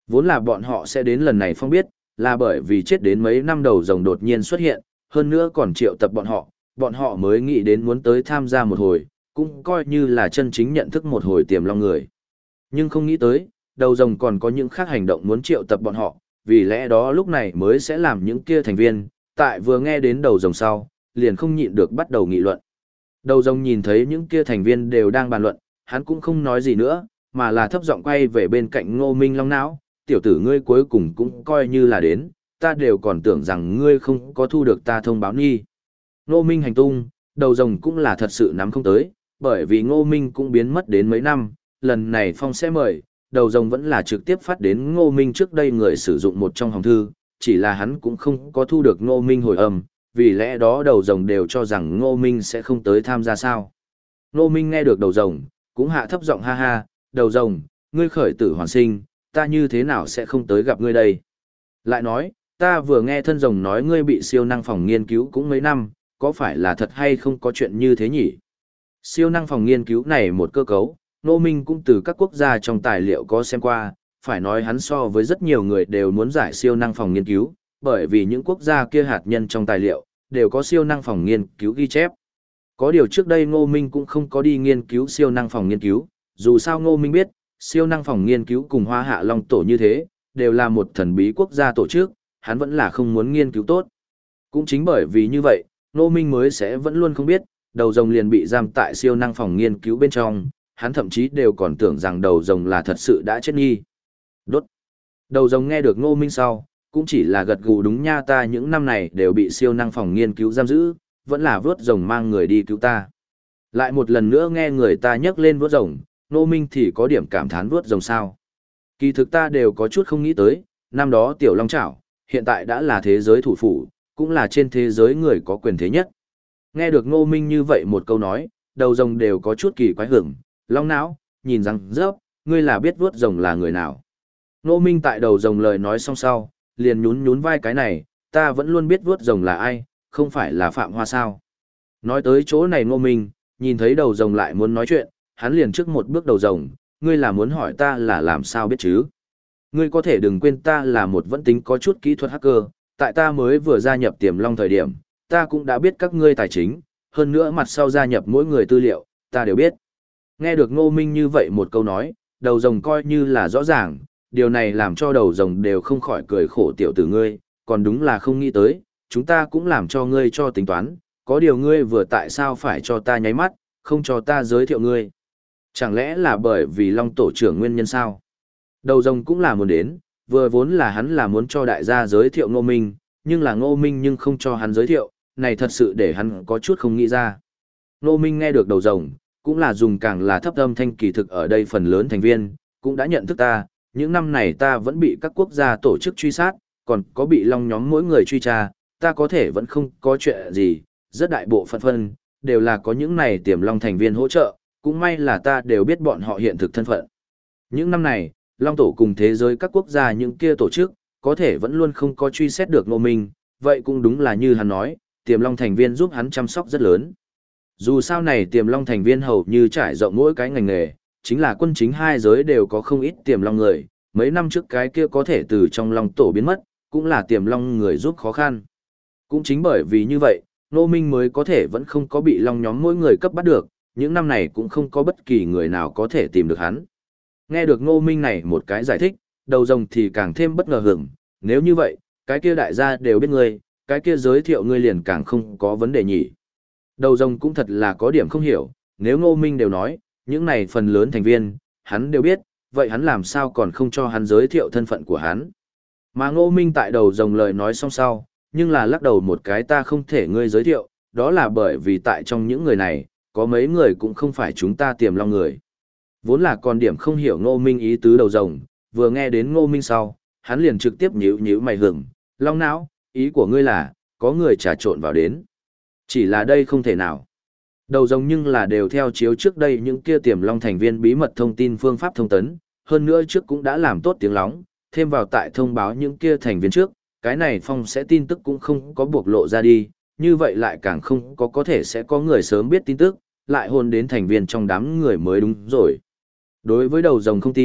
Vốn là bọn họ sẽ đến lần này phong biết, là bởi vì chết đến mấy năm đầu rồng đột nhiên xuất hiện, hơn nữa còn triệu tập bọn họ mới nghĩ đến muốn tới tham gia một hồi, cũng coi như là chân chính nhận thức một hồi tiềm long người. Nhưng không nghĩ tới, đầu rồng còn có những khác hành động muốn triệu tập bọn họ, vì lẽ đó lúc này mới sẽ làm những kia thành viên, tại vừa nghe đến đầu rồng sau, liền không nhịn được bắt đầu nghị luận. Đầu rồng nhìn thấy những kia thành viên đều đang bàn luận, hắn cũng không nói gì nữa, mà là thấp giọng quay về bên cạnh Ngô Minh Long não, tiểu tử ngươi cuối cùng cũng coi như là đến, ta đều còn tưởng rằng ngươi không có thu được ta thông báo nghi. Ngô Minh hành tung, đầu rồng cũng là thật sự nắm không tới, bởi vì Ngô Minh cũng biến mất đến mấy năm, lần này phong sẽ mời, đầu rồng vẫn là trực tiếp phát đến Ngô Minh trước đây người sử dụng một trong hòm thư, chỉ là hắn cũng không có thu được Ngô Minh hồi âm, vì lẽ đó đầu rồng đều cho rằng Ngô Minh sẽ không tới tham gia sao. Ngô Minh nghe được đầu rồng, cũng hạ thấp giọng ha ha, đầu rồng, ngươi khởi tử hoàn sinh, ta như thế nào sẽ không tới gặp ngươi đây. Lại nói, ta vừa nghe thân rồng nói ngươi bị siêu năng phòng nghiên cứu cũng mấy năm, có phải là thật hay không có chuyện như thế nhỉ? Siêu năng phòng nghiên cứu này một cơ cấu, Ngô Minh cũng từ các quốc gia trong tài liệu có xem qua, phải nói hắn so với rất nhiều người đều muốn giải siêu năng phòng nghiên cứu, bởi vì những quốc gia kia hạt nhân trong tài liệu, đều có siêu năng phòng nghiên cứu ghi chép. Có điều trước đây Ngô Minh cũng không có đi nghiên cứu siêu năng phòng nghiên cứu, dù sao Ngô Minh biết, siêu năng phòng nghiên cứu cùng Hoa Hạ Long Tổ như thế, đều là một thần bí quốc gia tổ chức, hắn vẫn là không muốn nghiên cứu tốt. Cũng chính bởi vì như vậy, Ngô Minh mới sẽ vẫn luôn không biết, đầu rồng liền bị giam tại siêu năng phòng nghiên cứu bên trong, hắn thậm chí đều còn tưởng rằng đầu rồng là thật sự đã chết nghi. Đốt. Đầu rồng nghe được Ngô Minh sau, cũng chỉ là gật gù đúng nha, ta những năm này đều bị siêu năng phòng nghiên cứu giam giữ, vẫn là vớt rồng mang người đi cứu ta. Lại một lần nữa nghe người ta nhắc lên vớt rồng, Ngô Minh thì có điểm cảm thán vớt rồng sao. Kỳ thực ta đều có chút không nghĩ tới, năm đó Tiểu Long Chảo, hiện tại đã là thế giới thủ phủ, cũng là trên thế giới người có quyền thế nhất. Nghe được Ngô Minh như vậy một câu nói, đầu rồng đều có chút kỳ quái hưởng, Long não, nhìn rằng rớp, ngươi là biết vớt rồng là người nào. Ngô Minh tại đầu rồng lời nói xong sau, liền nhún nhún vai cái này, ta vẫn luôn biết vớt rồng là ai, không phải là Phạm Hoa sao. Nói tới chỗ này Ngô Minh, nhìn thấy đầu rồng lại muốn nói chuyện, hắn liền trước một bước đầu rồng, ngươi là muốn hỏi ta là làm sao biết chứ. Ngươi có thể đừng quên ta là một vẫn tính có chút kỹ thuật hacker, tại ta mới vừa gia nhập Tiềm Long thời điểm, ta cũng đã biết các ngươi tài chính, hơn nữa mặt sau gia nhập mỗi người tư liệu, ta đều biết. Nghe được Ngô Minh như vậy một câu nói, đầu rồng coi như là rõ ràng, điều này làm cho đầu rồng đều không khỏi cười khổ tiểu tử ngươi, còn đúng là không nghĩ tới, chúng ta cũng làm cho ngươi cho tính toán, có điều ngươi vừa tại sao phải cho ta nháy mắt, không cho ta giới thiệu ngươi. Chẳng lẽ là bởi vì Long Tổ trưởng nguyên nhân sao? Đầu rồng cũng là muốn đến, vừa vốn là hắn là muốn cho đại gia giới thiệu Ngô Minh, nhưng là Ngô Minh nhưng không cho hắn giới thiệu, này thật sự để hắn có chút không nghĩ ra. Ngô Minh nghe được đầu rồng, cũng là dùng càng là thấp âm thanh, kỳ thực ở đây phần lớn thành viên, cũng đã nhận thức ta, những năm này ta vẫn bị các quốc gia tổ chức truy sát, còn có bị Long nhóm mỗi người truy tra, ta có thể vẫn không có chuyện gì, rất đại bộ phận phân, đều là có những này Tiềm Long thành viên hỗ trợ, cũng may là ta đều biết bọn họ hiện thực thân phận. Những năm này, Long Tổ cùng thế giới các quốc gia những kia tổ chức, có thể vẫn luôn không có truy xét được Ngô Minh, vậy cũng đúng là như hắn nói, Tiềm Long thành viên giúp hắn chăm sóc rất lớn. Dù sao này Tiềm Long thành viên hầu như trải rộng mỗi cái ngành nghề, chính là quân chính hai giới đều có không ít Tiềm Long người, mấy năm trước cái kia có thể từ trong Long Tổ biến mất, cũng là Tiềm Long người giúp khó khăn. Cũng chính bởi vì như vậy, Ngô Minh mới có thể vẫn không có bị Long nhóm mỗi người cấp bắt được, những năm này cũng không có bất kỳ người nào có thể tìm được hắn. Nghe được Ngô Minh này một cái giải thích, đầu rồng thì càng thêm bất ngờ hưởng, nếu như vậy, cái kia đại gia đều biết ngươi, cái kia giới thiệu ngươi liền càng không có vấn đề nhỉ. Đầu rồng cũng thật là có điểm không hiểu, nếu Ngô Minh đều nói, những này phần lớn thành viên, hắn đều biết, vậy hắn làm sao còn không cho hắn giới thiệu thân phận của hắn. Mà Ngô Minh tại đầu rồng lời nói xong sau, nhưng là lắc đầu một cái, ta không thể ngươi giới thiệu, đó là bởi vì tại trong những người này, có mấy người cũng không phải chúng ta Tiềm Long người. Vốn là còn điểm không hiểu Ngô Minh ý tứ đầu rồng, vừa nghe đến Ngô Minh sau, hắn liền trực tiếp nhíu nhíu mày hửng, Long não, ý của ngươi là, có người trà trộn vào đến. Chỉ là đây không thể nào. Đầu rồng nhưng là đều theo chiếu trước đây những kia Tiềm Long thành viên bí mật thông tin phương pháp thông tấn, hơn nữa trước cũng đã làm tốt tiếng lóng, thêm vào tại thông báo những kia thành viên trước, cái này phong sẽ tin tức cũng không có buộc lộ ra đi, như vậy lại càng không có thể sẽ có người sớm biết tin tức, lại hôn đến thành viên trong đám người mới đúng rồi. Đối với đầu rồng không tin,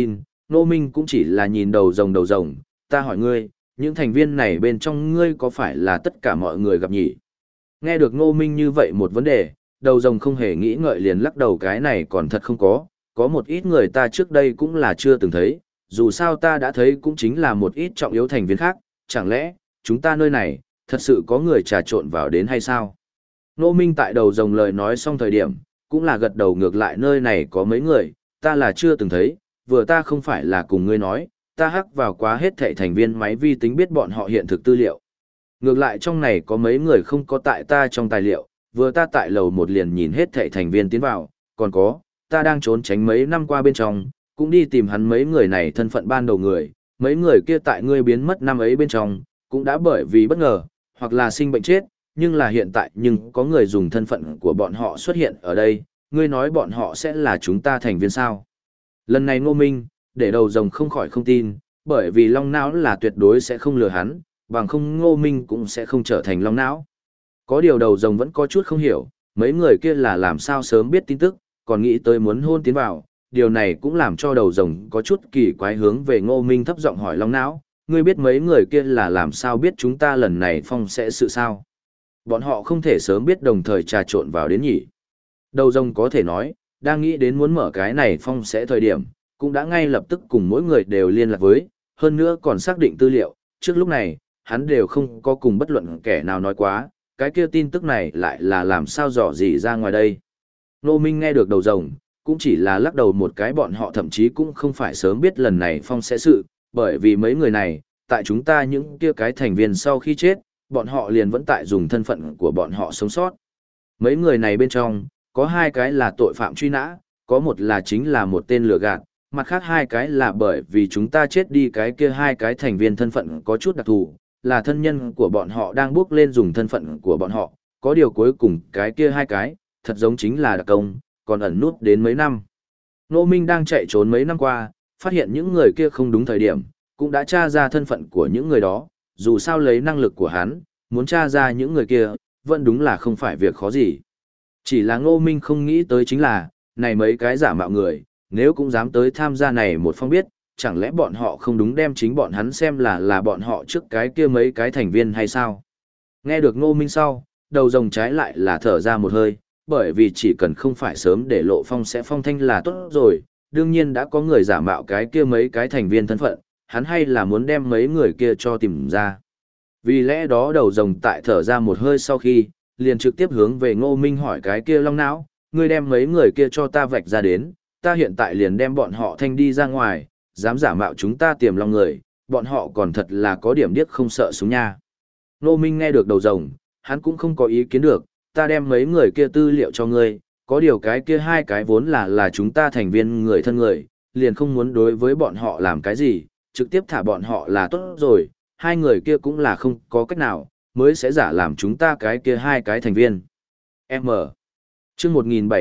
Ngô Minh cũng chỉ là nhìn đầu rồng, ta hỏi ngươi, những thành viên này bên trong ngươi có phải là tất cả mọi người gặp nhỉ? Nghe được Ngô Minh như vậy một vấn đề, đầu rồng không hề nghĩ ngợi liền lắc đầu, cái này còn thật không có một ít người ta trước đây cũng là chưa từng thấy, dù sao ta đã thấy cũng chính là một ít trọng yếu thành viên khác, chẳng lẽ, chúng ta nơi này, thật sự có người trà trộn vào đến hay sao? Ngô Minh tại đầu rồng lời nói xong thời điểm, cũng là gật đầu, ngược lại nơi này có mấy người, ta là chưa từng thấy, vừa ta không phải là cùng ngươi nói, ta hắc vào quá hết thảy thành viên máy vi tính biết bọn họ hiện thực tư liệu. Ngược lại trong này có mấy người không có tại ta trong tài liệu, vừa ta tại lầu một liền nhìn hết thảy thành viên tiến vào, còn có, ta đang trốn tránh mấy năm qua bên trong, cũng đi tìm hắn mấy người này thân phận ban đầu người, mấy người kia tại ngươi biến mất năm ấy bên trong, cũng đã bởi vì bất ngờ, hoặc là sinh bệnh chết, nhưng là hiện tại nhưng có người dùng thân phận của bọn họ xuất hiện ở đây, ngươi nói bọn họ sẽ là chúng ta thành viên sao? Lần này Ngô Minh, để đầu rồng không khỏi không tin, bởi vì long não là tuyệt đối sẽ không lừa hắn, bằng không Ngô Minh cũng sẽ không trở thành long não. Có điều đầu rồng vẫn có chút không hiểu, mấy người kia là làm sao sớm biết tin tức, còn nghĩ tới muốn hôn tiến vào, điều này cũng làm cho đầu rồng có chút kỳ quái, hướng về Ngô Minh thấp giọng hỏi long não, ngươi biết mấy người kia là làm sao biết chúng ta lần này phong sẽ sự sao? Bọn họ không thể sớm biết đồng thời trà trộn vào đến nhỉ. Đầu rồng có thể nói, đang nghĩ đến muốn mở cái này phong sẽ thời điểm, cũng đã ngay lập tức cùng mỗi người đều liên lạc với, hơn nữa còn xác định tư liệu, trước lúc này, hắn đều không có cùng bất luận kẻ nào nói quá, cái kia tin tức này lại là làm sao dò gì ra ngoài đây. Nô Minh nghe được đầu rồng, cũng chỉ là lắc đầu một cái, bọn họ thậm chí cũng không phải sớm biết lần này phong sẽ sự, bởi vì mấy người này, tại chúng ta những kia cái thành viên sau khi chết, bọn họ liền vẫn tại dùng thân phận của bọn họ sống sót. Mấy người này bên trong, có hai cái là tội phạm truy nã, có một là chính là một tên lừa gạt, mặt khác hai cái là bởi vì chúng ta chết đi cái kia hai cái thành viên thân phận có chút đặc thù, là thân nhân của bọn họ đang bước lên dùng thân phận của bọn họ, có điều cuối cùng cái kia hai cái, thật giống chính là đặc công, còn ẩn nút đến mấy năm. Ngô Minh đang chạy trốn mấy năm qua, phát hiện những người kia không đúng thời điểm, cũng đã tra ra thân phận của những người đó, dù sao lấy năng lực của hắn, muốn tra ra những người kia, vẫn đúng là không phải việc khó gì. Chỉ là Ngô Minh không nghĩ tới chính là, này mấy cái giả mạo người, nếu cũng dám tới tham gia này một phong biết, chẳng lẽ bọn họ không đúng đem chính bọn hắn xem là bọn họ trước cái kia mấy cái thành viên hay sao? Nghe được Ngô Minh sau, đầu rồng trái lại là thở ra một hơi, bởi vì chỉ cần không phải sớm để lộ phong sẽ phong thanh là tốt rồi, đương nhiên đã có người giả mạo cái kia mấy cái thành viên thân phận, hắn hay là muốn đem mấy người kia cho tìm ra. Vì lẽ đó đầu rồng tại thở ra một hơi sau khi, liền trực tiếp hướng về Ngô Minh hỏi cái kia long não, ngươi đem mấy người kia cho ta vạch ra đến, ta hiện tại liền đem bọn họ thanh đi ra ngoài, dám giả mạo chúng ta tiềm long người, bọn họ còn thật là có điểm điếc không sợ súng nha. Ngô Minh nghe được đầu rồng, hắn cũng không có ý kiến được, ta đem mấy người kia tư liệu cho ngươi, có điều cái kia hai cái vốn là chúng ta thành viên người thân người, liền không muốn đối với bọn họ làm cái gì, trực tiếp thả bọn họ là tốt rồi, hai người kia cũng là không có cách nào, mới sẽ giả làm chúng ta cái kia hai cái thành viên. M. Chương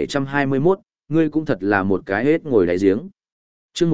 1721, ngươi cũng thật là một cái hết ngồi đáy giếng. Chương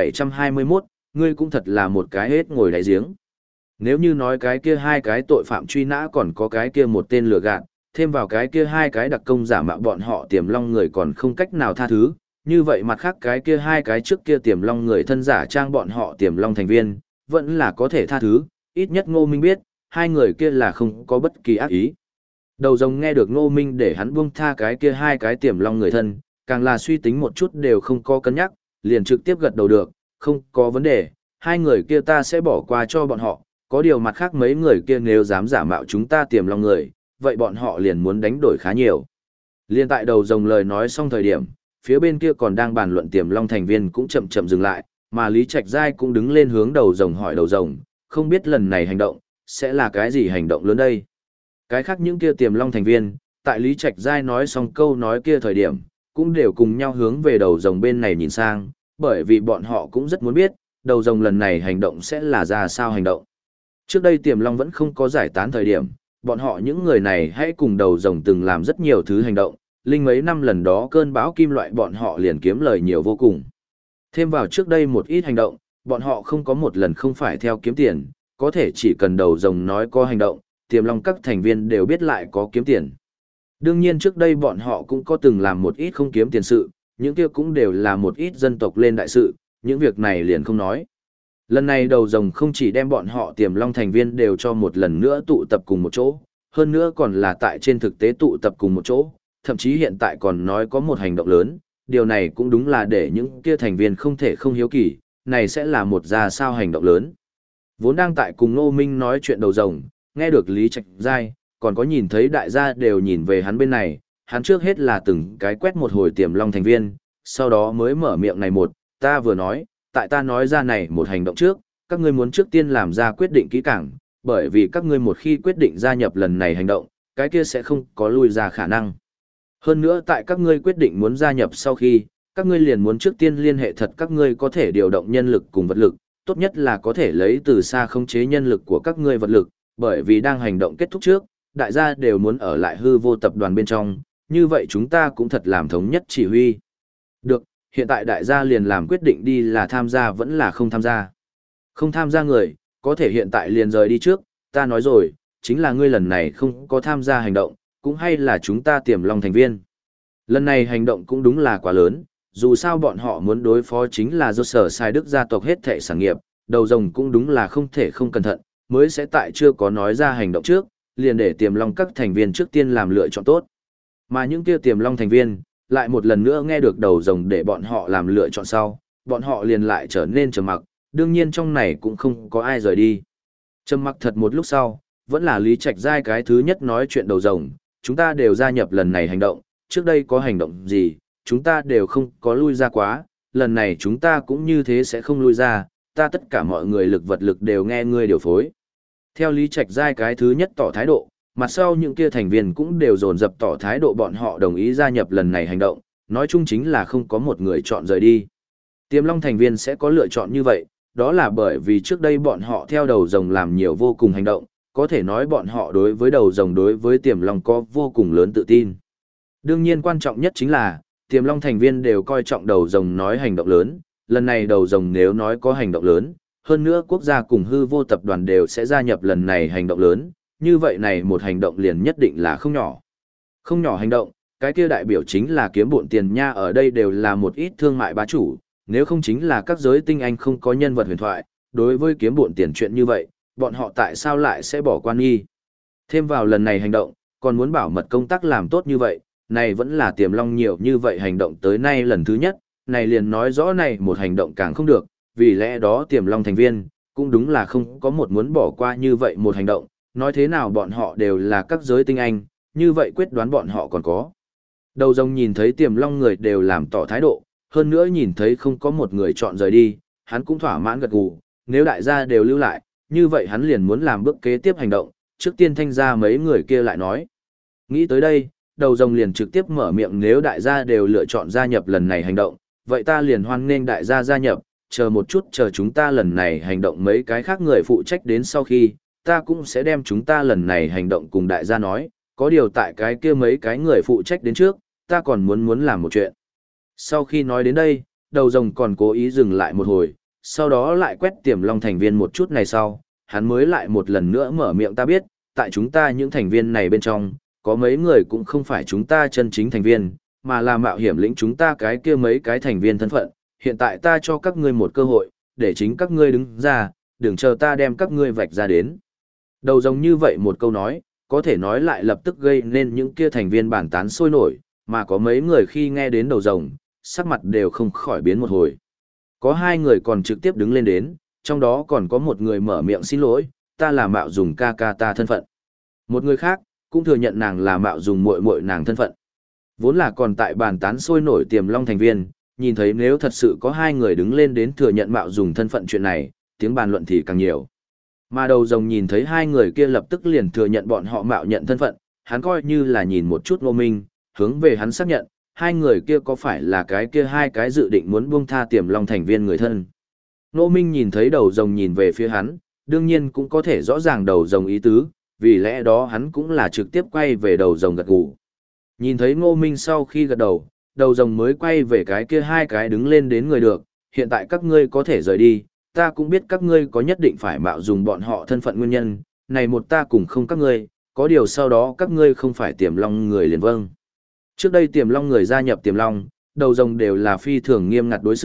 1721, ngươi cũng thật là một cái hết ngồi đáy giếng. Nếu như nói cái kia hai cái tội phạm truy nã còn có cái kia một tên lừa gạt, thêm vào cái kia hai cái đặc công giả mạo bọn họ tiềm long người còn không cách nào tha thứ, như vậy mặt khác cái kia hai cái trước kia tiềm long người thân giả trang bọn họ tiềm long thành viên, vẫn là có thể tha thứ, ít nhất Ngô Minh biết, hai người kia là không có bất kỳ ác ý. Đầu rồng nghe được Ngô Minh để hắn buông tha cái kia hai cái tiềm long người thân, càng là suy tính một chút đều không có cân nhắc, liền trực tiếp gật đầu được, không có vấn đề, hai người kia ta sẽ bỏ qua cho bọn họ, có điều mặt khác mấy người kia nếu dám giả mạo chúng ta tiềm long người, vậy bọn họ liền muốn đánh đổi khá nhiều. Liên tại đầu rồng lời nói xong thời điểm, phía bên kia còn đang bàn luận tiềm long thành viên cũng chậm chậm dừng lại, mà Lý Trạch Giai cũng đứng lên hướng đầu rồng hỏi đầu rồng, không biết lần này hành động, sẽ là cái gì hành động lớn đây? Cái khác những kia tiềm long thành viên, tại Lý Trạch Giai nói xong câu nói kia thời điểm, cũng đều cùng nhau hướng về đầu rồng bên này nhìn sang, bởi vì bọn họ cũng rất muốn biết, đầu rồng lần này hành động sẽ là ra sao hành động. Trước đây tiềm long vẫn không có giải tán thời điểm, bọn họ những người này hãy cùng đầu rồng từng làm rất nhiều thứ hành động, linh mấy năm lần đó cơn bão kim loại bọn họ liền kiếm lời nhiều vô cùng. Thêm vào trước đây một ít hành động, bọn họ không có một lần không phải theo kiếm tiền, có thể chỉ cần đầu rồng nói có hành động, tiềm long các thành viên đều biết lại có kiếm tiền. Đương nhiên trước đây bọn họ cũng có từng làm một ít không kiếm tiền sự, những kia cũng đều là một ít dân tộc lên đại sự, những việc này liền không nói. Lần này đầu rồng không chỉ đem bọn họ Tiềm Long thành viên đều cho một lần nữa tụ tập cùng một chỗ, hơn nữa còn là tại trên thực tế tụ tập cùng một chỗ, thậm chí hiện tại còn nói có một hành động lớn, điều này cũng đúng là để những kia thành viên không thể không hiếu kỳ, này sẽ là một ra sao hành động lớn. Vốn đang tại cùng Ngô Minh nói chuyện đầu rồng, nghe được Lý Trạch Giai, còn có nhìn thấy đại gia đều nhìn về hắn bên này, hắn trước hết là từng cái quét một hồi Tiềm Long thành viên, sau đó mới mở miệng này một, ta vừa nói, tại ta nói ra này một hành động trước, các ngươi muốn trước tiên làm ra quyết định kỹ càng, bởi vì các ngươi một khi quyết định gia nhập lần này hành động, cái kia sẽ không có lui ra khả năng. Hơn nữa tại các ngươi quyết định muốn gia nhập sau khi, các ngươi liền muốn trước tiên liên hệ thật các ngươi có thể điều động nhân lực cùng vật lực, tốt nhất là có thể lấy từ xa khống chế nhân lực của các ngươi vật lực, bởi vì đang hành động kết thúc trước, đại gia đều muốn ở lại hư vô tập đoàn bên trong, như vậy chúng ta cũng thật làm thống nhất chỉ huy. Được, hiện tại đại gia liền làm quyết định đi là tham gia vẫn là không tham gia. Không tham gia người, có thể hiện tại liền rời đi trước, ta nói rồi, chính là ngươi lần này không có tham gia hành động, cũng hay là chúng ta Tiềm Long thành viên. Lần này hành động cũng đúng là quá lớn, dù sao bọn họ muốn đối phó chính là do sở sai đức gia tộc hết thệ sản nghiệp, đầu rồng cũng đúng là không thể không cẩn thận, mới sẽ tại chưa có nói ra hành động trước, liền để Tiềm Long các thành viên trước tiên làm lựa chọn tốt. Mà những kia Tiềm Long thành viên, lại một lần nữa nghe được đầu rồng để bọn họ làm lựa chọn sau, bọn họ liền lại trở nên trầm mặc, đương nhiên trong này cũng không có ai rời đi. Trầm mặc thật một lúc sau, vẫn là Lý Trạch Giai cái thứ nhất nói chuyện đầu rồng, chúng ta đều gia nhập lần này hành động, trước đây có hành động gì, chúng ta đều không có lui ra quá, lần này chúng ta cũng như thế sẽ không lui ra, ta tất cả mọi người lực vật lực đều nghe ngươi điều phối. Theo Lý Trạch Giai cái thứ nhất tỏ thái độ, mặt sau những kia thành viên cũng đều dồn dập tỏ thái độ bọn họ đồng ý gia nhập lần này hành động, nói chung chính là không có một người chọn rời đi. Tiềm Long thành viên sẽ có lựa chọn như vậy, đó là bởi vì trước đây bọn họ theo đầu rồng làm nhiều vô cùng hành động, có thể nói bọn họ đối với đầu rồng đối với Tiềm Long có vô cùng lớn tự tin. Đương nhiên quan trọng nhất chính là, Tiềm Long thành viên đều coi trọng đầu rồng nói hành động lớn, lần này đầu rồng nếu nói có hành động lớn, hơn nữa quốc gia cùng hư vô tập đoàn đều sẽ gia nhập lần này hành động lớn, như vậy này một hành động liền nhất định là không nhỏ. Không nhỏ hành động, cái kia đại biểu chính là kiếm bộn tiền nha, ở đây đều là một ít thương mại bá chủ, nếu không chính là các giới tinh anh không có nhân vật huyền thoại, đối với kiếm bộn tiền chuyện như vậy, bọn họ tại sao lại sẽ bỏ qua nghi. Thêm vào lần này hành động, còn muốn bảo mật công tác làm tốt như vậy, này vẫn là Tiềm Long nhiều như vậy hành động tới nay lần thứ nhất, này liền nói rõ này một hành động càng không được, vì lẽ đó Tiềm Long thành viên, cũng đúng là không có một muốn bỏ qua như vậy một hành động, nói thế nào bọn họ đều là các giới tinh anh, như vậy quyết đoán bọn họ còn có. Đầu rồng nhìn thấy Tiềm Long người đều làm tỏ thái độ, hơn nữa nhìn thấy không có một người chọn rời đi, hắn cũng thỏa mãn gật gù, nếu đại gia đều lưu lại, như vậy hắn liền muốn làm bước kế tiếp hành động, trước tiên thanh ra mấy người kia lại nói. Nghĩ tới đây, đầu rồng liền trực tiếp mở miệng, nếu đại gia đều lựa chọn gia nhập lần này hành động, vậy ta liền hoan nghênh đại gia gia nhập, chờ một chút chờ chúng ta lần này hành động mấy cái khác người phụ trách đến sau khi, ta cũng sẽ đem chúng ta lần này hành động cùng đại gia nói, có điều tại cái kia mấy cái người phụ trách đến trước, ta còn muốn làm một chuyện. Sau khi nói đến đây, đầu rồng còn cố ý dừng lại một hồi, sau đó lại quét Tiềm Long thành viên một chút này sau, hắn mới lại một lần nữa mở miệng, ta biết, tại chúng ta những thành viên này bên trong, có mấy người cũng không phải chúng ta chân chính thành viên, mà là mạo hiểm lĩnh chúng ta cái kia mấy cái thành viên thân phận, hiện tại ta cho các ngươi một cơ hội, để chính các ngươi đứng ra, đừng chờ ta đem các ngươi vạch ra đến. Đầu rồng như vậy một câu nói, có thể nói lại lập tức gây nên những kia thành viên bàn tán sôi nổi, mà có mấy người khi nghe đến đầu rồng, sắc mặt đều không khỏi biến một hồi. Có hai người còn trực tiếp đứng lên đến, trong đó còn có một người mở miệng xin lỗi, ta là mạo dùng ca ca ta thân phận. Một người khác, cũng thừa nhận nàng là mạo dùng muội muội nàng thân phận. Vốn là còn tại bàn tán sôi nổi Tiềm Long thành viên, nhìn thấy nếu thật sự có hai người đứng lên đến thừa nhận mạo dùng thân phận chuyện này, tiếng bàn luận thì càng nhiều. Mà đầu rồng nhìn thấy hai người kia lập tức liền thừa nhận bọn họ mạo nhận thân phận, hắn coi như là nhìn một chút Ngô Minh, hướng về hắn xác nhận, hai người kia có phải là cái kia hai cái dự định muốn buông tha Tiềm Long thành viên người thân. Ngô Minh nhìn thấy đầu rồng nhìn về phía hắn, đương nhiên cũng có thể rõ ràng đầu rồng ý tứ, vì lẽ đó hắn cũng là trực tiếp quay về đầu rồng gật gù. Nhìn thấy Ngô Minh sau khi gật đầu, đầu rồng mới quay về cái kia hai cái đứng lên đến người được, hiện tại các ngươi có thể rời đi, ta cũng biết các ngươi có nhất định phải mạo dùng bọn họ thân phận nguyên nhân, này một ta cùng không các ngươi, có điều sau đó các ngươi không phải Tiềm Long người liền vâng. Trước đây Tiềm Long người gia nhập Tiềm Long, đầu rồng đều là phi thường nghiêm ngặt đối xử,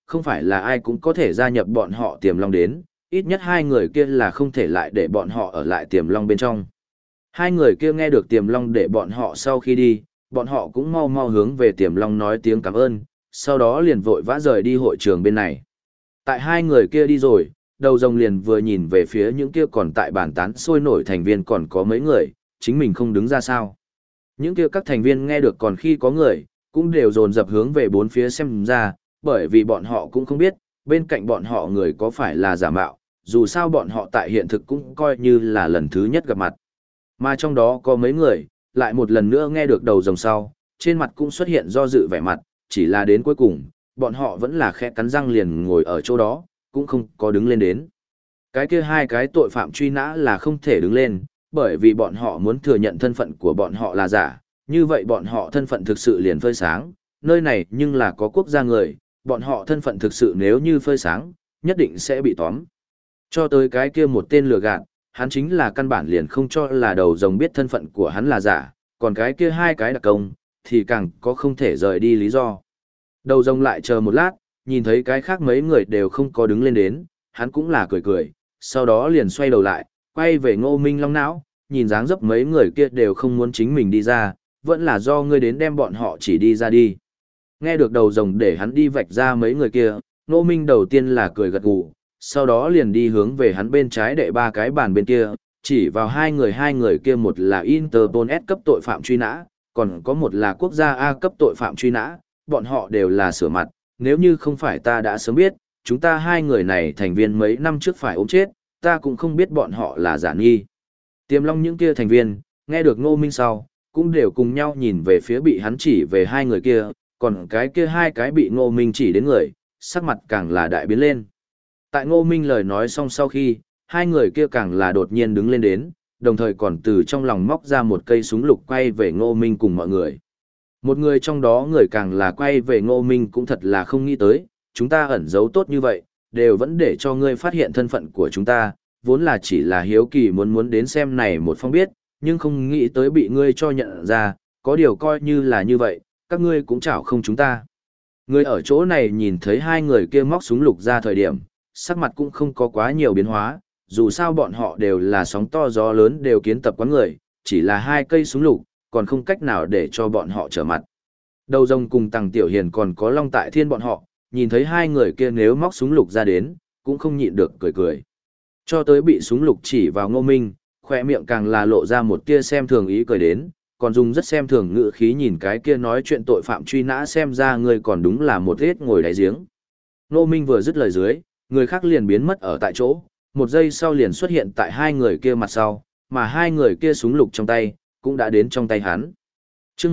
không phải là ai cũng có thể gia nhập bọn họ Tiềm Long đến, ít nhất hai người kia là không thể lại để bọn họ ở lại Tiềm Long bên trong. Hai người kia nghe được Tiềm Long để bọn họ sau khi đi, bọn họ cũng mau mau hướng về Tiềm Long nói tiếng cảm ơn, sau đó liền vội vã rời đi hội trường bên này. Tại hai người kia đi rồi, đầu rồng liền vừa nhìn về phía những kia còn tại bàn tán sôi nổi thành viên còn có mấy người, chính mình không đứng ra sao. Những kia các thành viên nghe được còn khi có người, cũng đều dồn dập hướng về bốn phía xem ra, bởi vì bọn họ cũng không biết, bên cạnh bọn họ người có phải là giả mạo, dù sao bọn họ tại hiện thực cũng coi như là lần thứ nhất gặp mặt. Mà trong đó có mấy người, lại một lần nữa nghe được đầu rồng sau, trên mặt cũng xuất hiện do dự vẻ mặt, chỉ là đến cuối cùng, bọn họ vẫn là khẽ cắn răng liền ngồi ở chỗ đó, cũng không có đứng lên đến. Cái kia hai cái tội phạm truy nã là không thể đứng lên, bởi vì bọn họ muốn thừa nhận thân phận của bọn họ là giả, như vậy bọn họ thân phận thực sự liền phơi sáng, nơi này nhưng là có quốc gia người, bọn họ thân phận thực sự nếu như phơi sáng, nhất định sẽ bị tóm. Cho tới cái kia một tên lừa gạt, hắn chính là căn bản liền không cho là đầu rồng biết thân phận của hắn là giả, còn cái kia hai cái đặc công, thì càng có không thể rời đi lý do. Đầu rồng lại chờ một lát, nhìn thấy cái khác mấy người đều không có đứng lên đến, hắn cũng là cười cười, sau đó liền xoay đầu lại, quay về Ngô Minh Long não, nhìn dáng dấp mấy người kia đều không muốn chính mình đi ra, vẫn là do ngươi đến đem bọn họ chỉ đi ra đi. Nghe được đầu rồng để hắn đi vạch ra mấy người kia, Ngô Minh đầu tiên là cười gật gù, sau đó liền đi hướng về hắn bên trái đệ ba cái bàn bên kia, chỉ vào hai người kia, một là Interpol S cấp tội phạm truy nã, còn có một là quốc gia A cấp tội phạm truy nã, bọn họ đều là sửa mặt, nếu như không phải ta đã sớm biết, chúng ta hai người này thành viên mấy năm trước phải ốm chết, ta cũng không biết bọn họ là giả nghi. Tiềm Long những kia thành viên, nghe được Ngô Minh sau, cũng đều cùng nhau nhìn về phía bị hắn chỉ về hai người kia, còn cái kia hai cái bị Ngô Minh chỉ đến người, sắc mặt càng là đại biến lên. Tại Ngô Minh lời nói xong sau khi, hai người kia càng là đột nhiên đứng lên đến, đồng thời còn từ trong lòng móc ra một cây súng lục quay về Ngô Minh cùng mọi người. Một người trong đó người càng là quay về Ngô Minh cũng thật là không nghĩ tới, chúng ta ẩn giấu tốt như vậy, đều vẫn để cho ngươi phát hiện thân phận của chúng ta, vốn là chỉ là hiếu kỳ muốn đến xem này một phong biết, nhưng không nghĩ tới bị ngươi cho nhận ra, có điều coi như là như vậy, các ngươi cũng chảo không chúng ta. Người ở chỗ này nhìn thấy hai người kia móc súng lục ra thời điểm, sắc mặt cũng không có quá nhiều biến hóa, dù sao bọn họ đều là sóng to gió lớn đều kiến tập quán người, chỉ là hai cây súng lục, còn không cách nào để cho bọn họ trở mặt. Đầu rồng cùng Tằng Tiểu Hiền còn có Long Tại Thiên bọn họ, nhìn thấy hai người kia nếu móc súng lục ra đến, cũng không nhịn được cười cười. Cho tới bị súng lục chỉ vào Ngô Minh, khỏe miệng càng là lộ ra một tia xem thường ý cười đến, còn dùng rất xem thường ngữ khí nhìn cái kia nói chuyện tội phạm truy nã, xem ra người còn đúng là một hết ngồi đáy giếng. Ngô Minh vừa dứt lời dưới, người khác liền biến mất ở tại chỗ, một giây sau liền xuất hiện tại hai người kia mặt sau, mà hai người kia súng lục trong tay, cũng đã đến trong tay hắn. Chương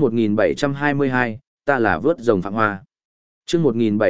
1722, ta là vớt rồng Phạm Hoa. Chương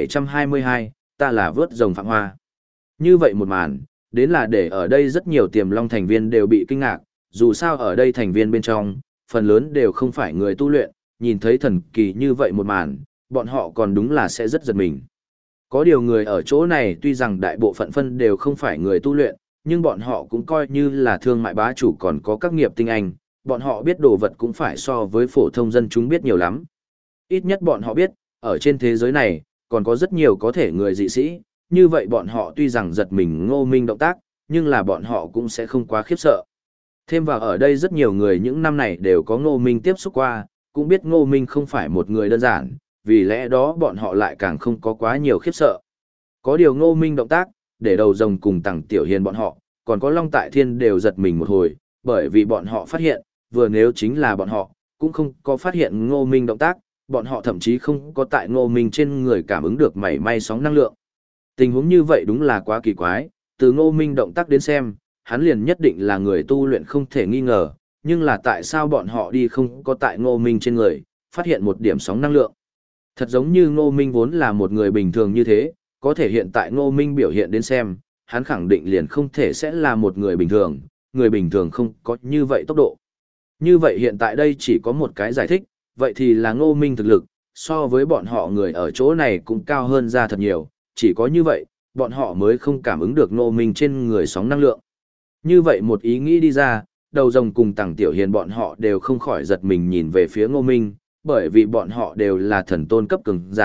1722, ta là vớt rồng Phạm Hoa. Như vậy một màn, đến là để ở đây rất nhiều Tiềm Long thành viên đều bị kinh ngạc, dù sao ở đây thành viên bên trong, phần lớn đều không phải người tu luyện, nhìn thấy thần kỳ như vậy một màn, bọn họ còn đúng là sẽ rất giật mình. Có điều người ở chỗ này tuy rằng đại bộ phận phân đều không phải người tu luyện, nhưng bọn họ cũng coi như là thương mại bá chủ còn có các nghiệp tinh anh, bọn họ biết đồ vật cũng phải so với phổ thông dân chúng biết nhiều lắm. Ít nhất bọn họ biết, ở trên thế giới này, còn có rất nhiều có thể người dị sĩ, như vậy bọn họ tuy rằng giật mình Ngô Minh động tác, nhưng là bọn họ cũng sẽ không quá khiếp sợ. Thêm vào ở đây rất nhiều người những năm này đều có Ngô Minh tiếp xúc qua, cũng biết Ngô Minh không phải một người đơn giản, vì lẽ đó bọn họ lại càng không có quá nhiều khiếp sợ. Có điều Ngô Minh động tác, để đầu rồng cùng Tằng Tiểu Hiền bọn họ, còn có Long Tại Thiên đều giật mình một hồi, bởi vì bọn họ phát hiện, vừa nếu chính là bọn họ, cũng không có phát hiện Ngô Minh động tác, bọn họ thậm chí không có tại Ngô Minh trên người cảm ứng được mảy may sóng năng lượng. Tình huống như vậy đúng là quá kỳ quái, từ Ngô Minh động tác đến xem, hắn liền nhất định là người tu luyện không thể nghi ngờ, nhưng là tại sao bọn họ đi không có tại Ngô Minh trên người, phát hiện một điểm sóng năng lượng. Thật giống như Ngô Minh vốn là một người bình thường như thế, có thể hiện tại Ngô Minh biểu hiện đến xem, hắn khẳng định liền không thể sẽ là một người bình thường không có như vậy tốc độ. Như vậy hiện tại đây chỉ có một cái giải thích, vậy thì là Ngô Minh thực lực, so với bọn họ người ở chỗ này cũng cao hơn ra thật nhiều, chỉ có như vậy, bọn họ mới không cảm ứng được Ngô Minh trên người sóng năng lượng. Như vậy một ý nghĩ đi ra, đầu rồng cùng Tằng Tiểu Hiền bọn họ đều không khỏi giật mình nhìn về phía Ngô Minh, bởi vì bọn họ đều là thần tôn cấp cường giả,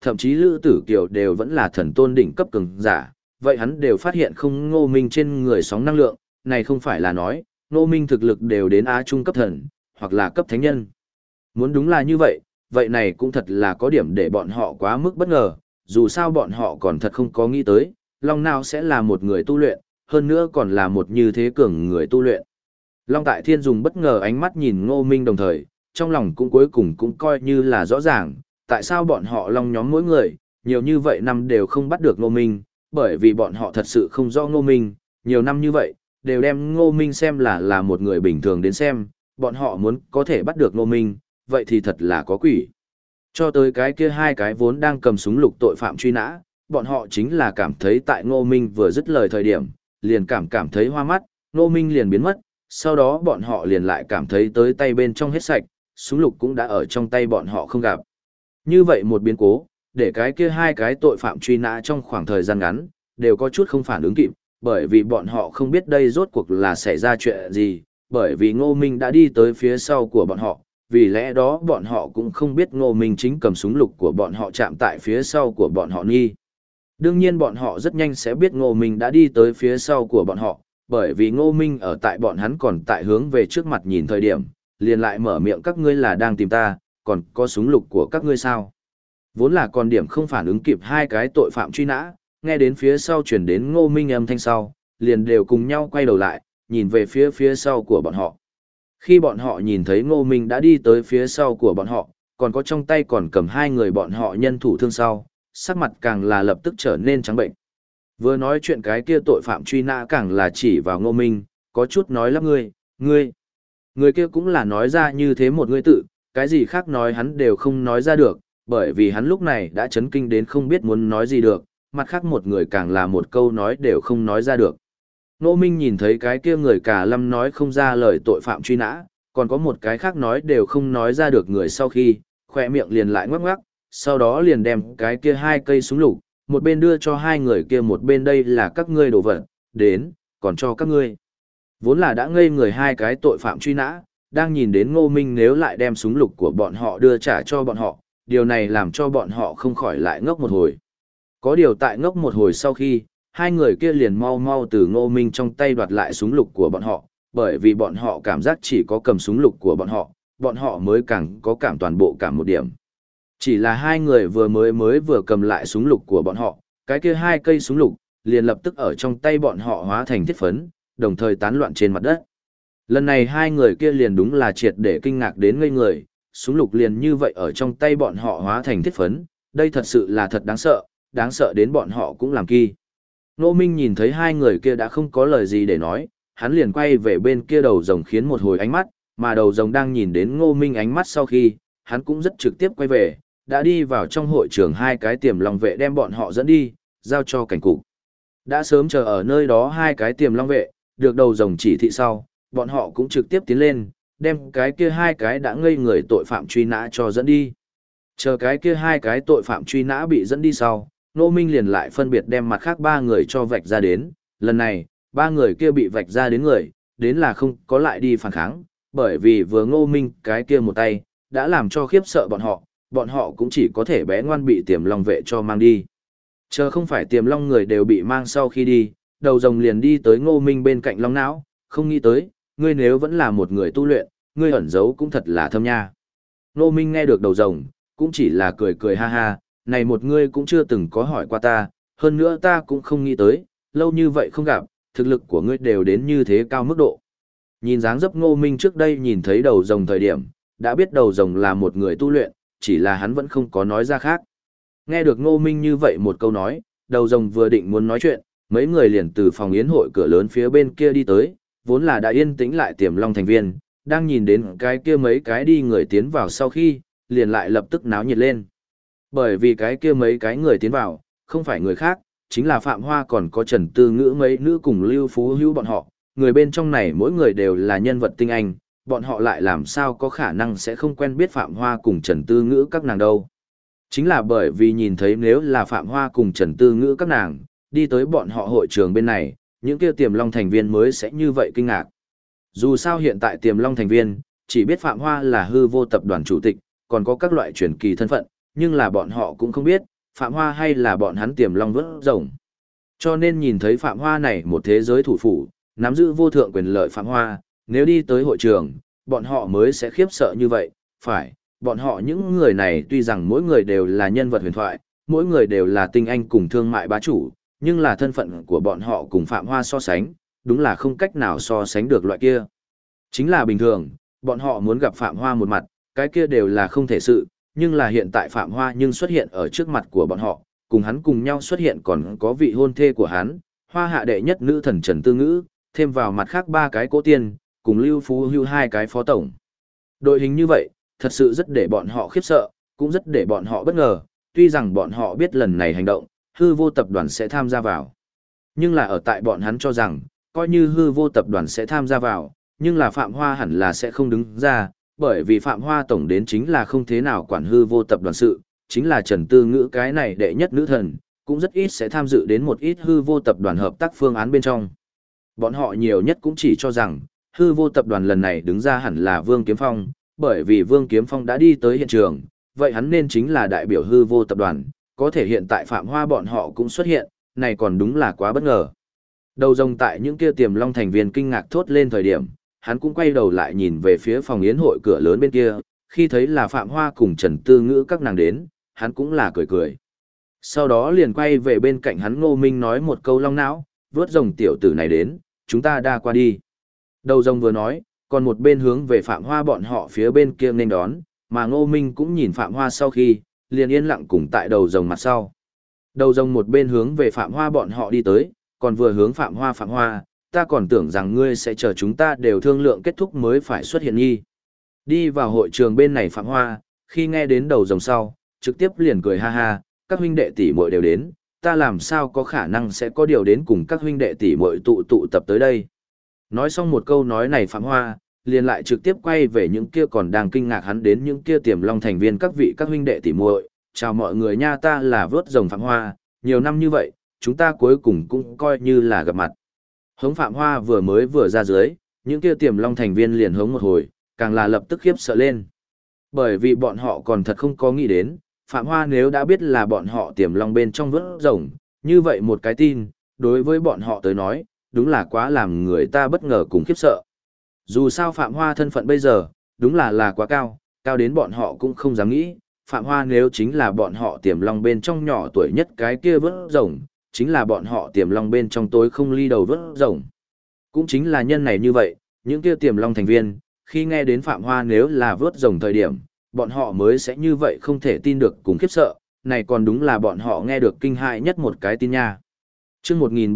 thậm chí Lữ Tử Kiều đều vẫn là thần tôn đỉnh cấp cường giả, vậy hắn đều phát hiện không Ngô Minh trên người sóng năng lượng, này không phải là nói, Ngô Minh thực lực đều đến Á Trung cấp thần, hoặc là cấp thánh nhân. Muốn đúng là như vậy, vậy này cũng thật là có điểm để bọn họ quá mức bất ngờ, dù sao bọn họ còn thật không có nghĩ tới, Long Nao sẽ là một người tu luyện, hơn nữa còn là một như thế cường người tu luyện. Long Tại Thiên dùng bất ngờ ánh mắt nhìn Ngô Minh đồng thời, trong lòng cũng cuối cùng cũng coi như là rõ ràng, tại sao bọn họ Long nhóm mỗi người, nhiều như vậy năm đều không bắt được Ngô Minh, bởi vì bọn họ thật sự không rõ Ngô Minh, nhiều năm như vậy, đều đem Ngô Minh xem là một người bình thường đến xem, bọn họ muốn có thể bắt được Ngô Minh, vậy thì thật là có quỷ. Cho tới cái kia hai cái vốn đang cầm súng lục tội phạm truy nã, bọn họ chính là cảm thấy tại Ngô Minh vừa dứt lời thời điểm, liền cảm thấy hoa mắt, Ngô Minh liền biến mất, sau đó bọn họ liền lại cảm thấy tới tay bên trong hết sạch, súng lục cũng đã ở trong tay bọn họ không gặp. Như vậy một biến cố, để cái kia hai cái tội phạm truy nã trong khoảng thời gian ngắn, đều có chút không phản ứng kịp, bởi vì bọn họ không biết đây rốt cuộc là xảy ra chuyện gì, bởi vì Ngô Minh đã đi tới phía sau của bọn họ, vì lẽ đó bọn họ cũng không biết Ngô Minh chính cầm súng lục của bọn họ chạm tại phía sau của bọn họ nghi. Đương nhiên bọn họ rất nhanh sẽ biết Ngô Minh đã đi tới phía sau của bọn họ, bởi vì Ngô Minh ở tại bọn hắn còn tại hướng về trước mặt nhìn thời điểm, liền lại mở miệng các ngươi là đang tìm ta, còn có súng lục của các ngươi sao? Vốn là còn điểm không phản ứng kịp hai cái tội phạm truy nã, nghe đến phía sau chuyển đến Ngô Minh âm thanh sau, liền đều cùng nhau quay đầu lại, nhìn về phía sau của bọn họ. Khi bọn họ nhìn thấy Ngô Minh đã đi tới phía sau của bọn họ, còn có trong tay còn cầm hai người bọn họ nhân thủ thương sau, sắc mặt càng là lập tức trở nên trắng bệnh. Vừa nói chuyện cái kia tội phạm truy nã càng là chỉ vào Ngô Minh, có chút nói lắp ngươi. Người kia cũng là nói ra như thế một ngươi tự, cái gì khác nói hắn đều không nói ra được, bởi vì hắn lúc này đã chấn kinh đến không biết muốn nói gì được, mặt khác một người càng là một câu nói đều không nói ra được. Ngô Minh nhìn thấy cái kia người cả lâm nói không ra lời tội phạm truy nã, còn có một cái khác nói đều không nói ra được người sau khi, khỏe miệng liền lại ngoắc ngoắc, sau đó liền đem cái kia hai cây súng lục, một bên đưa cho hai người kia một bên đây là các ngươi đồ vật, đến, còn cho các ngươi. Vốn là đã ngây người hai cái tội phạm truy nã, đang nhìn đến Ngô Minh nếu lại đem súng lục của bọn họ đưa trả cho bọn họ, điều này làm cho bọn họ không khỏi lại ngốc một hồi. Có điều tại ngốc một hồi sau khi, hai người kia liền mau mau từ Ngô Minh trong tay đoạt lại súng lục của bọn họ, bởi vì bọn họ cảm giác chỉ có cầm súng lục của bọn họ mới càng có cảm toàn bộ cảm một điểm. Chỉ là hai người vừa cầm lại súng lục của bọn họ, cái kia hai cây súng lục, liền lập tức ở trong tay bọn họ hóa thành thiết phấn, đồng thời tán loạn trên mặt đất. Lần này hai người kia liền đúng là triệt để kinh ngạc đến ngây người, súng lục liền như vậy ở trong tay bọn họ hóa thành thiết phấn, đây thật sự là thật đáng sợ đến bọn họ cũng làm kỳ. Ngô Minh nhìn thấy hai người kia đã không có lời gì để nói, hắn liền quay về bên kia đầu rồng khiến một hồi ánh mắt, mà đầu rồng đang nhìn đến Ngô Minh ánh mắt sau khi, hắn cũng rất trực tiếp quay về, đã đi vào trong hội trường hai cái tiềm long vệ đem bọn họ dẫn đi, giao cho cảnh cục. Đã sớm chờ ở nơi đó hai cái tiềm long vệ, được đầu rồng chỉ thị sau, bọn họ cũng trực tiếp tiến lên, đem cái kia hai cái đã ngây người tội phạm truy nã cho dẫn đi. Chờ cái kia hai cái tội phạm truy nã bị dẫn đi sau, Ngô Minh liền lại phân biệt đem mặt khác ba người cho vạch ra đến, lần này, ba người kia bị vạch ra đến người, đến là không có lại đi phản kháng, bởi vì vừa Ngô Minh cái kia một tay, đã làm cho khiếp sợ bọn họ cũng chỉ có thể bé ngoan bị tiềm long vệ cho mang đi. Chờ không phải tiềm long người đều bị mang sau khi đi, đầu rồng liền đi tới Ngô Minh bên cạnh long não, không nghĩ tới, ngươi nếu vẫn là một người tu luyện, ngươi ẩn giấu cũng thật là thâm nha. Ngô Minh nghe được đầu rồng, cũng chỉ là cười cười ha ha, này một ngươi cũng chưa từng có hỏi qua ta, hơn nữa ta cũng không nghĩ tới, lâu như vậy không gặp, thực lực của ngươi đều đến như thế cao mức độ. Nhìn dáng dấp Ngô Minh trước đây nhìn thấy đầu rồng thời điểm, đã biết đầu rồng là một người tu luyện, chỉ là hắn vẫn không có nói ra khác. Nghe được Ngô Minh như vậy một câu nói, đầu rồng vừa định muốn nói chuyện, mấy người liền từ phòng yến hội cửa lớn phía bên kia đi tới, vốn là đã yên tĩnh lại tiềm long thành viên, đang nhìn đến cái kia mấy cái đi người tiến vào sau khi, liền lại lập tức náo nhiệt lên. Bởi vì cái kia mấy cái người tiến vào, không phải người khác, chính là Phạm Hoa còn có Trần Tư Ngữ mấy nữ cùng Lưu Phú Hữu bọn họ, người bên trong này mỗi người đều là nhân vật tinh anh, bọn họ lại làm sao có khả năng sẽ không quen biết Phạm Hoa cùng Trần Tư Ngữ các nàng đâu. Chính là bởi vì nhìn thấy nếu là Phạm Hoa cùng Trần Tư Ngữ các nàng, đi tới bọn họ hội trường bên này, những kia tiềm long thành viên mới sẽ như vậy kinh ngạc. Dù sao hiện tại tiềm long thành viên, chỉ biết Phạm Hoa là hư vô tập đoàn chủ tịch, còn có các loại truyền kỳ thân phận, nhưng là bọn họ cũng không biết, Phạm Hoa hay là bọn hắn tiềm long vớt rồng. Cho nên nhìn thấy Phạm Hoa này một thế giới thủ phủ, nắm giữ vô thượng quyền lợi Phạm Hoa, nếu đi tới hội trường, bọn họ mới sẽ khiếp sợ như vậy, phải, bọn họ những người này tuy rằng mỗi người đều là nhân vật huyền thoại, mỗi người đều là tinh anh cùng thương mại bá chủ, nhưng là thân phận của bọn họ cùng Phạm Hoa so sánh, đúng là không cách nào so sánh được loại kia. Chính là bình thường, bọn họ muốn gặp Phạm Hoa một mặt, cái kia đều là không thể sự, nhưng là hiện tại Phạm Hoa nhưng xuất hiện ở trước mặt của bọn họ, cùng hắn cùng nhau xuất hiện còn có vị hôn thê của hắn, Hoa hạ đệ nhất nữ thần Trần Tư Ngữ, thêm vào mặt khác 3 cái cố tiên, cùng Lưu Phú Hưu 2 cái phó tổng. Đội hình như vậy, thật sự rất để bọn họ khiếp sợ, cũng rất để bọn họ bất ngờ, tuy rằng bọn họ biết lần này hành động, hư vô tập đoàn sẽ tham gia vào. Nhưng là ở tại bọn hắn cho rằng, coi như hư vô tập đoàn sẽ tham gia vào, nhưng là Phạm Hoa hẳn là sẽ không đứng ra, bởi vì Phạm Hoa tổng đến chính là không thế nào quản hư vô tập đoàn sự, chính là Trần Tư Ngữ cái này đệ nhất nữ thần, cũng rất ít sẽ tham dự đến một ít hư vô tập đoàn hợp tác phương án bên trong. Bọn họ nhiều nhất cũng chỉ cho rằng, hư vô tập đoàn lần này đứng ra hẳn là Vương Kiếm Phong, bởi vì Vương Kiếm Phong đã đi tới hiện trường, vậy hắn nên chính là đại biểu hư vô tập đoàn, có thể hiện tại Phạm Hoa bọn họ cũng xuất hiện, này còn đúng là quá bất ngờ. Đầu rồng tại những kia tiềm long thành viên kinh ngạc thốt lên thời điểm, hắn cũng quay đầu lại nhìn về phía phòng yến hội cửa lớn bên kia, khi thấy là Phạm Hoa cùng Trần Tư Ngữ các nàng đến, hắn cũng là cười cười. Sau đó liền quay về bên cạnh hắn Ngô Minh nói một câu long não, vớt rồng tiểu tử này đến, chúng ta đa qua đi. Đầu rồng vừa nói, còn một bên hướng về Phạm Hoa bọn họ phía bên kia nên đón, mà Ngô Minh cũng nhìn Phạm Hoa sau khi, liền yên lặng cùng tại đầu rồng mặt sau. Đầu rồng một bên hướng về Phạm Hoa bọn họ đi tới, còn vừa hướng Phạm Hoa, ta còn tưởng rằng ngươi sẽ chờ chúng ta đều thương lượng kết thúc mới phải xuất hiện nghi. Đi vào hội trường bên này Phạm Hoa, khi nghe đến đầu rồng sau, trực tiếp liền cười ha ha, các huynh đệ tỷ muội đều đến, ta làm sao có khả năng sẽ có điều đến cùng các huynh đệ tỷ muội tụ tập tới đây. Nói xong một câu nói này Phạm Hoa, liền lại trực tiếp quay về những kia còn đang kinh ngạc hắn đến những kia tiềm long thành viên các vị các huynh đệ tỷ muội, chào mọi người nha, ta là vớt rồng Phạm Hoa, nhiều năm như vậy, chúng ta cuối cùng cũng coi như là gặp mặt. Hống Phạm Hoa vừa ra dưới, những kia tiềm long thành viên liền hống một hồi, càng là lập tức khiếp sợ lên. Bởi vì bọn họ còn thật không có nghĩ đến, Phạm Hoa nếu đã biết là bọn họ tiềm long bên trong vớt rồng, như vậy một cái tin, đối với bọn họ tới nói, đúng là quá làm người ta bất ngờ cùng khiếp sợ. Dù sao Phạm Hoa thân phận bây giờ, đúng là quá cao, cao đến bọn họ cũng không dám nghĩ, Phạm Hoa nếu chính là bọn họ tiềm long bên trong nhỏ tuổi nhất cái kia vớt rồng, chính là bọn họ tiềm long bên trong tối không ly đầu vớt rồng. Cũng chính là nhân này như vậy, những kia tiềm long thành viên, khi nghe đến Phạm Hoa nếu là vớt rồng thời điểm, bọn họ mới sẽ như vậy không thể tin được cùng khiếp sợ, này còn đúng là bọn họ nghe được kinh hại nhất một cái tin nha. Chương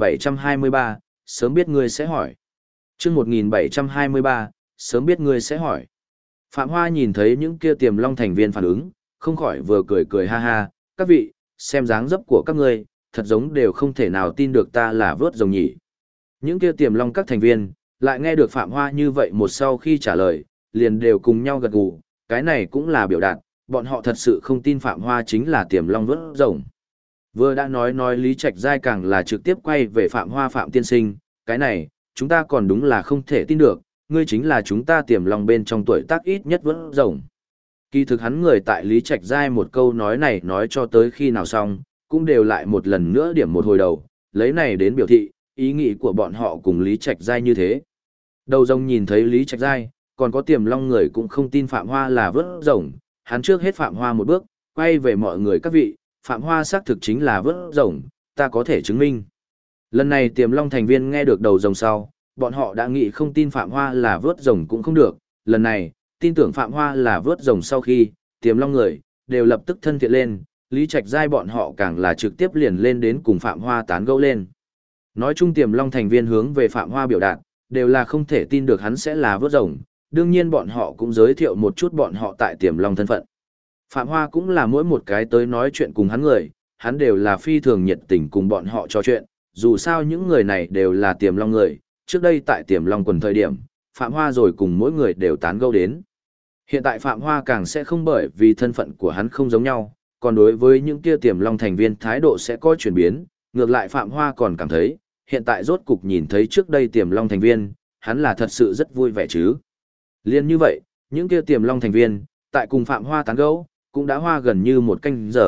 1723, sớm biết ngươi sẽ hỏi. Chương 1723, sớm biết ngươi sẽ hỏi. Phạm Hoa nhìn thấy những kia tiềm long thành viên phản ứng, không khỏi vừa cười cười ha ha, các vị, xem dáng dấp của các ngươi, thật giống đều không thể nào tin được ta là vớt rồng nhỉ. Những kia tiềm long các thành viên, lại nghe được Phạm Hoa như vậy một sau khi trả lời, liền đều cùng nhau gật gù, cái này cũng là biểu đạt, bọn họ thật sự không tin Phạm Hoa chính là tiềm long vớt rồng. Vừa đã nói Lý Trạch Giai càng là trực tiếp quay về Phạm Hoa Phạm tiên sinh, cái này, chúng ta còn đúng là không thể tin được, ngươi chính là chúng ta tiềm long bên trong tuổi tác ít nhất vớt rồng. Kỳ thực hắn người tại Lý Trạch Giai một câu nói này nói cho tới khi nào xong, cũng đều lại một lần nữa điểm một hồi đầu, lấy này đến biểu thị, ý nghĩ của bọn họ cùng Lý Trạch Giai như thế. Đầu rồng nhìn thấy Lý Trạch Giai, còn có tiềm long người cũng không tin Phạm Hoa là vớt rồng, hắn trước hết Phạm Hoa một bước, quay về mọi người các vị, Phạm Hoa xác thực chính là vớt rồng, ta có thể chứng minh. Lần này tiềm long thành viên nghe được đầu rồng sau, bọn họ đã nghĩ không tin Phạm Hoa là vớt rồng cũng không được, lần này, tin tưởng Phạm Hoa là vớt rồng sau khi, tiềm long người, đều lập tức thân thiện lên, Lý Trạch Giai bọn họ càng là trực tiếp liền lên đến cùng Phạm Hoa tán gẫu lên. Nói chung tiềm long thành viên hướng về Phạm Hoa biểu đạt, đều là không thể tin được hắn sẽ là vớt rồng, đương nhiên bọn họ cũng giới thiệu một chút bọn họ tại tiềm long thân phận. Phạm Hoa cũng là mỗi một cái tới nói chuyện cùng hắn người, hắn đều là phi thường nhiệt tình cùng bọn họ trò chuyện, dù sao những người này đều là tiềm long người, trước đây tại tiềm long quần thời điểm, Phạm Hoa rồi cùng mỗi người đều tán gẫu đến. Hiện tại Phạm Hoa càng sẽ không bởi vì thân phận của hắn không giống nhau, còn đối với những kia tiềm long thành viên thái độ sẽ có chuyển biến, ngược lại Phạm Hoa còn cảm thấy, hiện tại rốt cục nhìn thấy trước đây tiềm long thành viên, hắn là thật sự rất vui vẻ chứ. Liên như vậy, những kia tiềm long thành viên, tại cùng Phạm Hoa tán gẫu, cũng đã hoa gần như một canh giờ,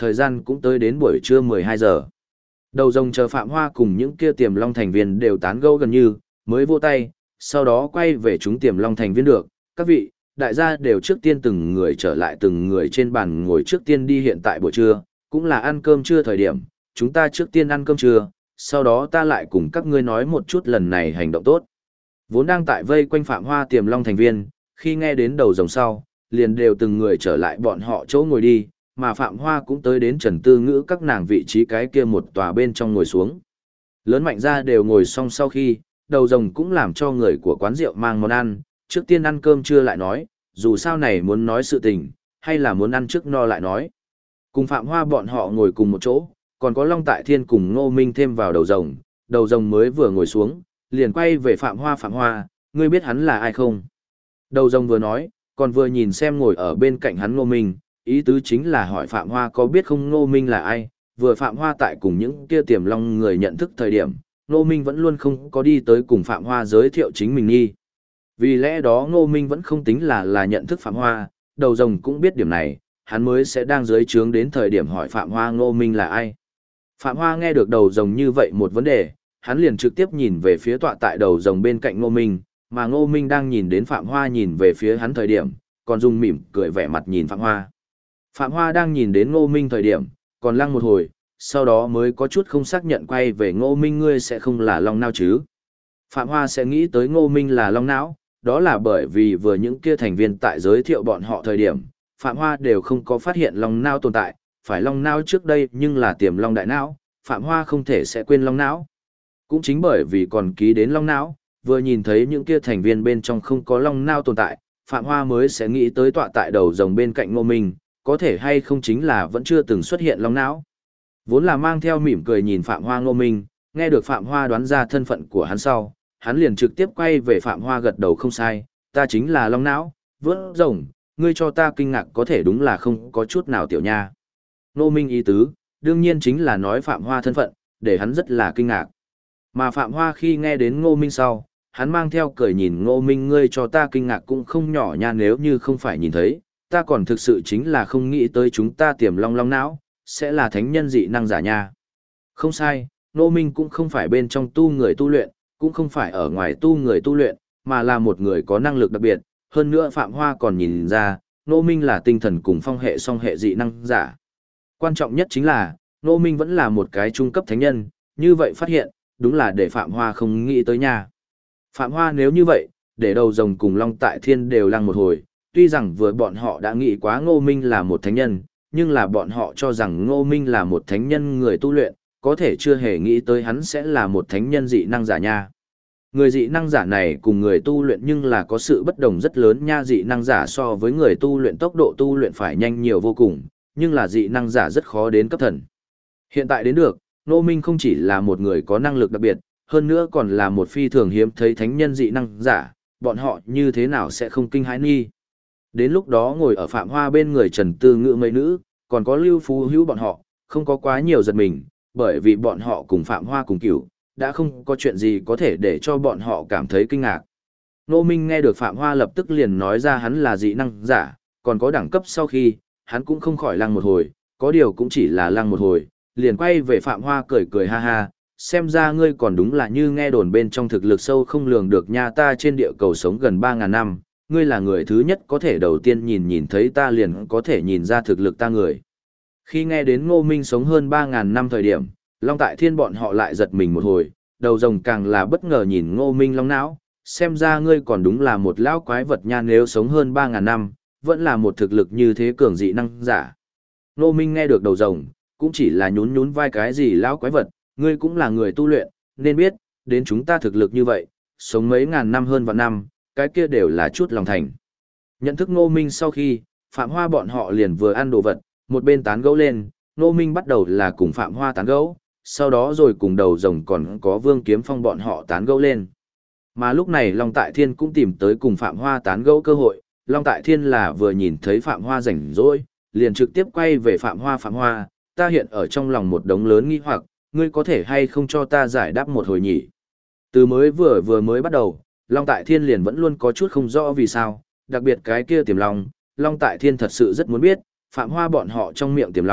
thời gian cũng tới đến buổi trưa 12 giờ. Đầu rồng chờ Phạm Hoa cùng những kia tiềm long thành viên đều tán gẫu gần như, mới vô tay, sau đó quay về chúng tiềm long thành viên được. Các vị, đại gia đều trước tiên từng người trở lại từng người trên bàn ngồi trước tiên đi, hiện tại buổi trưa, cũng là ăn cơm trưa thời điểm, chúng ta trước tiên ăn cơm trưa, sau đó ta lại cùng các ngươi nói một chút lần này hành động tốt. Vốn đang tại vây quanh Phạm Hoa tiềm long thành viên, khi nghe đến đầu rồng sau, liền đều từng người trở lại bọn họ chỗ ngồi đi, mà Phạm Hoa cũng tới đến Trần Tư Ngữ các nàng vị trí cái kia một tòa bên trong ngồi xuống. Lớn mạnh ra đều ngồi xong sau khi, đầu rồng cũng làm cho người của quán rượu mang món ăn, trước tiên ăn cơm trưa lại nói, dù sao này muốn nói sự tình, hay là muốn ăn trước no lại nói. Cùng Phạm Hoa bọn họ ngồi cùng một chỗ, còn có Long Tại Thiên cùng Ngô Minh thêm vào đầu rồng mới vừa ngồi xuống, liền quay về Phạm Hoa, ngươi biết hắn là ai không? Đầu rồng vừa nói, còn vừa nhìn xem ngồi ở bên cạnh hắn Ngô Minh, ý tứ chính là hỏi Phạm Hoa có biết không Ngô Minh là ai, vừa Phạm Hoa tại cùng những kia tiềm long người nhận thức thời điểm, Ngô Minh vẫn luôn không có đi tới cùng Phạm Hoa giới thiệu chính mình nghi. Vì lẽ đó Ngô Minh vẫn không tính là nhận thức Phạm Hoa, đầu rồng cũng biết điểm này, hắn mới sẽ đang dưới trướng đến thời điểm hỏi Phạm Hoa Ngô Minh là ai. Phạm Hoa nghe được đầu rồng như vậy một vấn đề, hắn liền trực tiếp nhìn về phía tọa tại đầu rồng bên cạnh Ngô Minh, mà Ngô Minh đang nhìn đến Phạm Hoa nhìn về phía hắn thời điểm, còn dùng mỉm cười vẻ mặt nhìn Phạm Hoa. Phạm Hoa đang nhìn đến Ngô Minh thời điểm, còn lăng một hồi, sau đó mới có chút không xác nhận quay về Ngô Minh, ngươi sẽ không là long não chứ. Phạm Hoa sẽ nghĩ tới Ngô Minh là long não, đó là bởi vì vừa những kia thành viên tại giới thiệu bọn họ thời điểm, Phạm Hoa đều không có phát hiện long não tồn tại, phải long não trước đây nhưng là tiềm long đại não, Phạm Hoa không thể sẽ quên long não. Cũng chính bởi vì còn ký đến long não, vừa nhìn thấy những kia thành viên bên trong không có long não tồn tại, Phạm Hoa mới sẽ nghĩ tới tọa tại đầu rồng bên cạnh Ngô Minh, có thể hay không chính là vẫn chưa từng xuất hiện long não. Vốn là mang theo mỉm cười nhìn Phạm Hoa Ngô Minh, nghe được Phạm Hoa đoán ra thân phận của hắn sau, hắn liền trực tiếp quay về Phạm Hoa gật đầu, không sai, ta chính là long não, vớt rồng, ngươi cho ta kinh ngạc có thể đúng là không có chút nào tiểu nha. Ngô Minh ý tứ, đương nhiên chính là nói Phạm Hoa thân phận, để hắn rất là kinh ngạc. Mà Phạm Hoa khi nghe đến Ngô Minh sau, hắn mang theo cười nhìn Ngô Minh, ngươi cho ta kinh ngạc cũng không nhỏ nha, nếu như không phải nhìn thấy, ta còn thực sự chính là không nghĩ tới chúng ta tiềm long não, sẽ là thánh nhân dị năng giả nha. Không sai, Ngô Minh cũng không phải bên trong tu người tu luyện, cũng không phải ở ngoài tu người tu luyện, mà là một người có năng lực đặc biệt, hơn nữa Phạm Hoa còn nhìn ra, Ngô Minh là tinh thần cùng phong hệ song hệ dị năng giả. Quan trọng nhất chính là, Ngô Minh vẫn là một cái trung cấp thánh nhân, như vậy phát hiện, đúng là để Phạm Hoa không nghĩ tới nha. Phạm Hoa nếu như vậy, để đầu rồng cùng Long Tại Thiên đều lăng một hồi, tuy rằng vừa bọn họ đã nghĩ quá Ngô Minh là một thánh nhân, nhưng là bọn họ cho rằng Ngô Minh là một thánh nhân người tu luyện, có thể chưa hề nghĩ tới hắn sẽ là một thánh nhân dị năng giả nha. Người dị năng giả này cùng người tu luyện nhưng là có sự bất đồng rất lớn nha, dị năng giả so với người tu luyện tốc độ tu luyện phải nhanh nhiều vô cùng, nhưng là dị năng giả rất khó đến cấp thần. Hiện tại đến được, Ngô Minh không chỉ là một người có năng lực đặc biệt, hơn nữa còn là một phi thường hiếm thấy thánh nhân dị năng giả, bọn họ như thế nào sẽ không kinh hãi nghi. Đến lúc đó ngồi ở Phạm Hoa bên người Trần Tư Ngữ mấy nữ, còn có Lưu Phú Hữu bọn họ, không có quá nhiều giật mình, bởi vì bọn họ cùng Phạm Hoa cùng cửu, đã không có chuyện gì có thể để cho bọn họ cảm thấy kinh ngạc. Ngô Minh nghe được Phạm Hoa lập tức liền nói ra hắn là dị năng giả, còn có đẳng cấp sau khi, hắn cũng không khỏi lăng một hồi, có điều cũng chỉ là lăng một hồi, liền quay về Phạm Hoa cười cười ha ha, xem ra ngươi còn đúng là như nghe đồn bên trong thực lực sâu không lường được nha, ta trên địa cầu sống gần 3.000 năm, ngươi là người thứ nhất có thể đầu tiên nhìn thấy ta liền có thể nhìn ra thực lực ta người. Khi nghe đến Ngô Minh sống hơn 3.000 năm thời điểm, Long Tại Thiên bọn họ lại giật mình một hồi, đầu rồng càng là bất ngờ nhìn Ngô Minh long não, xem ra ngươi còn đúng là một lão quái vật nha, nếu sống hơn 3.000 năm, vẫn là một thực lực như thế cường dị năng giả. Ngô Minh nghe được đầu rồng, cũng chỉ là nhún nhún vai, cái gì lão quái vật, ngươi cũng là người tu luyện, nên biết, đến chúng ta thực lực như vậy, sống mấy ngàn năm hơn vạn năm, cái kia đều là chút lòng thành. Nhận thức Ngô Minh sau khi, Phạm Hoa bọn họ liền vừa ăn đồ vật, một bên tán gẫu lên, Ngô Minh bắt đầu là cùng Phạm Hoa tán gẫu, sau đó rồi cùng đầu rồng còn có Vương Kiếm Phong bọn họ tán gẫu lên. Mà lúc này Long Tại Thiên cũng tìm tới cùng Phạm Hoa tán gẫu cơ hội, Long Tại Thiên là vừa nhìn thấy Phạm Hoa rảnh rỗi, liền trực tiếp quay về Phạm Hoa, ta hiện ở trong lòng một đống lớn nghi hoặc, ngươi có thể hay không cho ta giải đáp một hồi nhỉ? Từ vừa mới bắt đầu, Long Tại Thiên liền vẫn luôn có chút không rõ vì sao, đặc biệt cái kia tiềm long, Long Tại Thiên thật sự rất muốn biết, Phạm Hoa bọn họ trong miệng tiềm long,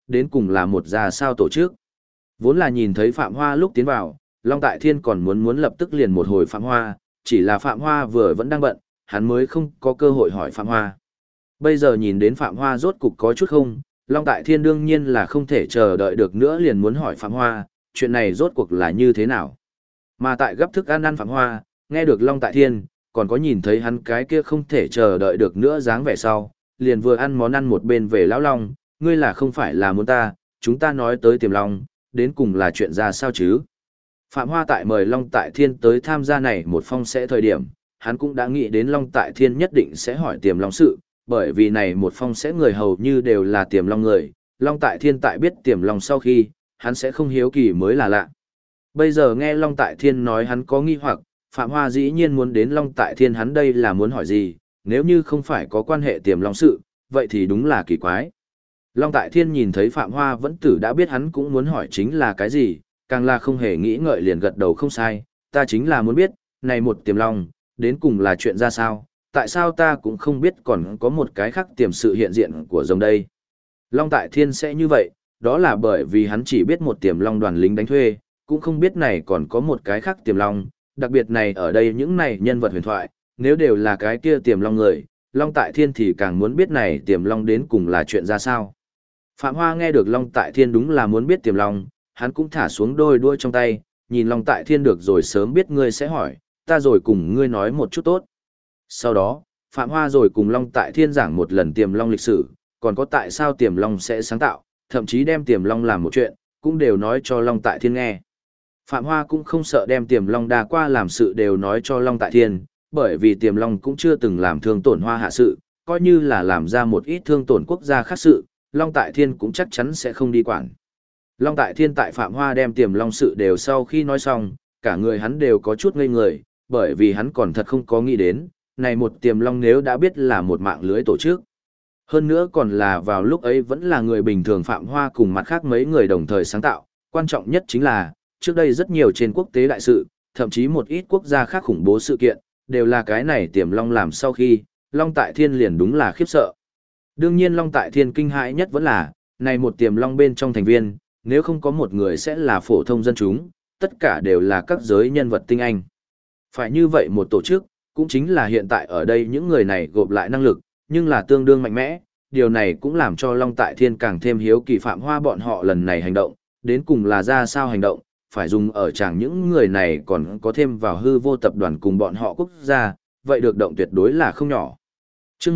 đến cùng là một ra sao tổ chức. Vốn là nhìn thấy Phạm Hoa lúc tiến vào, Long Tại Thiên còn muốn lập tức liền một hồi Phạm Hoa, chỉ là Phạm Hoa vừa vẫn đang bận, hắn mới không có cơ hội hỏi Phạm Hoa. Bây giờ nhìn đến Phạm Hoa rốt cục có chút không, Long Tại Thiên đương nhiên là không thể chờ đợi được nữa liền muốn hỏi Phạm Hoa, chuyện này rốt cuộc là như thế nào. Mà tại gấp thức ăn Phạm Hoa, nghe được Long Tại Thiên, còn có nhìn thấy hắn cái kia không thể chờ đợi được nữa dáng vẻ sau, liền vừa ăn món ăn một bên về lão Long, ngươi là không phải là muốn ta, chúng ta nói tới Tiềm Long, đến cùng là chuyện ra sao chứ. Phạm Hoa tại mời Long Tại Thiên tới tham gia này một phong sẽ thời điểm, hắn cũng đã nghĩ đến Long Tại Thiên nhất định sẽ hỏi Tiềm Long sự, bởi vì này một phong sẽ người hầu như đều là Tiềm Long người, Long Tại Thiên tại biết Tiềm Long sau khi, hắn sẽ không hiếu kỳ mới là lạ. Bây giờ nghe Long Tại Thiên nói hắn có nghi hoặc, Phạm Hoa dĩ nhiên muốn đến Long Tại Thiên, hắn đây là muốn hỏi gì, nếu như không phải có quan hệ Tiềm Long sự, vậy thì đúng là kỳ quái. Long Tại Thiên nhìn thấy Phạm Hoa vẫn tử đã biết hắn cũng muốn hỏi chính là cái gì, càng là không hề nghĩ ngợi liền gật đầu không sai, ta chính là muốn biết, này một Tiềm Long, đến cùng là chuyện ra sao, tại sao ta cũng không biết còn có một cái khác tiềm sự hiện diện của rồng đây. Long Tại Thiên sẽ như vậy, đó là bởi vì hắn chỉ biết một Tiềm Long đoàn lính đánh thuê, cũng không biết này còn có một cái khác Tiềm Long, đặc biệt này ở đây những này nhân vật huyền thoại, nếu đều là cái kia Tiềm Long người, Long Tại Thiên thì càng muốn biết này Tiềm Long đến cùng là chuyện ra sao. Phạm Hoa nghe được Long Tại Thiên đúng là muốn biết Tiềm Long, hắn cũng thả xuống đôi đuôi trong tay, nhìn Long Tại Thiên được rồi sớm biết ngươi sẽ hỏi, ta rồi cùng ngươi nói một chút tốt. Sau đó, Phạm Hoa rồi cùng Long Tại Thiên giảng một lần Tiềm Long lịch sử, còn có tại sao Tiềm Long sẽ sáng tạo, thậm chí đem Tiềm Long làm một chuyện, cũng đều nói cho Long Tại Thiên nghe. Phạm Hoa cũng không sợ đem Tiềm Long đa qua làm sự đều nói cho Long Tại Thiên, bởi vì Tiềm Long cũng chưa từng làm thương tổn Hoa Hạ sự, coi như là làm ra một ít thương tổn quốc gia khác sự, Long Tại Thiên cũng chắc chắn sẽ không đi quản. Long Tại Thiên tại Phạm Hoa đem Tiềm Long sự đều sau khi nói xong, cả người hắn đều có chút ngây người, bởi vì hắn còn thật không có nghĩ đến, này một Tiềm Long nếu đã biết là một mạng lưới tổ chức. Hơn nữa còn là vào lúc ấy vẫn là người bình thường Phạm Hoa cùng mặt khác mấy người đồng thời sáng tạo, quan trọng nhất chính là, trước đây rất nhiều trên quốc tế đại sự, thậm chí một ít quốc gia khác khủng bố sự kiện, đều là cái này Tiềm Long làm sau khi, Long Tại Thiên liền đúng là khiếp sợ. Đương nhiên Long Tại Thiên kinh hãi nhất vẫn là, này một Tiềm Long bên trong thành viên, nếu không có một người sẽ là phổ thông dân chúng, tất cả đều là các giới nhân vật tinh anh. Phải như vậy một tổ chức, cũng chính là hiện tại ở đây những người này gộp lại năng lực, nhưng là tương đương mạnh mẽ, điều này cũng làm cho Long Tại Thiên càng thêm hiếu kỳ Phạm Hoa bọn họ lần này hành động, đến cùng là ra sao hành động, phải dùng ở chẳng những người này còn có thêm vào hư vô tập đoàn cùng bọn họ quốc gia, vậy được động tuyệt đối là không nhỏ. Chương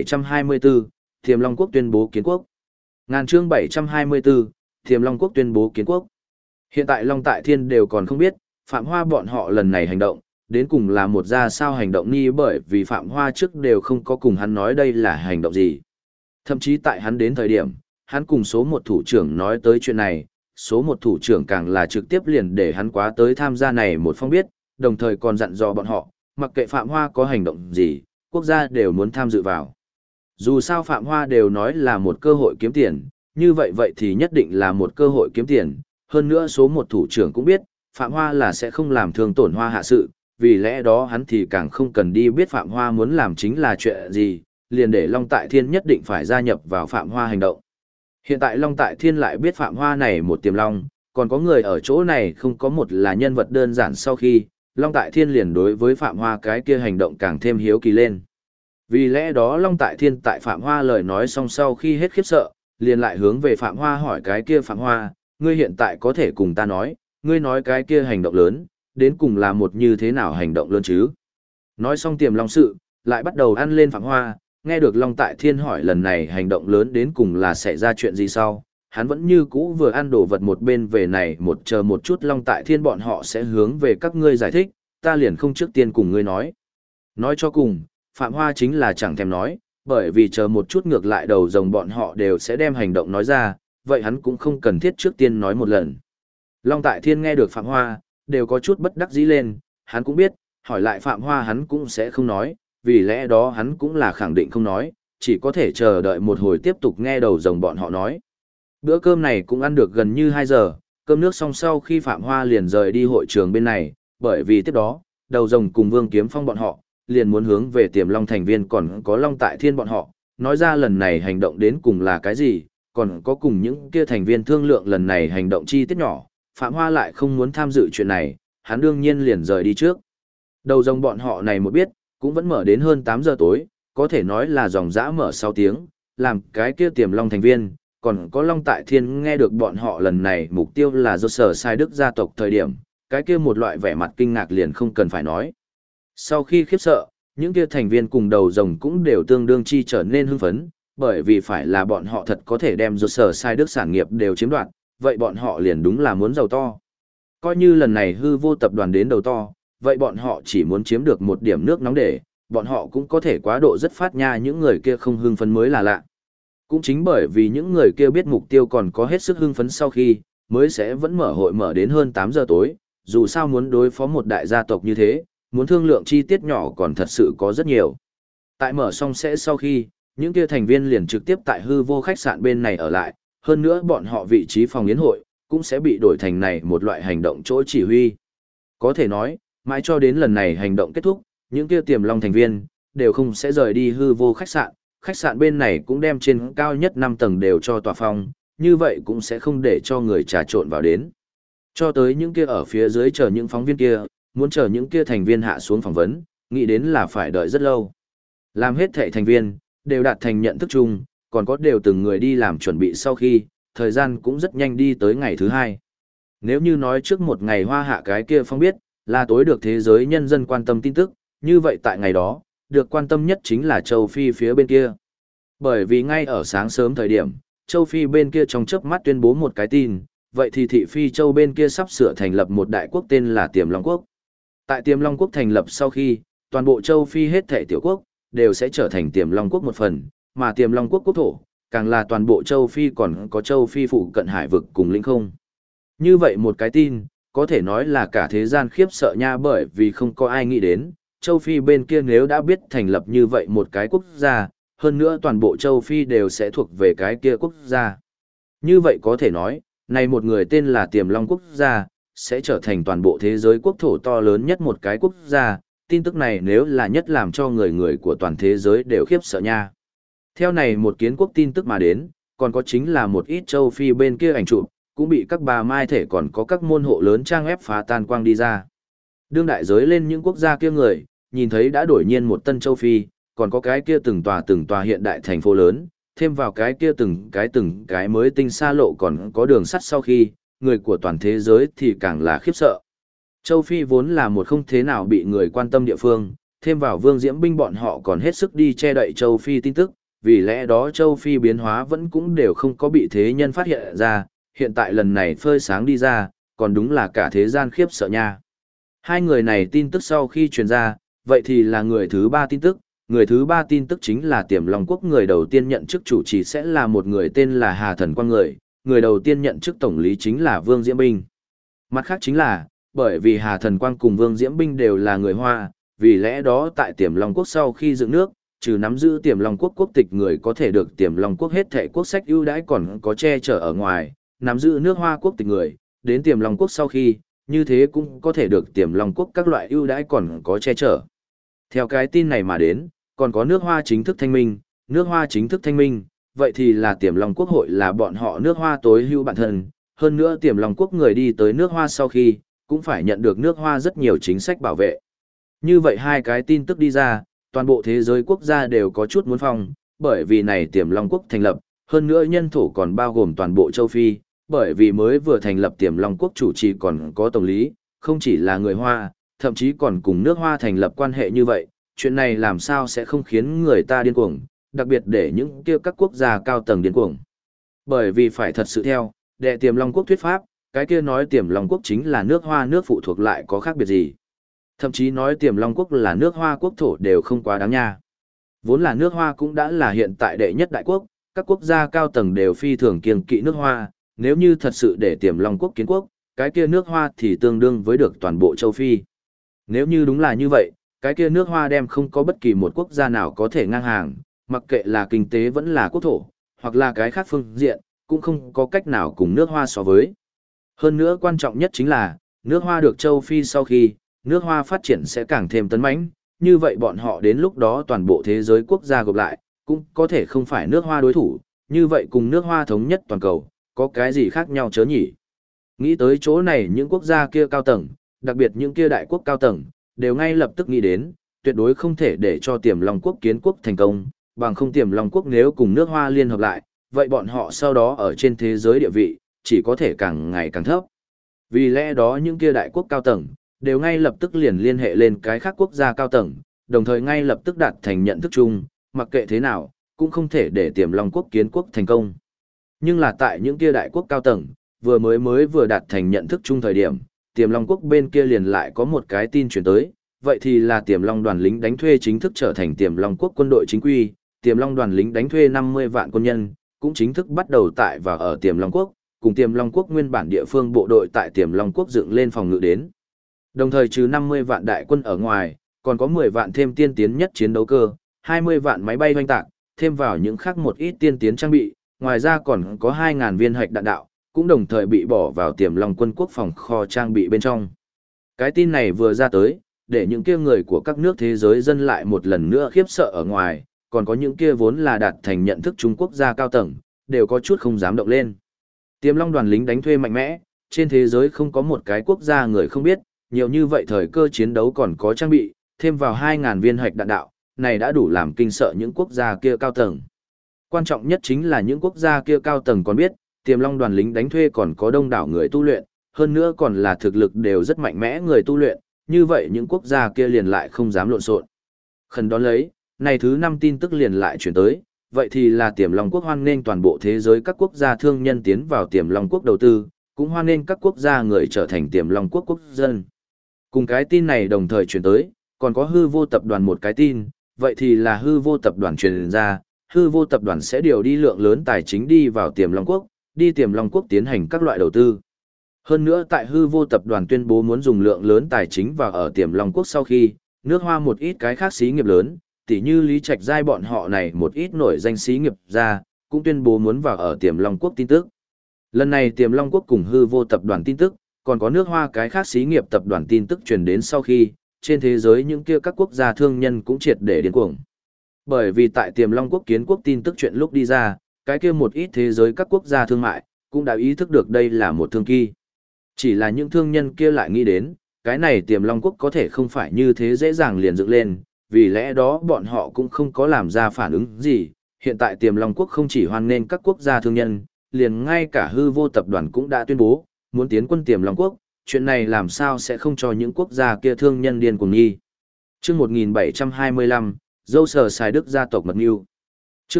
1724, Tiềm Long Quốc tuyên bố kiến quốc. Ngàn chương 724, Tiềm Long Quốc tuyên bố kiến quốc. Hiện tại Long Tại Thiên đều còn không biết, Phạm Hoa bọn họ lần này hành động, đến cùng là một ra sao hành động ni, bởi vì Phạm Hoa trước đều không có cùng hắn nói đây là hành động gì. Thậm chí tại hắn đến thời điểm, hắn cùng số một thủ trưởng nói tới chuyện này, số một thủ trưởng càng là trực tiếp liền để hắn quá tới tham gia này một phong biết, đồng thời còn dặn dò bọn họ, mặc kệ Phạm Hoa có hành động gì, quốc gia đều muốn tham dự vào. Dù sao Phạm Hoa đều nói là một cơ hội kiếm tiền, như vậy vậy thì nhất định là một cơ hội kiếm tiền, hơn nữa số một thủ trưởng cũng biết, Phạm Hoa là sẽ không làm thương tổn Hoa Hạ sự, vì lẽ đó hắn thì càng không cần đi biết Phạm Hoa muốn làm chính là chuyện gì, liền để Long Tại Thiên nhất định phải gia nhập vào Phạm Hoa hành động. Hiện tại Long Tại Thiên lại biết Phạm Hoa này một Tiềm Long, còn có người ở chỗ này không có một là nhân vật đơn giản, sau khi, Long Tại Thiên liền đối với Phạm Hoa cái kia hành động càng thêm hiếu kỳ lên. Vì lẽ đó Long Tại Thiên tại Phạm Hoa lời nói xong sau khi hết khiếp sợ, liền lại hướng về Phạm Hoa hỏi cái kia Phạm Hoa, ngươi hiện tại có thể cùng ta nói, ngươi nói cái kia hành động lớn, đến cùng là một như thế nào hành động lớn chứ? Nói xong Tiềm Long sự, lại bắt đầu ăn lên Phạm Hoa, nghe được Long Tại Thiên hỏi lần này hành động lớn đến cùng là xảy ra chuyện gì sau, hắn vẫn như cũ vừa ăn đồ vật một bên về này một chờ một chút Long Tại Thiên bọn họ sẽ hướng về các ngươi giải thích, ta liền không trước tiên cùng ngươi nói. Nói cho cùng, Phạm Hoa chính là chẳng thèm nói, bởi vì chờ một chút ngược lại đầu rồng bọn họ đều sẽ đem hành động nói ra, vậy hắn cũng không cần thiết trước tiên nói một lần. Long Tại Thiên nghe được Phạm Hoa, đều có chút bất đắc dĩ lên, hắn cũng biết, hỏi lại Phạm Hoa hắn cũng sẽ không nói, vì lẽ đó hắn cũng là khẳng định không nói, chỉ có thể chờ đợi một hồi tiếp tục nghe đầu rồng bọn họ nói. Bữa cơm này cũng ăn được gần như 2 giờ, cơm nước xong sau khi Phạm Hoa liền rời đi hội trường bên này, bởi vì tiếp đó, đầu rồng cùng Vương Kiếm Phong bọn họ, liền muốn hướng về Tiềm Long thành viên còn có Long Tại Thiên bọn họ, nói ra lần này hành động đến cùng là cái gì, còn có cùng những kia thành viên thương lượng lần này hành động chi tiết nhỏ, Phạm Hoa lại không muốn tham dự chuyện này, hắn đương nhiên liền rời đi trước. Đầu dòng bọn họ này một biết, cũng vẫn mở đến hơn 8 giờ tối, có thể nói là dòng dã mở 6 tiếng, làm cái kia Tiềm Long thành viên, còn có Long Tại Thiên nghe được bọn họ lần này mục tiêu là do Sở Sai Đức gia tộc thời điểm, cái kia một loại vẻ mặt kinh ngạc liền không cần phải nói. Sau khi khiếp sợ, những kia thành viên cùng đầu rồng cũng đều tương đương chi trở nên hưng phấn, bởi vì phải là bọn họ thật có thể đem do Sở Sai Đức sản nghiệp đều chiếm đoạt, vậy bọn họ liền đúng là muốn giàu to. Coi như lần này hư vô tập đoàn đến đầu to, vậy bọn họ chỉ muốn chiếm được một điểm nước nóng để, bọn họ cũng có thể quá độ rất phát nha, những người kia không hưng phấn mới là lạ. Cũng chính bởi vì những người kia biết mục tiêu còn có hết sức hưng phấn sau khi, mới sẽ vẫn mở hội mở đến hơn 8 giờ tối, dù sao muốn đối phó một đại gia tộc như thế, muốn thương lượng chi tiết nhỏ còn thật sự có rất nhiều. Tại mở xong sẽ sau khi, những kia thành viên liền trực tiếp tại hư vô khách sạn bên này ở lại, hơn nữa bọn họ vị trí phòng yến hội, cũng sẽ bị đổi thành này một loại hành động chỗ chỉ huy. Có thể nói, mãi cho đến lần này hành động kết thúc, những kia Tiềm Long thành viên, đều không sẽ rời đi hư vô khách sạn bên này cũng đem trên cao nhất 5 tầng đều cho tòa phòng, như vậy cũng sẽ không để cho người trà trộn vào đến. Cho tới những kia ở phía dưới chờ những phóng viên kia, muốn chờ những kia thành viên hạ xuống phỏng vấn, nghĩ đến là phải đợi rất lâu. Làm hết thảy thành viên, đều đạt thành nhận thức chung, còn có đều từng người đi làm chuẩn bị sau khi, thời gian cũng rất nhanh đi tới ngày thứ 2. Nếu như nói trước một ngày Hoa Hạ cái kia phong biết, là tối được thế giới nhân dân quan tâm tin tức, như vậy tại ngày đó, được quan tâm nhất chính là châu Phi phía bên kia. Bởi vì ngay ở sáng sớm thời điểm, châu Phi bên kia trong chớp mắt tuyên bố một cái tin, vậy thì thị Phi châu bên kia sắp sửa thành lập một đại quốc tên là Tiềm Long Quốc. Tại Tiềm Long Quốc thành lập sau khi, toàn bộ châu Phi hết thảy tiểu quốc, đều sẽ trở thành Tiềm Long Quốc một phần, mà Tiềm Long Quốc quốc thổ, càng là toàn bộ châu Phi còn có châu Phi phụ cận hải vực cùng lĩnh không. Như vậy một cái tin, có thể nói là cả thế gian khiếp sợ nha, bởi vì không có ai nghĩ đến, châu Phi bên kia nếu đã biết thành lập như vậy một cái quốc gia, hơn nữa toàn bộ châu Phi đều sẽ thuộc về cái kia quốc gia. Như vậy có thể nói, này một người tên là Tiềm Long quốc gia, sẽ trở thành toàn bộ thế giới quốc thổ to lớn nhất một cái quốc gia, tin tức này nếu là nhất làm cho người của toàn thế giới đều khiếp sợ nha. Theo này một kiến quốc tin tức mà đến, còn có chính là một ít châu Phi bên kia ảnh chụp, cũng bị các bà mai thể còn có các môn hộ lớn trang ép phá tan quang đi ra. Đương đại giới lên những quốc gia kia người, nhìn thấy đã đổi nhiên một tân châu Phi, còn có cái kia từng tòa hiện đại thành phố lớn, thêm vào cái kia từng cái mới tinh xa lộ còn có đường sắt sau khi, người của toàn thế giới thì càng là khiếp sợ. Châu Phi vốn là một không thế nào bị người quan tâm địa phương, thêm vào Vương Diễm binh bọn họ còn hết sức đi che đậy châu Phi tin tức, vì lẽ đó châu Phi biến hóa vẫn cũng đều không có bị thế nhân phát hiện ra, hiện tại lần này phơi sáng đi ra, còn đúng là cả thế gian khiếp sợ nha. Hai người này tin tức sau khi truyền ra, vậy thì là người thứ 3 tin tức, người thứ 3 tin tức chính là Tiềm Long Quốc người đầu tiên nhận chức chủ trì sẽ là một người tên là Hà Thần Quang người đầu tiên nhận chức tổng lý chính là Vương Diễm Binh. Mặt khác chính là, bởi vì Hà Thần Quang cùng Vương Diễm Binh đều là người Hoa, vì lẽ đó tại Tiềm Long Quốc sau khi dựng nước, trừ nắm giữ Tiềm Long Quốc quốc tịch người có thể được Tiềm Long Quốc hết thảy quốc sách ưu đãi còn có che chở ở ngoài, nắm giữ nước Hoa quốc tịch người, đến Tiềm Long Quốc sau khi, như thế cũng có thể được Tiềm Long Quốc các loại ưu đãi còn có che chở. Theo cái tin này mà đến, còn có nước Hoa chính thức thanh minh, nước Hoa chính thức thanh minh, vậy thì là Tiềm Long Quốc hội là bọn họ nước Hoa tối hữu bản thân, hơn nữa Tiềm Long Quốc người đi tới nước Hoa sau khi, cũng phải nhận được nước Hoa rất nhiều chính sách bảo vệ. Như vậy hai cái tin tức đi ra, toàn bộ thế giới quốc gia đều có chút muốn phong, bởi vì này Tiềm Long Quốc thành lập, hơn nữa nhân thủ còn bao gồm toàn bộ châu Phi, bởi vì mới vừa thành lập Tiềm Long Quốc chủ trì còn có tổng lý, không chỉ là người Hoa, thậm chí còn cùng nước Hoa thành lập quan hệ như vậy, chuyện này làm sao sẽ không khiến người ta điên cuồng, đặc biệt để những kia các quốc gia cao tầng điên cuồng. Bởi vì phải thật sự theo, đệ Tiềm Long Quốc thuyết pháp, cái kia nói Tiềm Long Quốc chính là nước Hoa nước phụ thuộc lại có khác biệt gì. Thậm chí nói Tiềm Long Quốc là nước Hoa quốc thổ đều không quá đáng nha. Vốn là nước Hoa cũng đã là hiện tại đệ nhất đại quốc, các quốc gia cao tầng đều phi thường kiêng kỵ nước Hoa, nếu như thật sự để Tiềm Long Quốc kiến quốc, cái kia nước Hoa thì tương đương với được toàn bộ châu Phi. Nếu như đúng là như vậy, cái kia nước Hoa đem không có bất kỳ một quốc gia nào có thể ngang hàng, mặc kệ là kinh tế vẫn là quốc thổ, hoặc là cái khác phương diện, cũng không có cách nào cùng nước Hoa so với. Hơn nữa quan trọng nhất chính là, nước Hoa được châu Phi sau khi, nước Hoa phát triển sẽ càng thêm tấn mãnh, như vậy bọn họ đến lúc đó toàn bộ thế giới quốc gia gộp lại, cũng có thể không phải nước Hoa đối thủ, như vậy cùng nước Hoa thống nhất toàn cầu, có cái gì khác nhau chớ nhỉ? Nghĩ tới chỗ này những quốc gia kia cao tầng, đặc biệt những kia đại quốc cao tầng, đều ngay lập tức nghĩ đến, tuyệt đối không thể để cho Tiềm Long quốc kiến quốc thành công, bằng không Tiềm Long quốc nếu cùng nước Hoa liên hợp lại, vậy bọn họ sau đó ở trên thế giới địa vị, chỉ có thể càng ngày càng thấp. Vì lẽ đó những kia đại quốc cao tầng, đều ngay lập tức liền liên hệ lên cái khác quốc gia cao tầng, đồng thời ngay lập tức đạt thành nhận thức chung, mặc kệ thế nào, cũng không thể để Tiềm Long quốc kiến quốc thành công. Nhưng là tại những kia đại quốc cao tầng, vừa đạt thành nhận thức chung thời điểm, Tiềm Long quốc bên kia liền lại có một cái tin chuyển tới, vậy thì là Tiềm Long đoàn lính đánh thuê chính thức trở thành Tiềm Long quốc quân đội chính quy, Tiềm Long đoàn lính đánh thuê 50 vạn quân nhân, cũng chính thức bắt đầu tại và ở Tiềm Long quốc, cùng Tiềm Long quốc nguyên bản địa phương bộ đội tại Tiềm Long quốc dựng lên phòng ngự đến. Đồng thời trừ 50 vạn đại quân ở ngoài, còn có 10 vạn thêm tiên tiến nhất chiến đấu cơ, 20 vạn máy bay hoành tạc, thêm vào những khác một ít tiên tiến trang bị, ngoài ra còn có 2.000 viên hạch đạn đạo, cũng đồng thời bị bỏ vào Tiềm Long quân quốc phòng kho trang bị bên trong. Cái tin này vừa ra tới, để những kia người của các nước thế giới dân lại một lần nữa khiếp sợ ở ngoài, còn có những kia vốn là đạt thành nhận thức Trung Quốc gia cao tầng, đều có chút không dám động lên. Tiềm Long đoàn lính đánh thuê mạnh mẽ, trên thế giới không có một cái quốc gia người không biết, nhiều như vậy thời cơ chiến đấu còn có trang bị, thêm vào 2.000 viên hạch đạn đạo, này đã đủ làm kinh sợ những quốc gia kia cao tầng. Quan trọng nhất chính là những quốc gia kia cao tầng còn biết, Tiềm Long đoàn lính đánh thuê còn có đông đảo người tu luyện, hơn nữa còn là thực lực đều rất mạnh mẽ người tu luyện, như vậy những quốc gia kia liền lại không dám lộn xộn. Khẩn đón lấy, này thứ 5 tin tức liền lại chuyển tới, vậy thì là Tiềm Long quốc hoan nghênh toàn bộ thế giới các quốc gia thương nhân tiến vào Tiềm Long quốc đầu tư, cũng hoan nghênh các quốc gia người trở thành Tiềm Long quốc quốc dân. Cùng cái tin này đồng thời chuyển tới, còn có hư vô tập đoàn một cái tin, vậy thì là hư vô tập đoàn truyền ra, hư vô tập đoàn sẽ điều đi lượng lớn tài chính đi vào Tiềm Long quốc, đi Tiềm Long quốc tiến hành các loại đầu tư. Hơn nữa tại hư vô tập đoàn tuyên bố muốn dùng lượng lớn tài chính vào ở Tiềm Long quốc sau khi, nước Hoa một ít cái khác xí nghiệp lớn, tỉ như Lý Trạch Giai bọn họ này một ít nổi danh xí nghiệp ra, cũng tuyên bố muốn vào ở Tiềm Long quốc tin tức. Lần này Tiềm Long quốc cùng hư vô tập đoàn tin tức, còn có nước Hoa cái khác xí nghiệp tập đoàn tin tức truyền đến sau khi, trên thế giới những kia các quốc gia thương nhân cũng triệt để điên cuồng. Bởi vì tại Tiềm Long quốc kiến quốc tin tức chuyện lúc đi ra, cái kia một ít thế giới các quốc gia thương mại, cũng đã ý thức được đây là một thương kỳ. Chỉ là những thương nhân kia lại nghĩ đến, cái này Tiềm Long quốc có thể không phải như thế dễ dàng liền dựng lên, vì lẽ đó bọn họ cũng không có làm ra phản ứng gì. Hiện tại Tiềm Long quốc không chỉ hoan nghênh các quốc gia thương nhân, liền ngay cả hư vô tập đoàn cũng đã tuyên bố, muốn tiến quân Tiềm Long quốc, chuyện này làm sao sẽ không cho những quốc gia kia thương nhân điên cuồng nghi. Chương 1725, dâu sờ xài Đức gia tộc mật mưu. Chương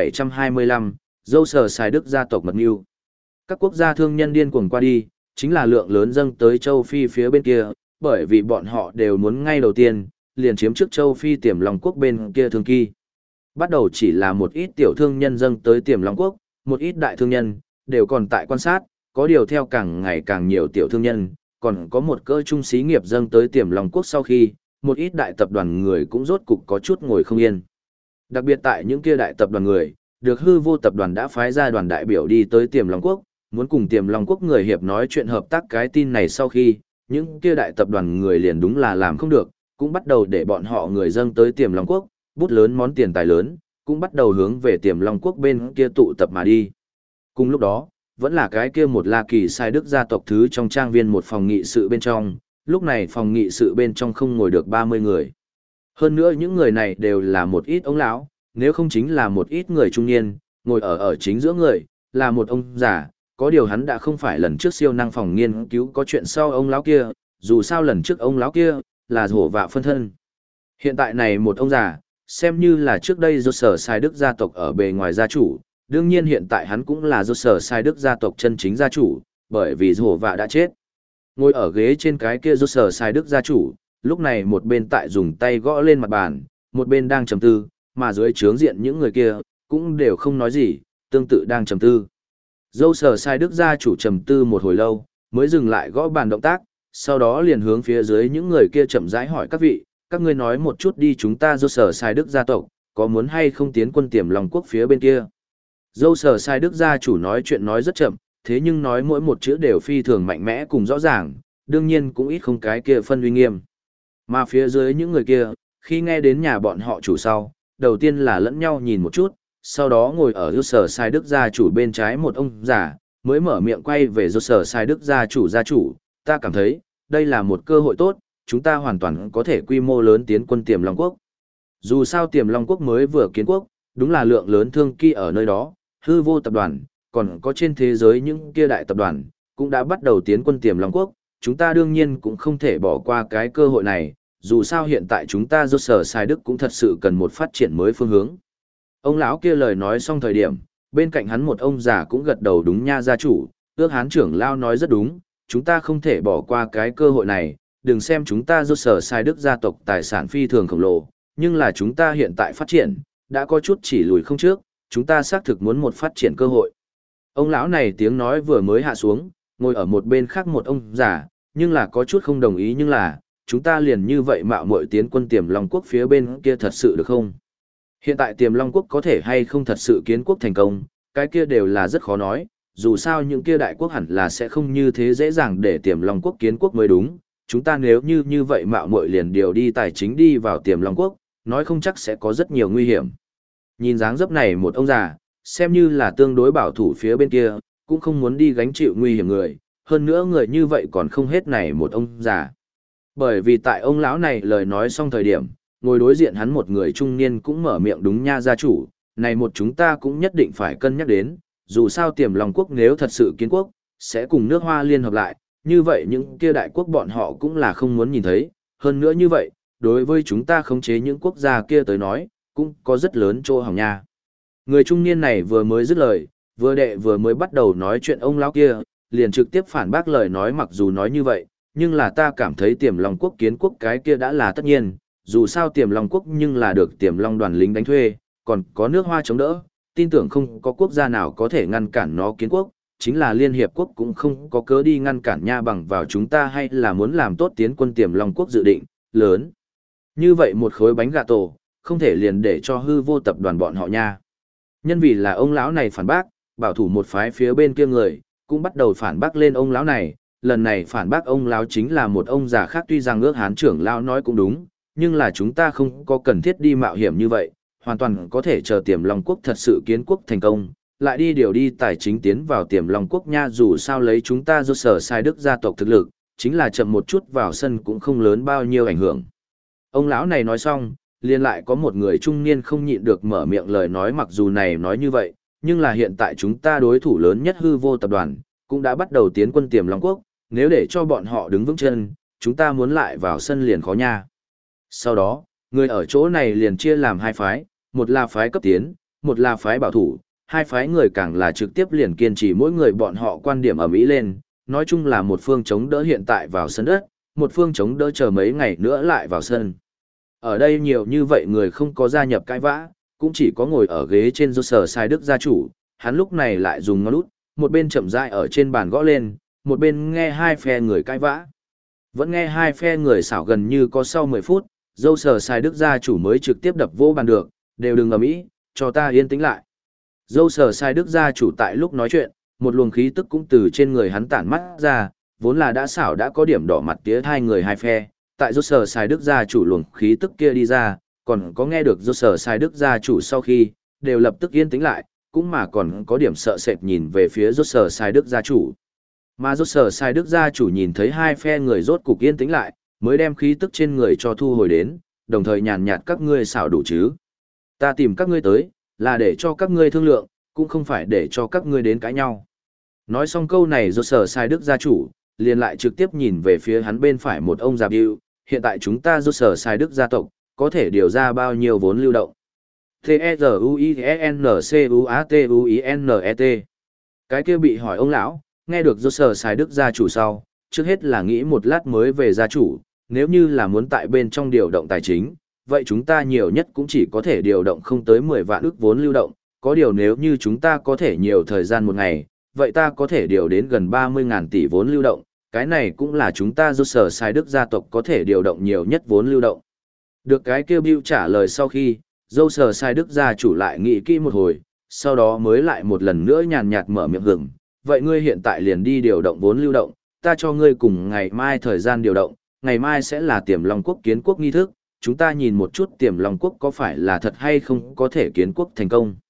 1725, dâu sờ xài Đức gia tộc mật mưu. Các quốc gia thương nhân điên cuồng qua đi, chính là lượng lớn dâng tới châu Phi phía bên kia, bởi vì bọn họ đều muốn ngay đầu tiên, liền chiếm trước châu Phi Tiềm Long quốc bên kia thương kỳ. Bắt đầu chỉ là một ít tiểu thương nhân dâng tới Tiềm Long quốc, một ít đại thương nhân, đều còn tại quan sát, có điều theo càng ngày càng nhiều tiểu thương nhân, còn có một cỡ trung xí nghiệp dâng tới Tiềm Long quốc sau khi, một ít đại tập đoàn người cũng rốt cục có chút ngồi không yên. Đặc biệt tại những kia đại tập đoàn người, được hư vô tập đoàn đã phái ra đoàn đại biểu đi tới Tiềm Long quốc, muốn cùng Tiềm Long quốc người hiệp nói chuyện hợp tác cái tin này sau khi, những kia đại tập đoàn người liền đúng là làm không được, cũng bắt đầu để bọn họ người dâng tới Tiềm Long quốc, bút lớn món tiền tài lớn, cũng bắt đầu hướng về Tiềm Long quốc bên kia tụ tập mà đi. Cùng lúc đó, vẫn là cái kia một La Kỳ sai Đức gia tộc thứ trong trang viên một phòng nghị sự bên trong, lúc này phòng nghị sự bên trong không ngồi được 30 người. Hơn nữa những người này đều là một ít ông lão, nếu không chính là một ít người trung niên, ngồi ở chính giữa người, là một ông già, có điều hắn đã không phải lần trước siêu năng phòng nghiên cứu có chuyện sau ông lão kia, dù sao lần trước ông lão kia là hổ vạ phân thân. Hiện tại này một ông già, xem như là trước đây do sở sai Đức gia tộc ở bề ngoài gia chủ, đương nhiên hiện tại hắn cũng là do sở sai Đức gia tộc chân chính gia chủ, bởi vì hổ vạ đã chết. Ngồi ở ghế trên cái kia do sở sai Đức gia chủ, lúc này một bên tại dùng tay gõ lên mặt bàn, một bên đang trầm tư, mà dưới trướng diện những người kia, cũng đều không nói gì, tương tự đang trầm tư. Dâu sở sai Đức gia chủ trầm tư một hồi lâu, mới dừng lại gõ bàn động tác, sau đó liền hướng phía dưới những người kia chậm rãi hỏi các vị, các ngươi nói một chút đi, chúng ta dâu sở sai Đức gia tộc, có muốn hay không tiến quân Tiềm Long quốc phía bên kia. Dâu sở sai Đức gia chủ nói chuyện nói rất chậm, thế nhưng nói mỗi một chữ đều phi thường mạnh mẽ cùng rõ ràng, đương nhiên cũng ít không cái kia phân uy nghiêm. Mà phía dưới những người kia, khi nghe đến nhà bọn họ chủ sau, đầu tiên là lẫn nhau nhìn một chút, sau đó ngồi ở rốt sở sai đức gia chủ bên trái một ông già, mới mở miệng quay về rốt sở sai đức gia chủ, ta cảm thấy, đây là một cơ hội tốt, chúng ta hoàn toàn có thể quy mô lớn tiến quân Tiềm Long Quốc. Dù sao Tiềm Long Quốc mới vừa kiến quốc, đúng là lượng lớn thương kỳ ở nơi đó, hư vô tập đoàn, còn có trên thế giới những kia đại tập đoàn, cũng đã bắt đầu tiến quân Tiềm Long Quốc, chúng ta đương nhiên cũng không thể bỏ qua cái cơ hội này, dù sao hiện tại chúng ta rốt sở sai đức cũng thật sự cần một phát triển mới phương hướng. Ông lão kia lời nói xong thời điểm, bên cạnh hắn một ông già cũng gật đầu đúng nha gia chủ, ước hán trưởng lao nói rất đúng, chúng ta không thể bỏ qua cái cơ hội này, đừng xem chúng ta rốt sở sai đức gia tộc tài sản phi thường khổng lồ, nhưng là chúng ta hiện tại phát triển, đã có chút chỉ lùi không trước, chúng ta xác thực muốn một phát triển cơ hội. Ông lão này tiếng nói vừa mới hạ xuống, ngồi ở một bên khác một ông già, nhưng là có chút không đồng ý nhưng là, chúng ta liền như vậy mạo muội tiến quân Tiềm Long Quốc phía bên kia thật sự được không? Hiện tại Tiềm Long Quốc có thể hay không thật sự kiến quốc thành công, cái kia đều là rất khó nói, dù sao những kia đại quốc hẳn là sẽ không như thế dễ dàng để Tiềm Long Quốc kiến quốc mới đúng, chúng ta nếu như vậy mạo muội liền điều đi tài chính đi vào Tiềm Long Quốc, nói không chắc sẽ có rất nhiều nguy hiểm. Nhìn dáng dấp này một ông già, xem như là tương đối bảo thủ phía bên kia, cũng không muốn đi gánh chịu nguy hiểm người, hơn nữa người như vậy còn không hết này một ông già. Bởi vì tại ông lão này lời nói xong thời điểm, ngồi đối diện hắn một người trung niên cũng mở miệng đúng nha gia chủ, này một chúng ta cũng nhất định phải cân nhắc đến, dù sao Tiềm Long Quốc nếu thật sự kiến quốc, sẽ cùng nước Hoa liên hợp lại, như vậy những kia đại quốc bọn họ cũng là không muốn nhìn thấy, hơn nữa như vậy, đối với chúng ta khống chế những quốc gia kia tới nói, cũng có rất lớn chỗ hỏng nha. Người trung niên này vừa mới dứt lời, vừa mới bắt đầu nói chuyện ông lão kia, liền trực tiếp phản bác lời nói mặc dù nói như vậy, nhưng là ta cảm thấy Tiềm Long Quốc kiến quốc cái kia đã là tất nhiên, dù sao Tiềm Long Quốc nhưng là được Tiềm Long đoàn lính đánh thuê, còn có nước Hoa chống đỡ, tin tưởng không có quốc gia nào có thể ngăn cản nó kiến quốc, chính là Liên Hiệp Quốc cũng không có cớ đi ngăn cản nha bằng vào chúng ta hay là muốn làm tốt tiến quân Tiềm Long Quốc dự định, lớn. Như vậy một khối bánh gà tổ, không thể liền để cho hư vô tập đoàn bọn họ nha. Nhân vì là ông lão này phản bác, bảo thủ một phái phía bên kia người, cũng bắt đầu phản bác lên ông lão này, lần này phản bác ông lão chính là một ông già khác tuy rằng ước hán trưởng lão nói cũng đúng, nhưng là chúng ta không có cần thiết đi mạo hiểm như vậy, hoàn toàn có thể chờ Tiềm Long Quốc thật sự kiến quốc thành công, lại đi điều đi tài chính tiến vào Tiềm Long Quốc nha dù sao lấy chúng ta do sở sai đức gia tộc thực lực, chính là chậm một chút vào sân cũng không lớn bao nhiêu ảnh hưởng. Ông lão này nói xong, liền lại có một người trung niên không nhịn được mở miệng lời nói mặc dù này nói như vậy, nhưng là hiện tại chúng ta đối thủ lớn nhất hư vô tập đoàn, cũng đã bắt đầu tiến quân Tiềm Long Quốc, nếu để cho bọn họ đứng vững chân, chúng ta muốn lại vào sân liền khó nha. Sau đó, người ở chỗ này liền chia làm hai phái, một là phái cấp tiến, một là phái bảo thủ, hai phái người càng là trực tiếp liền kiên trì mỗi người bọn họ quan điểm ở Mỹ lên, nói chung là một phương chống đỡ hiện tại vào sân đất, một phương chống đỡ chờ mấy ngày nữa lại vào sân. Ở đây nhiều như vậy người không có gia nhập cãi vã, cũng chỉ có ngồi ở ghế trên do sở sai đức gia chủ, hắn lúc này lại dùng ngón út, một bên chậm rãi ở trên bàn gõ lên, một bên nghe hai phe người cãi vã. Vẫn nghe hai phe người xảo gần như có sau 10 phút, dâu sở sai đức gia chủ mới trực tiếp đập vô bàn được, đều đừng ầm ĩ, cho ta yên tĩnh lại. Dâu sở sai đức gia chủ tại lúc nói chuyện, một luồng khí tức cũng từ trên người hắn tản mắt ra, vốn là đã xảo đã có điểm đỏ mặt tía hai người hai phe, tại dâu sở sai đức gia chủ luồng khí tức kia đi ra, còn có nghe được dâu sở sai đức gia chủ sau khi, đều lập tức yên tĩnh lại, cũng mà còn có điểm sợ sệt nhìn về phía dâu sở sai đức gia chủ. Mà dâu sở sai đức gia chủ nhìn thấy hai phe người rốt cục yên tĩnh lại, mới đem khí tức trên người cho thu hồi đến, đồng thời nhàn nhạt các ngươi xảo đủ chứ. Ta tìm các ngươi tới, là để cho các ngươi thương lượng, cũng không phải để cho các ngươi đến cãi nhau. Nói xong câu này dâu sở sai đức gia chủ, liền lại trực tiếp nhìn về phía hắn bên phải một ông già bưu, hiện tại chúng ta dâu sở sai đức gia tộc, có thể điều ra bao nhiêu vốn lưu động. T-E-Z-U-I-N-C-U-A-T-U-I-N-E-T. Cái kia bị hỏi ông lão, nghe được dâu sở sai đức gia chủ sau, trước hết là nghĩ một lát mới về gia chủ, nếu như là muốn tại bên trong điều động tài chính, vậy chúng ta nhiều nhất cũng chỉ có thể điều động không tới 10 vạn ức vốn lưu động, có điều nếu như chúng ta có thể nhiều thời gian một ngày, vậy ta có thể điều đến gần 30.000 tỷ vốn lưu động, cái này cũng là chúng ta do sở sai đức gia tộc có thể điều động nhiều nhất vốn lưu động. Được cái kêu bưu trả lời sau khi, dâu sở sai đức gia chủ lại nghĩ kỹ một hồi, sau đó mới lại một lần nữa nhàn nhạt mở miệng gừng, vậy ngươi hiện tại liền đi điều động vốn lưu động, ta cho ngươi cùng ngày mai thời gian điều động, ngày mai sẽ là Tiềm Long Quốc kiến quốc nghi thức, chúng ta nhìn một chút Tiềm Long Quốc có phải là thật hay không có thể kiến quốc thành công.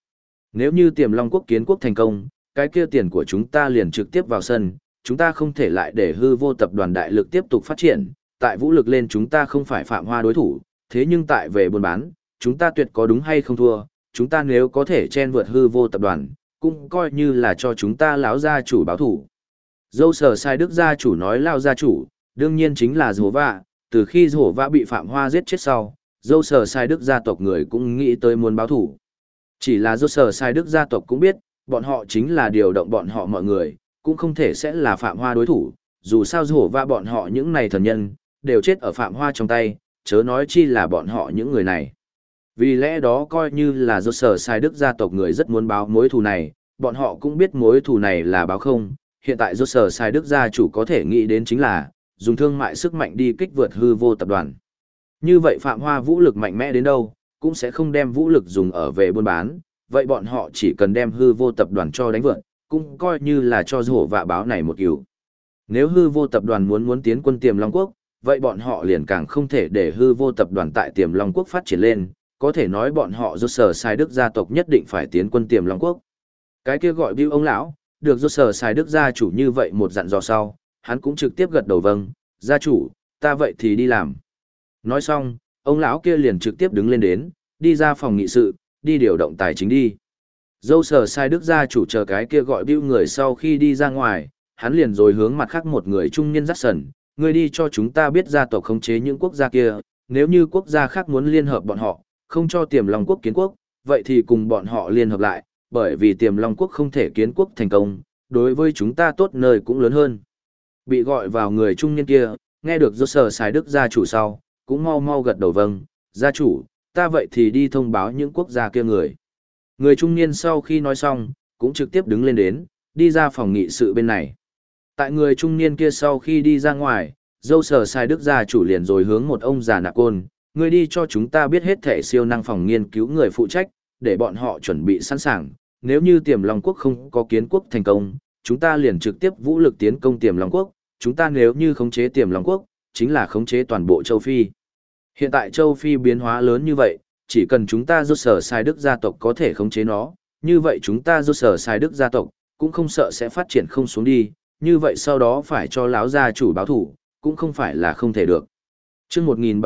Nếu như Tiềm Long quốc kiến quốc thành công, cái kia tiền của chúng ta liền trực tiếp vào sân, chúng ta không thể lại để hư vô tập đoàn đại lực tiếp tục phát triển, tại vũ lực lên chúng ta không phải Phạm Hoa đối thủ, thế nhưng tại về buôn bán, chúng ta tuyệt có đúng hay không thua, chúng ta nếu có thể chen vượt hư vô tập đoàn, cũng coi như là cho chúng ta lão gia chủ báo thủ. Dâu Sở Sai Đức gia chủ nói lao gia chủ, đương nhiên chính là Dỗ Vạ, từ khi Dỗ Vạ bị Phạm Hoa giết chết sau, Dâu Sở Sai Đức gia tộc người cũng nghĩ tới muốn báo thủ. Chỉ là Dâu Sở Sai Đức gia tộc cũng biết, bọn họ chính là điều động bọn họ mọi người, cũng không thể sẽ là Phạm Hoa đối thủ, dù sao Dỗ Vạ bọn họ những này thần nhân, đều chết ở Phạm Hoa trong tay, chớ nói chi là bọn họ những người này. Vì lẽ đó coi như là do Sở Sai Đức gia tộc người rất muốn báo mối thù này, bọn họ cũng biết mối thù này là báo không, hiện tại do Sở Sai Đức gia chủ có thể nghĩ đến chính là, dùng thương mại sức mạnh đi kích vượt hư vô tập đoàn. Như vậy Phạm Hoa vũ lực mạnh mẽ đến đâu, cũng sẽ không đem vũ lực dùng ở về buôn bán, vậy bọn họ chỉ cần đem hư vô tập đoàn cho đánh vượt, cũng coi như là cho Dỗ Vạ báo này một kiểu. Nếu hư vô tập đoàn muốn tiến quân Tiềm Long quốc, vậy bọn họ liền càng không thể để hư vô tập đoàn tại Tiềm Long quốc phát triển lên, có thể nói bọn họ do Sở Sai Đức gia tộc nhất định phải tiến quân Tiềm Long quốc. Cái kia gọi Bưu ông lão, được do Sở Sai Đức gia chủ như vậy một dặn dò sau, hắn cũng trực tiếp gật đầu vâng, gia chủ, ta vậy thì đi làm. Nói xong, ông lão kia liền trực tiếp đứng lên đến, đi ra phòng nghị sự, đi điều động tài chính đi. Dâu Sở Sai Đức gia chủ chờ cái kia gọi Bưu người sau khi đi ra ngoài, hắn liền rồi hướng mặt khác một người trung niên dắt sần, người đi cho chúng ta biết gia tộc khống chế những quốc gia kia, nếu như quốc gia khác muốn liên hợp bọn họ, không cho Tiềm Long quốc kiến quốc, vậy thì cùng bọn họ liên hợp lại, bởi vì Tiềm Long quốc không thể kiến quốc thành công, đối với chúng ta tốt nơi cũng lớn hơn. Bị gọi vào người trung niên kia, nghe được do Sở Sai Đức gia chủ sau, cũng mau mau gật đầu vâng, gia chủ, ta vậy thì đi thông báo những quốc gia kia người. Người trung niên sau khi nói xong, cũng trực tiếp đứng lên đến, đi ra phòng nghị sự bên này. Tại người trung niên kia sau khi đi ra ngoài, dâu Sở Sai Đức gia chủ liền rồi hướng một ông già Nạp Côn, người đi cho chúng ta biết hết thể siêu năng phòng nghiên cứu người phụ trách, để bọn họ chuẩn bị sẵn sàng, nếu như Tiềm Long quốc không có kiến quốc thành công, chúng ta liền trực tiếp vũ lực tiến công Tiềm Long quốc, chúng ta nếu như khống chế Tiềm Long quốc, chính là khống chế toàn bộ châu Phi. Hiện tại châu Phi biến hóa lớn như vậy, chỉ cần chúng ta do Sở Sai Đức gia tộc có thể khống chế nó, như vậy chúng ta do Sở Sai Đức gia tộc cũng không sợ sẽ phát triển không xuống đi, như vậy sau đó phải cho lão gia chủ báo thủ, cũng không phải là không thể được. Chương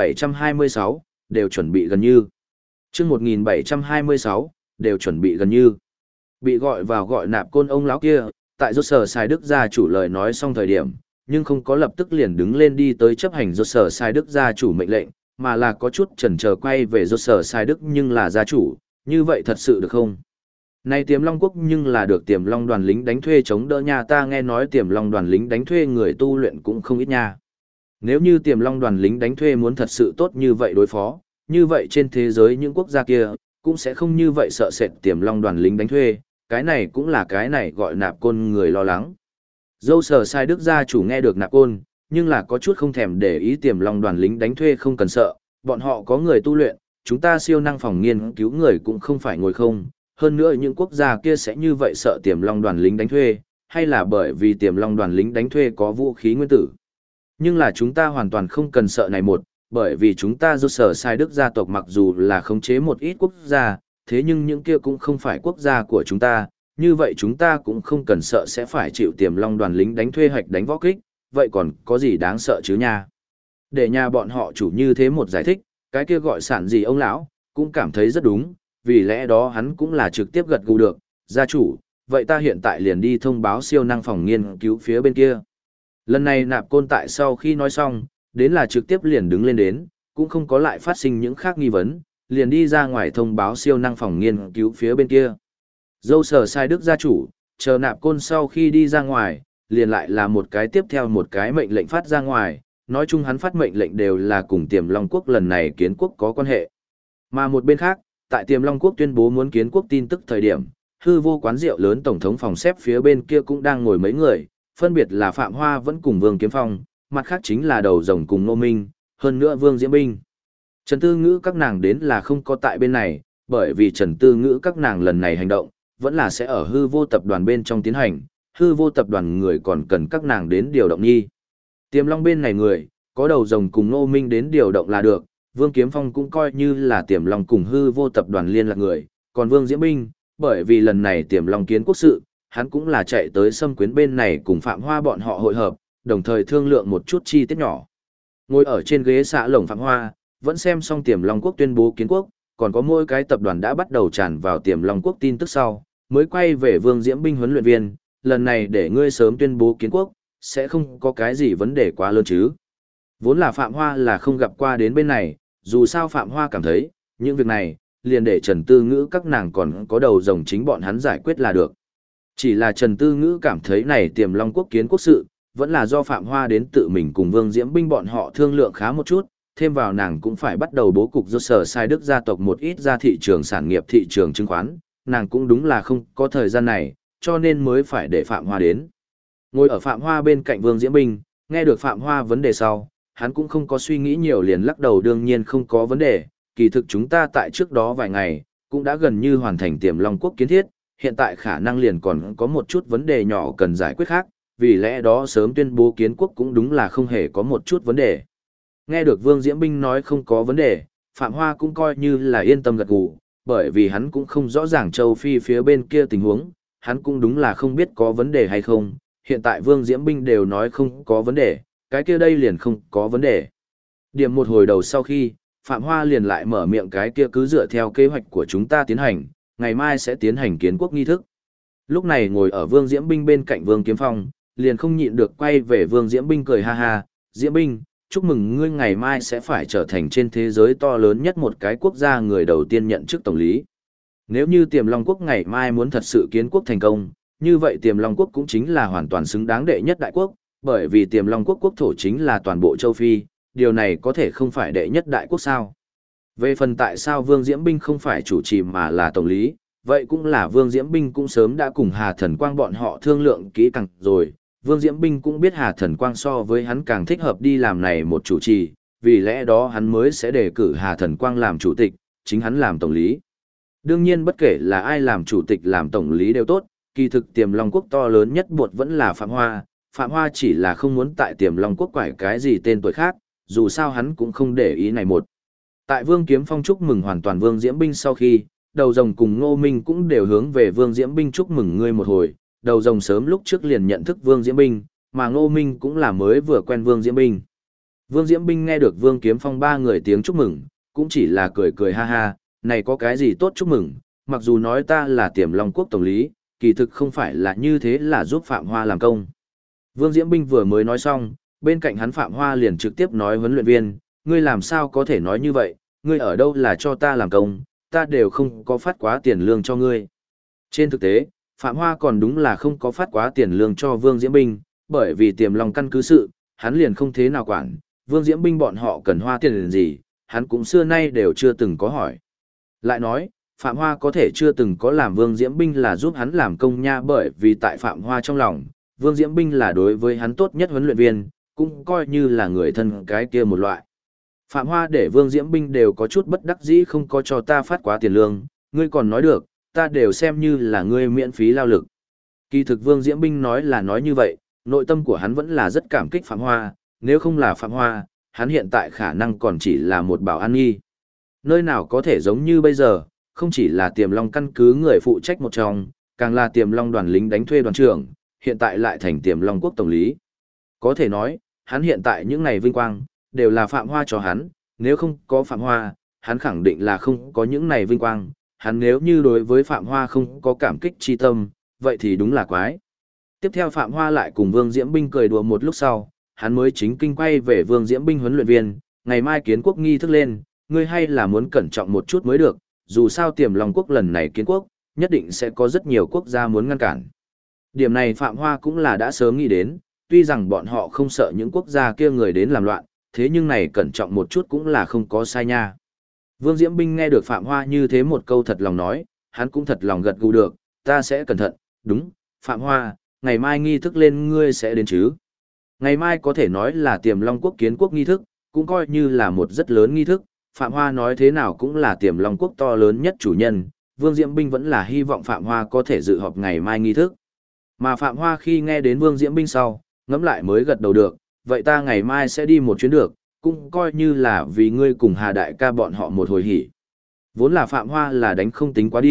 1726, đều chuẩn bị gần như. Chương 1726, đều chuẩn bị gần như. Bị gọi vào gọi Nạp Côn ông lão kia, tại do Sở Sai Đức gia chủ lời nói xong thời điểm, nhưng không có lập tức liền đứng lên đi tới chấp hành do Sở Sai Đức gia chủ mệnh lệnh, mà là có chút chần chờ quay về do Sở Sai Đức nhưng là gia chủ, như vậy thật sự được không? Này Tiềm Long quốc nhưng là được Tiềm Long đoàn lính đánh thuê chống đỡ nha, ta nghe nói Tiềm Long đoàn lính đánh thuê người tu luyện cũng không ít nha. Nếu như Tiềm Long đoàn lính đánh thuê muốn thật sự tốt như vậy đối phó, như vậy trên thế giới những quốc gia kia cũng sẽ không như vậy sợ sệt Tiềm Long đoàn lính đánh thuê, cái này cũng là cái này gọi Nạp Côn người lo lắng. Dâu Sở Sai Đức gia chủ nghe được Nạp Côn, nhưng là có chút không thèm để ý Tiềm Long đoàn lính đánh thuê không cần sợ, bọn họ có người tu luyện, chúng ta siêu năng phòng nghiên cứu người cũng không phải ngồi không, hơn nữa những quốc gia kia sẽ như vậy sợ Tiềm Long đoàn lính đánh thuê, hay là bởi vì Tiềm Long đoàn lính đánh thuê có vũ khí nguyên tử. Nhưng là chúng ta hoàn toàn không cần sợ này một, bởi vì chúng ta do Sở Sai Đức gia tộc mặc dù là khống chế một ít quốc gia, thế nhưng những kia cũng không phải quốc gia của chúng ta, như vậy chúng ta cũng không cần sợ sẽ phải chịu Tiềm Long đoàn lính đánh thuê hạch đánh võ kích, vậy còn có gì đáng sợ chứ nha. Để nhà bọn họ chủ như thế một giải thích, cái kia gọi sản gì ông lão cũng cảm thấy rất đúng, vì lẽ đó hắn cũng là trực tiếp gật gù được, gia chủ, vậy ta hiện tại liền đi thông báo siêu năng phòng nghiên cứu phía bên kia. Lần này Nạp Côn tại sau khi nói xong, đến là trực tiếp liền đứng lên đến, cũng không có lại phát sinh những khác nghi vấn, liền đi ra ngoài thông báo siêu năng phòng nghiên cứu phía bên kia. Dâu Sở Sai Đức gia chủ, chờ Nạp Côn sau khi đi ra ngoài, liền lại là một cái tiếp theo một cái mệnh lệnh phát ra ngoài, nói chung hắn phát mệnh lệnh đều là cùng Tiềm Long quốc lần này kiến quốc có quan hệ. Mà một bên khác, tại Tiềm Long quốc tuyên bố muốn kiến quốc tin tức thời điểm, hư vô quán rượu lớn tổng thống phòng xếp phía bên kia cũng đang ngồi mấy người, phân biệt là Phạm Hoa vẫn cùng Vương Kiếm Phong, mặt khác chính là Đầu Rồng cùng Ngô Minh, hơn nữa Vương Diễm Binh. Trần Tư Ngữ các nàng đến là không có tại bên này, bởi vì Trần Tư Ngữ các nàng lần này hành động, vẫn là sẽ ở hư vô tập đoàn bên trong tiến hành, hư vô tập đoàn người còn cần các nàng đến điều động nhi. Tiềm Long bên này người, có Đầu Rồng cùng Ngô Minh đến điều động là được, Vương Kiếm Phong cũng coi như là Tiềm Long cùng hư vô tập đoàn liên lạc người, còn Vương Diễm Binh, bởi vì lần này Tiềm Long kiến quốc sự, hắn cũng là chạy tới Sâm Quyến bên này cùng Phạm Hoa bọn họ hội hợp, đồng thời thương lượng một chút chi tiết nhỏ. Ngồi ở trên ghế xạ lồng Phạm Hoa, vẫn xem xong Tiềm Long quốc tuyên bố kiến quốc, còn có mỗi cái tập đoàn đã bắt đầu tràn vào Tiềm Long quốc tin tức sau, mới quay về Vương Diễm Binh huấn luyện viên, lần này để ngươi sớm tuyên bố kiến quốc, sẽ không có cái gì vấn đề quá lớn chứ. Vốn là Phạm Hoa là không gặp qua đến bên này, dù sao Phạm Hoa cảm thấy, những việc này, liền để Trần Tư Ngữ các nàng còn có đầu rồng chính bọn hắn giải quyết là được. Chỉ là Trần Tư Ngữ cảm thấy này Tiềm Long quốc kiến quốc sự, vẫn là do Phạm Hoa đến tự mình cùng Vương Diễm Binh bọn họ thương lượng khá một chút, thêm vào nàng cũng phải bắt đầu bố cục do sở sai đức gia tộc một ít ra thị trường sản nghiệp thị trường chứng khoán, nàng cũng đúng là không có thời gian này, cho nên mới phải để Phạm Hoa đến. Ngồi ở Phạm Hoa bên cạnh Vương Diễm Binh, nghe được Phạm Hoa vấn đề sau, hắn cũng không có suy nghĩ nhiều liền lắc đầu đương nhiên không có vấn đề, kỳ thực chúng ta tại trước đó vài ngày, cũng đã gần như hoàn thành Tiềm Long quốc kiến thiết, hiện tại khả năng liền còn có một chút vấn đề nhỏ cần giải quyết khác, vì lẽ đó sớm tuyên bố kiến quốc cũng đúng là không hề có một chút vấn đề. Nghe được Vương Diễm Binh nói không có vấn đề, Phạm Hoa cũng coi như là yên tâm gật gù, bởi vì hắn cũng không rõ ràng châu Phi phía bên kia tình huống, hắn cũng đúng là không biết có vấn đề hay không, hiện tại Vương Diễm Binh đều nói không có vấn đề, cái kia đây liền không có vấn đề. Điểm một hồi đầu sau khi, Phạm Hoa liền lại mở miệng cái kia cứ dựa theo kế hoạch của chúng ta tiến hành, ngày mai sẽ tiến hành kiến quốc nghi thức. Lúc này ngồi ở Vương Diễm Binh bên cạnh Vương Kiếm Phong, liền không nhịn được quay về Vương Diễm Binh cười ha ha, Diễm Binh, chúc mừng ngươi ngày mai sẽ phải trở thành trên thế giới to lớn nhất một cái quốc gia người đầu tiên nhận chức tổng lý. Nếu như Tiềm Long quốc ngày mai muốn thật sự kiến quốc thành công, như vậy Tiềm Long quốc cũng chính là hoàn toàn xứng đáng đệ nhất đại quốc, bởi vì Tiềm Long quốc quốc thổ chính là toàn bộ châu Phi, điều này có thể không phải đệ nhất đại quốc sao. Về phần tại sao Vương Diễm Binh không phải chủ trì mà là tổng lý, vậy cũng là Vương Diễm Binh cũng sớm đã cùng Hà Thần Quang bọn họ thương lượng kỹ càng rồi. Vương Diễm Binh cũng biết Hà Thần Quang so với hắn càng thích hợp đi làm này một chủ trì, vì lẽ đó hắn mới sẽ đề cử Hà Thần Quang làm chủ tịch, chính hắn làm tổng lý. Đương nhiên bất kể là ai làm chủ tịch làm tổng lý đều tốt, kỳ thực Tiềm Long quốc to lớn nhất buộc vẫn là Phạm Hoa. Phạm Hoa chỉ là không muốn tại Tiềm Long quốc quải cái gì tên tuổi khác, dù sao hắn cũng không để ý này một. Tại Vương Kiếm Phong chúc mừng hoàn toàn Vương Diễm Binh sau khi, Đầu Rồng cùng Ngô Minh cũng đều hướng về Vương Diễm Binh chúc mừng ngươi một hồi. Đầu Rồng sớm lúc trước liền nhận thức Vương Diễm Binh, mà Ngô Minh cũng là mới vừa quen Vương Diễm Binh. Vương Diễm Binh nghe được Vương Kiếm Phong ba người tiếng chúc mừng, cũng chỉ là cười cười ha ha, này có cái gì tốt chúc mừng, mặc dù nói ta là Tiềm Long quốc tổng lý, kỳ thực không phải là như thế là giúp Phạm Hoa làm công. Vương Diễm Binh vừa mới nói xong, bên cạnh hắn Phạm Hoa liền trực tiếp nói huấn luyện viên, ngươi làm sao có thể nói như vậy, ngươi ở đâu là cho ta làm công, ta đều không có phát quá tiền lương cho ngươi. Trên thực tế, Phạm Hoa còn đúng là không có phát quá tiền lương cho Vương Diễm Binh, bởi vì Tiềm Long căn cứ sự, hắn liền không thế nào quản, Vương Diễm Binh bọn họ cần hoa tiền gì, hắn cũng xưa nay đều chưa từng có hỏi. Lại nói, Phạm Hoa có thể chưa từng có làm Vương Diễm Binh là giúp hắn làm công nha, bởi vì tại Phạm Hoa trong lòng, Vương Diễm Binh là đối với hắn tốt nhất huấn luyện viên, cũng coi như là người thân cái kia một loại. Phạm Hoa để Vương Diễm Binh đều có chút bất đắc dĩ không có cho ta phát quá tiền lương, ngươi còn nói được, ta đều xem như là ngươi miễn phí lao lực. Kỳ thực Vương Diễm Binh nói là nói như vậy, nội tâm của hắn vẫn là rất cảm kích Phạm Hoa, nếu không là Phạm Hoa, hắn hiện tại khả năng còn chỉ là một bảo an nghi. Nơi nào có thể giống như bây giờ, không chỉ là Tiềm Long căn cứ người phụ trách một trong, càng là Tiềm Long đoàn lính đánh thuê đoàn trưởng, hiện tại lại thành Tiềm Long quốc tổng lý. Có thể nói, hắn hiện tại những ngày vinh quang, đều là Phạm Hoa cho hắn, nếu không có Phạm Hoa, hắn khẳng định là không có những này vinh quang, hắn nếu như đối với Phạm Hoa không có cảm kích chi tâm, vậy thì đúng là quái. Tiếp theo Phạm Hoa lại cùng Vương Diễm Binh cười đùa một lúc sau, hắn mới chính kinh quay về Vương Diễm Binh huấn luyện viên, ngày mai kiến quốc nghi thức lên, ngươi hay là muốn cẩn trọng một chút mới được, dù sao Tiềm Long quốc lần này kiến quốc, nhất định sẽ có rất nhiều quốc gia muốn ngăn cản. Điểm này Phạm Hoa cũng là đã sớm nghĩ đến, tuy rằng bọn họ không sợ những quốc gia kia người đến làm loạn, thế nhưng này cẩn trọng một chút cũng là không có sai nha. Vương Diễm Binh nghe được Phạm Hoa như thế một câu thật lòng nói, hắn cũng thật lòng gật gù được, ta sẽ cẩn thận, đúng, Phạm Hoa, ngày mai nghi thức lên ngươi sẽ đến chứ. Ngày mai có thể nói là Tiềm Long quốc kiến quốc nghi thức, cũng coi như là một rất lớn nghi thức, Phạm Hoa nói thế nào cũng là Tiềm Long quốc to lớn nhất chủ nhân, Vương Diễm Binh vẫn là hy vọng Phạm Hoa có thể dự họp ngày mai nghi thức. Mà Phạm Hoa khi nghe đến Vương Diễm Binh sau, ngẫm lại mới gật đầu được, vậy ta ngày mai sẽ đi một chuyến được, cũng coi như là vì ngươi cùng Hà đại ca bọn họ một hồi hỉ. Vốn là Phạm Hoa là đánh không tính quá đi,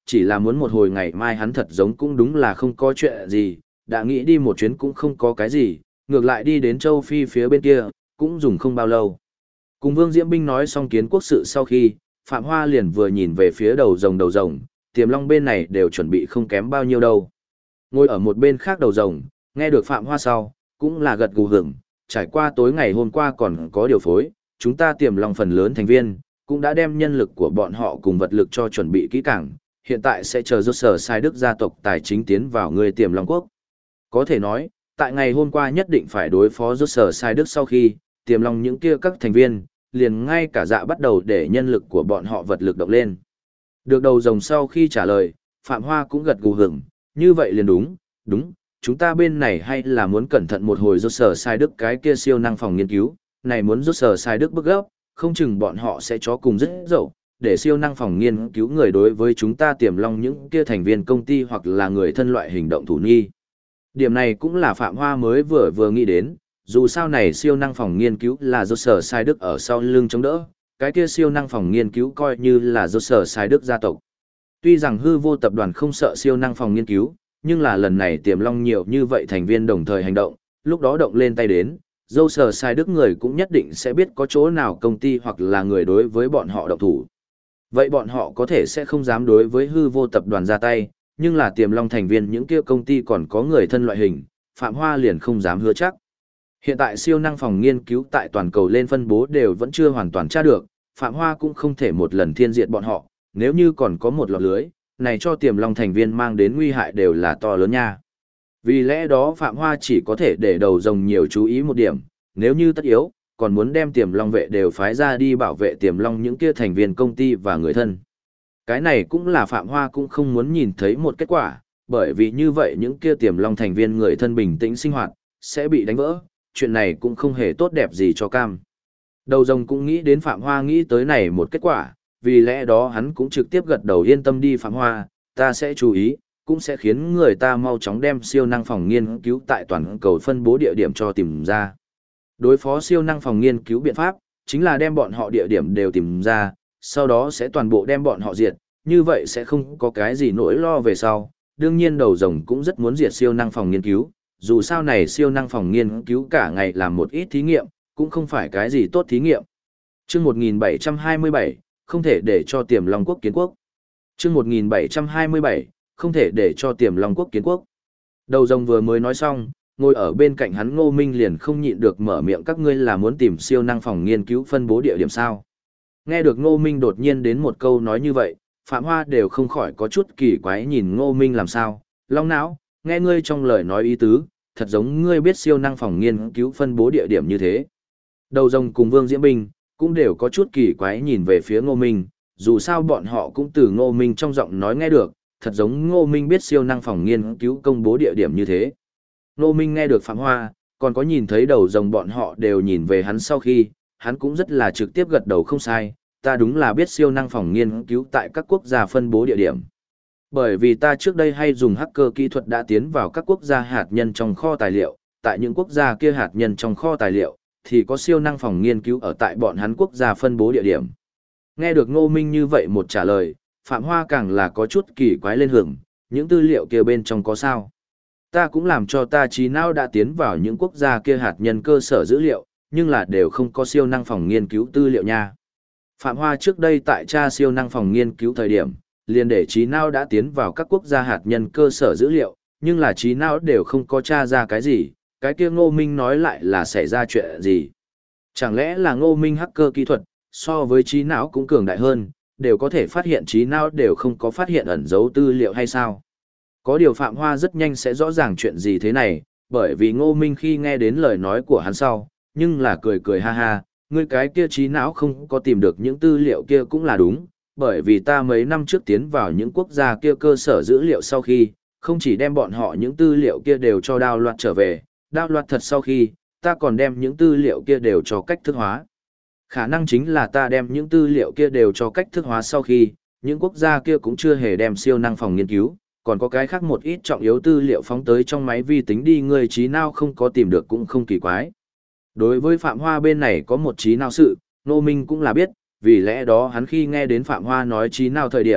chỉ là muốn một hồi ngày mai hắn thật giống cũng đúng là không có chuyện gì, đã nghĩ đi một chuyến cũng không có cái gì, ngược lại đi đến châu Phi phía bên kia, cũng dùng không bao lâu. Cùng Vương Diễm Binh nói xong kiến quốc sự sau khi, Phạm Hoa liền vừa nhìn về phía đầu rồng, Tiềm Long bên này đều chuẩn bị không kém bao nhiêu đâu. Ngồi ở một bên khác đầu rồng, nghe được Phạm Hoa sau, cũng là gật gù hưởng, trải qua tối ngày hôm qua còn có điều phối, chúng ta Tiềm Long phần lớn thành viên, cũng đã đem nhân lực của bọn họ cùng vật lực cho chuẩn bị kỹ càng, hiện tại sẽ chờ rốt sở sai đức gia tộc tài chính tiến vào người Tiềm Long quốc. Có thể nói, tại ngày hôm qua nhất định phải đối phó rốt sở sai đức sau khi, Tiềm Long những kia các thành viên, liền ngay cả dạ bắt đầu để nhân lực của bọn họ vật lực động lên. Được đầu rồng sau khi trả lời, Phạm Hoa cũng gật gù hưởng, như vậy liền đúng, chúng ta bên này hay là muốn cẩn thận một hồi rốt sở sai đức cái kia siêu năng phòng nghiên cứu, này muốn rốt sở sai đức bức gốc, không chừng bọn họ sẽ chó cùng rất dậu, để siêu năng phòng nghiên cứu người đối với chúng ta Tiềm Long những kia thành viên công ty hoặc là người thân loại hình động thủ nghi. Điểm này cũng là Phạm Hoa mới vừa nghĩ đến, dù sao này siêu năng phòng nghiên cứu là do sở sai đức ở sau lưng chống đỡ, cái kia siêu năng phòng nghiên cứu coi như là do sở sai đức gia tộc. Tuy rằng hư vô tập đoàn không sợ siêu năng phòng nghiên cứu, nhưng là lần này Tiềm Long nhiều như vậy thành viên đồng thời hành động, lúc đó động lên tay đến, dâu sở sai đức người cũng nhất định sẽ biết có chỗ nào công ty hoặc là người đối với bọn họ động thủ. Vậy bọn họ có thể sẽ không dám đối với hư vô tập đoàn ra tay, nhưng là Tiềm Long thành viên những kia công ty còn có người thân loại hình, Phạm Hoa liền không dám hứa chắc. Hiện tại siêu năng phòng nghiên cứu tại toàn cầu lên phân bố đều vẫn chưa hoàn toàn tra được, Phạm Hoa cũng không thể một lần thiên diệt bọn họ, nếu như còn có một lọt lưới, này cho Tiềm Long thành viên mang đến nguy hại đều là to lớn nha. Vì lẽ đó Phạm Hoa chỉ có thể để đầu rồng nhiều chú ý một điểm, nếu như tất yếu, còn muốn đem Tiềm Long vệ đều phái ra đi bảo vệ Tiềm Long những kia thành viên công ty và người thân. Cái này cũng là Phạm Hoa cũng không muốn nhìn thấy một kết quả, bởi vì như vậy những kia Tiềm Long thành viên người thân bình tĩnh sinh hoạt, sẽ bị đánh vỡ, chuyện này cũng không hề tốt đẹp gì cho cam. Đầu rồng cũng nghĩ đến Phạm Hoa nghĩ tới này một kết quả, vì lẽ đó hắn cũng trực tiếp gật đầu yên tâm đi Phạm Hoa, ta sẽ chú ý, cũng sẽ khiến người ta mau chóng đem siêu năng phòng nghiên cứu tại toàn cầu phân bố địa điểm cho tìm ra. Đối phó siêu năng phòng nghiên cứu biện pháp, chính là đem bọn họ địa điểm đều tìm ra, sau đó sẽ toàn bộ đem bọn họ diệt, như vậy sẽ không có cái gì nỗi lo về sau. Đương nhiên đầu rồng cũng rất muốn diệt siêu năng phòng nghiên cứu, dù sao này siêu năng phòng nghiên cứu cả ngày làm một ít thí nghiệm, cũng không phải cái gì tốt thí nghiệm. Chương 1727, không thể để cho Tiềm Long quốc kiến quốc. Chương 1727, không thể để cho Tiềm Long quốc kiến quốc. Đầu rồng vừa mới nói xong, ngồi ở bên cạnh hắn Ngô Minh liền không nhịn được mở miệng, các ngươi là muốn tìm siêu năng phòng nghiên cứu phân bố địa điểm sao? Nghe được Ngô Minh đột nhiên đến một câu nói như vậy, Phạm Hoa đều không khỏi có chút kỳ quái nhìn Ngô Minh làm sao, long não, nghe ngươi trong lời nói ý tứ, thật giống ngươi biết siêu năng phòng nghiên cứu phân bố địa điểm như thế. Đầu rồng cùng Vương Diễm Binh, cũng đều có chút kỳ quái nhìn về phía Ngô Minh, dù sao bọn họ cũng từ Ngô Minh trong giọng nói nghe được, thật giống Ngô Minh biết siêu năng phòng nghiên cứu công bố địa điểm như thế. Ngô Minh nghe được Phạm Hoa, còn có nhìn thấy đầu rồng bọn họ đều nhìn về hắn sau khi, hắn cũng rất là trực tiếp gật đầu không sai, ta đúng là biết siêu năng phòng nghiên cứu tại các quốc gia phân bố địa điểm. Bởi vì ta trước đây hay dùng hacker kỹ thuật đã tiến vào các quốc gia hạt nhân trong kho tài liệu, tại những quốc gia kia hạt nhân trong kho tài liệu, thì có siêu năng phòng nghiên cứu ở tại bọn hắn quốc gia phân bố địa điểm. Nghe được Ngô Minh như vậy một trả lời, Phạm Hoa càng là có chút kỳ quái lên hưởng, những tư liệu kia bên trong có sao? Ta cũng làm cho ta trí não đã tiến vào những quốc gia kia hạt nhân cơ sở dữ liệu, nhưng là đều không có siêu năng phòng nghiên cứu tư liệu nha. Phạm Hoa trước đây tại tra siêu năng phòng nghiên cứu thời điểm, liền để trí não đã tiến vào các quốc gia hạt nhân cơ sở dữ liệu, nhưng là trí não đều không có tra ra cái gì, cái kia Ngô Minh nói lại là xảy ra chuyện gì. Chẳng lẽ là Ngô Minh hacker kỹ thuật, so với trí não cũng cường đại hơn, đều có thể phát hiện trí não đều không có phát hiện ẩn dấu tư liệu hay sao? Có điều Phạm Hoa rất nhanh sẽ rõ ràng chuyện gì thế này, bởi vì Ngô Minh khi nghe đến lời nói của hắn sau, nhưng là cười cười ha ha, ngươi cái kia trí não không có tìm được những tư liệu kia cũng là đúng, bởi vì ta mấy năm trước tiến vào những quốc gia kia cơ sở dữ liệu sau khi, không chỉ đem bọn họ những tư liệu kia đều cho download trở về, download thật sau khi, ta còn đem những tư liệu kia đều cho cách thức hóa. Khả năng chính là ta đem những tư liệu kia đều cho cách thức hóa sau khi, những quốc gia kia cũng chưa hề đem siêu năng phòng nghiên cứu, còn có cái khác một ít trọng yếu tư liệu phóng tới trong máy vi tính đi, người trí não không có tìm được cũng không kỳ quái. Đối với Phạm Hoa bên này có một trí não sự, Ngô Minh cũng là biết, vì lẽ đó hắn khi nghe đến Phạm Hoa nói trí não thời điểm,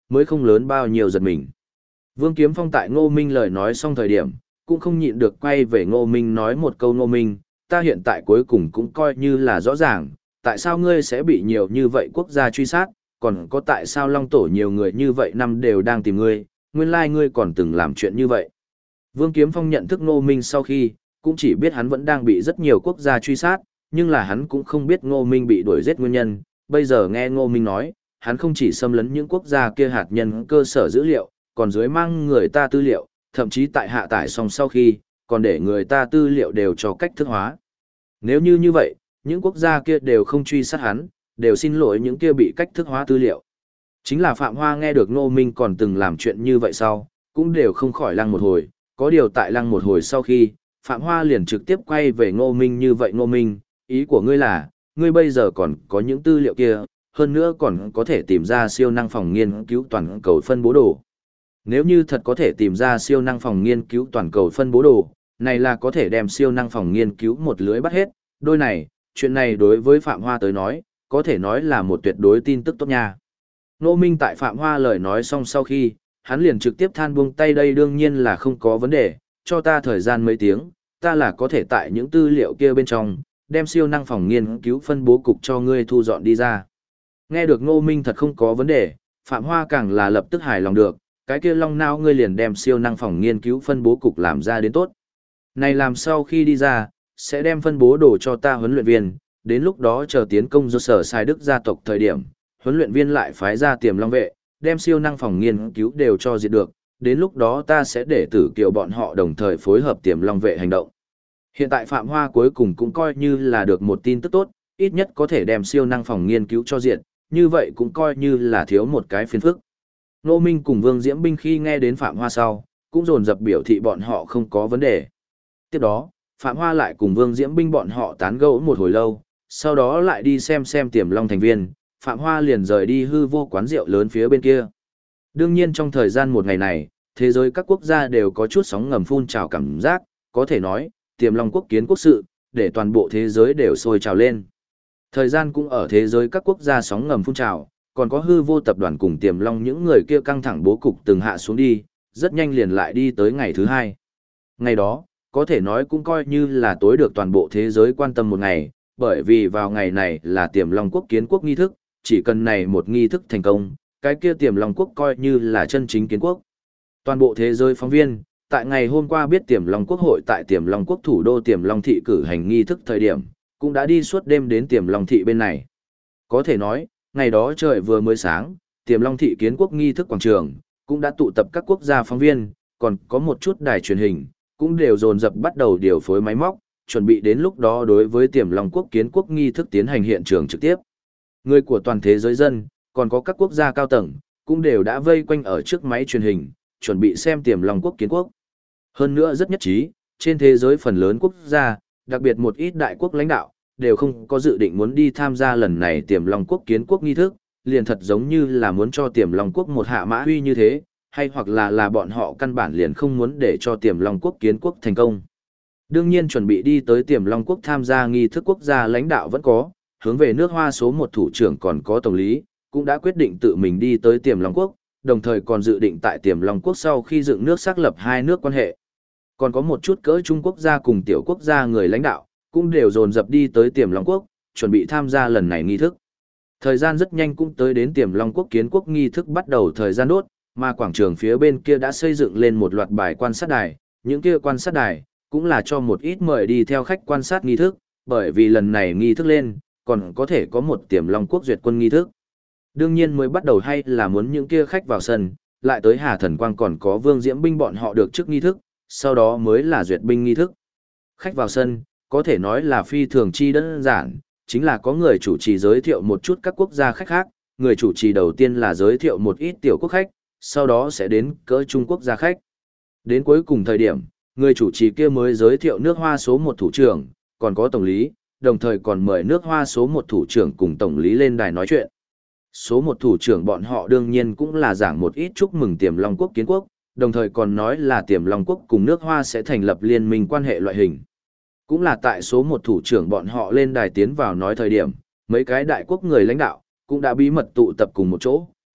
mới không lớn bao nhiêu giật mình. Vương Kiếm Phong tại Ngô Minh lời nói xong thời điểm, cũng không nhịn được quay về Ngô Minh nói một câu: Ngô Minh, ta hiện tại cuối cùng cũng coi như là rõ ràng, tại sao ngươi sẽ bị nhiều như vậy quốc gia truy sát, còn có tại sao Long Tổ nhiều người như vậy năm đều đang tìm ngươi, nguyên lai ngươi còn từng làm chuyện như vậy. Vương Kiếm Phong nhận thức Ngô Minh sau khi, cũng chỉ biết hắn vẫn đang bị rất nhiều quốc gia truy sát, nhưng là hắn cũng không biết Ngô Minh bị đuổi giết nguyên nhân. Bây giờ nghe Ngô Minh nói, hắn không chỉ xâm lấn những quốc gia kia hạt nhân cơ sở dữ liệu, còn dưới mang người ta tư liệu, thậm chí tại hạ tải xong sau khi, còn để người ta tư liệu đều cho cách thức hóa. Nếu như vậy, những quốc gia kia đều không truy sát hắn, đều xin lỗi những kia bị cách thức hóa tư liệu. Chính là Phạm Hoa nghe được Ngô Minh còn từng làm chuyện như vậy sau, cũng đều không khỏi lăng một hồi, có điều tại lăng một hồi sau khi, Phạm Hoa liền trực tiếp quay về Ngô Minh: như vậy Ngô Minh, ý của ngươi là, ngươi bây giờ còn có những tư liệu kia, hơn nữa còn có thể tìm ra siêu năng phòng nghiên cứu toàn cầu phân bố đồ. Nếu như thật có thể tìm ra siêu năng phòng nghiên cứu toàn cầu phân bố đồ, này là có thể đem siêu năng phòng nghiên cứu một lưới bắt hết, đôi này, chuyện này đối với Phạm Hoa tới nói, có thể nói là một tuyệt đối tin tức tốt nha. Ngô Minh tại Phạm Hoa lời nói xong sau khi, hắn liền trực tiếp than buông tay: đây đương nhiên là không có vấn đề, cho ta thời gian mấy tiếng, ta là có thể tại những tư liệu kia bên trong, đem siêu năng phòng nghiên cứu phân bố cục cho ngươi thu dọn đi ra. Nghe được Ngô Minh thật không có vấn đề, Phạm Hoa càng là lập tức hài lòng được, cái kia long não ngươi liền đem siêu năng phòng nghiên cứu phân bố cục làm ra đến tốt. Này làm sau khi đi ra, sẽ đem phân bố đồ cho ta huấn luyện viên, đến lúc đó chờ tiến công do sở sai đức gia tộc thời điểm, huấn luyện viên lại phái ra Tiềm Long vệ, đem siêu năng phòng nghiên cứu đều cho diệt được, đến lúc đó ta sẽ để Tử Kiều bọn họ đồng thời phối hợp Tiềm Long vệ hành động. Hiện tại Phạm Hoa cuối cùng cũng coi như là được một tin tức tốt, ít nhất có thể đem siêu năng phòng nghiên cứu cho diệt, như vậy cũng coi như là thiếu một cái phiền phức. Ngô Minh cùng Vương Diễm Binh khi nghe đến Phạm Hoa sau, cũng dồn dập biểu thị bọn họ không có vấn đề. Tiếp đó, Phạm Hoa lại cùng Vương Diễm Binh bọn họ tán gẫu một hồi lâu, sau đó lại đi xem Tiềm Long thành viên, Phạm Hoa liền rời đi hư vô quán rượu lớn phía bên kia. Đương nhiên trong thời gian một ngày này, thế giới các quốc gia đều có chút sóng ngầm phun trào cảm giác, có thể nói, Tiềm Long quốc kiến quốc sự, để toàn bộ thế giới đều sôi trào lên. Thời gian cũng ở thế giới các quốc gia sóng ngầm phun trào, còn có hư vô tập đoàn cùng Tiềm Long những người kia căng thẳng bố cục từng hạ xuống đi, rất nhanh liền lại đi tới ngày thứ hai. Ngày đó, có thể nói cũng coi như là tối được toàn bộ thế giới quan tâm một ngày, bởi vì vào ngày này là Tiềm Long quốc kiến quốc nghi thức, chỉ cần này một nghi thức thành công, cái kia Tiềm Long quốc coi như là chân chính kiến quốc. Toàn bộ thế giới phóng viên, tại ngày hôm qua biết Tiềm Long quốc hội tại Tiềm Long quốc thủ đô Tiềm Long thị cử hành nghi thức thời điểm, cũng đã đi suốt đêm đến Tiềm Long thị bên này. Có thể nói, ngày đó trời vừa mới sáng, Tiềm Long thị kiến quốc nghi thức quảng trường, cũng đã tụ tập các quốc gia phóng viên, còn có một chút đài truyền hình, cũng đều dồn dập bắt đầu điều phối máy móc, chuẩn bị đến lúc đó đối với Tiềm Long quốc kiến quốc nghi thức tiến hành hiện trường trực tiếp. Người của toàn thế giới dân, còn có các quốc gia cao tầng, cũng đều đã vây quanh ở trước máy truyền hình, chuẩn bị xem Tiềm Long quốc kiến quốc. Hơn nữa rất nhất trí, trên thế giới phần lớn quốc gia, đặc biệt một ít đại quốc lãnh đạo, đều không có dự định muốn đi tham gia lần này Tiềm Long quốc kiến quốc nghi thức, liền thật giống như là muốn cho Tiềm Long quốc một hạ mã huy như thế, hay hoặc là bọn họ căn bản liền không muốn để cho Tiềm Long quốc kiến quốc thành công. Đương nhiên chuẩn bị đi tới Tiềm Long quốc tham gia nghi thức quốc gia lãnh đạo vẫn có, hướng về nước Hoa số 1 thủ trưởng còn có tổng lý, cũng đã quyết định tự mình đi tới Tiềm Long quốc, đồng thời còn dự định tại Tiềm Long quốc sau khi dựng nước xác lập hai nước quan hệ. Còn có một chút cỡ Trung quốc gia cùng tiểu quốc gia người lãnh đạo, cũng đều dồn dập đi tới Tiềm Long quốc, chuẩn bị tham gia lần này nghi thức. Thời gian rất nhanh cũng tới đến Tiềm Long quốc kiến quốc nghi thức bắt đầu thời gian đốt, mà quảng trường phía bên kia đã xây dựng lên một loạt bài quan sát đài, những kia quan sát đài cũng là cho một ít mời đi theo khách quan sát nghi thức, bởi vì lần này nghi thức lên, còn có thể có một Tiềm Long quốc duyệt quân nghi thức. Đương nhiên mới bắt đầu hay là muốn những kia khách vào sân, lại tới Hà Thần Quang còn có Vương Diễm Binh bọn họ được trước nghi thức, sau đó mới là duyệt binh nghi thức. Khách vào sân, có thể nói là phi thường chi đơn giản, chính là có người chủ trì giới thiệu một chút các quốc gia khách khác, người chủ trì đầu tiên là giới thiệu một ít tiểu quốc khách, sau đó sẽ đến cỡ Trung Quốc gia khách. Đến cuối cùng thời điểm, người chủ trì kia mới giới thiệu nước Hoa số 1 thủ trưởng, còn có tổng lý, đồng thời còn mời nước Hoa số 1 thủ trưởng cùng tổng lý lên đài nói chuyện. Số 1 thủ trưởng bọn họ đương nhiên cũng là giảng một ít chúc mừng Tiềm Long quốc kiến quốc, đồng thời còn nói là Tiềm Long quốc cùng nước Hoa sẽ thành lập liên minh quan hệ loại hình. Cũng là tại số 1 thủ trưởng bọn họ lên đài tiến vào nói thời điểm, mấy cái đại quốc người lãnh đạo cũng đã bí mật tụ tập cùng một chỗ,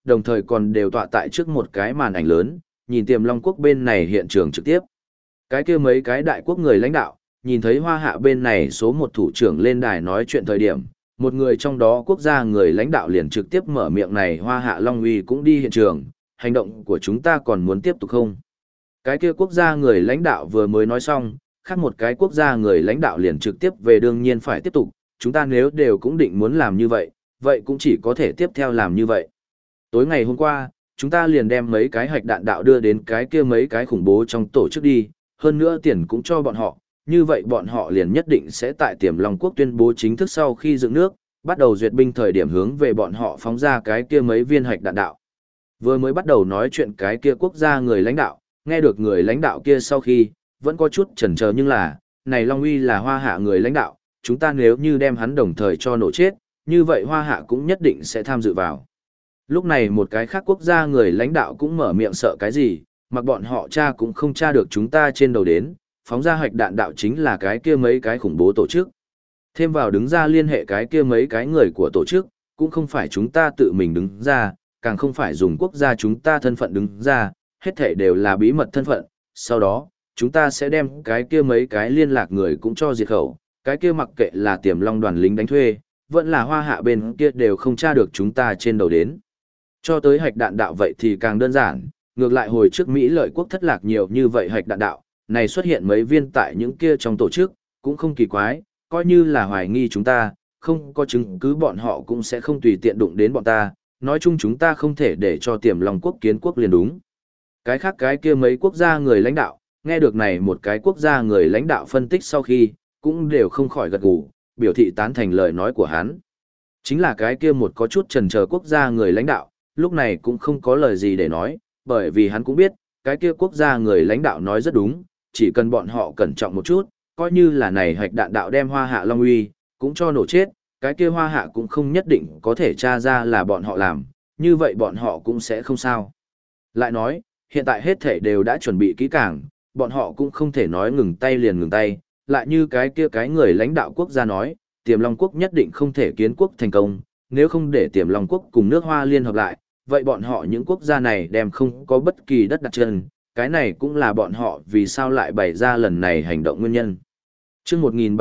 đồng thời còn đều tọa tại trước một cái màn ảnh lớn, nhìn Tiềm Long Quốc bên này hiện trường trực tiếp. Cái kia mấy cái đại quốc người lãnh đạo, nhìn thấy Hoa Hạ bên này số một thủ trưởng lên đài nói chuyện thời điểm, một người trong đó quốc gia người lãnh đạo liền trực tiếp mở miệng này: Hoa Hạ Long Uy cũng đi hiện trường, hành động của chúng ta còn muốn tiếp tục không? Cái kia quốc gia người lãnh đạo vừa mới nói xong, khác một cái quốc gia người lãnh đạo liền trực tiếp về: đương nhiên phải tiếp tục, chúng ta nếu đều cũng định muốn làm như vậy, vậy cũng chỉ có thể tiếp theo làm như vậy. Tối ngày hôm qua, chúng ta liền đem mấy cái hạch đạn đạo đưa đến cái kia mấy cái khủng bố trong tổ chức đi, hơn nữa tiền cũng cho bọn họ, như vậy bọn họ liền nhất định sẽ tại Tiềm Long Quốc tuyên bố chính thức sau khi dựng nước, bắt đầu duyệt binh thời điểm hướng về bọn họ phóng ra cái kia mấy viên hạch đạn đạo. Vừa mới bắt đầu nói chuyện cái kia quốc gia người lãnh đạo, nghe được người lãnh đạo kia sau khi, vẫn có chút chần chờ, nhưng là, này Long Uy là Hoa Hạ người lãnh đạo, chúng ta nếu như đem hắn đồng thời cho nổ chết, như vậy Hoa Hạ cũng nhất định sẽ tham dự vào. Lúc này một cái khác quốc gia người lãnh đạo cũng mở miệng: sợ cái gì, mặc bọn họ tra cũng không tra được chúng ta trên đầu đến, phóng ra hạch đạn đạo chính là cái kia mấy cái khủng bố tổ chức. Thêm vào đứng ra liên hệ cái kia mấy cái người của tổ chức, cũng không phải chúng ta tự mình đứng ra, càng không phải dùng quốc gia chúng ta thân phận đứng ra, hết thảy đều là bí mật thân phận, sau đó, chúng ta sẽ đem cái kia mấy cái liên lạc người cũng cho diệt khẩu, cái kia mặc kệ là Tiềm Long đoàn lính đánh thuê, vẫn là Hoa Hạ bên kia đều không tra được chúng ta trên đầu đến. Cho tới hạch đạn đạo vậy thì càng đơn giản, ngược lại hồi trước Mỹ lợi quốc thất lạc nhiều như vậy hạch đạn đạo, này xuất hiện mấy viên tại những kia trong tổ chức, cũng không kỳ quái, coi như là hoài nghi chúng ta, không có chứng cứ bọn họ cũng sẽ không tùy tiện đụng đến bọn ta, nói chung chúng ta không thể để cho Tiềm Long Quốc kiến quốc liền đúng. Cái khác cái kia mấy quốc gia người lãnh đạo, nghe được này một cái quốc gia người lãnh đạo phân tích sau khi, cũng đều không khỏi gật gù, biểu thị tán thành lời nói của hắn. Chính là cái kia một có chút chần chờ quốc gia người lãnh đạo, lúc này cũng không có lời gì để nói, bởi vì hắn cũng biết, cái kia quốc gia người lãnh đạo nói rất đúng, chỉ cần bọn họ cẩn trọng một chút, coi như là này hạch đạn đạo đem Hoa Hạ Long Uy cũng cho nổ chết, cái kia Hoa Hạ cũng không nhất định có thể tra ra là bọn họ làm, như vậy bọn họ cũng sẽ không sao. Lại nói, hiện tại hết thể đều đã chuẩn bị kỹ càng, bọn họ cũng không thể nói ngừng tay liền ngừng tay, lại như cái kia cái người lãnh đạo quốc gia nói, Tiềm Long Quốc nhất định không thể kiến quốc thành công, nếu không để Tiềm Long Quốc cùng nước Hoa liên hợp lại, vậy bọn họ những quốc gia này đem không có bất kỳ đất đặt chân, cái này cũng là bọn họ vì sao lại bày ra lần này hành động nguyên nhân. Chương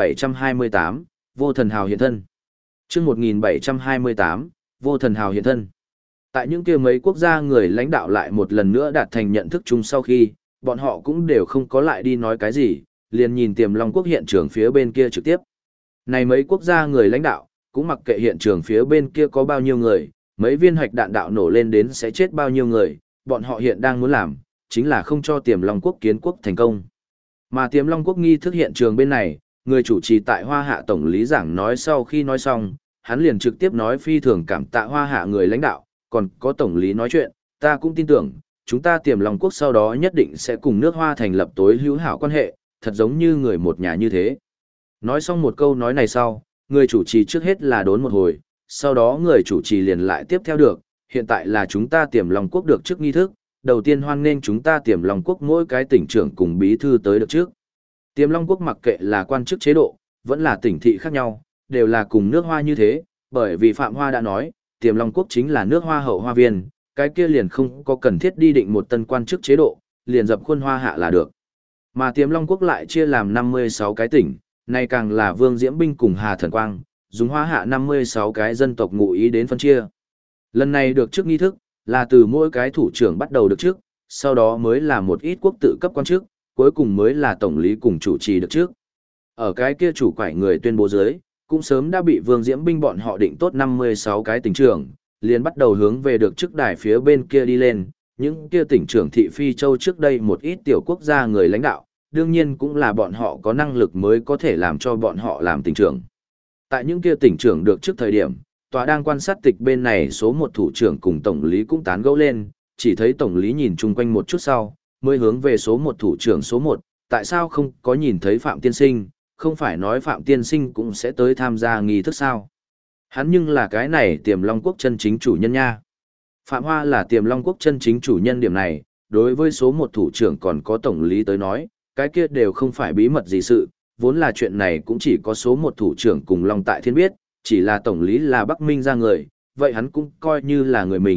1728, Vô Thần Hào hiện thân. Chương 1728, Vô Thần Hào hiện thân. Tại những kia mấy quốc gia người lãnh đạo lại một lần nữa đạt thành nhận thức chung sau khi, bọn họ cũng đều không có lại đi nói cái gì, liền nhìn Tiềm Long Quốc hiện trường phía bên kia trực tiếp. Này mấy quốc gia người lãnh đạo, cũng mặc kệ hiện trường phía bên kia có bao nhiêu người, mấy viên hạch đạn đạo nổ lên đến sẽ chết bao nhiêu người, bọn họ hiện đang muốn làm, chính là không cho Tiềm Long Quốc kiến quốc thành công. Mà Tiềm Long Quốc nghi thức hiện trường bên này, người chủ trì tại Hoa Hạ Tổng lý giảng nói sau khi nói xong, hắn liền trực tiếp nói phi thường cảm tạ Hoa Hạ người lãnh đạo, còn có Tổng lý nói chuyện, ta cũng tin tưởng, chúng ta Tiềm Long Quốc sau đó nhất định sẽ cùng nước Hoa thành lập tối hữu hảo quan hệ, thật giống như người một nhà như thế. Nói xong một câu nói này sau, người chủ trì trước hết là đốn một hồi, sau đó người chủ trì liền lại tiếp theo được, hiện tại là chúng ta Tiềm Long Quốc được trước nghi thức, đầu tiên hoan nghênh chúng ta Tiềm Long Quốc mỗi cái tỉnh trưởng cùng bí thư tới được trước. Tiềm Long Quốc mặc kệ là quan chức chế độ, vẫn là tỉnh thị khác nhau, đều là cùng nước Hoa như thế, bởi vì Phạm Hoa đã nói, Tiềm Long Quốc chính là nước Hoa hậu hoa viên, cái kia liền không có cần thiết đi định một tân quan chức chế độ, liền dập khuôn Hoa Hạ là được. Mà Tiềm Long Quốc lại chia làm 56 cái tỉnh, nay càng là Vương Diễm Binh cùng Hà Thần Quang, dùng Hoa Hạ 56 cái dân tộc ngụ ý đến phân chia. Lần này được chức nghi thức, là từ mỗi cái thủ trưởng bắt đầu được chức, sau đó mới là một ít quốc tự cấp quan chức, cuối cùng mới là tổng lý cùng chủ trì được trước. Ở cái kia chủ quải người tuyên bố dưới, cũng sớm đã bị Vương Diễm Binh bọn họ định tốt 56 cái tỉnh trưởng, liền bắt đầu hướng về được chức đài phía bên kia đi lên, những kia tỉnh trưởng thị phi châu trước đây một ít tiểu quốc gia người lãnh đạo, đương nhiên cũng là bọn họ có năng lực mới có thể làm cho bọn họ làm tỉnh trưởng. Tại những kia tỉnh trưởng được trước thời điểm, tòa đang quan sát tịch bên này số một thủ trưởng cùng tổng lý cũng tán gẫu lên, chỉ thấy tổng lý nhìn chung quanh một chút sau, mới hướng về số một thủ trưởng số một, tại sao không có nhìn thấy Phạm Tiên Sinh, không phải nói Phạm Tiên Sinh cũng sẽ tới tham gia nghi thức sao? Hắn nhưng là cái này Tiềm Long Quốc chân chính chủ nhân nha. Phạm Hoa là Tiềm Long Quốc chân chính chủ nhân điểm này, đối với số một thủ trưởng còn có tổng lý tới nói, cái kia đều không phải bí mật gì sự, vốn là chuyện này cũng chỉ có số một thủ trưởng cùng Long Tại Thiên biết, chỉ là tổng lý là Bắc Minh ra người, vậy hắn cũng coi như là người mình,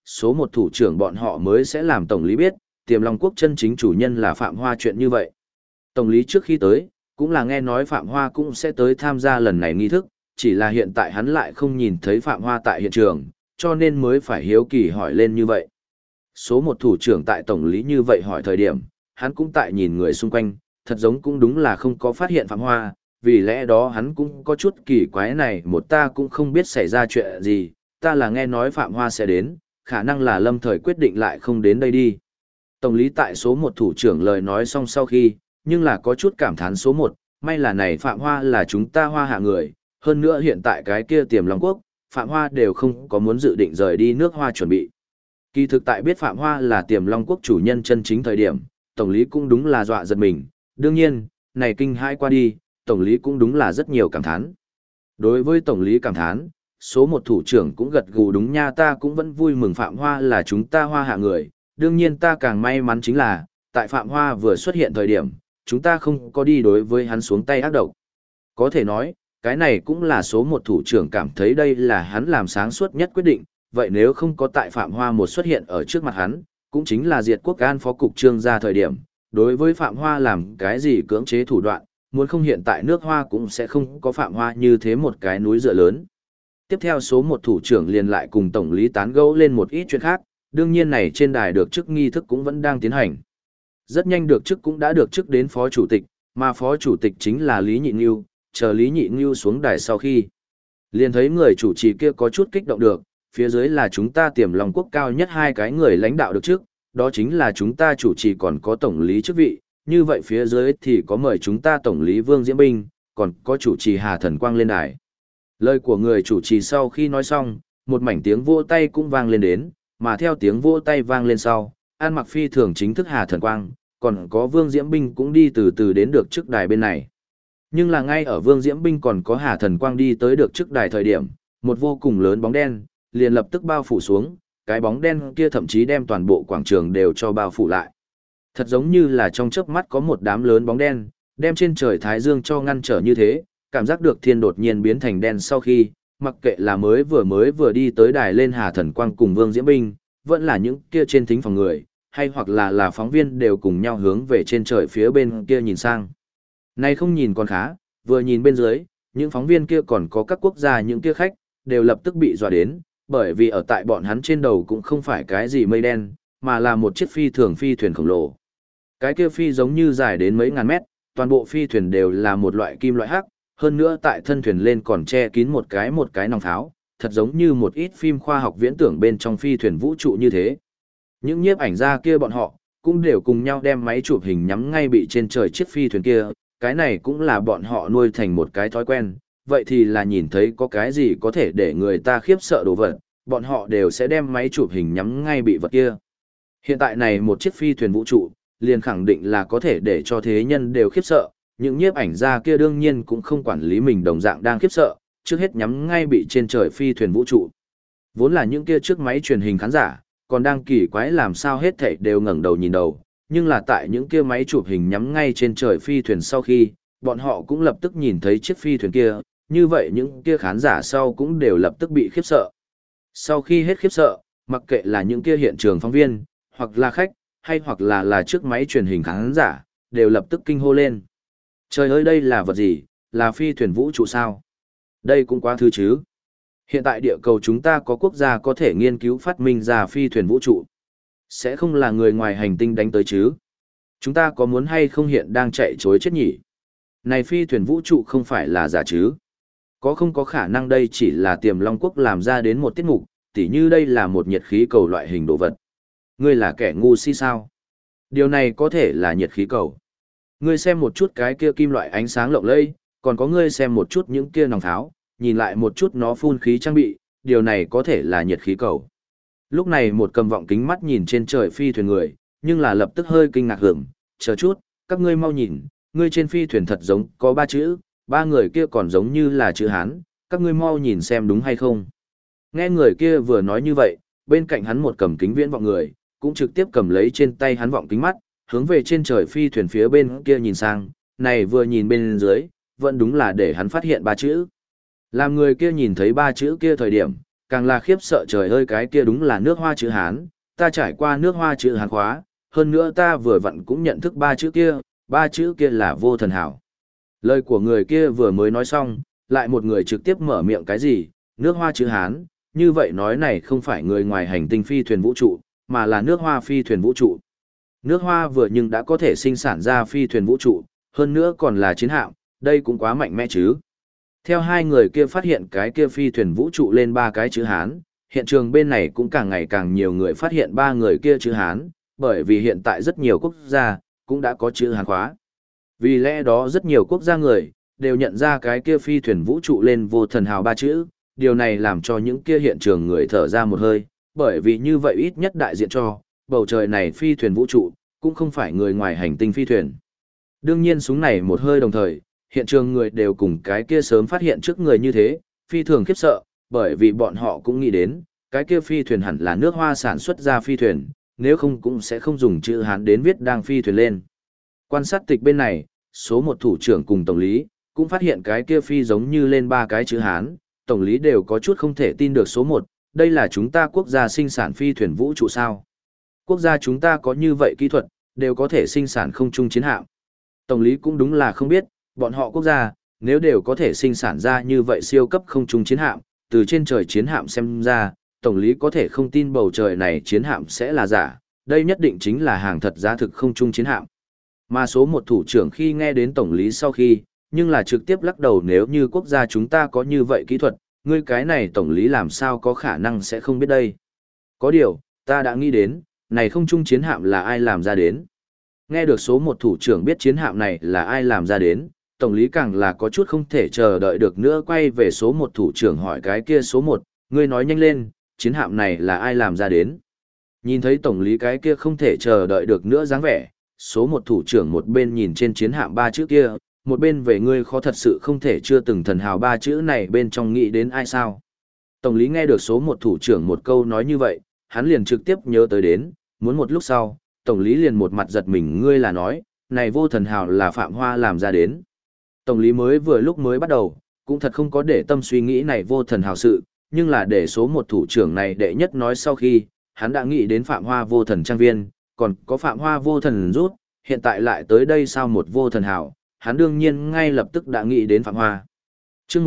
số một thủ trưởng bọn họ mới sẽ làm tổng lý biết, Tiềm Long Quốc chân chính chủ nhân là Phạm Hoa chuyện như vậy. Tổng lý trước khi tới, cũng là nghe nói Phạm Hoa cũng sẽ tới tham gia lần này nghi thức, chỉ là hiện tại hắn lại không nhìn thấy Phạm Hoa tại hiện trường, cho nên mới phải hiếu kỳ hỏi lên như vậy. Số một thủ trưởng tại tổng lý như vậy hỏi thời điểm, hắn cũng tại nhìn người xung quanh, thật giống cũng đúng là không có phát hiện Phạm Hoa, vì lẽ đó hắn cũng có chút kỳ quái này, một ta cũng không biết xảy ra chuyện gì, ta là nghe nói Phạm Hoa sẽ đến, khả năng là lâm thời quyết định lại không đến đây đi. Tổng lý tại số một thủ trưởng lời nói xong sau khi, nhưng là có chút cảm thán số một, may là này Phạm Hoa là chúng ta Hoa hạ người, hơn nữa hiện tại cái kia Tiềm Long Quốc, Phạm Hoa đều không có muốn dự định rời đi nước Hoa chuẩn bị. Kỳ thực tại biết Phạm Hoa là Tiềm Long Quốc chủ nhân chân chính thời điểm, tổng lý cũng đúng là dọa giật mình, đương nhiên, này kinh hãi qua đi, tổng lý cũng đúng là rất nhiều cảm thán. Đối với tổng lý cảm thán, số một thủ trưởng cũng gật gù đúng nha, ta cũng vẫn vui mừng Phạm Hoa là chúng ta Hoa hạ người, đương nhiên ta càng may mắn chính là, tại Phạm Hoa vừa xuất hiện thời điểm, chúng ta không có đi đối với hắn xuống tay ác độc. Có thể nói, cái này cũng là số một thủ trưởng cảm thấy đây là hắn làm sáng suốt nhất quyết định, vậy nếu không có tại Phạm Hoa một xuất hiện ở trước mặt hắn, cũng chính là diệt quốc an phó cục trương ra thời điểm, đối với Phạm Hoa làm cái gì cưỡng chế thủ đoạn, muốn không hiện tại nước Hoa cũng sẽ không có Phạm Hoa như thế một cái núi dựa lớn. Tiếp theo số một thủ trưởng liền lại cùng tổng lý tán gẫu lên một ít chuyện khác, đương nhiên này trên đài được chức nghi thức cũng vẫn đang tiến hành. Rất nhanh được chức cũng đã được chức đến phó chủ tịch, mà phó chủ tịch chính là Lý Nhị Ngưu, chờ Lý Nhị Ngưu xuống đài sau khi. Liền thấy người chủ trì kia có chút kích động được, phía dưới là chúng ta Tiềm Long Quốc cao nhất hai cái người lãnh đạo được chức, đó chính là chúng ta chủ trì còn có tổng lý chức vị, như vậy phía dưới thì có mời chúng ta tổng lý Vương Diễm Binh, còn có chủ trì Hà Thần Quang lên đài. Lời của người chủ trì sau khi nói xong, một mảnh tiếng vỗ tay cũng vang lên đến, mà theo tiếng vỗ tay vang lên sau, An Mặc phi thường chính thức Hà Thần Quang, còn có Vương Diễm Binh cũng đi từ từ đến được trước đài bên này. Nhưng là ngay ở Vương Diễm Binh còn có Hà Thần Quang đi tới được trước đài thời điểm, một vô cùng lớn bóng đen, liền lập tức bao phủ xuống, cái bóng đen kia thậm chí đem toàn bộ quảng trường đều cho bao phủ lại. Thật giống như là trong chớp mắt có một đám lớn bóng đen, đem trên trời Thái Dương cho ngăn trở như thế, cảm giác được thiên đột nhiên biến thành đen sau khi, mặc kệ là mới vừa đi tới đài lên Hà Thần Quang cùng Vương Diễm Binh, vẫn là những kia trên thính phòng người, hay hoặc là phóng viên đều cùng nhau hướng về trên trời phía bên kia nhìn sang. Này không nhìn còn khá, vừa nhìn bên dưới, những phóng viên kia còn có các quốc gia những kia khách, đều lập tức bị dọa đến, bởi vì ở tại bọn hắn trên đầu cũng không phải cái gì mây đen, mà là một chiếc phi thuyền khổng lồ. Cái kia phi giống như dài đến mấy ngàn mét, toàn bộ phi thuyền đều là một loại kim loại hắc, hơn nữa tại thân thuyền lên còn che kín một cái nòng pháo, thật giống như một ít phim khoa học viễn tưởng bên trong phi thuyền vũ trụ như thế. Những nhiếp ảnh gia kia bọn họ, cũng đều cùng nhau đem máy chụp hình nhắm ngay bị trên trời chiếc phi thuyền kia, cái này cũng là bọn họ nuôi thành một cái thói quen, vậy thì là nhìn thấy có cái gì có thể để người ta khiếp sợ đồ vật, bọn họ đều sẽ đem máy chụp hình nhắm ngay bị vật kia. Hiện tại này một chiếc phi thuyền vũ trụ, liền khẳng định là có thể để cho thế nhân đều khiếp sợ, những nhiếp ảnh gia kia đương nhiên cũng không quản lý mình đồng dạng đang khiếp sợ, trước hết nhắm ngay bị trên trời phi thuyền vũ trụ. Vốn là những kia trước máy truyền hình khán giả, còn đang kỳ quái làm sao hết thảy đều ngẩng đầu nhìn đầu, nhưng là tại những kia máy chụp hình nhắm ngay trên trời phi thuyền sau khi, bọn họ cũng lập tức nhìn thấy chiếc phi thuyền kia, như vậy những kia khán giả sau cũng đều lập tức bị khiếp sợ. Sau khi hết khiếp sợ, mặc kệ là những kia hiện trường phóng viên, hoặc là khách, hay hoặc là trước máy truyền hình khán giả, đều lập tức kinh hô lên. Trời ơi, đây là vật gì, là phi thuyền vũ trụ sao? Đây cũng quá thứ chứ. Hiện tại địa cầu chúng ta có quốc gia có thể nghiên cứu phát minh ra phi thuyền vũ trụ. Sẽ không là người ngoài hành tinh đánh tới chứ? Chúng ta có muốn hay không hiện đang chạy chối chết nhỉ? Này phi thuyền vũ trụ không phải là giả chứ? Có không có khả năng đây chỉ là Tiềm Long Quốc làm ra đến một tiết mục, tỉ như đây là một nhiệt khí cầu loại hình đồ vật. Ngươi là kẻ ngu si sao? Điều này có thể là nhiệt khí cầu. Ngươi xem một chút cái kia kim loại ánh sáng lộng lẫy, còn có ngươi xem một chút những kia nòng tháo, nhìn lại một chút nó phun khí trang bị, điều này có thể là nhiệt khí cầu. Lúc này một cầm vọng kính mắt nhìn trên trời phi thuyền người, nhưng là lập tức hơi kinh ngạc hưởng, chờ chút, các ngươi mau nhìn, ngươi trên phi thuyền thật giống có 3 chữ, 3 người kia còn giống như là chữ Hán, các ngươi mau nhìn xem đúng hay không. Nghe người kia vừa nói như vậy, bên cạnh hắn một cầm kính viễn vọng người, cũng trực tiếp cầm lấy trên tay hắn vọng kính mắt, hướng về trên trời phi thuyền phía bên kia nhìn sang, này vừa nhìn bên dưới, vẫn đúng là để hắn phát hiện 3 chữ. Làm người kia nhìn thấy 3 chữ kia thời điểm, Càng là khiếp sợ trời ơi cái kia đúng là nước Hoa chữ Hán, ta trải qua nước Hoa chữ Hán khóa, hơn nữa ta vừa vặn cũng nhận thức ba chữ kia là vô thần hảo. Lời của người kia vừa mới nói xong, lại một người trực tiếp mở miệng cái gì, nước Hoa chữ Hán, như vậy nói này không phải người ngoài hành tinh phi thuyền vũ trụ, mà là nước Hoa phi thuyền vũ trụ. Nước Hoa vừa nhưng đã có thể sinh sản ra phi thuyền vũ trụ, hơn nữa còn là chiến hạm, đây cũng quá mạnh mẽ chứ. Theo hai người kia phát hiện cái kia phi thuyền vũ trụ lên ba cái chữ Hán, hiện trường bên này cũng càng ngày càng nhiều người phát hiện ba người kia chữ Hán, bởi vì hiện tại rất nhiều quốc gia cũng đã có chữ Hán khóa. Vì lẽ đó rất nhiều quốc gia người đều nhận ra cái kia phi thuyền vũ trụ lên vô thần hào ba chữ, điều này làm cho những kia hiện trường người thở ra một hơi, bởi vì như vậy ít nhất đại diện cho bầu trời này phi thuyền vũ trụ cũng không phải người ngoài hành tinh phi thuyền. Đương nhiên súng này một hơi đồng thời, hiện trường người đều cùng cái kia sớm phát hiện trước người như thế, phi thường khiếp sợ, bởi vì bọn họ cũng nghĩ đến, cái kia phi thuyền hẳn là nước Hoa sản xuất ra phi thuyền, nếu không cũng sẽ không dùng chữ Hán đến viết đang phi thuyền lên. Quan sát tịch bên này, số một thủ trưởng cùng tổng lý, cũng phát hiện cái kia phi giống như lên ba cái chữ Hán, tổng lý đều có chút không thể tin được số một, đây là chúng ta quốc gia sinh sản phi thuyền vũ trụ sao. Quốc gia chúng ta có như vậy kỹ thuật, đều có thể sinh sản không trung chiến hạm. Tổng lý cũng đúng là không biết, bọn họ quốc gia, nếu đều có thể sinh sản ra như vậy siêu cấp không trung chiến hạm, từ trên trời chiến hạm xem ra, tổng lý có thể không tin bầu trời này chiến hạm sẽ là giả, đây nhất định chính là hàng thật giá thực không trung chiến hạm. Mà số một thủ trưởng khi nghe đến tổng lý sau khi, nhưng là trực tiếp lắc đầu nếu như quốc gia chúng ta có như vậy kỹ thuật, ngươi cái này tổng lý làm sao có khả năng sẽ không biết đây. Có điều, ta đã nghĩ đến, này không trung chiến hạm là ai làm ra đến. Nghe được số một thủ trưởng biết chiến hạm này là ai làm ra đến, tổng lý càng là có chút không thể chờ đợi được nữa quay về số một thủ trưởng hỏi cái kia số một, ngươi nói nhanh lên, chiến hạm này là ai làm ra đến. Nhìn thấy tổng lý cái kia không thể chờ đợi được nữa dáng vẻ, số một thủ trưởng một bên nhìn trên chiến hạm ba chữ kia, một bên về ngươi khó thật sự không thể chưa từng thần hào ba chữ này bên trong nghĩ đến ai sao. Tổng lý nghe được số một thủ trưởng một câu nói như vậy, hắn liền trực tiếp nhớ tới đến, muốn một lúc sau, tổng lý liền một mặt giật mình ngươi là nói, này vô thần hào là Phạm Hoa làm ra đến. Tổng lý mới vừa lúc mới bắt đầu, cũng thật không có để tâm suy nghĩ này vô thần hào sự, nhưng là để số một thủ trưởng này đệ nhất nói sau khi, hắn đã nghĩ đến Phạm Hoa vô thần trang viên, còn có Phạm Hoa vô thần rút, hiện tại lại tới đây sao một vô thần hào, hắn đương nhiên ngay lập tức đã nghĩ đến Phạm Hoa. Chương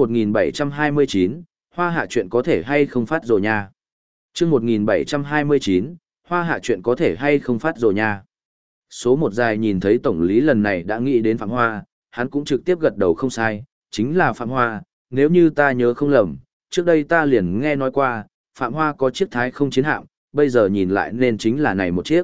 1729, Hoa hạ chuyện có thể hay không phát rồi nha. Chương 1729, Hoa hạ chuyện có thể hay không phát rồi nha. Số một dài nhìn thấy tổng lý lần này đã nghĩ đến Phạm Hoa, hắn cũng trực tiếp gật đầu không sai, chính là Phạm Hoa, nếu như ta nhớ không lầm, trước đây ta liền nghe nói qua, Phạm Hoa có chiếc thái không chiến hạm, bây giờ nhìn lại nên chính là này một chiếc.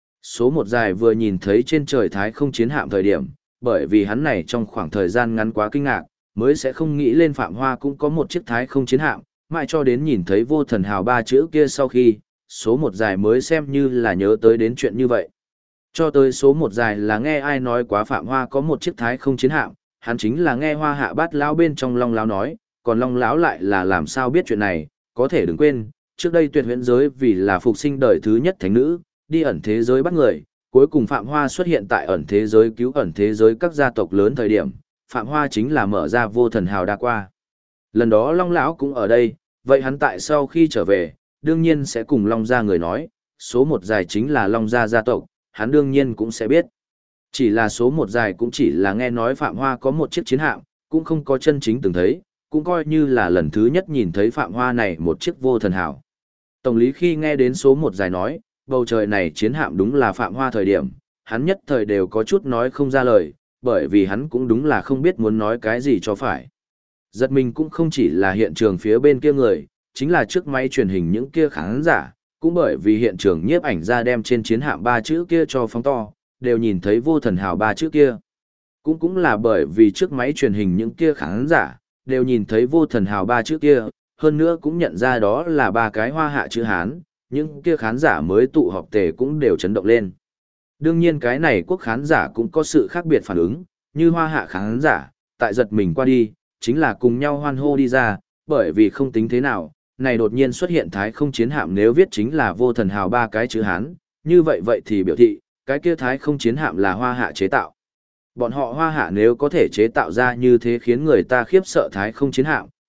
Số một dài vừa nhìn thấy trên trời thái không chiến hạm thời điểm, bởi vì hắn này trong khoảng thời gian ngắn quá kinh ngạc, mới sẽ không nghĩ lên Phạm Hoa cũng có một chiếc thái không chiến hạm, mãi cho đến nhìn thấy vô thần hào ba chữ kia sau khi, số một dài mới xem như là nhớ tới đến chuyện như vậy. Cho tới số một dài là nghe ai nói quá Phạm Hoa có một chiếc thái không chiến hạm, hắn chính là nghe Hoa hạ bát lão bên trong Long lão nói, còn Long lão lại là làm sao biết chuyện này, có thể đừng quên, trước đây Tuyệt Huyễn giới vì là phục sinh đời thứ nhất thánh nữ, đi ẩn thế giới bắt người, cuối cùng Phạm Hoa xuất hiện tại ẩn thế giới cứu ẩn thế giới các gia tộc lớn thời điểm, Phạm Hoa chính là mở ra vô thần hào đa qua. Lần đó Long lão cũng ở đây, vậy hắn tại sau khi trở về, đương nhiên sẽ cùng Long gia người nói, số một dài chính là Long gia gia tộc, hắn đương nhiên cũng sẽ biết. Chỉ là số một dài cũng chỉ là nghe nói Phạm Hoa có một chiếc chiến hạm, cũng không có chân chính từng thấy, cũng coi như là lần thứ nhất nhìn thấy Phạm Hoa này một chiếc vô thần hào. Tổng lý khi nghe đến số một dài nói, bầu trời này chiến hạm đúng là Phạm Hoa thời điểm, hắn nhất thời đều có chút nói không ra lời, bởi vì hắn cũng đúng là không biết muốn nói cái gì cho phải. Giật mình cũng không chỉ là hiện trường phía bên kia người, chính là trước máy truyền hình những kia khán giả, cũng bởi vì hiện trường nhiếp ảnh ra đem trên chiến hạm ba chữ kia cho phóng to, đều nhìn thấy vô thần hào ba chữ kia. Cũng là bởi vì trước máy truyền hình những kia khán giả, đều nhìn thấy vô thần hào ba chữ kia, hơn nữa cũng nhận ra đó là ba cái Hoa hạ chữ Hán, những kia khán giả mới tụ họp tề cũng đều chấn động lên. Đương nhiên cái này quốc khán giả cũng có sự khác biệt phản ứng, như Hoa hạ khán giả, tại giật mình qua đi, chính là cùng nhau hoan hô đi ra, bởi vì không tính thế nào, này đột nhiên xuất hiện thái không chiến hạm nếu viết chính là vô thần hào ba cái chữ Hán, như vậy thì biểu thị, cái kia thái không chiến hạm là Hoa hạ chế tạo. Bọn họ Hoa hạ nếu có thể chế tạo ra như thế khiến người ta khiếp sợ thái không chiến hạm,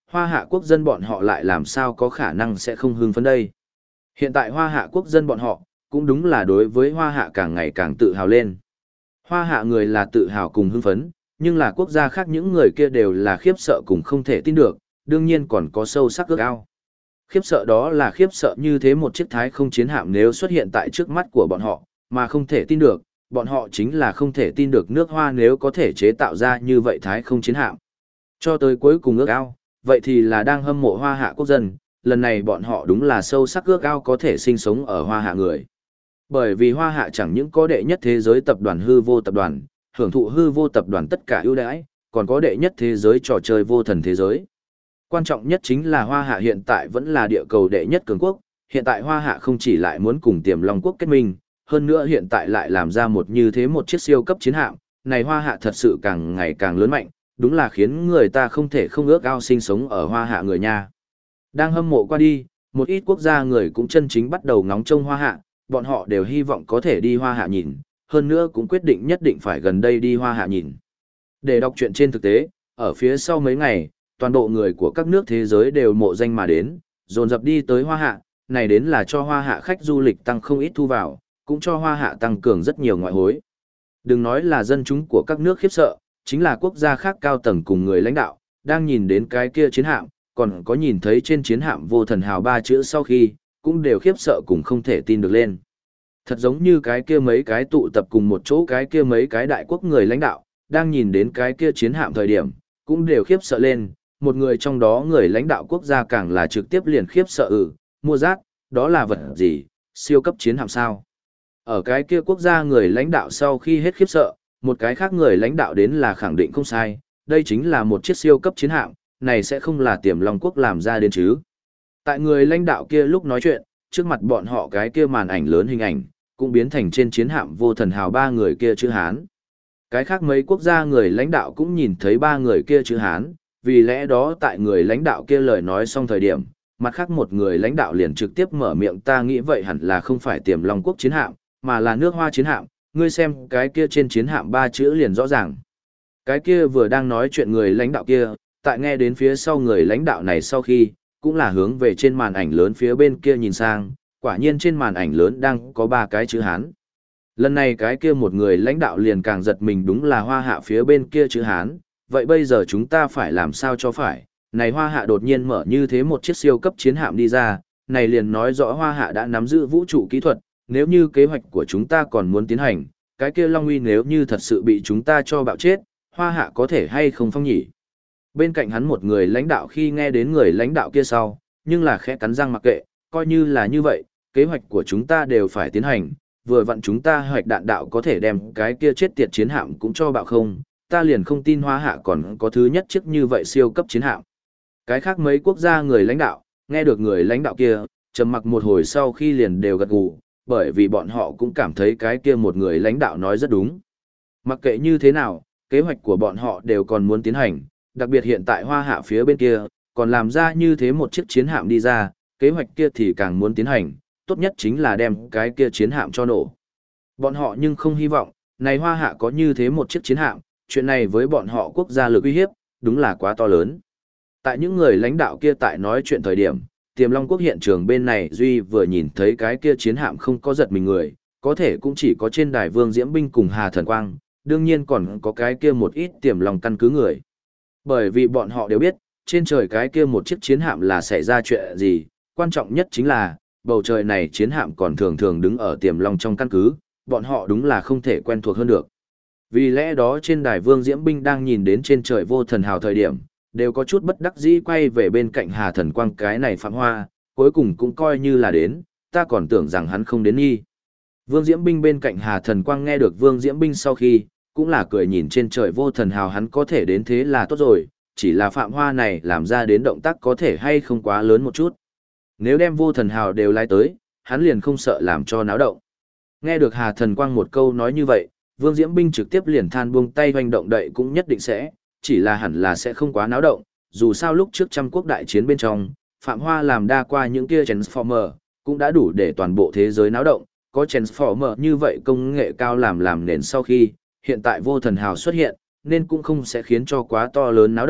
Hoa Hạ quốc dân bọn họ lại làm sao có khả năng sẽ không hưng phấn đây. Hiện tại Hoa Hạ quốc dân bọn họ, cũng đúng là đối với Hoa Hạ càng ngày càng tự hào lên. Hoa Hạ người là tự hào cùng hưng phấn, nhưng là quốc gia khác những người kia đều là khiếp sợ cùng không thể tin được, đương nhiên còn có sâu sắc ước ao. Khiếp sợ đó là khiếp sợ như thế một chiếc thái không chiến hạm nếu xuất hiện tại trước mắt của bọn họ, mà không thể tin được, bọn họ chính là không thể tin được nước Hoa nếu có thể chế tạo ra như vậy thái không chiến hạm. Cho tới cuối cùng ước ao, vậy thì là đang hâm mộ Hoa Hạ quốc dân, lần này bọn họ đúng là sâu sắc ước ao có thể sinh sống ở Hoa Hạ người. Bởi vì Hoa Hạ chẳng những có đệ nhất thế giới tập đoàn hư vô tập đoàn, hưởng thụ hư vô tập đoàn tất cả ưu đãi, còn có đệ nhất thế giới trò chơi vô thần thế giới. Quan trọng nhất chính là Hoa Hạ hiện tại vẫn là địa cầu đệ nhất cường quốc, hiện tại Hoa Hạ không chỉ lại muốn cùng Tiềm Long quốc kết minh, hơn nữa hiện tại lại làm ra một như thế một chiếc siêu cấp chiến hạm, này Hoa Hạ thật sự càng ngày càng lớn mạnh, đúng là khiến người ta không thể không ước ao sinh sống ở Hoa Hạ người nha. Đang hâm mộ qua đi, một ít quốc gia người cũng chân chính bắt đầu ngóng trông Hoa Hạ, bọn họ đều hy vọng có thể đi Hoa Hạ nhìn, hơn nữa cũng quyết định nhất định phải gần đây đi Hoa Hạ nhìn. Để đọc truyện trên thực tế, ở phía sau mấy ngày, toàn bộ người của các nước thế giới đều mộ danh mà đến, dồn dập đi tới Hoa Hạ, này đến là cho Hoa Hạ khách du lịch tăng không ít thu vào, cũng cho Hoa Hạ tăng cường rất nhiều ngoại hối. Đừng nói là dân chúng của các nước khiếp sợ, chính là quốc gia khác cao tầng cùng người lãnh đạo, đang nhìn đến cái kia chiến hạm, còn có nhìn thấy trên chiến hạm vô thần hào 3 chữ sau khi, cũng đều khiếp sợ cùng không thể tin được lên. Thật giống như cái kia mấy cái tụ tập cùng một chỗ cái kia mấy cái đại quốc người lãnh đạo, đang nhìn đến cái kia chiến hạm thời điểm, cũng đều khiếp sợ lên, một người trong đó người lãnh đạo quốc gia càng là trực tiếp liền khiếp sợ mua rác, đó là vật gì, siêu cấp chiến hạm sao. Ở cái kia quốc gia người lãnh đạo sau khi hết khiếp sợ, một cái khác người lãnh đạo đến là khẳng định không sai, đây chính là một chiếc siêu cấp chiến hạm, này sẽ không là Tiềm Long quốc làm ra đến chứ. Tại người lãnh đạo kia lúc nói chuyện, trước mặt bọn họ cái kia màn ảnh lớn hình ảnh, cũng biến thành trên chiến hạm vô thần hào 3 người kia chữ Hán. Cái khác mấy quốc gia người lãnh đạo cũng nhìn thấy 3 người kia chữ Hán, vì lẽ đó tại người lãnh đạo kia lời nói xong thời điểm, mặt khác một người lãnh đạo liền trực tiếp mở miệng ta nghĩ vậy hẳn là không phải Tiềm Long quốc chiến hạm, mà là nước Hoa chiến hạm, ngươi xem cái kia trên chiến hạm 3 chữ liền rõ ràng. Cái kia vừa đang nói chuyện người lãnh đạo kia, tại nghe đến phía sau người lãnh đạo này sau khi, cũng là hướng về trên màn ảnh lớn phía bên kia nhìn sang, quả nhiên trên màn ảnh lớn đang có 3 cái chữ Hán. Lần này cái kia một người lãnh đạo liền càng giật mình đúng là Hoa Hạ phía bên kia chữ Hán, vậy bây giờ chúng ta phải làm sao cho phải, này Hoa Hạ đột nhiên mở như thế một chiếc siêu cấp chiến hạm đi ra, này liền nói rõ Hoa Hạ đã nắm giữ vũ trụ kỹ thuật, nếu như kế hoạch của chúng ta còn muốn tiến hành, cái kia Long Uy nếu như thật sự bị chúng ta cho bạo chết, Hoa Hạ có thể hay không phong nhỉ. Bên cạnh hắn một người lãnh đạo khi nghe đến người lãnh đạo kia sau, nhưng là khẽ cắn răng mặc kệ, coi như là như vậy, kế hoạch của chúng ta đều phải tiến hành, vừa vặn chúng ta hoạch đạn đạo có thể đem cái kia chết tiệt chiến hạm cũng cho bạo không, ta liền không tin Hoa Hạ còn có thứ nhất chiếc như vậy siêu cấp chiến hạm. Cái khác mấy quốc gia người lãnh đạo, nghe được người lãnh đạo kia, trầm mặc một hồi sau khi liền đều gật gù, bởi vì bọn họ cũng cảm thấy cái kia một người lãnh đạo nói rất đúng. Mặc kệ như thế nào, kế hoạch của bọn họ đều còn muốn tiến hành, đặc biệt hiện tại Hoa Hạ phía bên kia, còn làm ra như thế một chiếc chiến hạm đi ra, kế hoạch kia thì càng muốn tiến hành, tốt nhất chính là đem cái kia chiến hạm cho nổ. Bọn họ nhưng không hy vọng, này Hoa Hạ có như thế một chiếc chiến hạm, chuyện này với bọn họ quốc gia lực uy hiếp, đúng là quá to lớn. Tại những người lãnh đạo kia tại nói chuyện thời điểm, Tiềm Long quốc hiện trường bên này Duy vừa nhìn thấy cái kia chiến hạm không có giật mình người, có thể cũng chỉ có trên đài Vương Diễm Binh cùng Hà Thần Quang, đương nhiên còn có cái kia một ít Tiềm Long căn cứ người. Bởi vì bọn họ đều biết, trên trời cái kia một chiếc chiến hạm là xảy ra chuyện gì, quan trọng nhất chính là, bầu trời này chiến hạm còn thường thường đứng ở Tiềm Long trong căn cứ, bọn họ đúng là không thể quen thuộc hơn được. Vì lẽ đó trên đài Vương Diễm Binh đang nhìn đến trên trời vô thần hào thời điểm, đều có chút bất đắc dĩ quay về bên cạnh Hà Thần Quang cái này Phạm Hoa, cuối cùng cũng coi như là đến, ta còn tưởng rằng hắn không đến nghi. Vương Diễm Binh bên cạnh Hà Thần Quang nghe được Vương Diễm Binh sau khi, cũng là cười nhìn trên trời vô thần hào hắn có thể đến thế là tốt rồi, chỉ là Phạm Hoa này làm ra đến động tác có thể hay không quá lớn một chút. Nếu đem vô thần hào đều lái tới, hắn liền không sợ làm cho náo động. Nghe được Hà Thần Quang một câu nói như vậy, Vương Diễm Binh trực tiếp liền than buông tay hoành động đậy cũng nhất định sẽ, chỉ là hẳn là sẽ không quá náo động, dù sao lúc trước trăm quốc đại chiến bên trong, Phạm Hoa làm đa qua những kia Transformer, cũng đã đủ để toàn bộ thế giới náo động, có Transformer như vậy công nghệ cao làm nền sau khi, hiện tại vô thần hào xuất hiện, nên cũng không sẽ khiến cho quá to lớn náo động,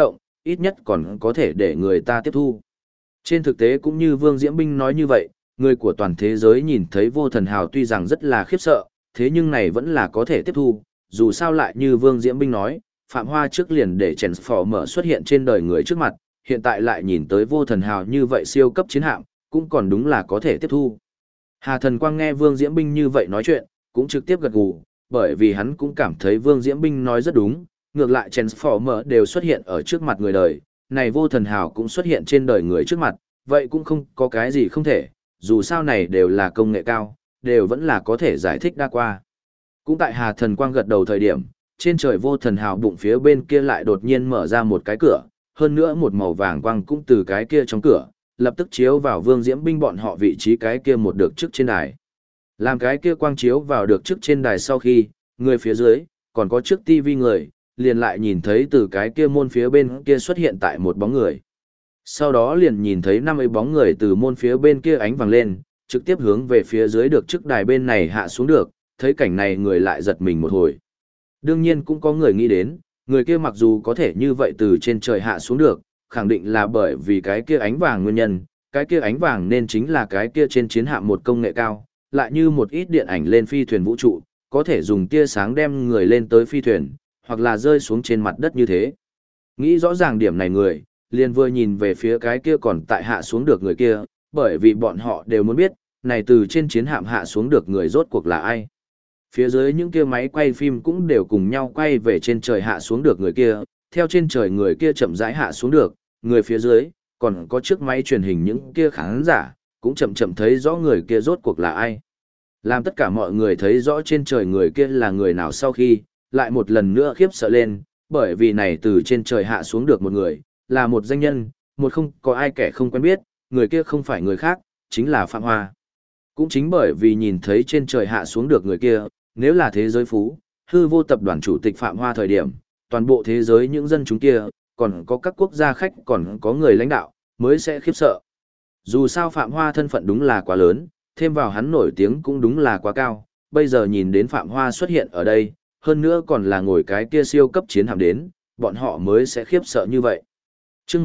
ít nhất còn có thể để người ta tiếp thu. Trên thực tế cũng như Vương Diễm Binh nói như vậy, người của toàn thế giới nhìn thấy vô thần hào tuy rằng rất là khiếp sợ, thế nhưng này vẫn là có thể tiếp thu, dù sao lại như Vương Diễm Binh nói, Phạm Hoa trước liền để Transformer xuất hiện trên đời người trước mặt, hiện tại lại nhìn tới vô thần hào như vậy siêu cấp chiến hạm, cũng còn đúng là có thể tiếp thu. Hà Thần Quang nghe Vương Diễm Binh như vậy nói chuyện, cũng trực tiếp gật gù, bởi vì hắn cũng cảm thấy Vương Diễm Binh nói rất đúng, ngược lại Transformer đều xuất hiện ở trước mặt người đời, này vô thần hào cũng xuất hiện trên đời người trước mặt, vậy cũng không có cái gì không thể, dù sao này đều là công nghệ cao, đều vẫn là có thể giải thích đa qua. Cũng tại Hà Thần Quang gật đầu thời điểm, trên trời vô thần hào bụng phía bên kia lại đột nhiên mở ra một cái cửa, hơn nữa một màu vàng quang cũng từ cái kia trong cửa, lập tức chiếu vào Vương Diễm Binh bọn họ vị trí cái kia một được trước trên đài. Làm cái kia quang chiếu vào được trước trên đài sau khi, người phía dưới, còn có trước tivi người, liền lại nhìn thấy từ cái kia môn phía bên kia xuất hiện tại một bóng người. Sau đó liền nhìn thấy 5 ấy bóng người từ môn phía bên kia ánh vàng lên, trực tiếp hướng về phía dưới được trước đài bên này hạ xuống được, thấy cảnh này người lại giật mình một hồi. Đương nhiên cũng có người nghĩ đến, người kia mặc dù có thể như vậy từ trên trời hạ xuống được, khẳng định là bởi vì cái kia ánh vàng nguyên nhân, cái kia ánh vàng nên chính là cái kia trên chiến hạm một công nghệ cao, lại như một ít điện ảnh lên phi thuyền vũ trụ, có thể dùng tia sáng đem người lên tới phi thuyền, hoặc là rơi xuống trên mặt đất như thế. Nghĩ rõ ràng điểm này người, liền vừa nhìn về phía cái kia còn tại hạ xuống được người kia, bởi vì bọn họ đều muốn biết, này từ trên chiến hạm hạ xuống được người rốt cuộc là ai. Phía dưới những kia máy quay phim cũng đều cùng nhau quay về trên trời hạ xuống được người kia, theo trên trời người kia chậm rãi hạ xuống được, người phía dưới, còn có chiếc máy truyền hình những kia khán giả, cũng chậm chậm thấy rõ người kia rốt cuộc là ai. Làm tất cả mọi người thấy rõ trên trời người kia là người nào sau khi, lại một lần nữa khiếp sợ lên, bởi vì này từ trên trời hạ xuống được một người, là một danh nhân, một không có ai kẻ không quen biết, người kia không phải người khác, chính là Phạm Hoa. Cũng chính bởi vì nhìn thấy trên trời hạ xuống được người kia, nếu là thế giới phú, hư vô tập đoàn chủ tịch Phạm Hoa thời điểm, toàn bộ thế giới những dân chúng kia, còn có các quốc gia khách còn có người lãnh đạo, mới sẽ khiếp sợ. Dù sao Phạm Hoa thân phận đúng là quá lớn, thêm vào hắn nổi tiếng cũng đúng là quá cao, bây giờ nhìn đến Phạm Hoa xuất hiện ở đây, hơn nữa còn là ngồi cái kia siêu cấp chiến hạm đến, bọn họ mới sẽ khiếp sợ như vậy. Chương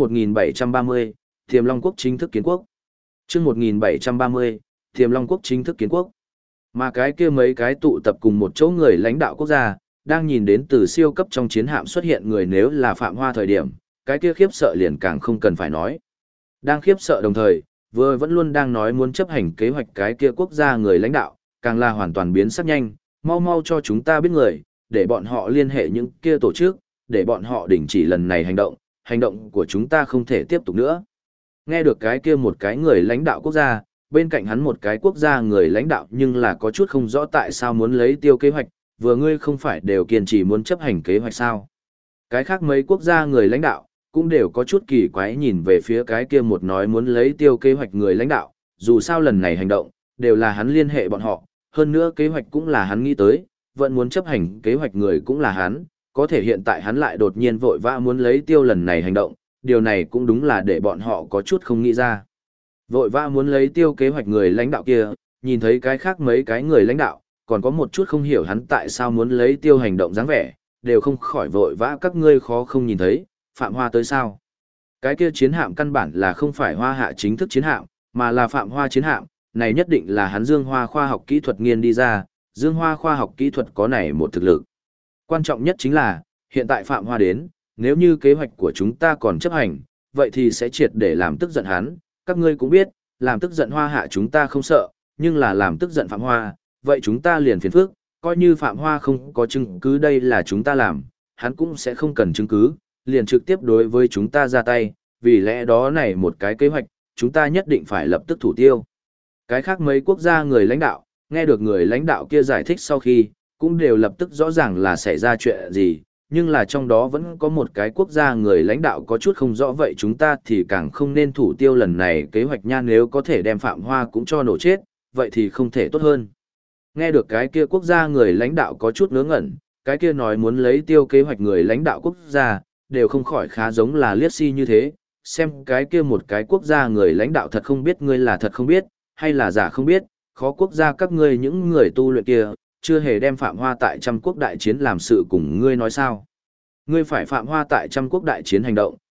1730, Tiềm Long Quốc chính thức kiến quốc. Chương 1730, Tiềm Long Quốc chính thức kiến quốc. Mà cái kia mấy cái tụ tập cùng một chỗ người lãnh đạo quốc gia, đang nhìn đến từ siêu cấp trong chiến hạm xuất hiện người nếu là Phạm Hoa thời điểm, cái kia khiếp sợ liền càng không cần phải nói. Đang khiếp sợ đồng thời, vừa vẫn luôn đang nói muốn chấp hành kế hoạch cái kia quốc gia người lãnh đạo, càng là hoàn toàn biến sắc nhanh, mau mau cho chúng ta biết người, để bọn họ liên hệ những kia tổ chức, để bọn họ đình chỉ lần này hành động của chúng ta không thể tiếp tục nữa. Nghe được cái kia một cái người lãnh đạo quốc gia, bên cạnh hắn một cái quốc gia người lãnh đạo nhưng là có chút không rõ tại sao muốn lấy tiêu kế hoạch, vừa ngươi không phải đều kiên trì muốn chấp hành kế hoạch sao. Cái khác mấy quốc gia người lãnh đạo, cũng đều có chút kỳ quái nhìn về phía cái kia một nói muốn lấy tiêu kế hoạch người lãnh đạo, dù sao lần này hành động, đều là hắn liên hệ bọn họ, hơn nữa kế hoạch cũng là hắn nghĩ tới, vẫn muốn chấp hành kế hoạch người cũng là hắn, có thể hiện tại hắn lại đột nhiên vội vã muốn lấy tiêu lần này hành động, điều này cũng đúng là để bọn họ có chút không nghĩ ra. Vội vã muốn lấy tiêu kế hoạch người lãnh đạo kia, nhìn thấy cái khác mấy cái người lãnh đạo, còn có một chút không hiểu hắn tại sao muốn lấy tiêu hành động dáng vẻ, đều không khỏi vội vã các ngươi khó không nhìn thấy, Phạm Hoa tới sao. Cái kia chiến hạm căn bản là không phải Hoa Hạ chính thức chiến hạm, mà là Phạm Hoa chiến hạm, này nhất định là hắn Dương Hoa khoa học kỹ thuật nghiên đi ra, Dương Hoa khoa học kỹ thuật có này một thực lực. Quan trọng nhất chính là, hiện tại Phạm Hoa đến, nếu như kế hoạch của chúng ta còn chấp hành, vậy thì sẽ triệt để làm tức giận hắn, các ngươi cũng biết, làm tức giận Hoa Hạ chúng ta không sợ, nhưng là làm tức giận Phạm Hoa, vậy chúng ta liền phiền phức, coi như Phạm Hoa không có chứng cứ đây là chúng ta làm, hắn cũng sẽ không cần chứng cứ, liền trực tiếp đối với chúng ta ra tay, vì lẽ đó này một cái kế hoạch, chúng ta nhất định phải lập tức thủ tiêu. Cái khác mấy quốc gia người lãnh đạo, nghe được người lãnh đạo kia giải thích sau khi, cũng đều lập tức rõ ràng là xảy ra chuyện gì, nhưng là trong đó vẫn có một cái quốc gia người lãnh đạo có chút không rõ vậy chúng ta thì càng không nên thủ tiêu lần này kế hoạch nha nếu có thể đem Phạm Hoa cũng cho nổ chết, vậy thì không thể tốt hơn. Nghe được cái kia quốc gia người lãnh đạo có chút ngớ ngẩn, cái kia nói muốn lấy tiêu kế hoạch người lãnh đạo quốc gia, đều không khỏi khá giống là liếc si như thế, xem cái kia một cái quốc gia người lãnh đạo thật không biết ngươi là thật không biết, hay là giả không biết, khó quốc gia các ngươi những người tu luyện kia, chưa hề đem Phạm Hoa tại trăm quốc đại chiến làm sự cùng ngươi nói sao. Ngươi phải Phạm Hoa tại trăm quốc đại chiến hành động,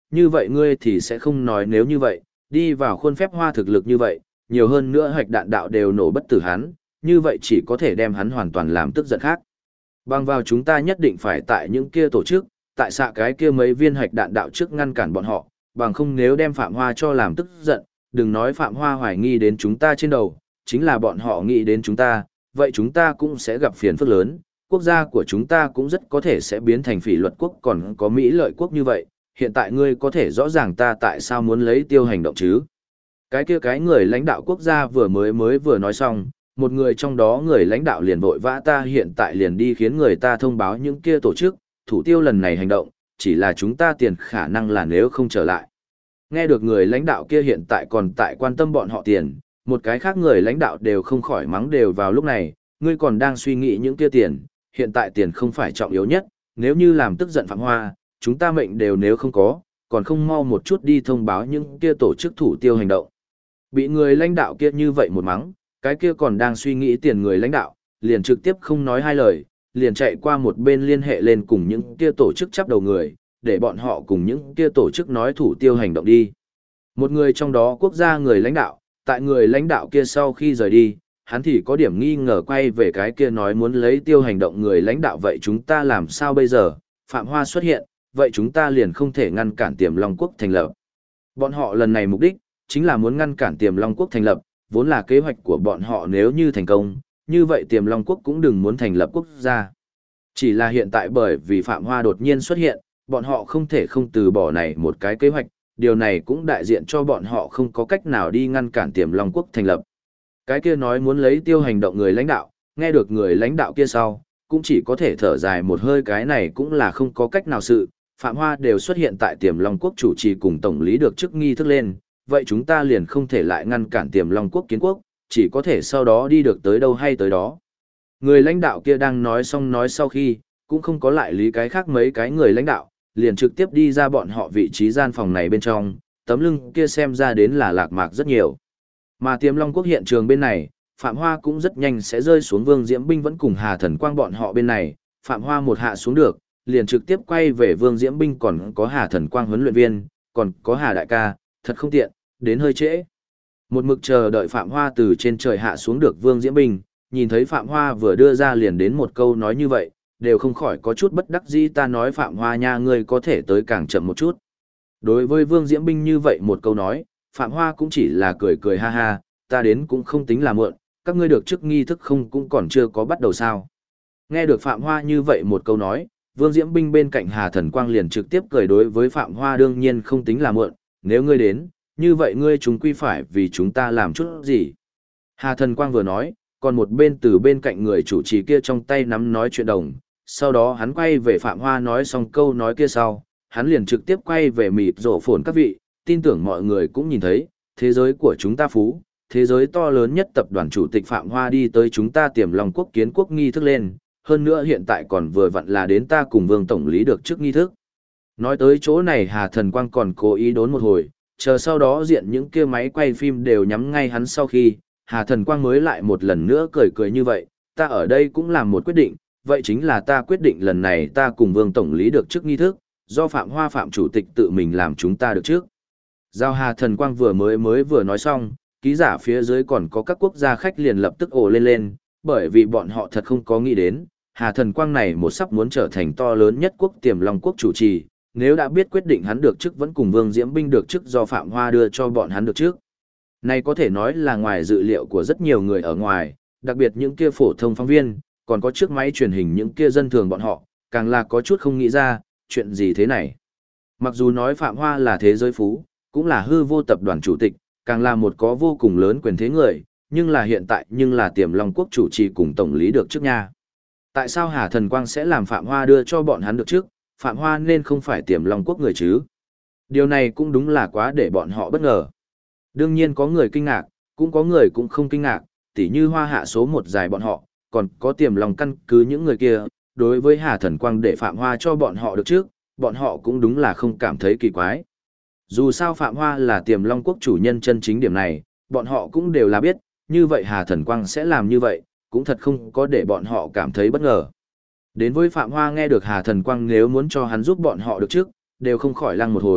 như vậy ngươi thì sẽ không nói nếu như vậy, đi vào khuôn phép hoa thực lực như vậy, nhiều hơn nữa hạch đạn đạo đều nổ bất tử hắn, như vậy chỉ có thể đem hắn hoàn toàn làm tức giận khác. Bằng vào chúng ta nhất định phải tại những kia tổ chức, tại xạ cái kia mấy viên hạch đạn đạo trước ngăn cản bọn họ, bằng không nếu đem Phạm Hoa cho làm tức giận, đừng nói Phạm Hoa hoài nghi đến chúng ta trên đầu, chính là bọn họ nghĩ đến chúng ta, vậy chúng ta cũng sẽ gặp phiền phức lớn, quốc gia của chúng ta cũng rất có thể sẽ biến thành phỉ luật quốc còn có Mỹ lợi quốc như vậy, hiện tại ngươi có thể rõ ràng ta tại sao muốn lấy tiêu hành động chứ. Cái kia cái người lãnh đạo quốc gia vừa nói xong, một người trong đó người lãnh đạo liền vội vã ta hiện tại liền đi khiến người ta thông báo những kia tổ chức, thủ tiêu lần này hành động, chỉ là chúng ta tiền khả năng là nếu không trở lại. Nghe được người lãnh đạo kia hiện tại còn tại quan tâm bọn họ tiền, một cái khác người lãnh đạo đều không khỏi mắng đều vào lúc này, ngươi còn đang suy nghĩ những kia tiền, hiện tại tiền không phải trọng yếu nhất, nếu như làm tức giận Phạm Hoa, chúng ta mệnh đều nếu không có, còn không mau một chút đi thông báo những kia tổ chức thủ tiêu hành động. Bị người lãnh đạo kia như vậy một mắng, cái kia còn đang suy nghĩ tiền người lãnh đạo, liền trực tiếp không nói hai lời, liền chạy qua một bên liên hệ lên cùng những kia tổ chức chắp đầu người, để bọn họ cùng những kia tổ chức nói thủ tiêu hành động đi. Một người trong đó quốc gia người lãnh đạo, tại người lãnh đạo kia sau khi rời đi, hắn thì có điểm nghi ngờ quay về cái kia nói muốn lấy tiêu hành động người lãnh đạo vậy chúng ta làm sao bây giờ, Phạm Hoa xuất hiện, vậy chúng ta liền không thể ngăn cản Tiềm Long Quốc thành lập. Bọn họ lần này mục đích, chính là muốn ngăn cản Tiềm Long Quốc thành lập, vốn là kế hoạch của bọn họ nếu như thành công, như vậy Tiềm Long Quốc cũng đừng muốn thành lập quốc gia. Chỉ là hiện tại bởi vì Phạm Hoa đột nhiên xuất hiện, bọn họ không thể không từ bỏ này một cái kế hoạch, điều này cũng đại diện cho bọn họ không có cách nào đi ngăn cản Tiềm Long Quốc thành lập. Cái kia nói muốn lấy tiêu hành động người lãnh đạo, nghe được người lãnh đạo kia sau, cũng chỉ có thể thở dài một hơi cái này cũng là không có cách nào sự, Phạm Hoa đều xuất hiện tại Tiềm Long Quốc chủ trì cùng tổng lý được chức nghi thức lên, vậy chúng ta liền không thể lại ngăn cản Tiềm Long Quốc kiến quốc, chỉ có thể sau đó đi được tới đâu hay tới đó. Người lãnh đạo kia đang nói xong nói sau khi, cũng không có lại lý cái khác mấy cái người lãnh đạo, liền trực tiếp đi ra bọn họ vị trí gian phòng này bên trong, tấm lưng kia xem ra đến là lạc mạc rất nhiều. Mà Tiềm Long Quốc hiện trường bên này, Phạm Hoa cũng rất nhanh sẽ rơi xuống Vương Diễm Binh vẫn cùng Hà Thần Quang bọn họ bên này, Phạm Hoa một hạ xuống được, liền trực tiếp quay về Vương Diễm Binh còn có Hà Thần Quang huấn luyện viên, còn có Hà Đại ca, thật không tiện, đến hơi trễ. Một mực chờ đợi Phạm Hoa từ trên trời hạ xuống được Vương Diễm Binh, nhìn thấy Phạm Hoa vừa đưa ra liền đến một câu nói như vậy, đều không khỏi có chút bất đắc dĩ ta nói Phạm Hoa nha ngươi có thể tới càng chậm một chút. Đối với Vương Diễm Binh như vậy một câu nói, Phạm Hoa cũng chỉ là cười cười ha ha, ta đến cũng không tính là muộn, các ngươi được chức nghi thức không cũng còn chưa có bắt đầu sao. Nghe được Phạm Hoa như vậy một câu nói, Vương Diễm Binh bên cạnh Hà Thần Quang liền trực tiếp cười đối với Phạm Hoa đương nhiên không tính là muộn, nếu ngươi đến, như vậy ngươi chúng quy phải vì chúng ta làm chút gì. Hà Thần Quang vừa nói, còn một bên từ bên cạnh người chủ trì kia trong tay nắm nói chuyện đồng, sau đó hắn quay về Phạm Hoa nói xong câu nói kia sau, hắn liền trực tiếp quay về mịt rổ phồn các vị, tin tưởng mọi người cũng nhìn thấy, thế giới của chúng ta phú, thế giới to lớn nhất tập đoàn chủ tịch Phạm Hoa đi tới chúng ta Tiềm Long Quốc kiến quốc nghi thức lên, hơn nữa hiện tại còn vừa vặn là đến ta cùng Vương Tổng lý được trước nghi thức. Nói tới chỗ này Hà Thần Quang còn cố ý đốn một hồi, chờ sau đó diện những kia máy quay phim đều nhắm ngay hắn sau khi, Hà Thần Quang mới lại một lần nữa cười cười như vậy, ta ở đây cũng làm một quyết định, vậy chính là ta quyết định lần này ta cùng Vương Tổng lý được trước nghi thức, do Phạm Hoa Phạm Chủ tịch tự mình làm chúng ta được trước. Giao Hà Thần Quang vừa nói xong, ký giả phía dưới còn có các quốc gia khách liền lập tức ồ lên, bởi vì bọn họ thật không có nghĩ đến, Hà Thần Quang này một sắp muốn trở thành to lớn nhất quốc Tiềm Long Quốc chủ trì, nếu đã biết quyết định hắn được chức vẫn cùng Vương Diễm Binh được chức do Phạm Hoa đưa cho bọn hắn được trước. Này có thể nói là ngoài dự liệu của rất nhiều người ở ngoài, đặc biệt những kia phổ thông phóng viên, còn có chiếc máy truyền hình những kia dân thường bọn họ, càng là có chút không nghĩ ra, chuyện gì thế này. Mặc dù nói Phạm Hoa là thế giới phú, cũng là hư vô tập đoàn chủ tịch, càng là một có vô cùng lớn quyền thế người, nhưng là hiện tại nhưng là Tiềm Long Quốc chủ trì cùng tổng lý được trước nha. Tại sao Hà Thần Quang sẽ làm Phạm Hoa đưa cho bọn hắn được trước, Phạm Hoa nên không phải Tiềm Long Quốc người chứ? Điều này cũng đúng là quá để bọn họ bất ngờ. Đương nhiên có người kinh ngạc, cũng có người cũng không kinh ngạc, tỉ như Hoa Hạ số một dài bọn họ, còn có Tiềm Long căn cứ những người kia, đối với Hà Thần Quang để Phạm Hoa cho bọn họ được trước, bọn họ cũng đúng là không cảm thấy kỳ quái. Dù sao Phạm Hoa là Tiềm Long Quốc chủ nhân chân chính điểm này, bọn họ cũng đều là biết, như vậy Hà Thần Quang sẽ làm như vậy, cũng thật không có để bọn họ cảm thấy bất ngờ. Đến với Phạm Hoa nghe được Hà Thần Quang nếu muốn cho hắn giúp bọn họ được trước, đều không khỏi lăng một hồi,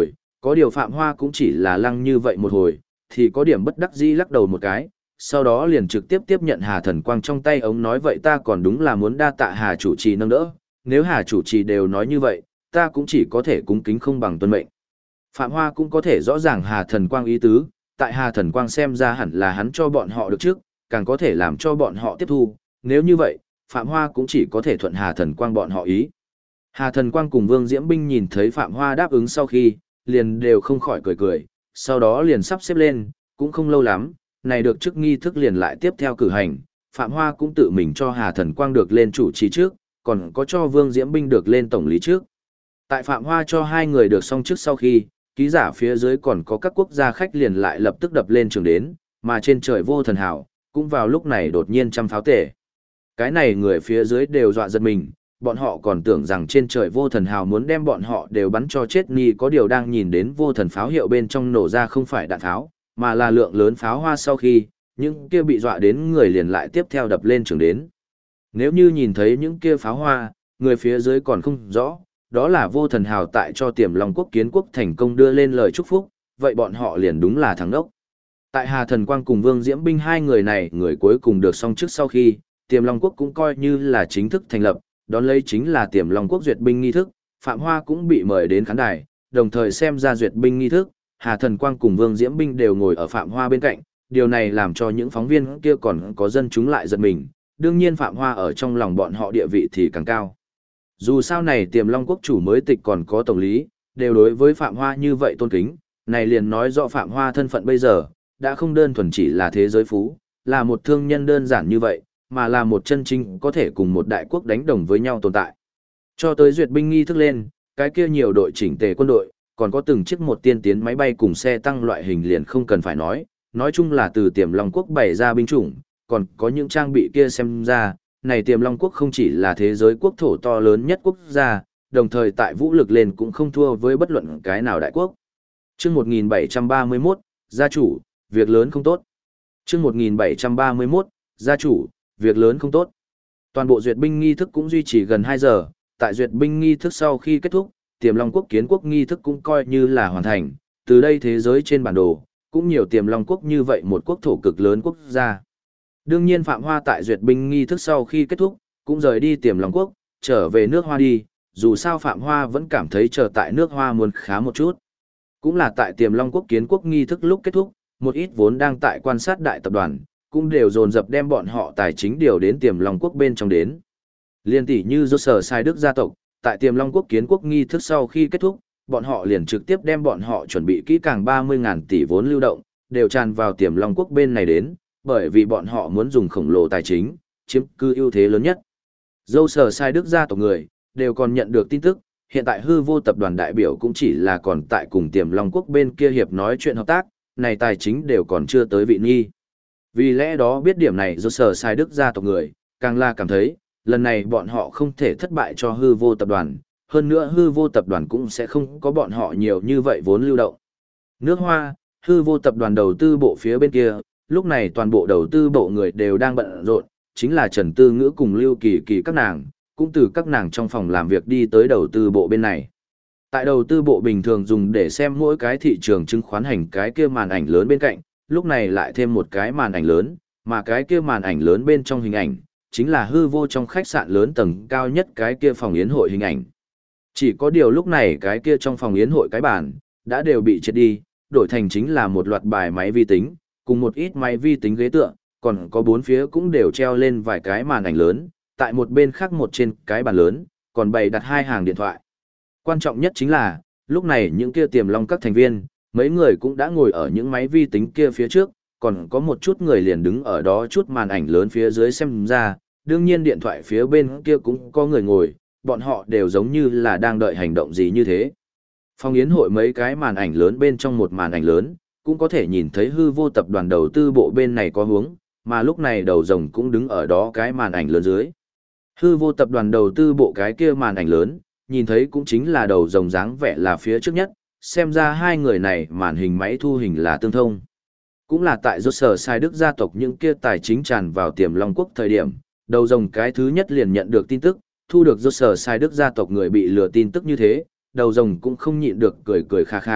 Có điều Phạm Hoa cũng chỉ là lăng như vậy một hồi, thì có điểm bất đắc dĩ lắc đầu một cái, sau đó liền trực tiếp tiếp nhận Hà Thần Quang trong tay ống nói vậy ta còn đúng là muốn đa tạ Hà chủ trì nâng đỡ, nếu Hà chủ trì đều nói như vậy, ta cũng chỉ có thể cúng kính không bằng tuân mệnh. Phạm Hoa cũng có thể rõ ràng Hà Thần Quang ý tứ, tại Hà Thần Quang xem ra hẳn là hắn cho bọn họ được trước, càng có thể làm cho bọn họ tiếp thu, nếu như vậy, Phạm Hoa cũng chỉ có thể thuận Hà Thần Quang bọn họ ý. Hà Thần Quang cùng Vương Diễm Binh nhìn thấy Phạm Hoa đáp ứng sau khi, liền đều không khỏi cười cười, sau đó liền sắp xếp lên, cũng không lâu lắm, này được chức nghi thức liền lại tiếp theo cử hành, Phạm Hoa cũng tự mình cho Hà Thần Quang được lên chủ trì trước, còn có cho Vương Diễm Binh được lên tổng lý trước. Tại Phạm Hoa cho hai người được xong trước sau khi, ký giả phía dưới còn có các quốc gia khách liền lại lập tức đập lên trường đến, mà trên trời Vô Thần Hào, cũng vào lúc này đột nhiên trăm pháo tể. Cái này người phía dưới đều dọa giật mình, bọn họ còn tưởng rằng trên trời Vô Thần Hào muốn đem bọn họ đều bắn cho chết ni có điều đang nhìn đến vô thần pháo hiệu bên trong nổ ra không phải đạn pháo, mà là lượng lớn pháo hoa sau khi, những kia bị dọa đến người liền lại tiếp theo đập lên trường đến. Nếu như nhìn thấy những kia pháo hoa, người phía dưới còn không rõ, đó là Vô Thần Hào tại cho Tiềm Long Quốc Kiến Quốc thành công đưa lên lời chúc phúc, vậy bọn họ liền đúng là thắng đốc. Tại Hà Thần Quang cùng Vương Diễm Binh hai người này người cuối cùng được xong trước sau khi, Tiềm Long Quốc cũng coi như là chính thức thành lập, đón lấy chính là Tiềm Long Quốc duyệt binh nghi thức, Phạm Hoa cũng bị mời đến khán đài, đồng thời xem ra duyệt binh nghi thức, Hà Thần Quang cùng Vương Diễm Binh đều ngồi ở Phạm Hoa bên cạnh, điều này làm cho những phóng viên kia còn có dân chúng lại giật mình, đương nhiên Phạm Hoa ở trong lòng bọn họ địa vị thì càng cao. Dù sao này Tiềm Long Quốc chủ mới tịch còn có tổng lý, đều đối với Phạm Hoa như vậy tôn kính, này liền nói rõ Phạm Hoa thân phận bây giờ, đã không đơn thuần chỉ là thế giới phú, là một thương nhân đơn giản như vậy, mà là một chân chính có thể cùng một đại quốc đánh đồng với nhau tồn tại. Cho tới duyệt binh nghi thức lên, cái kia nhiều đội chỉnh tề quân đội, còn có từng chiếc một tiên tiến máy bay cùng xe tăng loại hình liền không cần phải nói chung là từ Tiềm Long Quốc bày ra binh chủng, còn có những trang bị kia xem ra, này Tiềm Long Quốc không chỉ là thế giới quốc thổ to lớn nhất quốc gia, đồng thời tại vũ lực lên cũng không thua với bất luận cái nào đại quốc. Chương 1731, gia chủ, việc lớn không tốt. Chương 1731, gia chủ, việc lớn không tốt. Toàn bộ duyệt binh nghi thức cũng duy trì gần 2 giờ, tại duyệt binh nghi thức sau khi kết thúc, Tiềm Long Quốc Kiến Quốc nghi thức cũng coi như là hoàn thành, từ đây thế giới trên bản đồ, cũng nhiều Tiềm Long Quốc như vậy một quốc thổ cực lớn quốc gia. Đương nhiên Phạm Hoa tại duyệt binh nghi thức sau khi kết thúc, cũng rời đi Tiềm Long Quốc, trở về nước Hoa đi, dù sao Phạm Hoa vẫn cảm thấy chờ tại nước Hoa muốn khá một chút. Cũng là tại Tiềm Long Quốc Kiến Quốc nghi thức lúc kết thúc, một ít vốn đang tại quan sát đại tập đoàn, cũng đều dồn dập đem bọn họ tài chính điều đến Tiềm Long Quốc bên trong đến. Liên tỷ như do sở sai Đức gia tộc, tại Tiềm Long Quốc Kiến Quốc nghi thức sau khi kết thúc, bọn họ liền trực tiếp đem bọn họ chuẩn bị kỹ càng 30.000 tỷ vốn lưu động, đều tràn vào Tiềm Long Quốc bên này đến, bởi vì bọn họ muốn dùng khổng lồ tài chính, chiếm cứ ưu thế lớn nhất. Dâu sở sai Đức gia tộc người, đều còn nhận được tin tức, hiện tại hư vô tập đoàn đại biểu cũng chỉ là còn tại cùng Tiềm Long Quốc bên kia hiệp nói chuyện hợp tác, này tài chính đều còn chưa tới vị nghi. Vì lẽ đó biết điểm này do sở sai Đức gia tộc người, càng là cảm thấy, lần này bọn họ không thể thất bại cho hư vô tập đoàn, hơn nữa hư vô tập đoàn cũng sẽ không có bọn họ nhiều như vậy vốn lưu động. Nước Hoa, hư vô tập đoàn đầu tư bộ phía bên kia, lúc này toàn bộ đầu tư bộ người đều đang bận rộn, chính là Trần Tư Ngữ cùng Lưu Kỳ Kỳ các nàng, cũng từ các nàng trong phòng làm việc đi tới đầu tư bộ bên này. Tại đầu tư bộ bình thường dùng để xem mỗi cái thị trường chứng khoán hành cái kia màn ảnh lớn bên cạnh, lúc này lại thêm một cái màn ảnh lớn, mà cái kia màn ảnh lớn bên trong hình ảnh, chính là hư vô trong khách sạn lớn tầng cao nhất cái kia phòng yến hội hình ảnh. Chỉ có điều lúc này cái kia trong phòng yến hội cái bàn, đã đều bị triệt đi, đổi thành chính là một loạt bài máy vi tính, cùng một ít máy vi tính ghế tựa, còn có bốn phía cũng đều treo lên vài cái màn ảnh lớn, tại một bên khác một trên cái bàn lớn, còn bày đặt hai hàng điện thoại. Quan trọng nhất chính là, lúc này những kia Tiềm Long các thành viên, mấy người cũng đã ngồi ở những máy vi tính kia phía trước, còn có một chút người liền đứng ở đó chút màn ảnh lớn phía dưới xem ra, đương nhiên điện thoại phía bên kia cũng có người ngồi, bọn họ đều giống như là đang đợi hành động gì như thế. Phòng yến hội mấy cái màn ảnh lớn bên trong một màn ảnh lớn, cũng có thể nhìn thấy hư vô tập đoàn đầu tư bộ bên này có hướng, mà lúc này đầu rồng cũng đứng ở đó cái màn ảnh lớn dưới. Hư vô tập đoàn đầu tư bộ cái kia màn ảnh lớn, nhìn thấy cũng chính là đầu rồng dáng vẻ là phía trước nhất, xem ra hai người này màn hình máy thu hình là tương thông. Cũng là tại do sở sai Đức gia tộc những kia tài chính tràn vào Tiềm Long Quốc thời điểm, đầu rồng cái thứ nhất liền nhận được tin tức, thu được do sở sai Đức gia tộc người bị lừa tin tức như thế, đầu rồng cũng không nhịn được cười cười kha kha,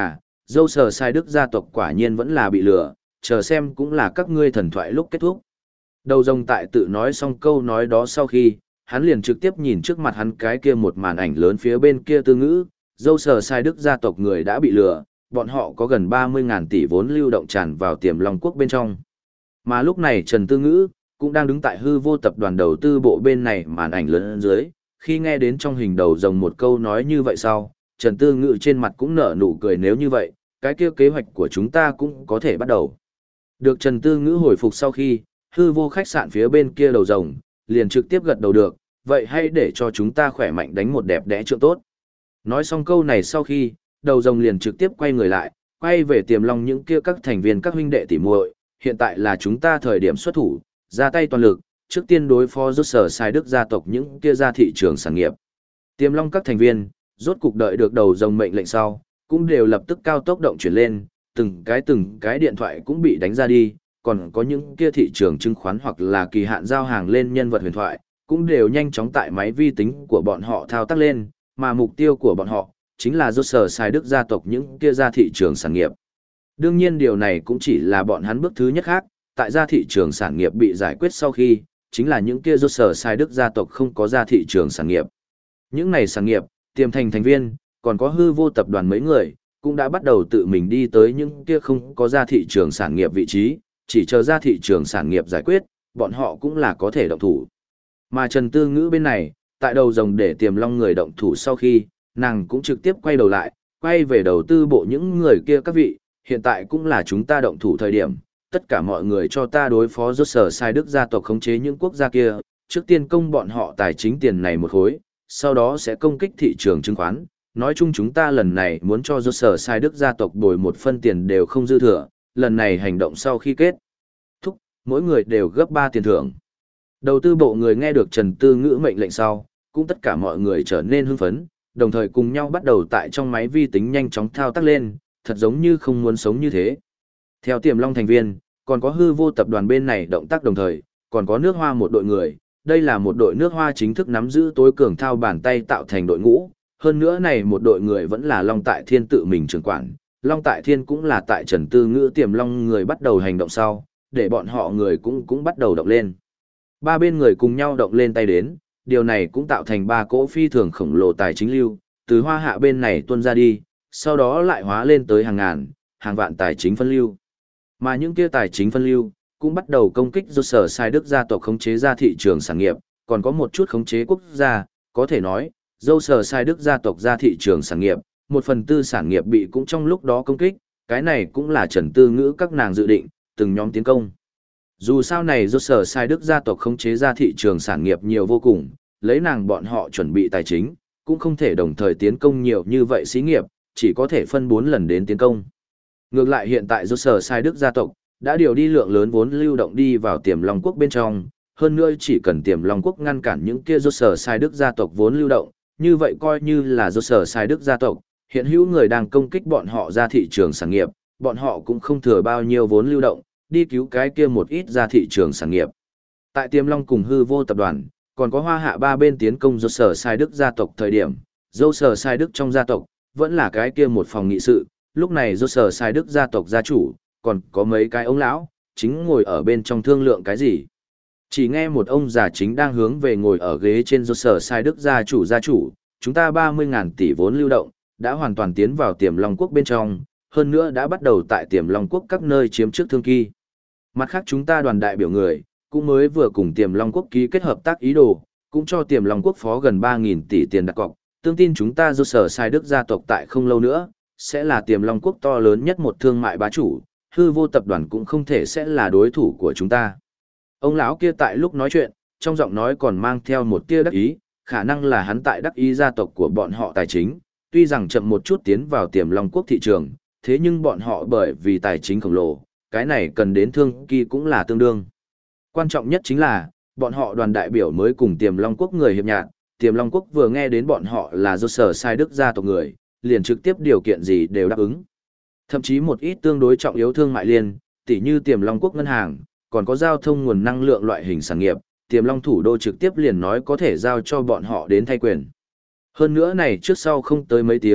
dâu sờ sai đức gia tộc quả nhiên vẫn là bị lừa, chờ xem cũng là các ngươi thần thoại lúc kết thúc. Đầu rồng tại tự nói xong câu nói đó sau khi, hắn liền trực tiếp nhìn trước mặt hắn cái kia một màn ảnh lớn phía bên kia Tư Ngữ, dâu sờ sai đức gia tộc người đã bị lừa, bọn họ có gần 30.000 tỷ vốn lưu động tràn vào Tiềm Long Quốc bên trong. Mà lúc này Trần Tư Ngữ cũng đang đứng tại hư vô tập đoàn đầu tư bộ bên này màn ảnh lớn dưới, khi nghe đến trong hình đầu rồng một câu nói như vậy sau, Trần Tư Ngữ trên mặt cũng nở nụ cười, nếu như vậy, cái kia kế hoạch của chúng ta cũng có thể bắt đầu. Được Trần Tư Ngữ hồi phục sau khi, hư vô khách sạn phía bên kia đầu rồng, liền trực tiếp gật đầu được, vậy hãy để cho chúng ta khỏe mạnh đánh một đẹp đẽ trượng tốt. Nói xong câu này sau khi, đầu rồng liền trực tiếp quay người lại, quay về Tiềm Long những kia các thành viên các huynh đệ tỉ muội, hiện tại là chúng ta thời điểm xuất thủ, ra tay toàn lực, trước tiên đối phó rốt sở sai đức gia tộc những kia ra thị trường sản nghiệp. Tiềm Long các thành viên, rốt cục đợi được đầu rồng mệnh lệnh sau, cũng đều lập tức cao tốc động chuyển lên, từng cái điện thoại cũng bị đánh ra đi, còn có những kia thị trường chứng khoán hoặc là kỳ hạn giao hàng lên nhân vật huyền thoại, cũng đều nhanh chóng tại máy vi tính của bọn họ thao tác lên, mà mục tiêu của bọn họ chính là rốt sở sai đức gia tộc những kia ra thị trường sản nghiệp. Đương nhiên điều này cũng chỉ là bọn hắn bước thứ nhất khác, tại ra thị trường sản nghiệp bị giải quyết sau khi, chính là những kia rốt sở sai đức gia tộc không có ra thị trường sản nghiệp. Những này sản nghiệp, tiềm thành viên, còn có hư vô tập đoàn mấy người, cũng đã bắt đầu tự mình đi tới những kia không có ra thị trường sản nghiệp vị trí, chỉ chờ ra thị trường sản nghiệp giải quyết, bọn họ cũng là có thể động thủ. Mà Trần Tư Ngữ bên này, tại đầu rồng để Tiềm Long người động thủ sau khi, nàng cũng trực tiếp quay đầu lại, quay về đầu tư bộ những người kia các vị, hiện tại cũng là chúng ta động thủ thời điểm, tất cả mọi người cho ta đối phó rốt sở sai đức gia tộc khống chế những quốc gia kia, trước tiên công bọn họ tài chính tiền này một khối, sau đó sẽ công kích thị trường chứng khoán. Nói chung chúng ta lần này muốn cho rốt sở sai đức gia tộc bồi một phân tiền đều không dư thừa, lần này hành động sau khi kết thúc, mỗi người đều gấp 3 tiền thưởng. Đầu tư bộ người nghe được Trần Tư Ngữ mệnh lệnh sau, cũng tất cả mọi người trở nên hưng phấn, đồng thời cùng nhau bắt đầu tại trong máy vi tính nhanh chóng thao tác lên, thật giống như không muốn sống như thế. Theo Tiềm Long thành viên, còn có hư vô tập đoàn bên này động tác đồng thời, còn có nước Hoa một đội người, đây là một đội nước Hoa chính thức nắm giữ tối cường thao bàn tay tạo thành đội ngũ, hơn nữa này một đội người vẫn là Long Tại Thiên tự mình trưởng quản, Long Tại Thiên cũng là tại Trần Tư Ngữ Tiềm Long người bắt đầu hành động sau, để bọn họ người cũng bắt đầu động lên. Ba bên người cùng nhau động lên tay đến, điều này cũng tạo thành ba cỗ phi thường khổng lồ tài chính lưu, từ Hoa Hạ bên này tuôn ra đi, sau đó lại hóa lên tới hàng ngàn, hàng vạn tài chính phân lưu. Mà những kia tài chính phân lưu, cũng bắt đầu công kích rốt sở sai đức gia tộc khống chế ra thị trường sản nghiệp, còn có một chút khống chế quốc gia, có thể nói, dâu sở sai đức gia tộc ra thị trường sản nghiệp, 1/4 sản nghiệp bị cũng trong lúc đó công kích, cái này cũng là Trần Tư Ngữ các nàng dự định, từng nhóm tiến công. Dù sao này rốt sở sai đức gia tộc khống chế ra thị trường sản nghiệp nhiều vô cùng, lấy nàng bọn họ chuẩn bị tài chính, cũng không thể đồng thời tiến công nhiều như vậy xí nghiệp, chỉ có thể phân 4 lần đến tiến công. Ngược lại hiện tại rốt sở sai đức gia tộc đã điều đi lượng lớn vốn lưu động đi vào Tiềm Long Quốc bên trong, hơn nữa chỉ cần Tiềm Long Quốc ngăn cản những kia rốt sở sai đức gia tộc vốn lưu động, như vậy coi như là rốt sở sai đức gia tộc, hiện hữu người đang công kích bọn họ ra thị trường sản nghiệp, bọn họ cũng không thừa bao nhiêu vốn lưu động, đi cứu cái kia một ít ra thị trường sản nghiệp. Tại Tiềm Long cùng hư vô tập đoàn, còn có Hoa Hạ ba bên tiến công rốt sở sai đức gia tộc thời điểm, dâu sở sai đức trong gia tộc, vẫn là cái kia một phòng nghị sự, lúc này rốt sở sai đức gia tộc gia chủ, còn có mấy cái ông lão, chính ngồi ở bên trong thương lượng cái gì. Chỉ nghe một ông già chính đang hướng về ngồi ở ghế trên rốt sở sai đức gia chủ, chúng ta 30.000 tỷ vốn lưu động, đã hoàn toàn tiến vào Tiềm Long Quốc bên trong, hơn nữa đã bắt đầu tại Tiềm Long Quốc các nơi chiếm trước thương kỳ. Mặt khác chúng ta đoàn đại biểu người, cũng mới vừa cùng Tiềm Long Quốc ký kết hợp tác ý đồ, cũng cho Tiềm Long Quốc phó gần 3.000 tỷ tiền đặt cọc, tương tin chúng ta rốt sở sai đức gia tộc tại không lâu nữa, sẽ là Tiềm Long Quốc to lớn nhất một thương mại bá chủ, hư vô tập đoàn cũng không thể sẽ là đối thủ của chúng ta. Ông lão kia tại lúc nói chuyện, trong giọng nói còn mang theo một tia đắc ý, khả năng là hắn tại đắc ý gia tộc của bọn họ tài chính, tuy rằng chậm một chút tiến vào Tiềm Long Quốc thị trường, thế nhưng bọn họ bởi vì tài chính khổng lồ, cái này cần đến thương kỳ cũng là tương đương. Quan trọng nhất chính là, bọn họ đoàn đại biểu mới cùng Tiềm Long Quốc người hiệp nhạc, Tiềm Long Quốc vừa nghe đến bọn họ là rốt sở sai đức gia tộc người, liền trực tiếp điều kiện gì đều đáp ứng. Thậm chí một ít tương đối trọng yếu thương mại liên, tỉ như Tiềm Long Quốc ngân hàng, còn có giao thông nguồn năng lượng loại hình sản nghiệp, Tiềm Long thủ đô trực tiếp liền nói có thể giao cho bọn họ đến thay quyền. Hơn nữa này trước sau không tới mấy tiếng,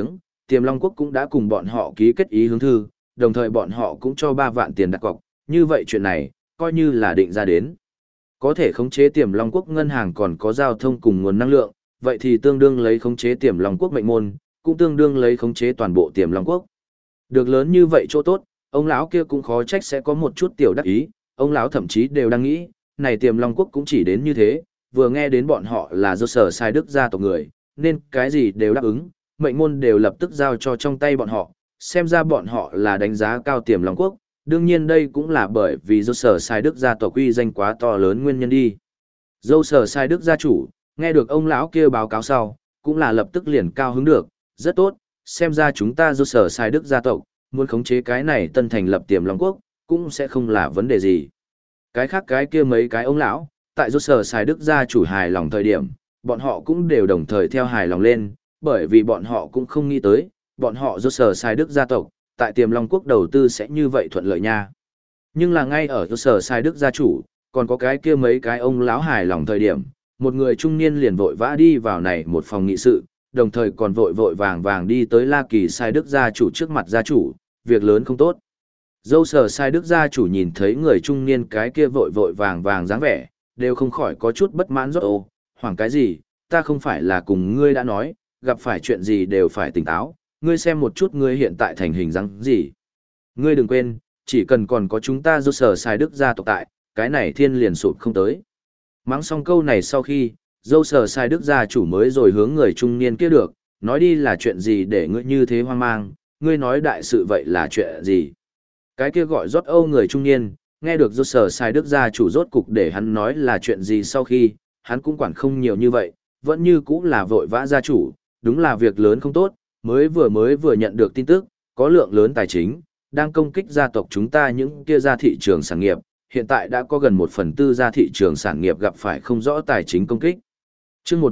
Tiềm Long Quốc cũng đã cùng bọn họ ký kết ý hướng thư, đồng thời bọn họ cũng cho 3 vạn tiền đặt cọc, như vậy chuyện này, coi như là định ra đến. Có thể khống chế Tiềm Long Quốc ngân hàng còn có giao thông cùng nguồn năng lượng, vậy thì tương đương lấy khống chế Tiềm Long Quốc mệnh môn, cũng tương đương lấy khống chế toàn bộ Tiềm Long Quốc. Được lớn như vậy chỗ tốt, ông lão kia cũng khó trách sẽ có một chút tiểu đắc ý, ông lão thậm chí đều đang nghĩ, này Tiềm Long Quốc cũng chỉ đến như thế, vừa nghe đến bọn họ là do Sở Sai Đức gia tộc người, nên cái gì đều đáp ứng, mệnh môn đều lập tức giao cho trong tay bọn họ, xem ra bọn họ là đánh giá cao Tiềm Long Quốc, đương nhiên đây cũng là bởi vì do Sở Sai Đức gia tộc uy danh quá to lớn nguyên nhân đi. Dâu Sở Sai Đức gia chủ, nghe được ông lão kia báo cáo sau, cũng là lập tức liền cao hứng được, rất tốt, xem ra chúng ta do Sở Sai Đức gia tộc, muốn khống chế cái này tân thành lập Tiềm Long Quốc, cũng sẽ không là vấn đề gì. Cái khác cái kia mấy cái ông lão, tại do Sở Sai Đức gia chủ hài lòng thời điểm, bọn họ cũng đều đồng thời theo hài lòng lên, bởi vì bọn họ cũng không nghĩ tới, bọn họ do Sở Sai Đức gia tộc, tại Tiềm Long Quốc đầu tư sẽ như vậy thuận lợi nha. Nhưng là ngay ở do Sở Sai Đức gia chủ, còn có cái kia mấy cái ông lão hài lòng thời điểm, một người trung niên liền vội vã đi vào này một phòng nghị sự, đồng thời còn vội vội vàng vàng đi tới La Kỳ Sai Đức gia chủ trước mặt gia chủ, việc lớn không tốt. Dâu Sở Sai Đức gia chủ nhìn thấy người trung niên cái kia vội vội vàng vàng dáng vẻ, đều không khỏi có chút bất mãn rót ô, hoảng cái gì, ta không phải là cùng ngươi đã nói, gặp phải chuyện gì đều phải tỉnh táo, ngươi xem một chút ngươi hiện tại thành hình dáng gì. Ngươi đừng quên, chỉ cần còn có chúng ta do Sở Sai Đức gia tộc tại, cái này thiên liền sụp không tới. Mắng xong câu này sau khi, dâu Sở Sai Đức gia chủ mới rồi hướng người trung niên kia được, nói đi là chuyện gì để ngươi như thế hoang mang, ngươi nói đại sự vậy là chuyện gì. Cái kia gọi rót âu người trung niên, nghe được do Sở Sai Đức gia chủ rốt cục để hắn nói là chuyện gì sau khi, hắn cũng quản không nhiều như vậy, vẫn như cũng là vội vã gia chủ, đúng là việc lớn không tốt, mới vừa nhận được tin tức, có lượng lớn tài chính, đang công kích gia tộc chúng ta những kia ra thị trường sản nghiệp, hiện tại đã có gần 1/4 ra thị trường sản nghiệp gặp phải không rõ tài chính công kích. Chương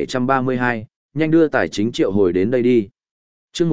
1732, nhanh đưa tài chính triệu hồi đến đây đi. Chương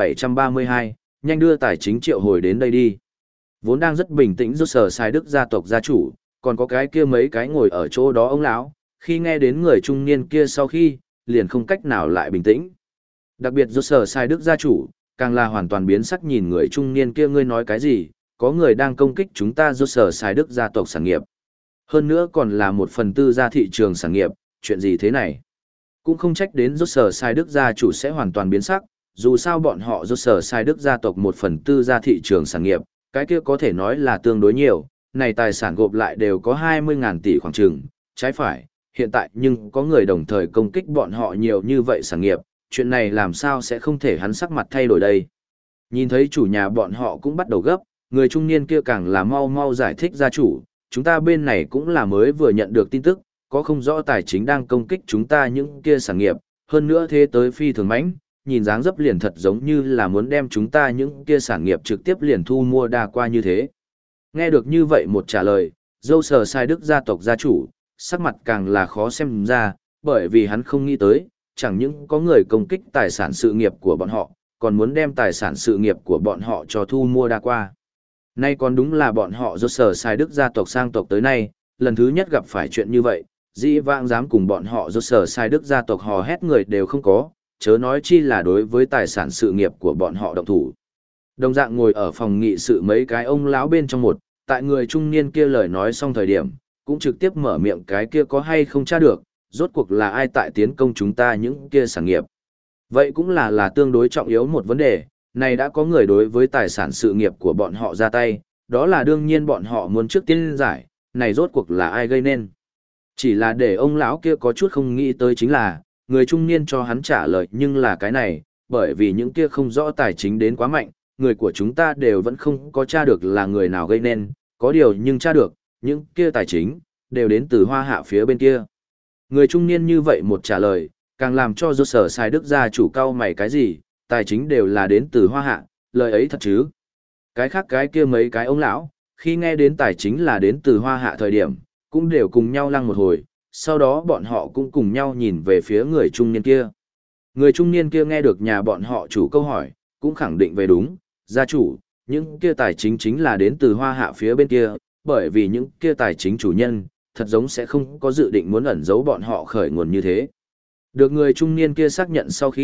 1732, nhanh đưa tài chính triệu hồi đến đây đi. Vốn đang rất bình tĩnh do Sở Sai Đức gia tộc gia chủ, còn có cái kia mấy cái ngồi ở chỗ đó ông lão, khi nghe đến người trung niên kia sau khi, liền không cách nào lại bình tĩnh. Đặc biệt do Sở Sai Đức gia chủ, càng là hoàn toàn biến sắc nhìn người trung niên kia, ngươi nói cái gì, có người đang công kích chúng ta do Sở Sai Đức gia tộc sản nghiệp. Hơn nữa còn là 1/4 ra thị trường sản nghiệp, chuyện gì thế này? Cũng không trách đến do Sở Sai Đức gia chủ sẽ hoàn toàn biến sắc, dù sao bọn họ do Sở Sai Đức gia tộc 1/4 ra thị trường sản nghiệp, cái kia có thể nói là tương đối nhiều, này tài sản gộp lại đều có 20.000 tỷ khoảng chừng, trái phải, hiện tại nhưng có người đồng thời công kích bọn họ nhiều như vậy sản nghiệp, chuyện này làm sao sẽ không thể hắn sắc mặt thay đổi đây. Nhìn thấy chủ nhà bọn họ cũng bắt đầu gấp, người trung niên kia càng là mau mau giải thích gia chủ, chúng ta bên này cũng là mới vừa nhận được tin tức, có không rõ tài chính đang công kích chúng ta những kia sản nghiệp, hơn nữa thế tới phi thường mãnh, nhìn dáng dấp liền thật giống như là muốn đem chúng ta những kia sản nghiệp trực tiếp liền thu mua đa qua như thế. Nghe được như vậy một trả lời, dâu Sở Sai Đức gia tộc gia chủ, sắc mặt càng là khó xem ra, bởi vì hắn không nghĩ tới, chẳng những có người công kích tài sản sự nghiệp của bọn họ, còn muốn đem tài sản sự nghiệp của bọn họ cho thu mua đa qua. Nay còn đúng là bọn họ do Sở Sai Đức gia tộc sang tộc tới nay, lần thứ nhất gặp phải chuyện như vậy, dĩ vãng dám cùng bọn họ do Sở Sai Đức gia tộc hò hét người đều không có, chớ nói chi là đối với tài sản sự nghiệp của bọn họ động thủ. Đồng dạng ngồi ở phòng nghị sự mấy cái ông lão bên trong một, tại người trung niên kia lời nói xong thời điểm, cũng trực tiếp mở miệng cái kia có hay không tra được, rốt cuộc là ai tại tiến công chúng ta những kia sản nghiệp. Vậy cũng là tương đối trọng yếu một vấn đề, này đã có người đối với tài sản sự nghiệp của bọn họ ra tay, đó là đương nhiên bọn họ muốn trước tiên giải, này rốt cuộc là ai gây nên. Chỉ là để ông lão kia có chút không nghĩ tới chính là, người trung niên cho hắn trả lời nhưng là cái này, bởi vì những kia không rõ tài chính đến quá mạnh, người của chúng ta đều vẫn không có tra được là người nào gây nên, có điều nhưng tra được, những kia tài chính, đều đến từ Hoa Hạ phía bên kia. Người trung niên như vậy một trả lời, càng làm cho do Sở Sai Đức gia chủ cao mày cái gì, tài chính đều là đến từ Hoa Hạ, lời ấy thật chứ. Cái khác cái kia mấy cái ông lão, khi nghe đến tài chính là đến từ Hoa Hạ thời điểm, cũng đều cùng nhau lăng một hồi, sau đó bọn họ cũng cùng nhau nhìn về phía người trung niên kia. Người trung niên kia nghe được nhà bọn họ chủ câu hỏi, cũng khẳng định về đúng, gia chủ, những kia tài chính chính là đến từ Hoa Hạ phía bên kia, bởi vì những kia tài chính chủ nhân, thật giống sẽ không có dự định muốn ẩn giấu bọn họ khởi nguồn như thế. Được người trung niên kia xác nhận sau khi,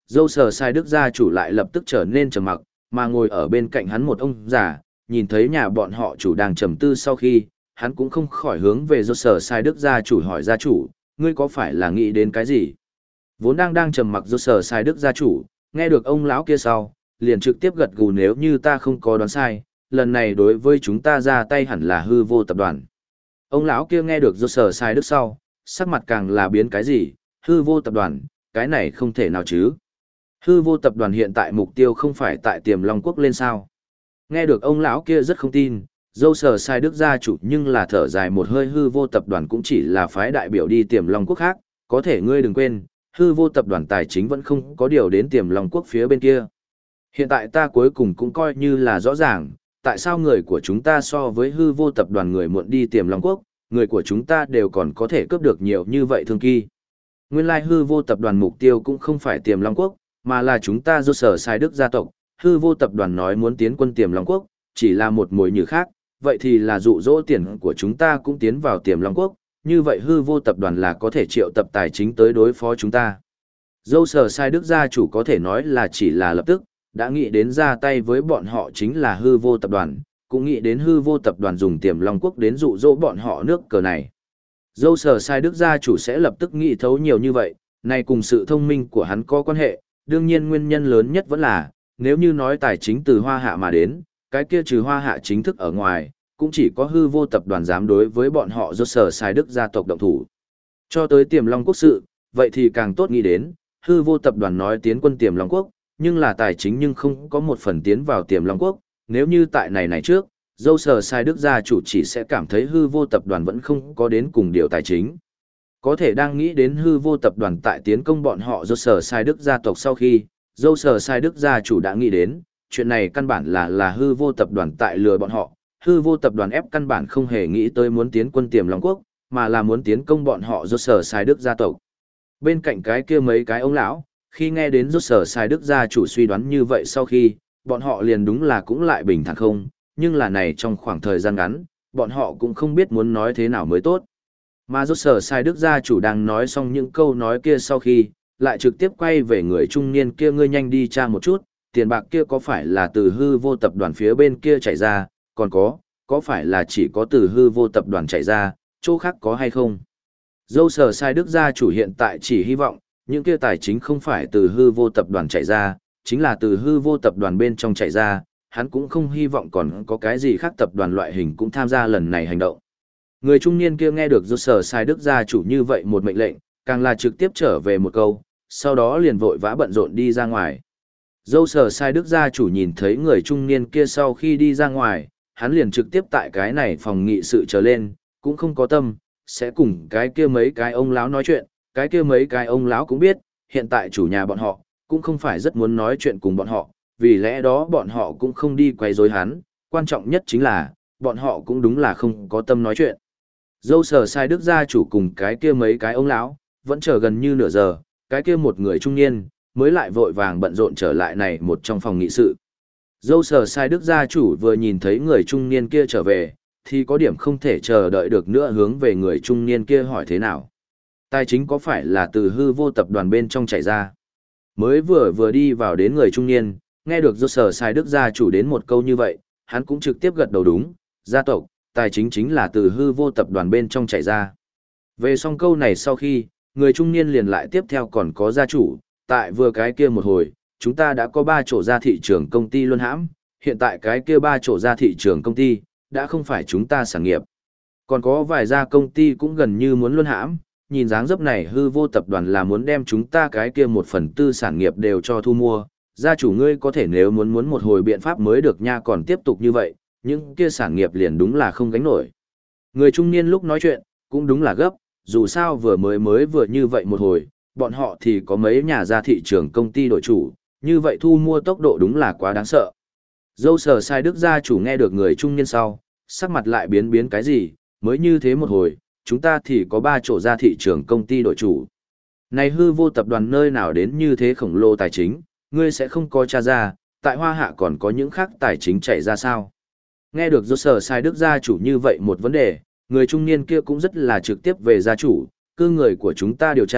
Dâu sờ sai đức gia chủ lại lập tức trở nên trầm mặc, mà ngồi ở bên cạnh hắn một ông già, nhìn thấy nhà bọn họ chủ đang trầm tư sau khi, hắn cũng không khỏi hướng về dâu sờ sai đức gia chủ hỏi gia chủ, ngươi có phải là nghĩ đến cái gì? Vốn đang trầm mặc dâu sờ sai đức gia chủ, nghe được ông lão kia sau, liền trực tiếp gật gù nếu như ta không có đoán sai, lần này đối với chúng ta ra tay hẳn là hư vô tập đoàn. Ông lão kia nghe được dâu sờ sai đức sau, sắc mặt càng là biến cái gì, hư vô tập đoàn, cái này không thể nào chứ. Hư vô tập đoàn hiện tại mục tiêu không phải tại Tiềm Long Quốc lên sao. Nghe được ông lão kia rất không tin, dâu sờ sai đức gia chủ nhưng là thở dài một hơi hư vô tập đoàn cũng chỉ là phái đại biểu đi Tiềm Long Quốc khác, có thể ngươi đừng quên, hư vô tập đoàn tài chính vẫn không có điều đến Tiềm Long Quốc phía bên kia. Hiện tại ta cuối cùng cũng coi như là rõ ràng, tại sao người của chúng ta so với hư vô tập đoàn người muộn đi Tiềm Long Quốc, người của chúng ta đều còn có thể cướp được nhiều như vậy thương kỳ. Nguyên lai hư vô tập đoàn mục tiêu cũng không phải Tiềm Long Quốc, mà là chúng ta do sở sai đức gia tộc, hư vô tập đoàn nói muốn tiến quân Tiềm Long Quốc, chỉ là một mồi nhử khác, vậy thì là dụ dỗ tiền của chúng ta cũng tiến vào Tiềm Long Quốc, như vậy hư vô tập đoàn là có thể triệu tập tài chính tới đối phó chúng ta. Dâu sở sai đức gia chủ có thể nói là chỉ là lập tức, đã nghĩ đến ra tay với bọn họ chính là hư vô tập đoàn, cũng nghĩ đến hư vô tập đoàn dùng Tiềm Long Quốc đến dụ dỗ bọn họ nước cờ này. Dâu sở sai đức gia chủ sẽ lập tức nghĩ thấu nhiều như vậy, này cùng sự thông minh của hắn có quan hệ, đương nhiên nguyên nhân lớn nhất vẫn là, nếu như nói tài chính từ Hoa Hạ mà đến, cái kia trừ Hoa Hạ chính thức ở ngoài, cũng chỉ có hư vô tập đoàn dám đối với bọn họ do sở sai đức gia tộc động thủ. Cho tới Tiềm Long Quốc sự, vậy thì càng tốt nghĩ đến, hư vô tập đoàn nói tiến quân Tiềm Long Quốc, nhưng là tài chính nhưng không có một phần tiến vào Tiềm Long Quốc, nếu như tại này trước, dâu sở sai đức gia chủ chỉ sẽ cảm thấy hư vô tập đoàn vẫn không có đến cùng điều tài chính. Có thể đang nghĩ đến hư vô tập đoàn tại tiến công bọn họ dâu sở sai đức gia tộc sau khi, dâu sở sai đức gia chủ đã nghĩ đến, chuyện này căn bản là hư vô tập đoàn tại lừa bọn họ, hư vô tập đoàn ép căn bản không hề nghĩ tới muốn tiến quân Tiềm Long Quốc, mà là muốn tiến công bọn họ dâu sở sai đức gia tộc. Bên cạnh cái kia mấy cái ông lão, khi nghe đến dâu sở sai đức gia chủ suy đoán như vậy sau khi, bọn họ liền đúng là cũng lại bình thản không, nhưng là này trong khoảng thời gian ngắn, bọn họ cũng không biết muốn nói thế nào mới tốt. Mà rốt sở sai đức gia chủ đang nói xong những câu nói kia sau khi, lại trực tiếp quay về người trung niên kia ngươi nhanh đi tra một chút, tiền bạc kia có phải là từ hư vô tập đoàn phía bên kia chạy ra, còn có phải là chỉ có từ hư vô tập đoàn chạy ra, chỗ khác có hay không? Dâu sở sai đức gia chủ hiện tại chỉ hy vọng, những kia tài chính không phải từ hư vô tập đoàn chạy ra, chính là từ hư vô tập đoàn bên trong chạy ra, hắn cũng không hy vọng còn có cái gì khác tập đoàn loại hình cũng tham gia lần này hành động. Người trung niên kia nghe được do sở sai đức gia chủ như vậy một mệnh lệnh, càng là trực tiếp trở về một câu, sau đó liền vội vã bận rộn đi ra ngoài. Dâu sở sai đức gia chủ nhìn thấy người trung niên kia sau khi đi ra ngoài, hắn liền trực tiếp tại cái này phòng nghị sự trở lên, cũng không có tâm, sẽ cùng cái kia mấy cái ông lão nói chuyện, cái kia mấy cái ông lão cũng biết, hiện tại chủ nhà bọn họ, cũng không phải rất muốn nói chuyện cùng bọn họ, vì lẽ đó bọn họ cũng không đi quay rối hắn, quan trọng nhất chính là, bọn họ cũng đúng là không có tâm nói chuyện. Dâu sở sai đức gia chủ cùng cái kia mấy cái ông lão, vẫn chờ gần như nửa giờ, cái kia một người trung niên, mới lại vội vàng bận rộn trở lại này một trong phòng nghị sự. Dâu sở sai đức gia chủ vừa nhìn thấy người trung niên kia trở về, thì có điểm không thể chờ đợi được nữa hướng về người trung niên kia hỏi thế nào. Tài chính có phải là từ hư vô tập đoàn bên trong chạy ra? Mới vừa đi vào đến người trung niên, nghe được dâu sở sai đức gia chủ đến một câu như vậy, hắn cũng trực tiếp gật đầu đúng, gia tộc, tài chính chính là từ hư vô tập đoàn bên trong chạy ra. Về xong câu này sau khi, người trung niên liền lại tiếp theo còn có gia chủ, tại vừa cái kia một hồi, chúng ta đã có 3 chỗ ra thị trường công ty luân hãm, hiện tại cái kia 3 chỗ ra thị trường công ty, đã không phải chúng ta sản nghiệp. Còn có vài gia công ty cũng gần như muốn luân hãm, nhìn dáng dấp này hư vô tập đoàn là muốn đem chúng ta cái kia 1/4 sản nghiệp đều cho thu mua. Gia chủ ngươi có thể nếu muốn một hồi biện pháp mới được nha còn tiếp tục như vậy, những kia sản nghiệp liền đúng là không gánh nổi. Người trung niên lúc nói chuyện, cũng đúng là gấp, dù sao vừa vừa như vậy một hồi, bọn họ thì có mấy nhà ra thị trường công ty đổi chủ, như vậy thu mua tốc độ đúng là quá đáng sợ. Dâu sở sai đức gia chủ nghe được người trung niên sau, sắc mặt lại biến cái gì, mới như thế một hồi, chúng ta thì có 3 chỗ ra thị trường công ty đổi chủ. Này hư vô tập đoàn nơi nào đến như thế khổng lồ tài chính, ngươi sẽ không coi tra ra, tại Hoa Hạ còn có những khác tài chính chạy ra sao? Nghe được dâu sở sai đức gia chủ như vậy một vấn đề, người trung niên kia cũng rất là trực tiếp về gia chủ, cư người của chúng ta điều tra,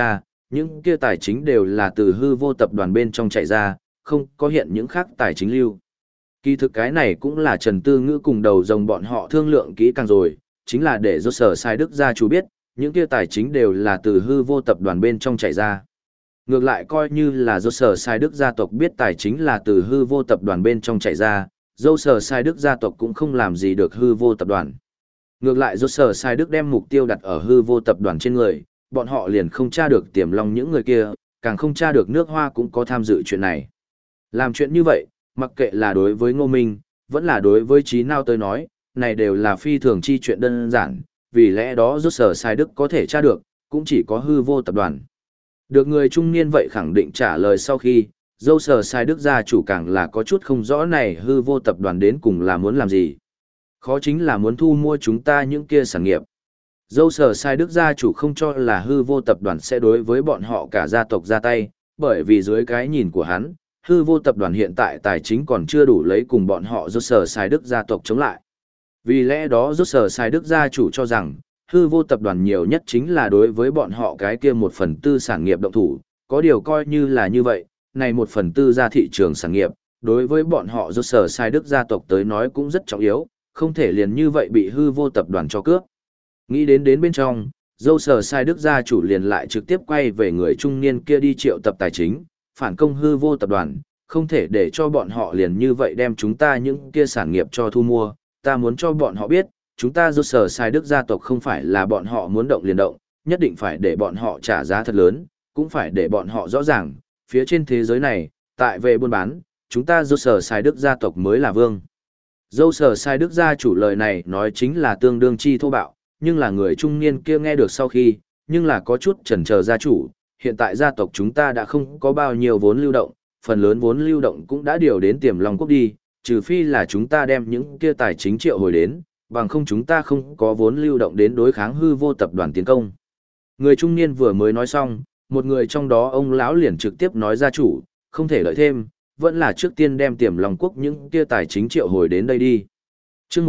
Những kia tài chính đều là từ hư vô tập đoàn bên trong chạy ra, không có hiện những khác tài chính lưu. Kỳ thực cái này cũng là Trần Tư Ngữ cùng đầu rồng bọn họ thương lượng kỹ càng rồi, chính là để do sở sai đức gia chủ biết, những kia tài chính đều là từ hư vô tập đoàn bên trong chạy ra. Ngược lại coi như là do sở sai đức gia tộc biết tài chính là từ hư vô tập đoàn bên trong chạy ra, dâu sở sai đức gia tộc cũng không làm gì được hư vô tập đoàn. Ngược lại do sở sai đức đem mục tiêu đặt ở hư vô tập đoàn trên người, bọn họ liền không tra được Tiềm Long những người kia, càng không tra được nước Hoa cũng có tham dự chuyện này. Làm chuyện như vậy, mặc kệ là đối với Ngô Minh, vẫn là đối với Trí Nao tới nói, này đều là phi thường chi chuyện đơn giản, vì lẽ đó rốt sở sai đức có thể tra được, cũng chỉ có hư vô tập đoàn. Được người trung niên vậy khẳng định trả lời sau khi, dâu sở sai đức gia chủ càng là có chút không rõ này hư vô tập đoàn đến cùng là muốn làm gì. Khó chính là muốn thu mua chúng ta những kia sản nghiệp. Dâu sở sai đức gia chủ không cho là hư vô tập đoàn sẽ đối với bọn họ cả gia tộc ra tay, bởi vì dưới cái nhìn của hắn, hư vô tập đoàn hiện tại tài chính còn chưa đủ lấy cùng bọn họ dâu sở sai đức gia tộc chống lại. Vì lẽ đó dâu sở sai đức gia chủ cho rằng, hư vô tập đoàn nhiều nhất chính là đối với bọn họ cái kia 1/4 sản nghiệp động thủ, có điều coi như là như vậy, này 1/4 ra thị trường sản nghiệp, đối với bọn họ dâu sở sai đức gia tộc tới nói cũng rất trọng yếu, không thể liền như vậy bị hư vô tập đoàn cho cướp. Nghĩ đến bên trong, dâu sở sai đức gia chủ liền lại trực tiếp quay về người trung niên kia đi triệu tập tài chính, phản công hư vô tập đoàn, không thể để cho bọn họ liền như vậy đem chúng ta những kia sản nghiệp cho thu mua, ta muốn cho bọn họ biết, chúng ta dâu sở sai đức gia tộc không phải là bọn họ muốn động liền động, nhất định phải để bọn họ trả giá thật lớn, cũng phải để bọn họ rõ ràng, phía trên thế giới này, tại về buôn bán, chúng ta dâu sở sai đức gia tộc mới là vương. Dâu sở sai đức gia chủ lời này nói chính là tương đương chi thô bạo, nhưng là người trung niên kia nghe được sau khi, nhưng là có chút chần chờ gia chủ, hiện tại gia tộc chúng ta đã không có bao nhiêu vốn lưu động, phần lớn vốn lưu động cũng đã điều đến Tiềm Long Quốc đi, trừ phi là chúng ta đem những kia tài chính triệu hồi đến, bằng không chúng ta không có vốn lưu động đến đối kháng hư vô tập đoàn tiến công. Người trung niên vừa mới nói xong, một người trong đó ông lão liền trực tiếp nói gia chủ, không thể đợi thêm, vẫn là trước tiên đem Tiềm Long Quốc những kia tài chính triệu hồi đến đây đi. Chương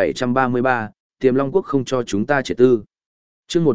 1733, Tiềm Long Quốc không cho chúng ta triệt tư. Chương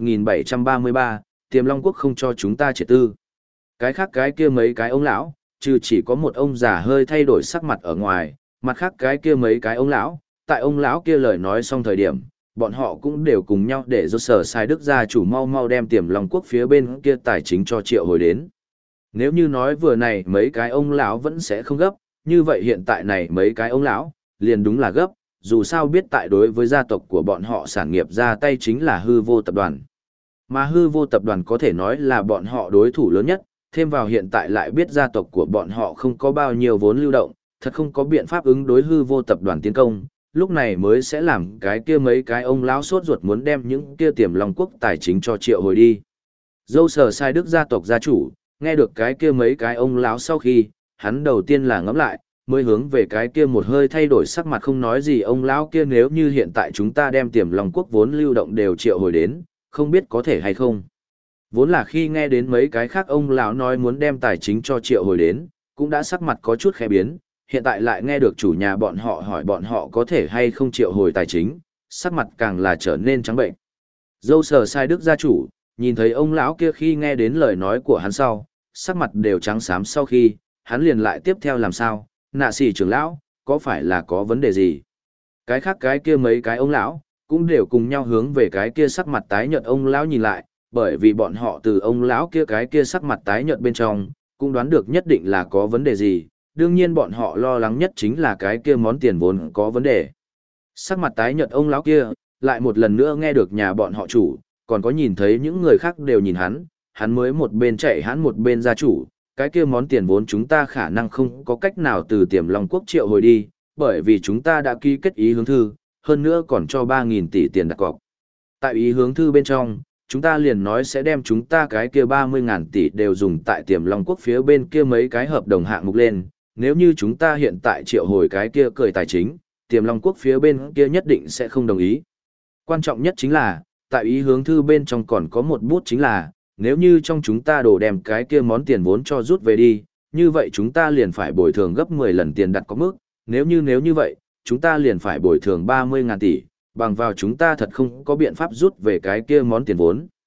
1733, Tiềm Long Quốc không cho chúng ta triệt tư. Cái khác cái kia mấy cái ông lão, trừ chỉ có một ông già hơi thay đổi sắc mặt ở ngoài, mặt khác cái kia mấy cái ông lão, tại ông lão kia lời nói xong thời điểm, bọn họ cũng đều cùng nhau để do sở sai đức gia chủ mau mau đem Tiềm Long Quốc phía bên kia tài chính cho triệu hồi đến. Nếu như nói vừa này mấy cái ông lão vẫn sẽ không gấp, như vậy hiện tại này mấy cái ông lão liền đúng là gấp, dù sao biết tại đối với gia tộc của bọn họ sản nghiệp ra tay chính là hư vô tập đoàn. Mà hư vô tập đoàn có thể nói là bọn họ đối thủ lớn nhất, thêm vào hiện tại lại biết gia tộc của bọn họ không có bao nhiêu vốn lưu động, thật không có biện pháp ứng đối hư vô tập đoàn tiến công, lúc này mới sẽ làm cái kia mấy cái ông lão sốt ruột muốn đem những kia Tiềm Long Quốc tài chính cho triệu hồi đi. Dâu sở sai đức gia tộc gia chủ, nghe được cái kia mấy cái ông lão sau khi, hắn đầu tiên là ngẫm lại, mới hướng về cái kia một hơi thay đổi sắc mặt không nói gì ông lão kia, nếu như hiện tại chúng ta đem Tiềm Long Quốc vốn lưu động đều triệu hồi đến, không biết có thể hay không. Vốn là khi nghe đến mấy cái khác ông lão nói muốn đem tài chính cho triệu hồi đến, cũng đã sắc mặt có chút khẽ biến, hiện tại lại nghe được chủ nhà bọn họ hỏi bọn họ có thể hay không triệu hồi tài chính, sắc mặt càng là trở nên trắng bệnh. Dâu sở sai đức gia chủ, nhìn thấy ông lão kia khi nghe đến lời nói của hắn sau, sắc mặt đều trắng xám, sau khi, hắn liền lại tiếp theo làm sao, nạ xỉ trưởng lão, có phải là có vấn đề gì? Cái khác cái kia mấy cái ông lão, cũng đều cùng nhau hướng về cái kia sắc mặt tái nhợt ông lão nhìn lại, bởi vì bọn họ từ ông lão kia cái kia sắc mặt tái nhợt bên trong, cũng đoán được nhất định là có vấn đề gì, đương nhiên bọn họ lo lắng nhất chính là cái kia món tiền vốn có vấn đề. Sắc mặt tái nhợt ông lão kia, lại một lần nữa nghe được nhà bọn họ chủ, còn có nhìn thấy những người khác đều nhìn hắn mới một bên chạy hắn một bên gia chủ, cái kia món tiền vốn chúng ta khả năng không có cách nào từ Tiềm Long Quốc triệu hồi đi, bởi vì chúng ta đã ký kết ý hướng thư, hơn nữa còn cho 3.000 tỷ tiền đặt cọc. Tại ý hướng thư bên trong, chúng ta liền nói sẽ đem chúng ta cái kia 30.000 tỷ đều dùng tại Tiềm Long Quốc phía bên kia mấy cái hợp đồng hạng mục lên, nếu như chúng ta hiện tại triệu hồi cái kia cười tài chính, Tiềm Long Quốc phía bên kia nhất định sẽ không đồng ý. Quan trọng nhất chính là, tại ý hướng thư bên trong còn có một bút chính là, nếu như trong chúng ta đổ đem cái kia món tiền vốn cho rút về đi, như vậy chúng ta liền phải bồi thường gấp 10 lần tiền đặt cọc mức, nếu như vậy, chúng ta liền phải bồi thường 30.000 tỷ, bằng vào chúng ta thật không có biện pháp rút về cái kia món tiền vốn.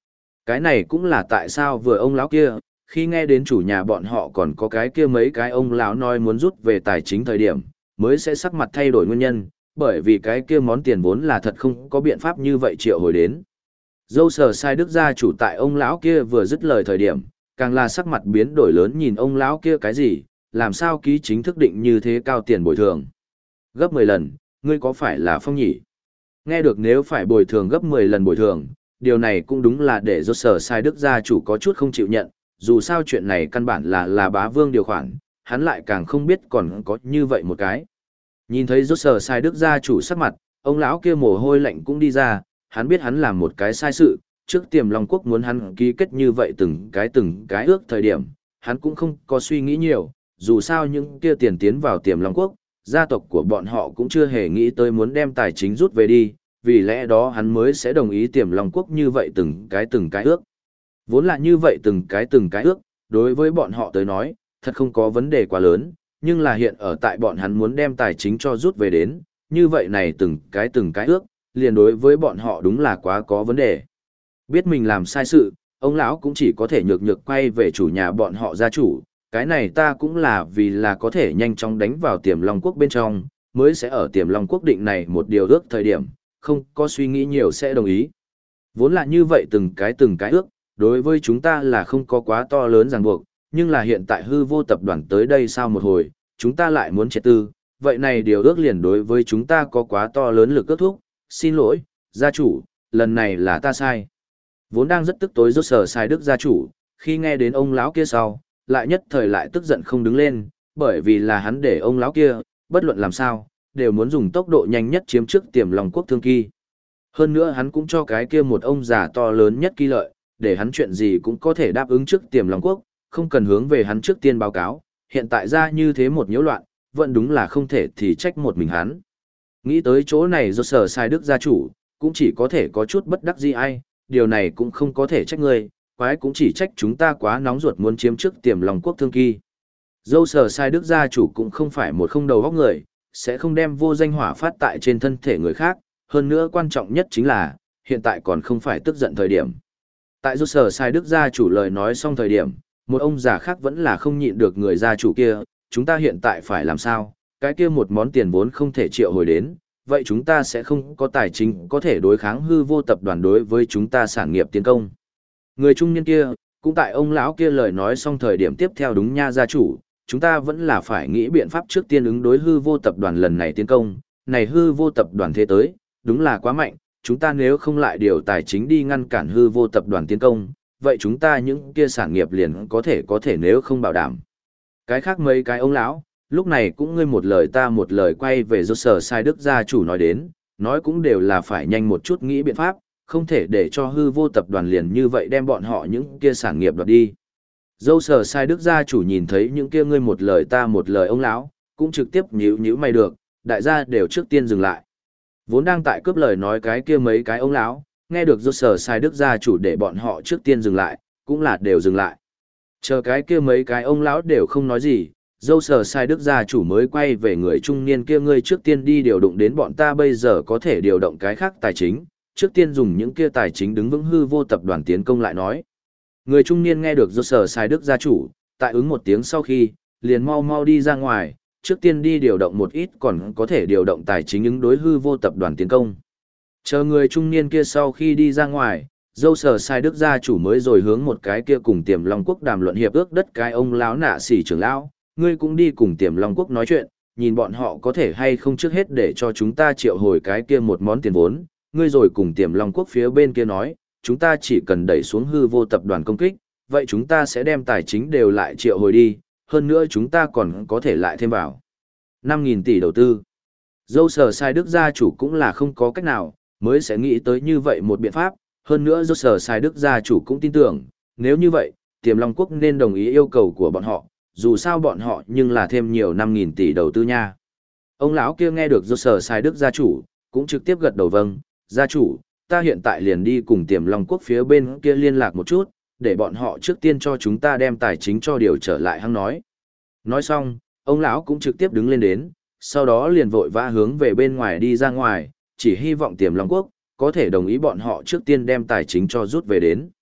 Cái này cũng là tại sao vừa ông lão kia, khi nghe đến chủ nhà bọn họ còn có cái kia mấy cái ông lão nói muốn rút về tài chính thời điểm, mới sẽ sắc mặt thay đổi nguyên nhân, bởi vì cái kia món tiền vốn là thật không có biện pháp như vậy triệu hồi đến. Dâu sờ sai đức gia chủ tại ông lão kia vừa dứt lời thời điểm, càng là sắc mặt biến đổi lớn nhìn ông lão kia cái gì, làm sao ký chính thức định như thế cao tiền bồi thường. Gấp 10 lần, ngươi có phải là Phong nhỉ? Nghe được nếu phải bồi thường gấp 10 lần bồi thường, điều này cũng đúng là để do sở sai đức gia chủ có chút không chịu nhận, dù sao chuyện này căn bản là bá vương điều khoản, hắn lại càng không biết còn có như vậy một cái. Nhìn thấy rốt sở sai đức gia chủ sắc mặt, ông lão kia mồ hôi lạnh cũng đi ra, hắn biết hắn làm một cái sai sự, trước Tiềm Long Quốc muốn hắn ký kết như vậy từng cái ước thời điểm, hắn cũng không có suy nghĩ nhiều, dù sao những kia tiền tiến vào Tiềm Long Quốc, gia tộc của bọn họ cũng chưa hề nghĩ tới muốn đem tài chính rút về đi, vì lẽ đó hắn mới sẽ đồng ý Tiềm Long Quốc như vậy từng cái ước. Vốn là như vậy từng cái ước, đối với bọn họ tới nói, thật không có vấn đề quá lớn, nhưng là hiện ở tại bọn hắn muốn đem tài chính cho rút về đến, như vậy này từng cái ước, liền đối với bọn họ đúng là quá có vấn đề. Biết mình làm sai sự, ông lão cũng chỉ có thể nhược nhược quay về chủ nhà bọn họ gia chủ, cái này ta cũng là vì là có thể nhanh chóng đánh vào Tiềm Long Quốc bên trong, mới sẽ ở Tiềm Long Quốc định này một điều ước thời điểm, không có suy nghĩ nhiều sẽ đồng ý. Vốn là như vậy từng cái ước, đối với chúng ta là không có quá to lớn ràng buộc, nhưng là hiện tại hư vô tập đoàn tới đây sau một hồi, chúng ta lại muốn triệt tư, vậy này điều ước liền đối với chúng ta có quá to lớn lực ước thúc, xin lỗi, gia chủ, lần này là ta sai. Vốn đang rất tức tối rốt sở sai đức gia chủ, khi nghe đến ông lão kia sau, lại nhất thời lại tức giận không đứng lên, bởi vì là hắn để ông lão kia, bất luận làm sao, đều muốn dùng tốc độ nhanh nhất chiếm trước Tiềm Long Quốc thương kỳ. Hơn nữa hắn cũng cho cái kia một ông già to lớn nhất kỳ lợi, để hắn chuyện gì cũng có thể đáp ứng trước Tiềm Long Quốc, không cần hướng về hắn trước tiên báo cáo, hiện tại ra như thế một nhiễu loạn, vẫn đúng là không thể thì trách một mình hắn. Nghĩ tới chỗ này do sở sai đức gia chủ, cũng chỉ có thể có chút bất đắc dĩ ai, điều này cũng không có thể trách ngươi, quái cũng chỉ trách chúng ta quá nóng ruột muốn chiếm trước Tiềm Long Quốc thương kỳ. Dâu sở sai đức gia chủ cũng không phải một không đầu góc người, sẽ không đem vô danh hỏa phát tại trên thân thể người khác, hơn nữa quan trọng nhất chính là, hiện tại còn không phải tức giận thời điểm. Tại dâu sở sai đức gia chủ lời nói xong thời điểm, một ông già khác vẫn là không nhịn được người gia chủ kia, chúng ta hiện tại phải làm sao, cái kia một món tiền vốn không thể triệu hồi đến, vậy chúng ta sẽ không có tài chính có thể đối kháng hư vô tập đoàn đối với chúng ta sản nghiệp tiến công. Người trung niên kia, cũng tại ông lão kia lời nói xong thời điểm tiếp theo đúng nha gia chủ, chúng ta vẫn là phải nghĩ biện pháp trước tiên ứng đối hư vô tập đoàn lần này tiến công, này hư vô tập đoàn thế tới, đúng là quá mạnh, chúng ta nếu không lại điều tài chính đi ngăn cản hư vô tập đoàn tiến công, vậy chúng ta những kia sản nghiệp liền có thể nếu không bảo đảm. Cái khác mấy cái ông lão, lúc này cũng ngươi một lời ta một lời quay về do sở sai đức gia chủ nói đến, nói cũng đều là phải nhanh một chút nghĩ biện pháp, không thể để cho hư vô tập đoàn liền như vậy đem bọn họ những kia sản nghiệp đoạt đi. Dâu sở sai đức gia chủ nhìn thấy những kia ngươi một lời ta một lời ông lão, cũng trực tiếp nhíu mày được, đại gia đều trước tiên dừng lại. Vốn đang tại cướp lời nói cái kia mấy cái ông lão, nghe được dâu sở sai đức gia chủ để bọn họ trước tiên dừng lại, cũng là đều dừng lại. Chờ cái kia mấy cái ông lão đều không nói gì, dâu sở sai đức gia chủ mới quay về người trung niên kia ngươi trước tiên đi điều động đến bọn ta bây giờ có thể điều động cái khác tài chính, trước tiên dùng những kia tài chính đứng vững hư vô tập đoàn tiến công lại nói. Người trung niên nghe được dâu sở sai đức gia chủ, tại ứng một tiếng sau khi, liền mau mau đi ra ngoài, trước tiên đi điều động một ít còn có thể điều động tài chính ứng đối hư vô tập đoàn tiến công. Chờ người trung niên kia sau khi đi ra ngoài, dâu sở sai đức gia chủ mới rồi hướng một cái kia cùng Tiềm Long Quốc đàm luận hiệp ước đất cái ông lão nạ xỉ trưởng lão, ngươi cũng đi cùng Tiềm Long Quốc nói chuyện, nhìn bọn họ có thể hay không trước hết để cho chúng ta triệu hồi cái kia một món tiền vốn, ngươi rồi cùng Tiềm Long Quốc phía bên kia nói, chúng ta chỉ cần đẩy xuống hư vô tập đoàn công kích, vậy chúng ta sẽ đem tài chính đều lại triệu hồi đi, hơn nữa chúng ta còn có thể lại thêm vào 5.000 tỷ đầu tư. Dâu sở sai đức gia chủ cũng là không có cách nào, mới sẽ nghĩ tới như vậy một biện pháp, hơn nữa dâu sở sai đức gia chủ cũng tin tưởng, nếu như vậy, Tiềm Long Quốc nên đồng ý yêu cầu của bọn họ, dù sao bọn họ nhưng là thêm nhiều 5.000 tỷ đầu tư nha. Ông lão kia nghe được dâu sở sai đức gia chủ, cũng trực tiếp gật đầu vâng, gia chủ, ta hiện tại liền đi cùng Tiềm Long Quốc phía bên kia liên lạc một chút, để bọn họ trước tiên cho chúng ta đem tài chính cho điều trở lại hăng nói. Nói xong, ông lão cũng trực tiếp đứng lên đến, sau đó liền vội vã hướng về bên ngoài đi ra ngoài, chỉ hy vọng Tiềm Long Quốc có thể đồng ý bọn họ trước tiên đem tài chính cho rút về đến.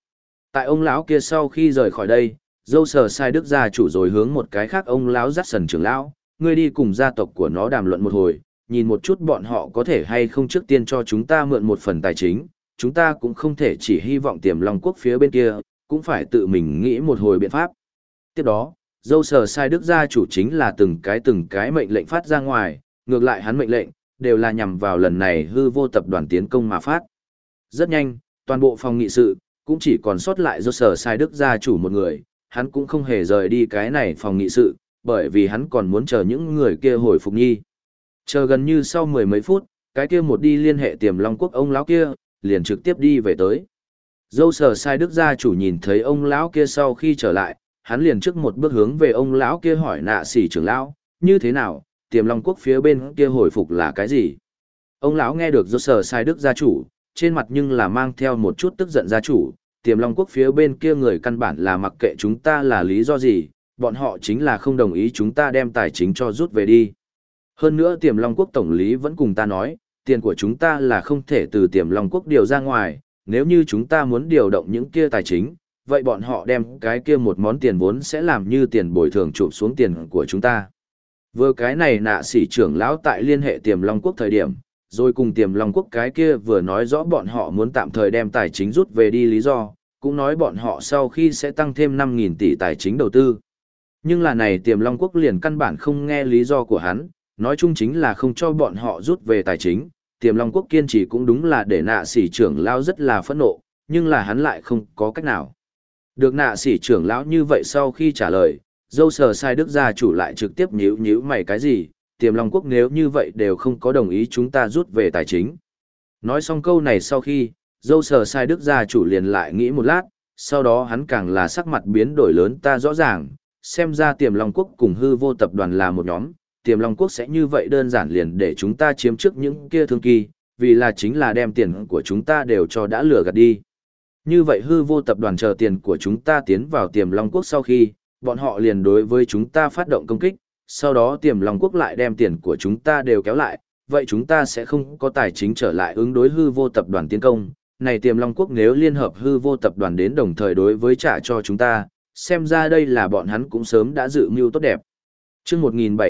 Tại ông lão kia sau khi rời khỏi đây, dâu sờ sai đức gia chủ rồi hướng một cái khác ông lão dắt sần trưởng lão, ngươi đi cùng gia tộc của nó đàm luận một hồi, nhìn một chút bọn họ có thể hay không trước tiên cho chúng ta mượn một phần tài chính, chúng ta cũng không thể chỉ hy vọng Tiềm Long quốc phía bên kia, cũng phải tự mình nghĩ một hồi biện pháp. Tiếp đó, dâu sờ sai đức gia chủ chính là từng cái mệnh lệnh phát ra ngoài, ngược lại hắn mệnh lệnh, đều là nhằm vào lần này hư vô tập đoàn tiến công mà phát. Rất nhanh, toàn bộ phòng nghị sự, cũng chỉ còn sót lại dâu sờ sai đức gia chủ một người, hắn cũng không hề rời đi cái này phòng nghị sự, bởi vì hắn còn muốn chờ những người kia hồi phục nhi. Chờ gần như sau mười mấy phút, cái kia một đi liên hệ Tiềm Long quốc ông lão kia, liền trực tiếp đi về tới. Dâu sờ sai đức gia chủ nhìn thấy ông lão kia sau khi trở lại, hắn liền trước một bước hướng về ông lão kia hỏi nạ sỉ trưởng lão, như thế nào, Tiềm Long quốc phía bên kia hồi phục là cái gì? Ông lão nghe được dâu sờ sai đức gia chủ, trên mặt nhưng là mang theo một chút tức giận gia chủ, Tiềm Long quốc phía bên kia người căn bản là mặc kệ chúng ta là lý do gì, bọn họ chính là không đồng ý chúng ta đem tài chính cho rút về đi. Hơn nữa Tiềm Long quốc tổng lý vẫn cùng ta nói, tiền của chúng ta là không thể từ Tiềm Long quốc điều ra ngoài, nếu như chúng ta muốn điều động những kia tài chính, vậy bọn họ đem cái kia một món tiền vốn sẽ làm như tiền bồi thường chụp xuống tiền của chúng ta. Vừa cái này nạ sỉ trưởng lão tại liên hệ Tiềm Long quốc thời điểm, rồi cùng Tiềm Long quốc cái kia vừa nói rõ bọn họ muốn tạm thời đem tài chính rút về đi lý do, cũng nói bọn họ sau khi sẽ tăng thêm 5.000 tỷ tài chính đầu tư. Nhưng là này Tiềm Long quốc liền căn bản không nghe lý do của hắn, nói chung chính là không cho bọn họ rút về tài chính. Tiềm Long quốc kiên trì cũng đúng là để nạ sỉ trưởng lão rất là phẫn nộ, nhưng là hắn lại không có cách nào. Được nạ sỉ trưởng lão như vậy sau khi trả lời, dâu sờ sai đức gia chủ lại trực tiếp nhíu mày cái gì, Tiềm Long quốc nếu như vậy đều không có đồng ý chúng ta rút về tài chính. Nói xong câu này sau khi, dâu sờ sai đức gia chủ liền lại nghĩ một lát, sau đó hắn càng là sắc mặt biến đổi lớn ta rõ ràng, xem ra Tiềm Long quốc cùng hư vô tập đoàn là một nhóm, Tiềm Long quốc sẽ như vậy đơn giản liền để chúng ta chiếm trước những kia thương kỳ, vì là chính là đem tiền của chúng ta đều cho đã lừa gạt đi. Như vậy hư vô tập đoàn chờ tiền của chúng ta tiến vào Tiềm Long quốc sau khi, bọn họ liền đối với chúng ta phát động công kích, sau đó Tiềm Long quốc lại đem tiền của chúng ta đều kéo lại, vậy chúng ta sẽ không có tài chính trở lại ứng đối hư vô tập đoàn tiến công. Này Tiềm Long quốc nếu liên hợp hư vô tập đoàn đến đồng thời đối với trả cho chúng ta, xem ra đây là bọn hắn cũng sớm đã dự mưu tốt đẹp. Chương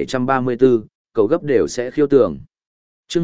1734, cầu gấp đều sẽ khiêu tưởng. Chương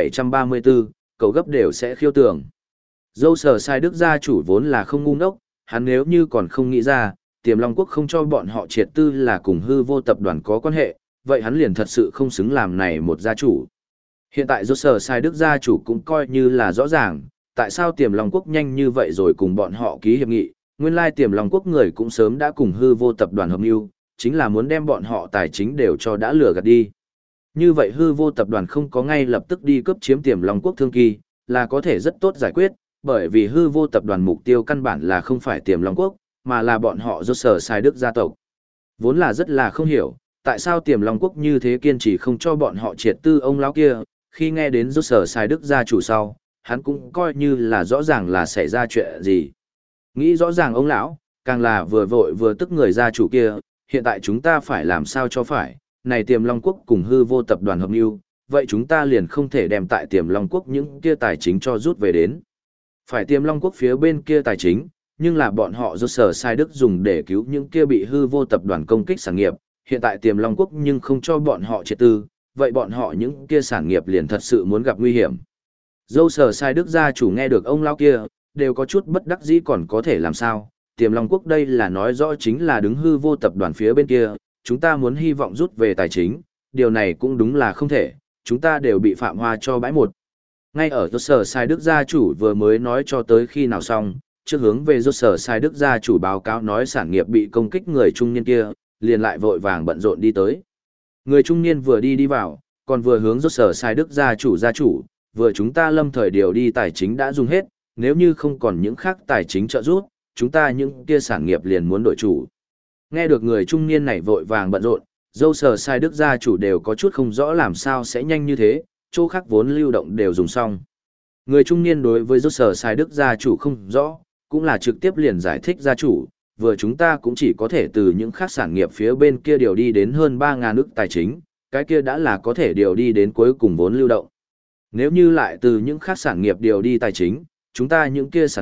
1734, cầu gấp đều sẽ khiêu tưởng. Dâu sờ sai đức gia chủ vốn là không ngu ngốc, hắn nếu như còn không nghĩ ra, Tiềm Long quốc không cho bọn họ triệt tư là cùng hư vô tập đoàn có quan hệ, vậy hắn liền thật sự không xứng làm này một gia chủ. Hiện tại dâu sờ sai đức gia chủ cũng coi như là rõ ràng, tại sao Tiềm Long quốc nhanh như vậy rồi cùng bọn họ ký hiệp nghị, nguyên lai Tiềm Long quốc người cũng sớm đã cùng hư vô tập đoàn hợp mưu, chính là muốn đem bọn họ tài chính đều cho đã lừa gạt đi. Như vậy hư vô tập đoàn không có ngay lập tức đi cướp chiếm Tiềm Long quốc thương kỳ, là có thể rất tốt giải quyết, bởi vì hư vô tập đoàn mục tiêu căn bản là không phải Tiềm Long quốc, mà là bọn họ do sở sai đức gia tộc. Vốn là rất là không hiểu, tại sao Tiềm Long quốc như thế kiên trì không cho bọn họ triệt tư ông lão kia, khi nghe đến do sở sai đức gia chủ sau, hắn cũng coi như là rõ ràng là xảy ra chuyện gì. Nghĩ rõ ràng ông lão, càng là vừa vội vừa tức người gia chủ kia, hiện tại chúng ta phải làm sao cho phải, này Tiềm Long quốc cùng hư vô tập đoàn hợp mưu, vậy chúng ta liền không thể đem tại Tiềm Long quốc những kia tài chính cho rút về đến. Phải Tiềm Long quốc phía bên kia tài chính, nhưng là bọn họ do sở sai đức dùng để cứu những kia bị hư vô tập đoàn công kích sản nghiệp, hiện tại Tiềm Long quốc nhưng không cho bọn họ triệt tư, vậy bọn họ những kia sản nghiệp liền thật sự muốn gặp nguy hiểm. Dâu sở sai đức gia chủ nghe được ông lão kia, đều có chút bất đắc dĩ còn có thể làm sao, Tiềm Long quốc đây là nói rõ chính là đứng hư vô tập đoàn phía bên kia, chúng ta muốn hy vọng rút về tài chính, điều này cũng đúng là không thể, chúng ta đều bị Phạm Hoa cho bãi một. Ngay ở do sở sai đức gia chủ vừa mới nói cho tới khi nào xong, trước hướng về do sở sai đức gia chủ báo cáo nói sản nghiệp bị công kích người trung niên kia, liền lại vội vàng bận rộn đi tới. Người trung niên vừa đi vào, còn vừa hướng do sở sai đức gia chủ, vừa chúng ta lâm thời điều đi tài chính đã dùng hết, nếu như không còn những khác tài chính trợ giúp, chúng ta những kia sản nghiệp liền muốn đổi chủ. Nghe được người trung niên này vội vàng bận rộn, dâu sở sai đức gia chủ đều có chút không rõ làm sao sẽ nhanh như thế, chỗ khác vốn lưu động đều dùng xong. Người trung niên đối với dâu sở sai đức gia chủ không rõ, cũng là trực tiếp liền giải thích gia chủ, vừa chúng ta cũng chỉ có thể từ những khác sản nghiệp phía bên kia điều đi đến hơn 3.000 ức tài chính, cái kia đã là có thể điều đi đến cuối cùng vốn lưu động. Nếu như lại từ những khác sản nghiệp điều đi tài chính, chúng ta những kia sản nghiệp,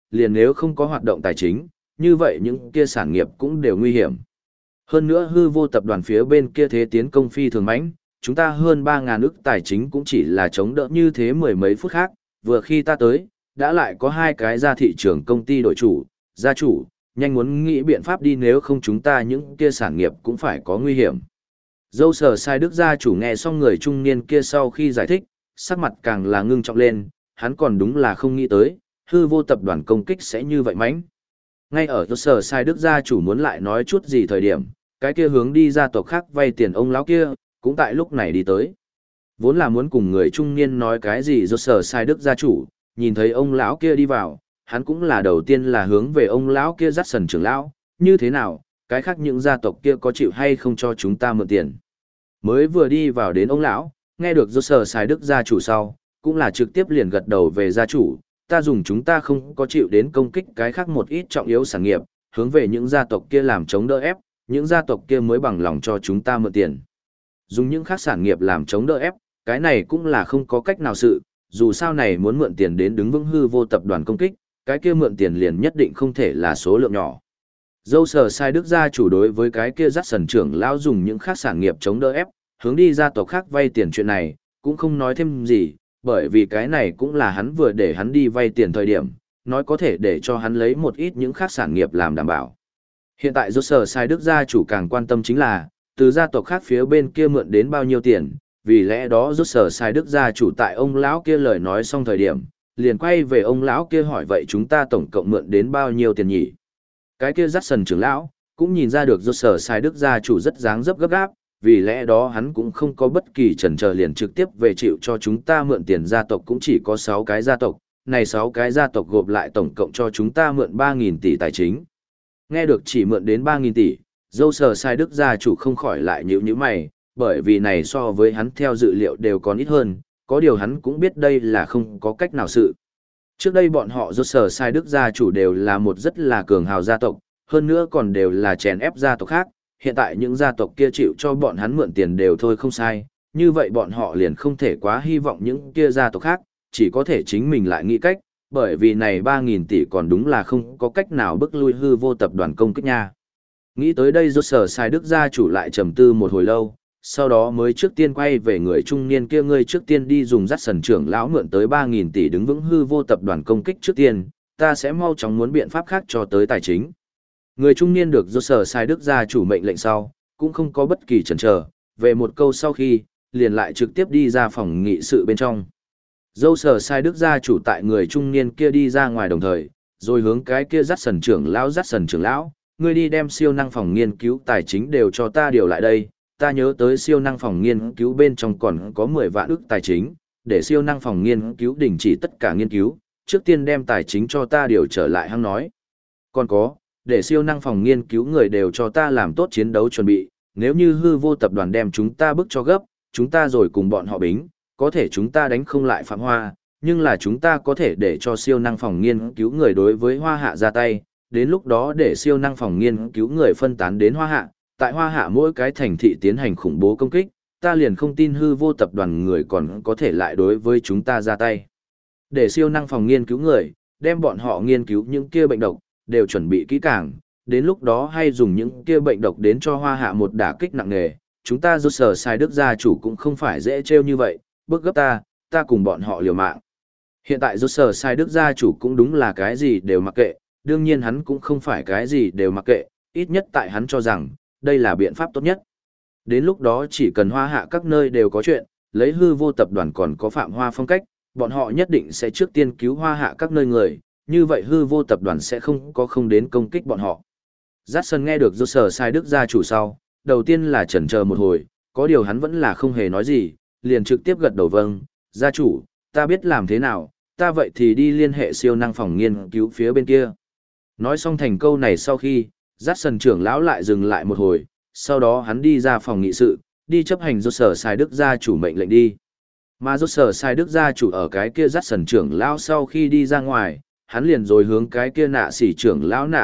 liền nếu không có hoạt động tài chính, như vậy những kia sản nghiệp cũng đều nguy hiểm. Hơn nữa hư vô tập đoàn phía bên kia thế tiến công phi thường mãnh, chúng ta hơn 3.000 ức tài chính cũng chỉ là chống đỡ như thế mười mấy phút khác, vừa khi ta tới, đã lại có hai cái ra thị trường công ty đổi chủ, gia chủ, nhanh muốn nghĩ biện pháp đi nếu không chúng ta những kia sản nghiệp cũng phải có nguy hiểm. Dâu Sở Sai Đức gia chủ nghe xong người trung niên kia sau khi giải thích, sắc mặt càng là ngưng trọng lên, hắn còn đúng là không nghĩ tới, hư vô tập đoàn công kích sẽ như vậy mãnh. Ngay ở Dâu Sở Sai Đức gia chủ muốn lại nói chút gì thời điểm, cái kia hướng đi gia tộc khác vay tiền ông lão kia, cũng tại lúc này đi tới. Vốn là muốn cùng người trung niên nói cái gì Dâu Sở Sai Đức gia chủ, nhìn thấy ông lão kia đi vào, hắn cũng là đầu tiên là hướng về ông lão kia dắt sần trưởng lão, như thế nào, cái khác những gia tộc kia có chịu hay không cho chúng ta mượn tiền. Mới vừa đi vào đến ông lão, nghe được Dâu Sở Sai Đức gia chủ sau, cũng là trực tiếp liền gật đầu về gia chủ, ta dùng chúng ta không có chịu đến công kích cái khác một ít trọng yếu sản nghiệp, hướng về những gia tộc kia làm chống đỡ ép, những gia tộc kia mới bằng lòng cho chúng ta mượn tiền. Dùng những khác sản nghiệp làm chống đỡ ép, cái này cũng là không có cách nào sự, dù sao này muốn mượn tiền đến đứng vững hư vô tập đoàn công kích, cái kia mượn tiền liền nhất định không thể là số lượng nhỏ. Dâu Sở Sai Đức gia chủ đối với cái kia dắt sần trưởng lão dùng những khác sản nghiệp chống đỡ ép, hướng đi gia tộc khác vay tiền chuyện này, cũng không nói thêm gì, bởi vì cái này cũng là hắn vừa để hắn đi vay tiền thời điểm, nói có thể để cho hắn lấy một ít những khác sản nghiệp làm đảm bảo. Hiện tại Dâu Sở Sai Đức gia chủ càng quan tâm chính là, từ gia tộc khác phía bên kia mượn đến bao nhiêu tiền, vì lẽ đó Dâu Sở Sai Đức gia chủ tại ông lão kia lời nói xong thời điểm, liền quay về ông lão kia hỏi vậy chúng ta tổng cộng mượn đến bao nhiêu tiền nhỉ? Cái kia dắt sần trưởng lão, cũng nhìn ra được Dâu Sở Sai Đức gia chủ rất dáng dấp gấp gáp, vì lẽ đó hắn cũng không có bất kỳ chần chờ liền trực tiếp về chịu cho chúng ta mượn tiền gia tộc cũng chỉ có 6 cái gia tộc, này 6 cái gia tộc gộp lại tổng cộng cho chúng ta mượn 3.000 tỷ tài chính. Nghe được chỉ mượn đến 3.000 tỷ, Dâu Sở Sai Đức gia chủ không khỏi lại nhíu mày, bởi vì này so với hắn theo dự liệu đều còn ít hơn, có điều hắn cũng biết đây là không có cách nào sự. Trước đây bọn họ Dâu Sở Sai Đức gia chủ đều là một rất là cường hào gia tộc, hơn nữa còn đều là chèn ép gia tộc khác, hiện tại những gia tộc kia chịu cho bọn hắn mượn tiền đều thôi không sai, như vậy bọn họ liền không thể quá hy vọng những kia gia tộc khác, chỉ có thể chính mình lại nghĩ cách, bởi vì này 3.000 tỷ còn đúng là không có cách nào bức lui hư vô tập đoàn công kích nha. Nghĩ tới đây Dâu Sở Sai Đức gia chủ lại trầm tư một hồi lâu, sau đó mới trước tiên quay về người trung niên kia ngươi trước tiên đi dùng dắt sần trưởng lão mượn tới 3.000 tỷ đứng vững hư vô tập đoàn công kích trước tiên, ta sẽ mau chóng muốn biện pháp khác cho tới tài chính. Người trung niên được Dâu Sở Sai Đức gia chủ mệnh lệnh sau, cũng không có bất kỳ chần chờ, về một câu sau khi, liền lại trực tiếp đi ra phòng nghị sự bên trong. Dâu Sở Sai Đức gia chủ tại người trung niên kia đi ra ngoài đồng thời, rồi hướng cái kia dắt sần trưởng lão, ngươi đi đem siêu năng phòng nghiên cứu tài chính đều cho ta điều lại đây, ta nhớ tới siêu năng phòng nghiên cứu bên trong còn có 10 vạn ức tài chính, để siêu năng phòng nghiên cứu đình chỉ tất cả nghiên cứu, trước tiên đem tài chính cho ta điều trở lại hăng nói. Còn có, để siêu năng phòng nghiên cứu người đều cho ta làm tốt chiến đấu chuẩn bị, nếu như hư vô tập đoàn đem chúng ta bức cho gấp, chúng ta rồi cùng bọn họ bính, có thể chúng ta đánh không lại Phạm Hoa, nhưng là chúng ta có thể để cho siêu năng phòng nghiên cứu người đối với Hoa Hạ ra tay, đến lúc đó để siêu năng phòng nghiên cứu người phân tán đến Hoa Hạ, tại Hoa Hạ mỗi cái thành thị tiến hành khủng bố công kích, ta liền không tin hư vô tập đoàn người còn có thể lại đối với chúng ta ra tay. Để siêu năng phòng nghiên cứu người, đem bọn họ nghiên cứu những kia bệnh độc, đều chuẩn bị kỹ càng, đến lúc đó hay dùng những kia bệnh độc đến cho Hoa Hạ một đả kích nặng nề, chúng ta Dâu Sở Sai Đức gia chủ cũng không phải dễ trêu như vậy, bức gấp ta cùng bọn họ liều mạng. Hiện tại Dâu Sở Sai Đức gia chủ cũng đúng là cái gì đều mặc kệ, đương nhiên hắn cũng không phải cái gì đều mặc kệ, ít nhất tại hắn cho rằng, đây là biện pháp tốt nhất. Đến lúc đó chỉ cần Hoa Hạ các nơi đều có chuyện, lấy hư vô tập đoàn còn có Phạm Hoa phong cách, bọn họ nhất định sẽ trước tiên cứu Hoa Hạ các nơi người, như vậy hư vô tập đoàn sẽ không đến công kích bọn họ. Jackson nghe được Dâu Sở Sai Đức gia chủ sau, đầu tiên là chần chờ một hồi, có điều hắn vẫn là không hề nói gì, liền trực tiếp gật đầu vâng, gia chủ, ta biết làm thế nào, ta vậy thì đi liên hệ siêu năng phòng nghiên cứu phía bên kia. Nói xong thành câu này sau khi, Jackson trưởng lão lại dừng lại một hồi, sau đó hắn đi ra phòng nghị sự, đi chấp hành Dâu Sở Sai Đức gia chủ mệnh lệnh đi. Mà Dâu Sở Sai Đức gia chủ ở cái kia Jackson trưởng lão sau khi đi ra ngoài, hắn liền rồi hướng cái kia nạ sĩ trưởng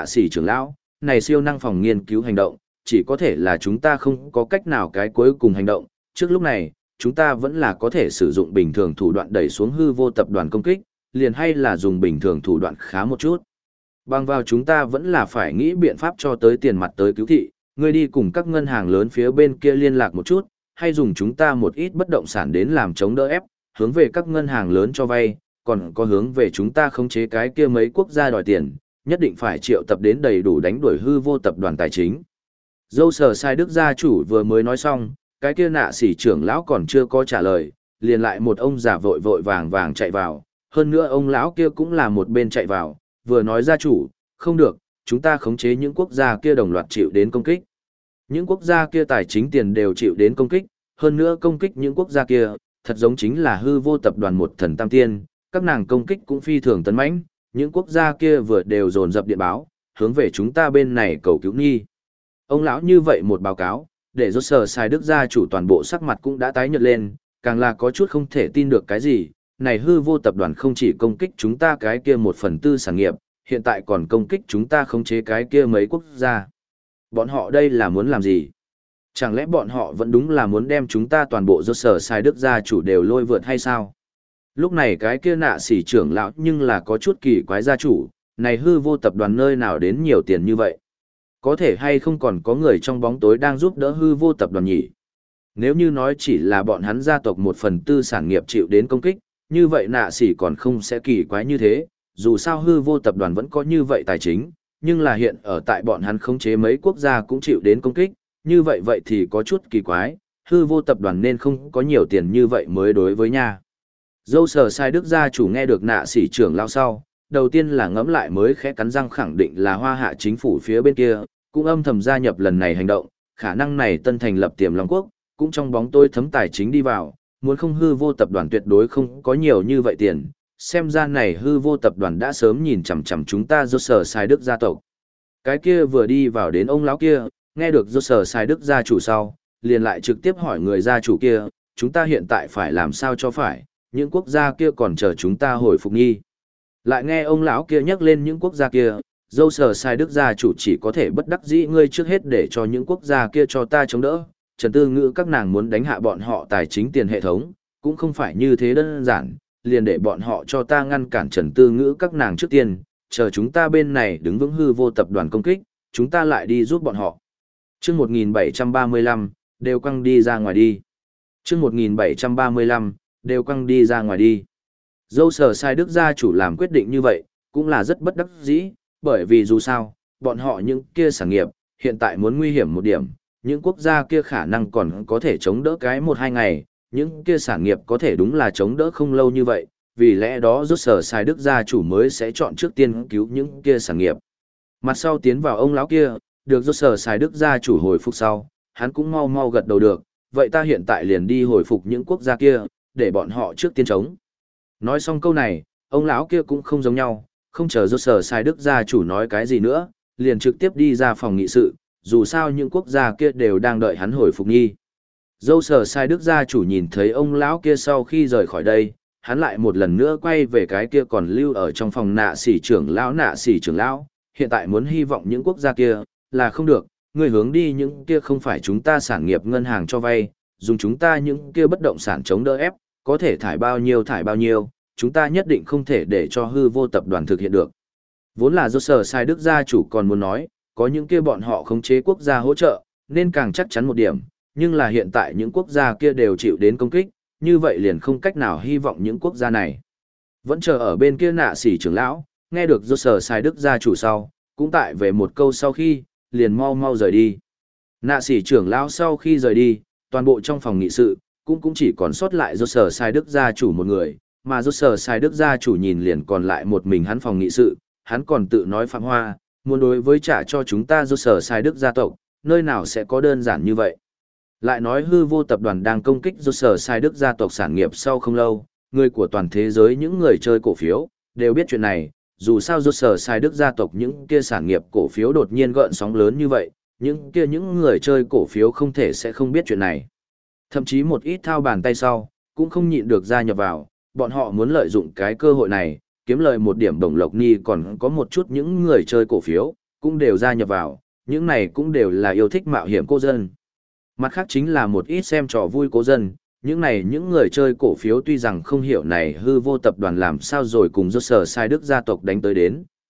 lão, này siêu năng phòng nghiên cứu hành động, chỉ có thể là chúng ta không có cách nào cái cuối cùng hành động, trước lúc này, chúng ta vẫn là có thể sử dụng bình thường thủ đoạn đẩy xuống hư vô tập đoàn công kích, liền hay là dùng bình thường thủ đoạn khá một chút, Bằng vào chúng ta vẫn là phải nghĩ biện pháp cho tới tiền mặt tới cứu thị, ngươi đi cùng các ngân hàng lớn phía bên kia liên lạc một chút, hay dùng chúng ta một ít bất động sản đến làm chống đỡ ép, hướng về các ngân hàng lớn cho vay, còn có hướng về chúng ta khống chế cái kia mấy quốc gia đòi tiền, nhất định phải triệu tập đến đầy đủ đánh đuổi hư vô tập đoàn tài chính. Dâu Sở Sai Đức gia chủ vừa mới nói xong, cái kia nạ sĩ trưởng lão còn chưa có trả lời, liền lại một ông già vội vội vàng vàng chạy vào, hơn nữa ông lão kia cũng là một bên chạy vào, vừa nói gia chủ, không được, chúng ta khống chế những quốc gia kia đồng loạt chịu đến công kích. Những quốc gia kia tài chính tiền đều chịu đến công kích, hơn nữa công kích những quốc gia kia, thật giống chính là hư vô tập đoàn một thần tam tiên, các nàng công kích cũng phi thường tấn mãnh, những quốc gia kia vừa đều dồn dập điện báo, hướng về chúng ta bên này cầu cứu nghi. Ông lão như vậy một báo cáo, để rốt Sở Sai Đức gia chủ toàn bộ sắc mặt cũng đã tái nhợt lên, càng là có chút không thể tin được cái gì, này hư vô tập đoàn không chỉ công kích chúng ta cái kia 1/4 sản nghiệp, hiện tại còn công kích chúng ta khống chế cái kia mấy quốc gia. Bọn họ đây là muốn làm gì? Chẳng lẽ bọn họ vẫn đúng là muốn đem chúng ta toàn bộ rốt Sở Sai Đức gia chủ đều lôi vượt hay sao? Lúc này cái kia nạ sĩ trưởng lão nhưng là có chút kỳ quái gia chủ, này hư vô tập đoàn nơi nào đến nhiều tiền như vậy? Có thể hay không còn có người trong bóng tối đang giúp đỡ hư vô tập đoàn nhỉ? Nếu như nói chỉ là bọn hắn gia tộc 1/4 sản nghiệp chịu đến công kích, như vậy nạ sĩ còn không sẽ kỳ quái như thế, dù sao hư vô tập đoàn vẫn có như vậy tài chính, nhưng là hiện ở tại bọn hắn khống chế mấy quốc gia cũng chịu đến công kích, như vậy vậy thì có chút kỳ quái, hư vô tập đoàn nên không có nhiều tiền như vậy mới đối với nha. Dâu Sở Sai Đức gia chủ nghe được nạ sĩ trưởng lao sau, đầu tiên là ngẫm lại mới khẽ cắn răng khẳng định là Hoa Hạ chính phủ phía bên kia, cũng âm thầm gia nhập lần này hành động, khả năng này tân thành lập Tiềm Long Quốc, cũng trong bóng tôi thấm tài chính đi vào, muốn không hư vô tập đoàn tuyệt đối không có nhiều như vậy tiền, xem ra này hư vô tập đoàn đã sớm nhìn chằm chằm chúng ta do Sở Sai Đức gia tộc. Cái kia vừa đi vào đến ông lão kia, nghe được do Sở Sai Đức gia chủ sau, liền lại trực tiếp hỏi người gia chủ kia, chúng ta hiện tại phải làm sao cho phải, những quốc gia kia còn chờ chúng ta hồi phục nghi. Lại nghe ông lão kia nhắc lên những quốc gia kia, dâu Sở Sai Đức gia chủ chỉ có thể bất đắc dĩ ngươi trước hết để cho những quốc gia kia cho ta chống đỡ. Trần Tư Ngữ các nàng muốn đánh hạ bọn họ tài chính tiền hệ thống, cũng không phải như thế đơn giản, liền để bọn họ cho ta ngăn cản Trần Tư Ngữ các nàng trước tiên, chờ chúng ta bên này đứng vững hư vô tập đoàn công kích, chúng ta lại đi giúp bọn họ. Chương 1735, đều quăng đi ra ngoài đi. Chương 1735, đều quăng đi ra ngoài đi. Dâu Sở Sai Đức gia chủ làm quyết định như vậy, cũng là rất bất đắc dĩ, bởi vì dù sao, bọn họ những kia sản nghiệp, hiện tại muốn nguy hiểm một điểm, những quốc gia kia khả năng còn có thể chống đỡ cái 1-2 ngày, những kia sản nghiệp có thể đúng là chống đỡ không lâu như vậy, vì lẽ đó rốt Sở Sai Đức gia chủ mới sẽ chọn trước tiên cứu những kia sản nghiệp. Mặt sau tiến vào ông lão kia, được rốt Sở Sai Đức gia chủ hồi phục sau, hắn cũng mau mau gật đầu được, vậy ta hiện tại liền đi hồi phục những quốc gia kia, để bọn họ trước tiên chống. Nói xong câu này, ông lão kia cũng không giống nhau, không chờ rốt Sở Sai Đức gia chủ nói cái gì nữa, liền trực tiếp đi ra phòng nghị sự, dù sao những quốc gia kia đều đang đợi hắn hồi phục nghi. Dâu Sở Sai Đức gia chủ nhìn thấy ông lão kia sau khi rời khỏi đây, hắn lại một lần nữa quay về cái kia còn lưu ở trong phòng nạ sĩ trưởng lão, hiện tại muốn hy vọng những quốc gia kia, là không được, người hướng đi những kia không phải chúng ta sản nghiệp ngân hàng cho vay, dùng chúng ta những kia bất động sản chống đỡ ép, có thể thải bao nhiêu, chúng ta nhất định không thể để cho hư vô tập đoàn thực hiện được. Vốn là do Sở Sai Đức gia chủ còn muốn nói, có những kia bọn họ khống chế quốc gia hỗ trợ, nên càng chắc chắn một điểm, nhưng là hiện tại những quốc gia kia đều chịu đến công kích, như vậy liền không cách nào hy vọng những quốc gia này. Vẫn chờ ở bên kia nạ sĩ trưởng lão, nghe được do Sở Sai Đức gia chủ sau, cũng tại về một câu sau khi, liền mau mau rời đi. Nạ sĩ trưởng lão sau khi rời đi, toàn bộ trong phòng nghị sự, cũng chỉ còn sót lại do Sở Sai Đức gia chủ một người, mà do Sở Sai Đức gia chủ nhìn liền còn lại một mình hắn phòng nghị sự, hắn còn tự nói Phạm Hoa, muốn đối với trả cho chúng ta do Sở Sai Đức gia tộc, nơi nào sẽ có đơn giản như vậy. Lại nói hư vô tập đoàn đang công kích do Sở Sai Đức gia tộc sản nghiệp sau không lâu, người của toàn thế giới những người chơi cổ phiếu, đều biết chuyện này, dù sao do Sở Sai Đức gia tộc những kia sản nghiệp cổ phiếu đột nhiên gợn sóng lớn như vậy, những người chơi cổ phiếu không thể sẽ không biết chuyện này. Thậm chí một ít thao bàn tay sau, cũng không nhịn được gia nhập vào, bọn họ muốn lợi dụng cái cơ hội này, kiếm lời một điểm đồng lộc ni còn có một chút những người chơi cổ phiếu, cũng đều gia nhập vào, những này cũng đều là yêu thích mạo hiểm cô dân. Mặt khác chính là một ít xem trò vui cố dân, những người chơi cổ phiếu tuy rằng không hiểu này hư vô tập đoàn làm sao rồi cùng do Sở Sai Đức gia tộc đánh tới đến,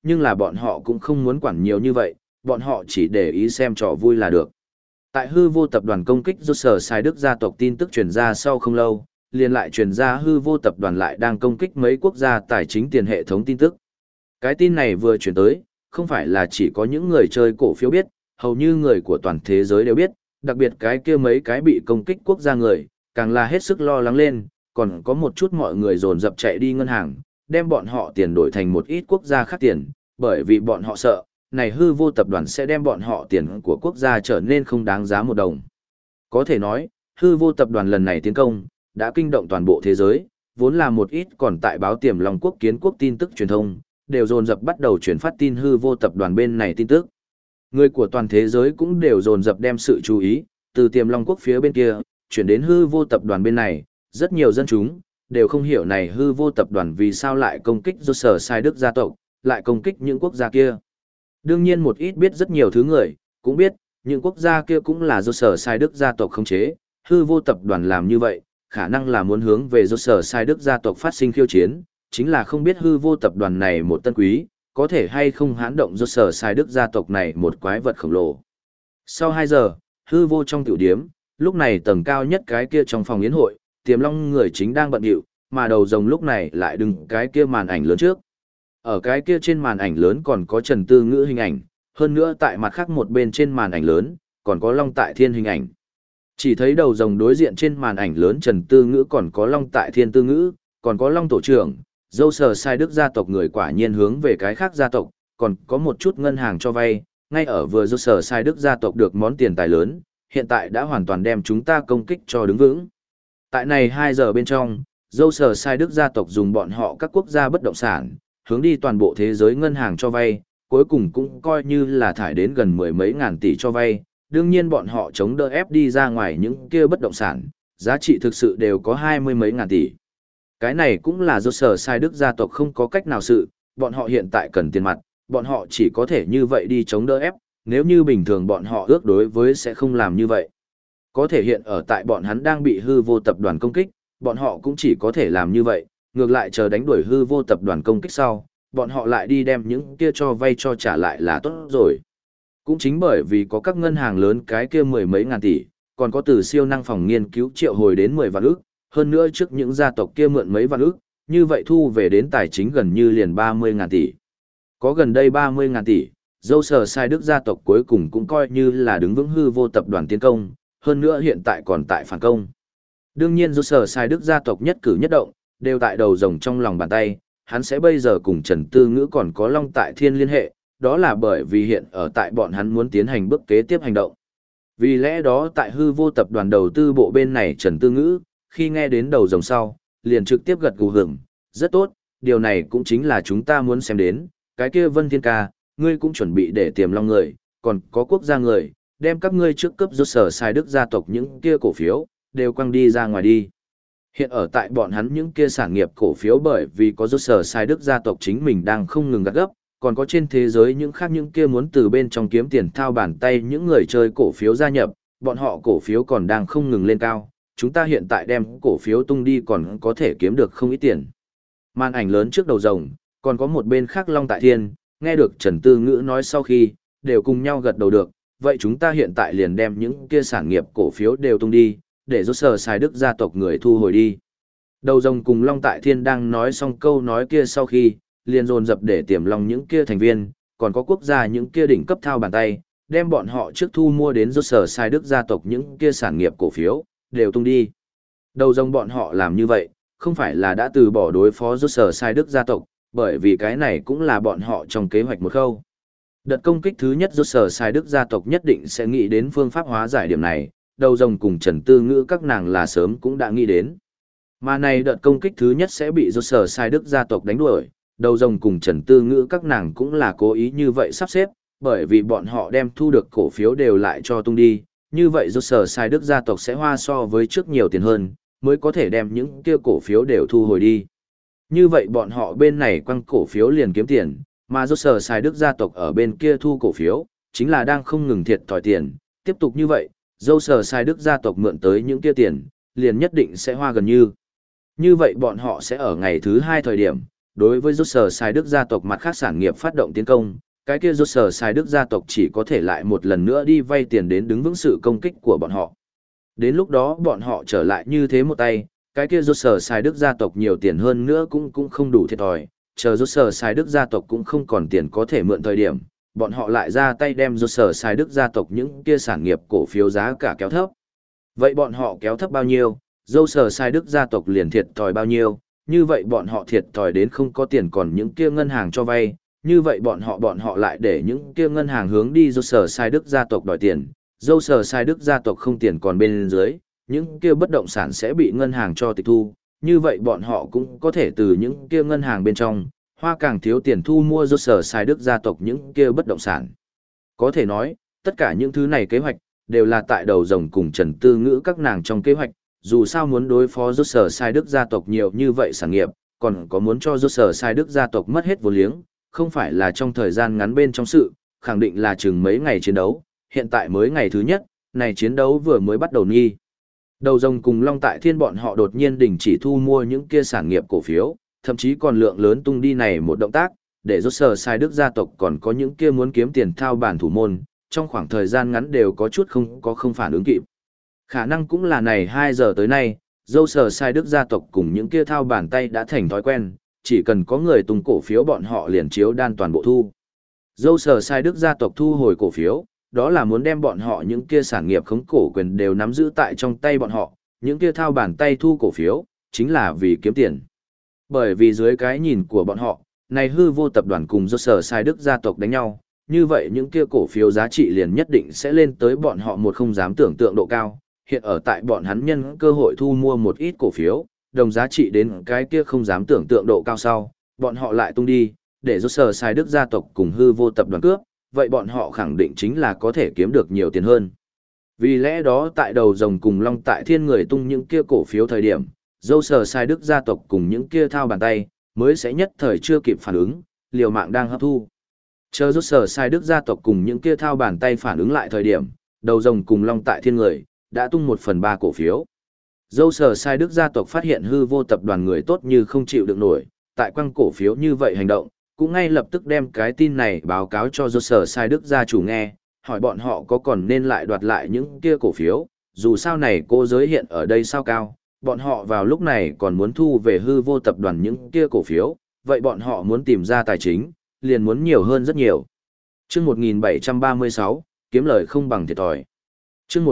nhưng là bọn họ cũng không muốn quản nhiều như vậy, bọn họ chỉ để ý xem trò vui là được. Tại hư vô tập đoàn công kích do sở sai đức gia tộc tin tức truyền ra sau không lâu, liền lại truyền ra hư vô tập đoàn lại đang công kích mấy quốc gia tài chính tiền hệ thống tin tức. Cái tin này vừa truyền tới, không phải là chỉ có những người chơi cổ phiếu biết, hầu như người của toàn thế giới đều biết, đặc biệt cái kia mấy cái bị công kích quốc gia người, càng là hết sức lo lắng lên, còn có một chút mọi người dồn dập chạy đi ngân hàng, đem bọn họ tiền đổi thành một ít quốc gia khác tiền, bởi vì bọn họ sợ, này hư vô tập đoàn sẽ đem bọn họ tiền của quốc gia trở nên không đáng giá một đồng. Có thể nói, hư vô tập đoàn lần này tiến công, đã kinh động toàn bộ thế giới, vốn là một ít còn tại báo Tiềm Long quốc kiến quốc tin tức truyền thông, đều dồn dập bắt đầu truyền phát tin hư vô tập đoàn bên này tin tức. Người của toàn thế giới cũng đều dồn dập đem sự chú ý, từ Tiềm Long quốc phía bên kia, chuyển đến hư vô tập đoàn bên này, rất nhiều dân chúng, đều không hiểu này hư vô tập đoàn vì sao lại công kích do sở sai đức gia tộc, lại công kích những quốc gia kia. Đương nhiên một ít biết rất nhiều thứ người, cũng biết, những quốc gia kia cũng là do sở sai đức gia tộc khống chế, hư vô tập đoàn làm như vậy, khả năng là muốn hướng về do sở sai đức gia tộc phát sinh khiêu chiến, chính là không biết hư vô tập đoàn này một tân quý, có thể hay không hãn động do sở sai đức gia tộc này một quái vật khổng lồ. Sau 2 giờ, hư vô trong tiểu điếm, lúc này tầng cao nhất cái kia trong phòng yến hội, Tiềm Long người chính đang bận rộn, mà đầu rồng lúc này lại đứng cái kia màn ảnh lớn trước. Ở cái kia trên màn ảnh lớn còn có Trần Tư Ngữ hình ảnh, hơn nữa tại mặt khác một bên trên màn ảnh lớn, còn có Long Tại Thiên hình ảnh. Chỉ thấy đầu rồng đối diện trên màn ảnh lớn Trần Tư Ngữ còn có Long Tại Thiên Tư Ngữ, còn có Long Tổ trưởng, dâu sở sai đức gia tộc người quả nhiên hướng về cái khác gia tộc, còn có một chút ngân hàng cho vay, ngay ở vừa dâu sở sai đức gia tộc được món tiền tài lớn, hiện tại đã hoàn toàn đem chúng ta công kích cho đứng vững. Tại này 2 giờ bên trong, dâu sở sai đức gia tộc dùng bọn họ các quốc gia bất động sản, hướng đi toàn bộ thế giới ngân hàng cho vay, cuối cùng cũng coi như là thải đến gần 10 mấy ngàn tỷ cho vay. Đương nhiên bọn họ chống đỡ ép đi ra ngoài những kia bất động sản, giá trị thực sự đều có 20 mấy ngàn tỷ. Cái này cũng là do sở sai đức gia tộc không có cách nào sự, bọn họ hiện tại cần tiền mặt, bọn họ chỉ có thể như vậy đi chống đỡ ép, nếu như bình thường bọn họ ước đối với sẽ không làm như vậy. Có thể hiện ở tại bọn hắn đang bị hư vô tập đoàn công kích, bọn họ cũng chỉ có thể làm như vậy, ngược lại chờ đánh đuổi hư vô tập đoàn công kích sau, bọn họ lại đi đem những kia cho vay cho trả lại là tốt rồi. Cũng chính bởi vì có các ngân hàng lớn cái kia 10 mấy ngàn tỷ, còn có từ siêu năng phòng nghiên cứu triệu hồi đến 10 vạn ức, hơn nữa trước những gia tộc kia mượn mấy vạn ức, như vậy thu về đến tài chính gần như liền 30 ngàn tỷ. Có gần đây 30 ngàn tỷ, dâu sở sai đức gia tộc cuối cùng cũng coi như là đứng vững hư vô tập đoàn tiến công, hơn nữa hiện tại còn tại phản công. Đương nhiên dâu sở sai đức gia tộc nhất cử nhất động, đều tại đầu rồng trong lòng bàn tay, hắn sẽ bây giờ cùng Trần Tư Ngữ còn có Long Tại Thiên liên hệ, đó là bởi vì hiện ở tại bọn hắn muốn tiến hành bước kế tiếp hành động. Vì lẽ đó tại hư vô tập đoàn đầu tư bộ bên này Trần Tư Ngữ, khi nghe đến đầu rồng sau, liền trực tiếp gật gù hưởng, rất tốt, điều này cũng chính là chúng ta muốn xem đến, cái kia Vân Thiên ca, ngươi cũng chuẩn bị để Tiềm Long người, còn có quốc gia người, đem các ngươi trước cấp rốt sở sai đức gia tộc những kia cổ phiếu, đều quăng đi ra ngoài đi. Hiện ở tại bọn hắn những kia sản nghiệp cổ phiếu bởi vì có rốt sở sai đức gia tộc chính mình đang không ngừng gắt gấp, còn có trên thế giới những khác những kia muốn từ bên trong kiếm tiền thao bàn tay những người chơi cổ phiếu gia nhập, bọn họ cổ phiếu còn đang không ngừng lên cao, chúng ta hiện tại đem cổ phiếu tung đi còn có thể kiếm được không ít tiền. Màn ảnh lớn trước đầu rồng, còn có một bên khác Long Tại Thiên, nghe được Trần Tư Ngữ nói sau khi, đều cùng nhau gật đầu được, vậy chúng ta hiện tại liền đem những kia sản nghiệp cổ phiếu đều tung đi, để rốt sở sai đức gia tộc người thu hồi đi. Đầu rồng cùng Long Tại Thiên đang nói xong câu nói kia sau khi, liền dồn dập để Tiềm Long những kia thành viên, còn có quốc gia những kia đỉnh cấp thao bàn tay, đem bọn họ trước thu mua đến rốt sở sai đức gia tộc những kia sản nghiệp cổ phiếu, đều tung đi. Đầu rồng bọn họ làm như vậy, không phải là đã từ bỏ đối phó rốt sở sai đức gia tộc, bởi vì cái này cũng là bọn họ trong kế hoạch một khâu. Đợt công kích thứ nhất rốt sở sai đức gia tộc nhất định sẽ nghĩ đến phương pháp hóa giải điểm này, đầu rồng cùng Trần Tư Ngữ các nàng là sớm cũng đã nghĩ đến. Mà này đợt công kích thứ nhất sẽ bị rốt sở sai đức gia tộc đánh đuổi, đầu rồng cùng Trần Tư Ngữ các nàng cũng là cố ý như vậy sắp xếp, bởi vì bọn họ đem thu được cổ phiếu đều lại cho tung đi, như vậy rốt sở sai đức gia tộc sẽ hoa so với trước nhiều tiền hơn, mới có thể đem những kia cổ phiếu đều thu hồi đi. Như vậy bọn họ bên này quăng cổ phiếu liền kiếm tiền, mà rốt sở sai đức gia tộc ở bên kia thu cổ phiếu, chính là đang không ngừng thiệt thòi tiền, tiếp tục như vậy, dâu sở sai đức gia tộc mượn tới những kia tiền, liền nhất định sẽ hoa gần như. Như vậy bọn họ sẽ ở ngày thứ 2 thời điểm, đối với rốt sở sai Đức gia tộc mặt khác sản nghiệp phát động tiến công, cái kia rốt sở sai Đức gia tộc chỉ có thể lại một lần nữa đi vay tiền đến đứng vững sự công kích của bọn họ. Đến lúc đó bọn họ trở lại như thế một tay, cái kia rốt sở sai Đức gia tộc nhiều tiền hơn nữa cũng không đủ thiệt thòi, chờ rốt sở sai Đức gia tộc cũng không còn tiền có thể mượn thời điểm, bọn họ lại ra tay đem rốt sở sai Đức gia tộc những kia sản nghiệp cổ phiếu giá cả kéo thấp. Vậy bọn họ kéo thấp bao nhiêu, rốt sở sai Đức gia tộc liền thiệt thòi bao nhiêu, như vậy bọn họ thiệt thòi đến không có tiền còn những kia ngân hàng cho vay, như vậy bọn họ lại để những kia ngân hàng hướng đi rốt sở sai Đức gia tộc đòi tiền, rốt sở sai Đức gia tộc không tiền còn bên dưới, những kia bất động sản sẽ bị ngân hàng cho tịch thu, như vậy bọn họ cũng có thể từ những kia ngân hàng bên trong, hoa càng thiếu tiền thu mua rốt sở sai Đức gia tộc những kia bất động sản. Có thể nói, tất cả những thứ này kế hoạch, đều là tại đầu rồng cùng Trần Tư Ngữ các nàng trong kế hoạch, dù sao muốn đối phó rốt sở sai Đức gia tộc nhiều như vậy sản nghiệp, còn có muốn cho rốt sở sai Đức gia tộc mất hết vốn liếng, không phải là trong thời gian ngắn bên trong sự, khẳng định là chừng mấy ngày chiến đấu, hiện tại mới ngày thứ nhất, này chiến đấu vừa mới bắt đầu nghi. Đầu rồng cùng Long Tại Thiên bọn họ đột nhiên đình chỉ thu mua những kia sản nghiệp cổ phiếu, thậm chí còn lượng lớn tung đi này một động tác, để rốt sở sai Đức gia tộc còn có những kia muốn kiếm tiền thao bản thủ môn, trong khoảng thời gian ngắn đều có chút không phản ứng kịp. Khả năng cũng là này 2 giờ tới nay, dâu sở sai Đức gia tộc cùng những kia thao bàn tay đã thành thói quen, chỉ cần có người tung cổ phiếu bọn họ liền chiếu đan toàn bộ thu. Dâu sở sai Đức gia tộc thu hồi cổ phiếu, đó là muốn đem bọn họ những kia sản nghiệp khống cổ quyền đều nắm giữ tại trong tay bọn họ, những kia thao bàn tay thu cổ phiếu, chính là vì kiếm tiền. Bởi vì dưới cái nhìn của bọn họ, này hư vô tập đoàn cùng dâu sở sai Đức gia tộc đánh nhau, như vậy những kia cổ phiếu giá trị liền nhất định sẽ lên tới bọn họ một không dám tưởng tượng độ cao. Hiện ở tại bọn hắn nhân cơ hội thu mua một ít cổ phiếu, đồng giá trị đến cái kia không dám tưởng tượng độ cao sau, bọn họ lại tung đi, để rốt sở sai Đức gia tộc cùng hư vô tập đoàn cướp, vậy bọn họ khẳng định chính là có thể kiếm được nhiều tiền hơn. Vì lẽ đó tại đầu rồng cùng Long Tại Thiên người tung những kia cổ phiếu thời điểm, dâu sở sai Đức gia tộc cùng những kia thao bàn tay, mới sẽ nhất thời chưa kịp phản ứng, liều mạng đang hấp thu. Chờ rốt sở sai Đức gia tộc cùng những kia thao bàn tay phản ứng lại thời điểm, đầu rồng cùng Long Tại Thiên người, đã tung 1/3 cổ phiếu. Dâu sở sai Đức gia tộc phát hiện hư vô tập đoàn người tốt như không chịu được nổi, tại quăng cổ phiếu như vậy hành động, cũng ngay lập tức đem cái tin này báo cáo cho dâu sở sai Đức gia chủ nghe, hỏi bọn họ có còn nên lại đoạt lại những kia cổ phiếu, dù sao này cô giới hiện ở đây sao cao, bọn họ vào lúc này còn muốn thu về hư vô tập đoàn những kia cổ phiếu, vậy bọn họ muốn tìm ra tài chính, liền muốn nhiều hơn rất nhiều. Chương 1736, kiếm lời không bằng thiệt thòi. Chương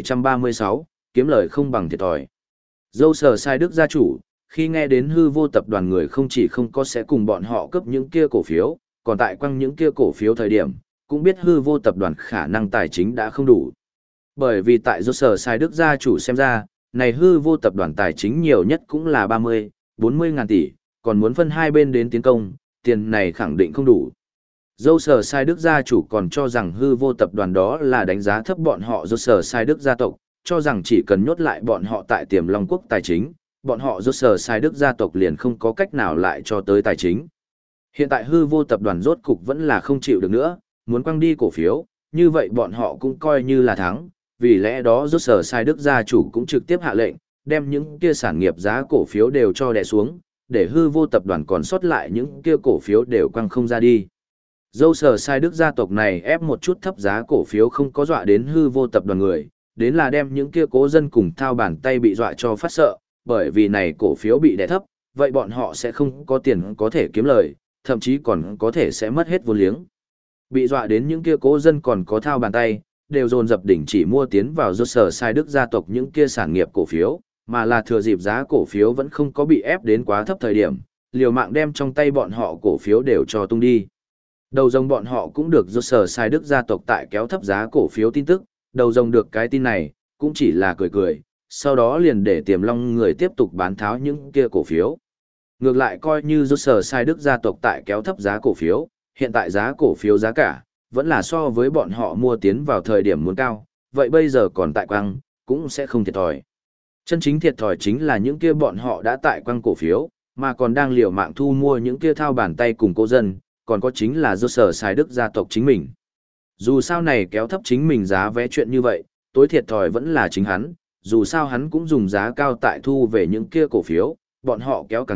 1736, kiếm lời không bằng thiệt thòi. Dâu sở sai Đức gia chủ, khi nghe đến hư vô tập đoàn người không chỉ không có sẽ cùng bọn họ cướp những kia cổ phiếu, còn tại quăng những kia cổ phiếu thời điểm, cũng biết hư vô tập đoàn khả năng tài chính đã không đủ. Bởi vì tại dâu sở sai Đức gia chủ xem ra, này hư vô tập đoàn tài chính nhiều nhất cũng là 30-40 ngàn tỷ, còn muốn phân hai bên đến tiến công, tiền này khẳng định không đủ. Dâu sở sai Đức gia chủ còn cho rằng hư vô tập đoàn đó là đánh giá thấp bọn họ dâu sở sai Đức gia tộc, cho rằng chỉ cần nhốt lại bọn họ tại Tiềm Long Quốc tài chính, bọn họ dâu sở sai Đức gia tộc liền không có cách nào lại cho tới tài chính. Hiện tại hư vô tập đoàn rốt cục vẫn là không chịu được nữa, muốn quăng đi cổ phiếu, như vậy bọn họ cũng coi như là thắng, vì lẽ đó dâu sở sai Đức gia chủ cũng trực tiếp hạ lệnh, đem những kia sản nghiệp giá cổ phiếu đều cho đè xuống, để hư vô tập đoàn còn sót lại những kia cổ phiếu đều quăng không ra đi. Dâu sở sai Đức gia tộc này ép một chút thấp giá cổ phiếu không có dọa đến hư vô tập đoàn người, đến là đem những kia cố dân cùng thao bàn tay bị dọa cho phát sợ, bởi vì này cổ phiếu bị đè thấp, vậy bọn họ sẽ không có tiền có thể kiếm lời, thậm chí còn có thể sẽ mất hết vốn liếng. Bị dọa đến những kia cố dân còn có thao bàn tay, đều dồn dập đỉnh chỉ mua tiến vào dâu sở sai Đức gia tộc những kia sản nghiệp cổ phiếu, mà là thừa dịp giá cổ phiếu vẫn không có bị ép đến quá thấp thời điểm, liều mạng đem trong tay bọn họ cổ phiếu đều cho tung đi. Đầu rồng bọn họ cũng được dâu sở sai Đức gia tộc tại kéo thấp giá cổ phiếu tin tức, đầu rồng được cái tin này, cũng chỉ là cười cười, sau đó liền để Tiềm Long người tiếp tục bán tháo những kia cổ phiếu. Ngược lại coi như dâu sở sai Đức gia tộc tại kéo thấp giá cổ phiếu, hiện tại giá cổ phiếu giá cả, vẫn là so với bọn họ mua tiến vào thời điểm muốn cao, vậy bây giờ còn tại quăng, cũng sẽ không thiệt thòi. Chân chính thiệt thòi chính là những kia bọn họ đã tại quăng cổ phiếu, mà còn đang liều mạng thu mua những kia thao bàn tay cùng cô dân, còn có chính là dâu sở sai Đức gia tộc chính mình. Dù sao này kéo thấp chính mình giá vé chuyện như vậy, tối thiệt thòi vẫn là chính hắn, dù sao hắn cũng dùng giá cao tại thu về những kia cổ phiếu, bọn họ kéo càng thấp,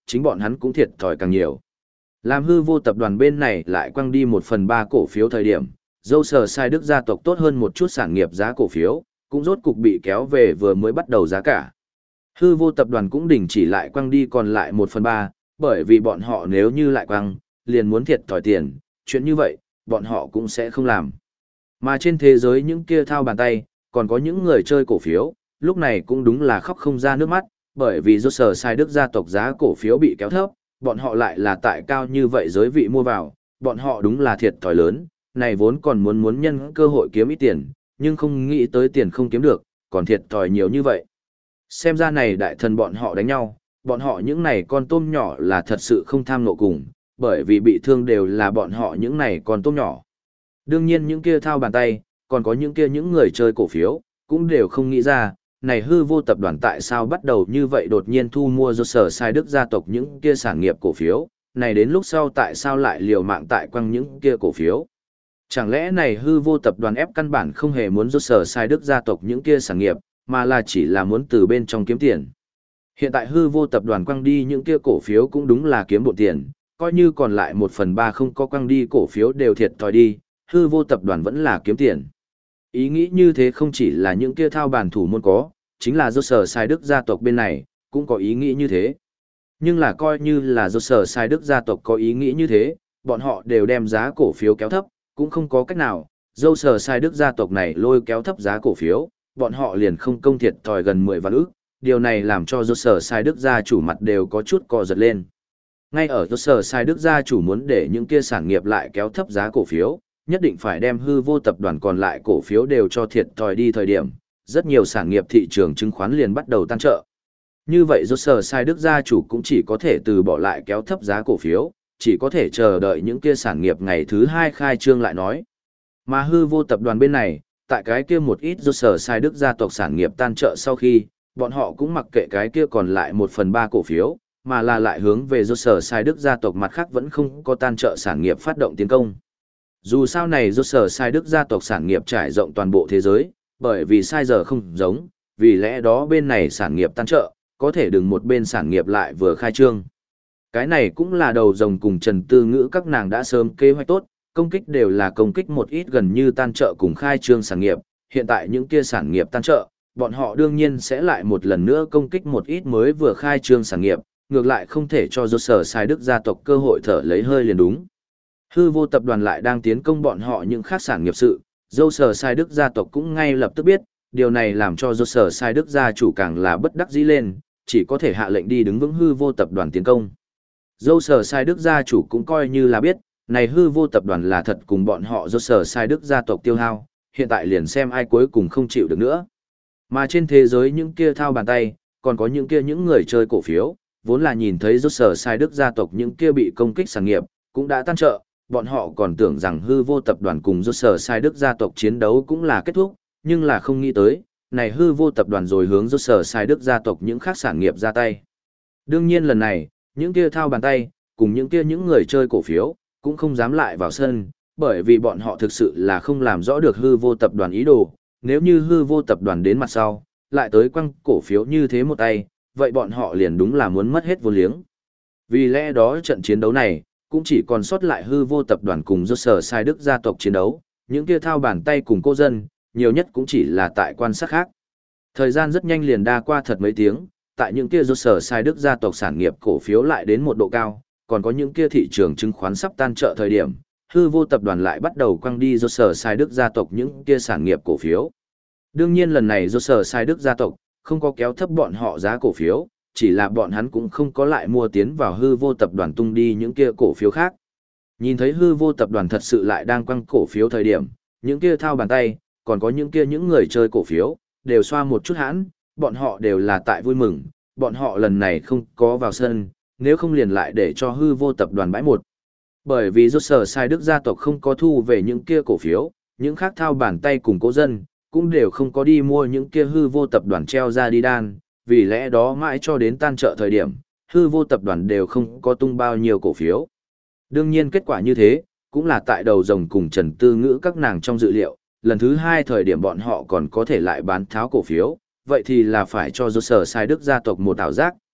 chính bọn hắn cũng thiệt thòi càng nhiều. Làm hư vô tập đoàn bên này lại quăng đi 1/3 cổ phiếu thời điểm, dâu sờ sai Đức gia tộc tốt hơn một chút sản nghiệp giá cổ phiếu, cũng rốt cục bị kéo về vừa mới bắt đầu giá cả. Hư vô tập đoàn cũng đình chỉ lại quăng đi còn lại 1/3, bởi vì bọn họ nếu như lại quăng, liền muốn thiệt thòi tiền, chuyện như vậy, bọn họ cũng sẽ không làm. Mà trên thế giới những kia thao bàn tay, còn có những người chơi cổ phiếu, lúc này cũng đúng là khóc không ra nước mắt, bởi vì do sở sai Đức gia tộc giá cổ phiếu bị kéo thấp, bọn họ lại là tại cao như vậy giới vị mua vào, bọn họ đúng là thiệt thòi lớn, này vốn còn muốn nhân cơ hội kiếm ít tiền, nhưng không nghĩ tới tiền không kiếm được, còn thiệt thòi nhiều như vậy. Xem ra này đại thần bọn họ đánh nhau, bọn họ những này con tôm nhỏ là thật sự không tham nộ cùng, bởi vì bị thương đều là bọn họ những này con tôm nhỏ. Đương nhiên những kia thao bàn tay, còn có những kia những người chơi cổ phiếu, cũng đều không nghĩ ra, này hư vô tập đoàn tại sao bắt đầu như vậy đột nhiên thu mua do sở sai Đức gia tộc những kia sản nghiệp cổ phiếu, này đến lúc sau tại sao lại liều mạng tại quăng những kia cổ phiếu. Chẳng lẽ này hư vô tập đoàn ép căn bản không hề muốn do sở sai Đức gia tộc những kia sản nghiệp, mà là chỉ là muốn từ bên trong kiếm tiền. Hiện tại hư vô tập đoàn quăng đi những kia cổ phiếu cũng đúng là kiếm bộ tiền, coi như còn lại 1/3 không có quăng đi cổ phiếu đều thiệt thòi đi, hư vô tập đoàn vẫn là kiếm tiền. Ý nghĩ như thế không chỉ là những kia thao bàn thủ môn có, chính là do sở sai Đức gia tộc bên này, cũng có ý nghĩ như thế. Nhưng là coi như là do sở sai Đức gia tộc có ý nghĩ như thế, bọn họ đều đem giá cổ phiếu kéo thấp, cũng không có cách nào, dâu sở sai Đức gia tộc này lôi kéo thấp giá cổ phiếu, bọn họ liền không công thiệt thòi gần 10 vạn ức, điều này làm cho do sở sai Đức gia chủ mặt đều có chút co giật lên. Ngay ở do sở sai Đức gia chủ muốn để những kia sản nghiệp lại kéo thấp giá cổ phiếu, nhất định phải đem hư vô tập đoàn còn lại cổ phiếu đều cho thiệt thòi đi thời điểm, rất nhiều sản nghiệp thị trường chứng khoán liền bắt đầu tăng trợ. Như vậy do sở sai Đức gia chủ cũng chỉ có thể từ bỏ lại kéo thấp giá cổ phiếu, chỉ có thể chờ đợi những kia sản nghiệp ngày thứ 2 khai trương lại nói. Mà hư vô tập đoàn bên này, tại cái kia một ít do sở sai Đức gia tộc sản nghiệp tan trợ sau khi, bọn họ cũng mặc kệ cái kia còn lại 1/3 cổ phiếu, mà là lại hướng về do sở sai Đức gia tộc mặt khác vẫn không có tan trợ sản nghiệp phát động tiến công. Dù sao này do sở sai Đức gia tộc sản nghiệp trải rộng toàn bộ thế giới, bởi vì sai giờ không giống, vì lẽ đó bên này sản nghiệp tan trợ, có thể đừng một bên sản nghiệp lại vừa khai trương. Cái này cũng là đầu rồng cùng Trần Tư Ngữ các nàng đã sớm kế hoạch tốt, công kích đều là công kích một ít gần như tan trợ cùng khai trương sản nghiệp, hiện tại những kia sản nghiệp tan trợ, bọn họ đương nhiên sẽ lại một lần nữa công kích một ít mới vừa khai trương sản nghiệp, ngược lại không thể cho do sở sai Đức gia tộc cơ hội thở lấy hơi liền đúng. Hư vô tập đoàn lại đang tiến công bọn họ những khác sản nghiệp sự, dâu sở sai Đức gia tộc cũng ngay lập tức biết, điều này làm cho dâu sở sai Đức gia chủ càng là bất đắc dĩ lên, chỉ có thể hạ lệnh đi đứng vững hư vô tập đoàn tiến công. Dâu sở sai Đức gia chủ cũng coi như là biết, này hư vô tập đoàn là thật cùng bọn họ dâu sở sai Đức gia tộc tiêu hao, hiện tại liền xem ai cuối cùng không chịu được nữa. Mà trên thế giới những kia thao bàn tay, còn có những kia những người chơi cổ phiếu, vốn là nhìn thấy dâu sở sai Đức gia tộc những kia bị công kích sản nghiệp, cũng đã tan trợ, bọn họ còn tưởng rằng hư vô tập đoàn cùng dâu sở sai Đức gia tộc chiến đấu cũng là kết thúc, nhưng là không nghĩ tới, này hư vô tập đoàn rồi hướng dâu sở sai Đức gia tộc những khác sản nghiệp ra tay. Đương nhiên lần này, những kia thao bàn tay, cùng những kia những người chơi cổ phiếu, cũng không dám lại vào sân, bởi vì bọn họ thực sự là không làm rõ được hư vô tập đoàn ý đồ, nếu như hư vô tập đoàn đến mặt sau, lại tới quăng cổ phiếu như thế một tay, vậy bọn họ liền đúng là muốn mất hết vô liếng. Vì lẽ đó trận chiến đấu này, cũng chỉ còn sót lại hư vô tập đoàn cùng do sở sai Đức gia tộc chiến đấu, những kia thao bàn tay cùng cô dân, nhiều nhất cũng chỉ là tại quan sát khác. Thời gian rất nhanh liền đa qua thật mấy tiếng, tại những kia do sở sai Đức gia tộc sản nghiệp cổ phiếu lại đến một độ cao, còn có những kia thị trường chứng khoán sắp tan trợ thời điểm, hư vô tập đoàn lại bắt đầu quăng đi do sở sai Đức gia tộc những kia sản nghiệp cổ phiếu. Đương nhiên lần này do sở sai Đức gia tộc không có kéo thấp bọn họ giá cổ phiếu, chỉ là bọn hắn cũng không có lại mua tiến vào hư vô tập đoàn tung đi những kia cổ phiếu khác. Nhìn thấy hư vô tập đoàn thật sự lại đang quăng cổ phiếu thời điểm, những kia thao bàn tay, còn có những kia những người chơi cổ phiếu, đều xoa một chút hãn, bọn họ đều là tại vui mừng, bọn họ lần này không có vào sân, nếu không liền lại để cho hư vô tập đoàn bãi một. Bởi vì do sở sai Đức gia tộc không có thu về những kia cổ phiếu, những khác thao bàn tay cùng cố dân, cũng đều không có đi mua những kia hư vô tập đoàn treo ra đi đan, vì lẽ đó mãi cho đến tan trợ thời điểm, hư vô tập đoàn đều không có tung bao nhiêu cổ phiếu. Đương nhiên kết quả như thế, cũng là tại đầu rồng cùng Trần Tư Ngữ các nàng trong dự liệu, lần thứ 2 thời điểm bọn họ còn có thể lại bán tháo cổ phiếu, vậy thì là phải cho do sở sai Đức gia tộc một ảo giác,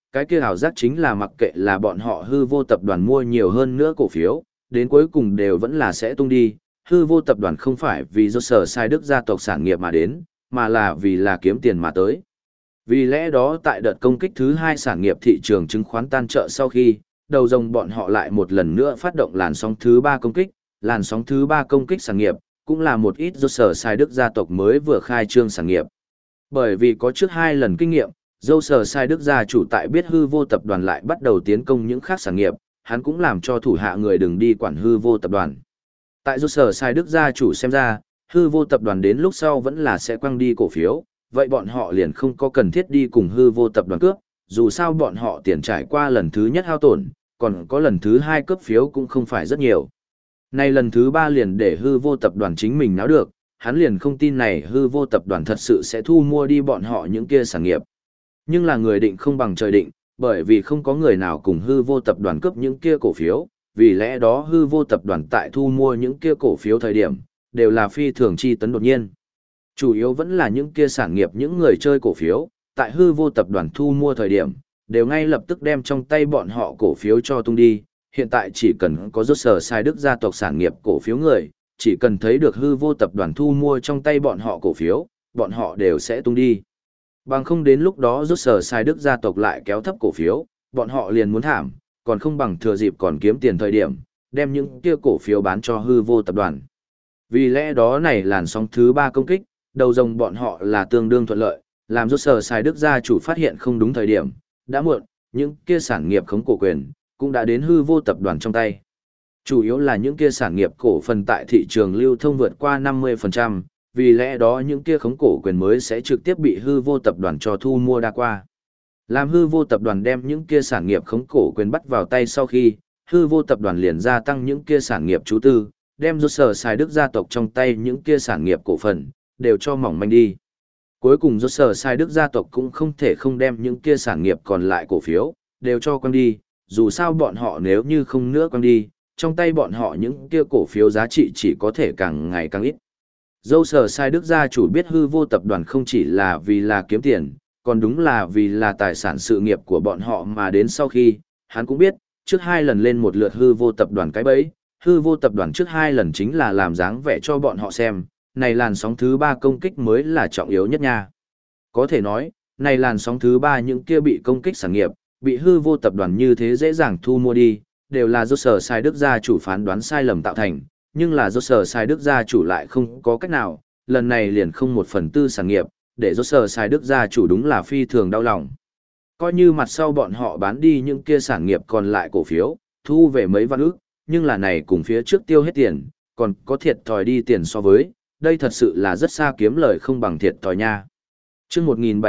cái kia ảo giác chính là mặc kệ là bọn họ hư vô tập đoàn mua nhiều hơn nữa cổ phiếu, đến cuối cùng đều vẫn là sẽ tung đi. Hư vô tập đoàn không phải vì do sở sai đức gia tộc sản nghiệp mà đến, mà là vì là kiếm tiền mà tới. Vì lẽ đó tại đợt công kích thứ 2 sản nghiệp thị trường chứng khoán tan trợ sau khi, đầu rồng bọn họ lại một lần nữa phát động làn sóng thứ 3 công kích, làn sóng thứ 3 công kích sản nghiệp, cũng là một ít do sở sai đức gia tộc mới vừa khai trương sản nghiệp. Bởi vì có trước 2 lần kinh nghiệm, dâu sở sai đức gia chủ tại biết hư vô tập đoàn lại bắt đầu tiến công những khác sản nghiệp, hắn cũng làm cho thủ hạ người đừng đi quản hư vô tập đoàn. Tại dâu sở sai đức gia chủ xem ra, hư vô tập đoàn đến lúc sau vẫn là sẽ quăng đi cổ phiếu, vậy bọn họ liền không có cần thiết đi cùng hư vô tập đoàn cướp, dù sao bọn họ tiền trải qua lần thứ nhất hao tổn, còn có lần thứ 2 cướp phiếu cũng không phải rất nhiều. Nay lần thứ 3 liền để hư vô tập đoàn chính mình náo được, hắn liền không tin này hư vô tập đoàn thật sự sẽ thu mua đi bọn họ những kia sản nghiệp. Nhưng là người định không bằng trời định, bởi vì không có người nào cùng hư vô tập đoàn cướp những kia cổ phiếu, vì lẽ đó hư vô tập đoàn tại thu mua những kia cổ phiếu thời điểm, đều là phi thường chi tấn đột nhiên. Chủ yếu vẫn là những kia sản nghiệp những người chơi cổ phiếu, tại hư vô tập đoàn thu mua thời điểm, đều ngay lập tức đem trong tay bọn họ cổ phiếu cho tung đi. Hiện tại chỉ cần có rốt sở sai đức gia tộc sản nghiệp cổ phiếu người, chỉ cần thấy được hư vô tập đoàn thu mua trong tay bọn họ cổ phiếu, bọn họ đều sẽ tung đi. Bằng không đến lúc đó rốt sở sai đức gia tộc lại kéo thấp cổ phiếu, bọn họ liền muốn thảm, còn không bằng thừa dịp còn kiếm tiền thời điểm, đem những kia cổ phiếu bán cho hư vô tập đoàn. Vì lẽ đó này làn sóng thứ 3 công kích, đầu rồng bọn họ là tương đương thuận lợi, làm rốt sở sai đức gia chủ phát hiện không đúng thời điểm, đã muộn, những kia sản nghiệp khống cổ quyền cũng đã đến hư vô tập đoàn trong tay. Chủ yếu là những kia sản nghiệp cổ phần tại thị trường lưu thông vượt qua 50%, vì lẽ đó những kia khống cổ quyền mới sẽ trực tiếp bị hư vô tập đoàn cho thu mua đa qua. Làm hư vô tập đoàn đem những kia sản nghiệp khống cổ quyền bắt vào tay sau khi, hư vô tập đoàn liền gia tăng những kia sản nghiệp chú tư, đem rốt sở sai đức gia tộc trong tay những kia sản nghiệp cổ phần, đều cho mỏng manh đi. Cuối cùng rốt sở sai đức gia tộc cũng không thể không đem những kia sản nghiệp còn lại cổ phiếu, đều cho quăng đi, dù sao bọn họ nếu như không nữa quăng đi, trong tay bọn họ những kia cổ phiếu giá trị chỉ có thể càng ngày càng ít. Dâu sở sai đức gia chủ biết hư vô tập đoàn không chỉ là vì là kiếm tiền, còn đúng là vì là tài sản sự nghiệp của bọn họ mà đến sau khi, hắn cũng biết, trước 2 lần lên một lượt hư vô tập đoàn cái bẫy, hư vô tập đoàn trước 2 lần chính là làm dáng vẻ cho bọn họ xem, này làn sóng thứ 3 công kích mới là trọng yếu nhất nha. Có thể nói, này làn sóng thứ 3 những kia bị công kích sản nghiệp, bị hư vô tập đoàn như thế dễ dàng thu mua đi, đều là do sở sai đức gia chủ phán đoán sai lầm tạo thành, nhưng là do sở sai đức gia chủ lại không có cách nào, lần này liền không 1/4 sản nghiệp, để do sở sai đức gia chủ đúng là phi thường đau lòng. Coi như mặt sau bọn họ bán đi những kia sản nghiệp còn lại cổ phiếu, thu về mấy vạn ức, nhưng là này cùng phía trước tiêu hết tiền, còn có thiệt thòi đi tiền so với, đây thật sự là rất xa kiếm lời không bằng thiệt thòi nha. Chương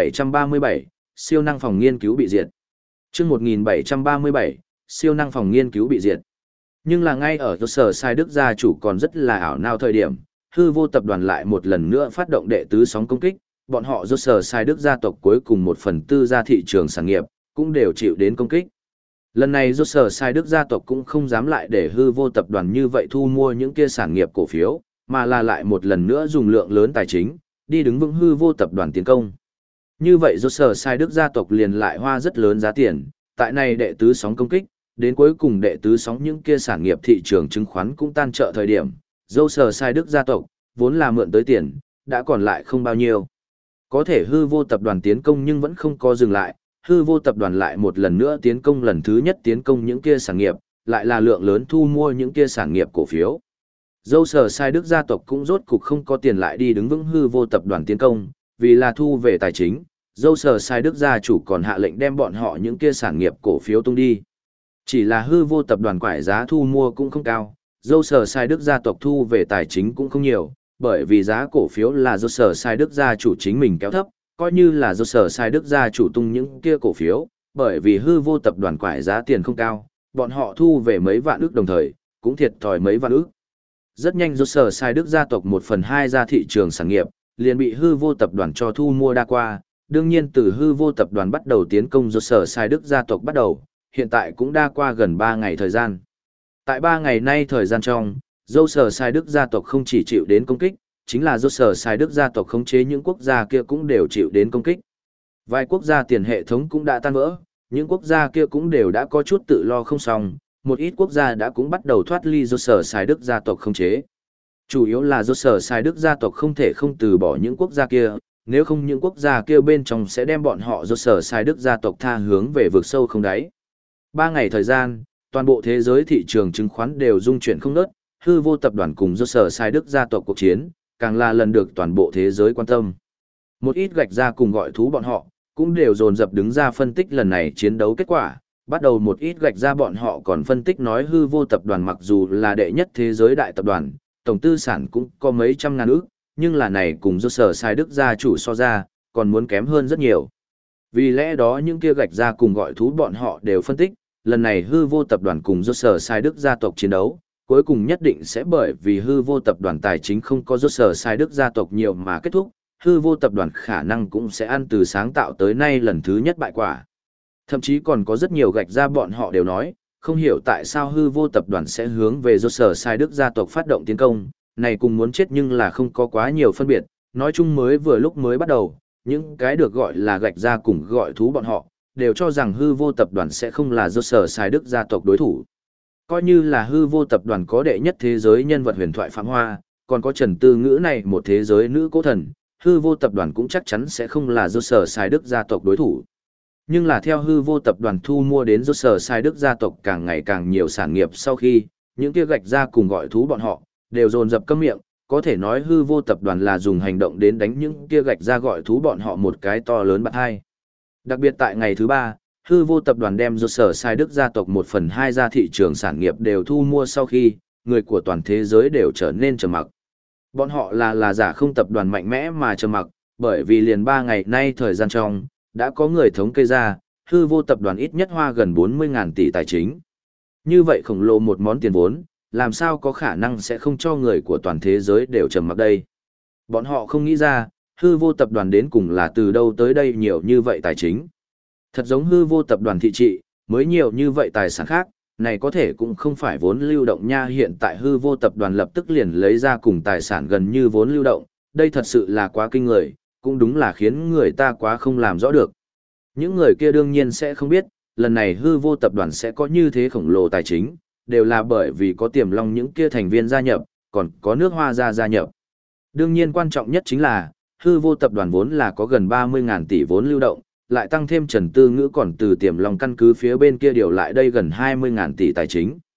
1737, siêu năng phòng nghiên cứu bị diệt. Chương 1737, siêu năng phòng nghiên cứu bị diệt. Nhưng là ngay ở sở sai đức gia chủ còn rất là ảo não thời điểm, hư vô tập đoàn lại một lần nữa phát động đệ tứ sóng công kích, bọn họ do sở sai đức gia tộc cuối cùng 1/4 ra thị trường sản nghiệp, cũng đều chịu đến công kích. Lần này do sở sai đức gia tộc cũng không dám lại để hư vô tập đoàn như vậy thu mua những kia sản nghiệp cổ phiếu, mà là lại một lần nữa dùng lượng lớn tài chính, đi đứng vững hư vô tập đoàn tiến công. Như vậy do sở sai đức gia tộc liền lại hoa rất lớn giá tiền, tại này đệ tứ sóng công kích, đến cuối cùng đệ tứ sóng những kia sản nghiệp thị trường chứng khoán cũng tan trợ thời điểm, dâu sở sai đức gia tộc, vốn là mượn tới tiền, đã còn lại không bao nhiêu. Có thể hư vô tập đoàn tiến công nhưng vẫn không có dừng lại, hư vô tập đoàn lại một lần nữa tiến công lần thứ nhất tiến công những kia sản nghiệp, lại là lượng lớn thu mua những kia sản nghiệp cổ phiếu. Dâu sở sai đức gia tộc cũng rốt cục không có tiền lại đi đứng vững hư vô tập đoàn tiến công, vì là thu về tài chính, dâu sở sai đức gia chủ còn hạ lệnh đem bọn họ những kia sản nghiệp cổ phiếu tung đi. Chỉ là hư vô tập đoàn quải giá thu mua cũng không cao, dâu sở sai đức gia tộc thu về tài chính cũng không nhiều, bởi vì giá cổ phiếu là dâu sở sai đức gia chủ chính mình kéo thấp, coi như là dâu sở sai đức gia chủ tung những kia cổ phiếu, bởi vì hư vô tập đoàn quải giá tiền không cao, bọn họ thu về mấy vạn ức đồng thời, cũng thiệt thòi mấy vạn ức. Rất nhanh dâu sở sai đức gia tộc 1/2 ra thị trường sản nghiệp, liền bị hư vô tập đoàn cho thu mua đa qua, đương nhiên từ hư vô tập đoàn bắt đầu tiến công dâu sở sai đức gia tộc bắt đầu, hiện tại cũng đã qua gần 3 ngày thời gian. Tại 3 ngày nay thời gian trong, dâu sở sai đức gia tộc không chỉ chịu đến công kích, chính là dâu sở sai đức gia tộc khống chế những quốc gia kia cũng đều chịu đến công kích. Vài quốc gia tiền hệ thống cũng đã tan vỡ, Những quốc gia kia cũng đều đã có chút tự lo không xong, một ít quốc gia đã cũng bắt đầu thoát ly do sở sai Đức gia tộc không chế. Chủ yếu là do sở sai Đức gia tộc không thể không từ bỏ những quốc gia kia, nếu không những quốc gia kia bên trong sẽ đem bọn họ do sở sai Đức gia tộc tha hướng về vực sâu không đáy. 3 ngày thời gian, toàn bộ thế giới thị trường chứng khoán đều rung chuyển không ngớt, hư vô tập đoàn cùng do sở sai Đức gia tộc cuộc chiến, càng là lần được toàn bộ thế giới quan tâm. Một ít gạch ra cùng gọi thú bọn họ, cũng đều dồn dập đứng ra phân tích lần này chiến đấu kết quả. Bắt đầu một ít gạch ra bọn họ còn phân tích nói hư vô tập đoàn mặc dù là đệ nhất thế giới đại tập đoàn, tổng tư sản cũng có mấy trăm ngàn ức, nhưng là này cùng do sở sai Đức gia chủ so ra, còn muốn kém hơn rất nhiều. Vì lẽ đó những kia gạch ra cùng gọi thú bọn họ đều phân tích, lần này hư vô tập đoàn cùng do sở sai Đức gia tộc chiến đấu, cuối cùng nhất định sẽ bởi vì hư vô tập đoàn tài chính không có do sở sai Đức gia tộc nhiều mà kết thúc, hư vô tập đoàn khả năng cũng sẽ ăn từ sáng tạo tới nay lần thứ nhất bại quả. Thậm chí còn có rất nhiều gạch ra bọn họ đều nói, không hiểu tại sao hư vô tập đoàn sẽ hướng về do sở sai Đức gia tộc phát động tiến công, này cùng muốn chết nhưng là không có quá nhiều phân biệt, nói chung mới vừa lúc mới bắt đầu, những cái được gọi là gạch ra cùng gọi thú bọn họ, đều cho rằng hư vô tập đoàn sẽ không là do sở sai Đức gia tộc đối thủ. Coi như là hư vô tập đoàn có đệ nhất thế giới nhân vật huyền thoại Phạm Hoa, còn có Trần Tư Ngữ này một thế giới nữ cố thần, hư vô tập đoàn cũng chắc chắn sẽ không là do sở sai Đức gia tộc đối thủ. Nhưng là theo hư vô tập đoàn thu mua đến do sở sai Đức gia tộc càng ngày càng nhiều sản nghiệp sau khi, những kia gạch ra cùng gọi thú bọn họ, đều dồn dập câm miệng, có thể nói hư vô tập đoàn là dùng hành động đến đánh những kia gạch ra gọi thú bọn họ một cái to lớn bạt hai. Đặc biệt tại ngày thứ 3, hư vô tập đoàn đem do sở sai Đức gia tộc 1/2 ra thị trường sản nghiệp đều thu mua sau khi, người của toàn thế giới đều trở nên trầm mặc. Bọn họ là giả không tập đoàn mạnh mẽ mà trầm mặc, bởi vì liền 3 ngày nay thời gian trong, đã có người thống kê ra, hư vô tập đoàn ít nhất hoa gần 40.000 tỷ tài chính. Như vậy khổng lồ một món tiền vốn, làm sao có khả năng sẽ không cho người của toàn thế giới đều trầm mặc đây. Bọn họ không nghĩ ra, hư vô tập đoàn đến cùng là từ đâu tới đây nhiều như vậy tài chính. Thật giống hư vô tập đoàn thị trị, mới nhiều như vậy tài sản khác, này có thể cũng không phải vốn lưu động nha, hiện tại hư vô tập đoàn lập tức liền lấy ra cùng tài sản gần như vốn lưu động, đây thật sự là quá kinh người, cũng đúng là khiến người ta quá không làm rõ được. Những người kia đương nhiên sẽ không biết, lần này hư vô tập đoàn sẽ có như thế khổng lồ tài chính, đều là bởi vì có Tiềm Long những kia thành viên gia nhập, còn có nước Hoa gia nhập. Đương nhiên quan trọng nhất chính là, hư vô tập đoàn vốn là có gần 30.000 tỷ vốn lưu động, lại tăng thêm Trần Tư Ngữ còn từ Tiềm Long căn cứ phía bên kia điều lại đây gần 20.000 tỷ tài chính.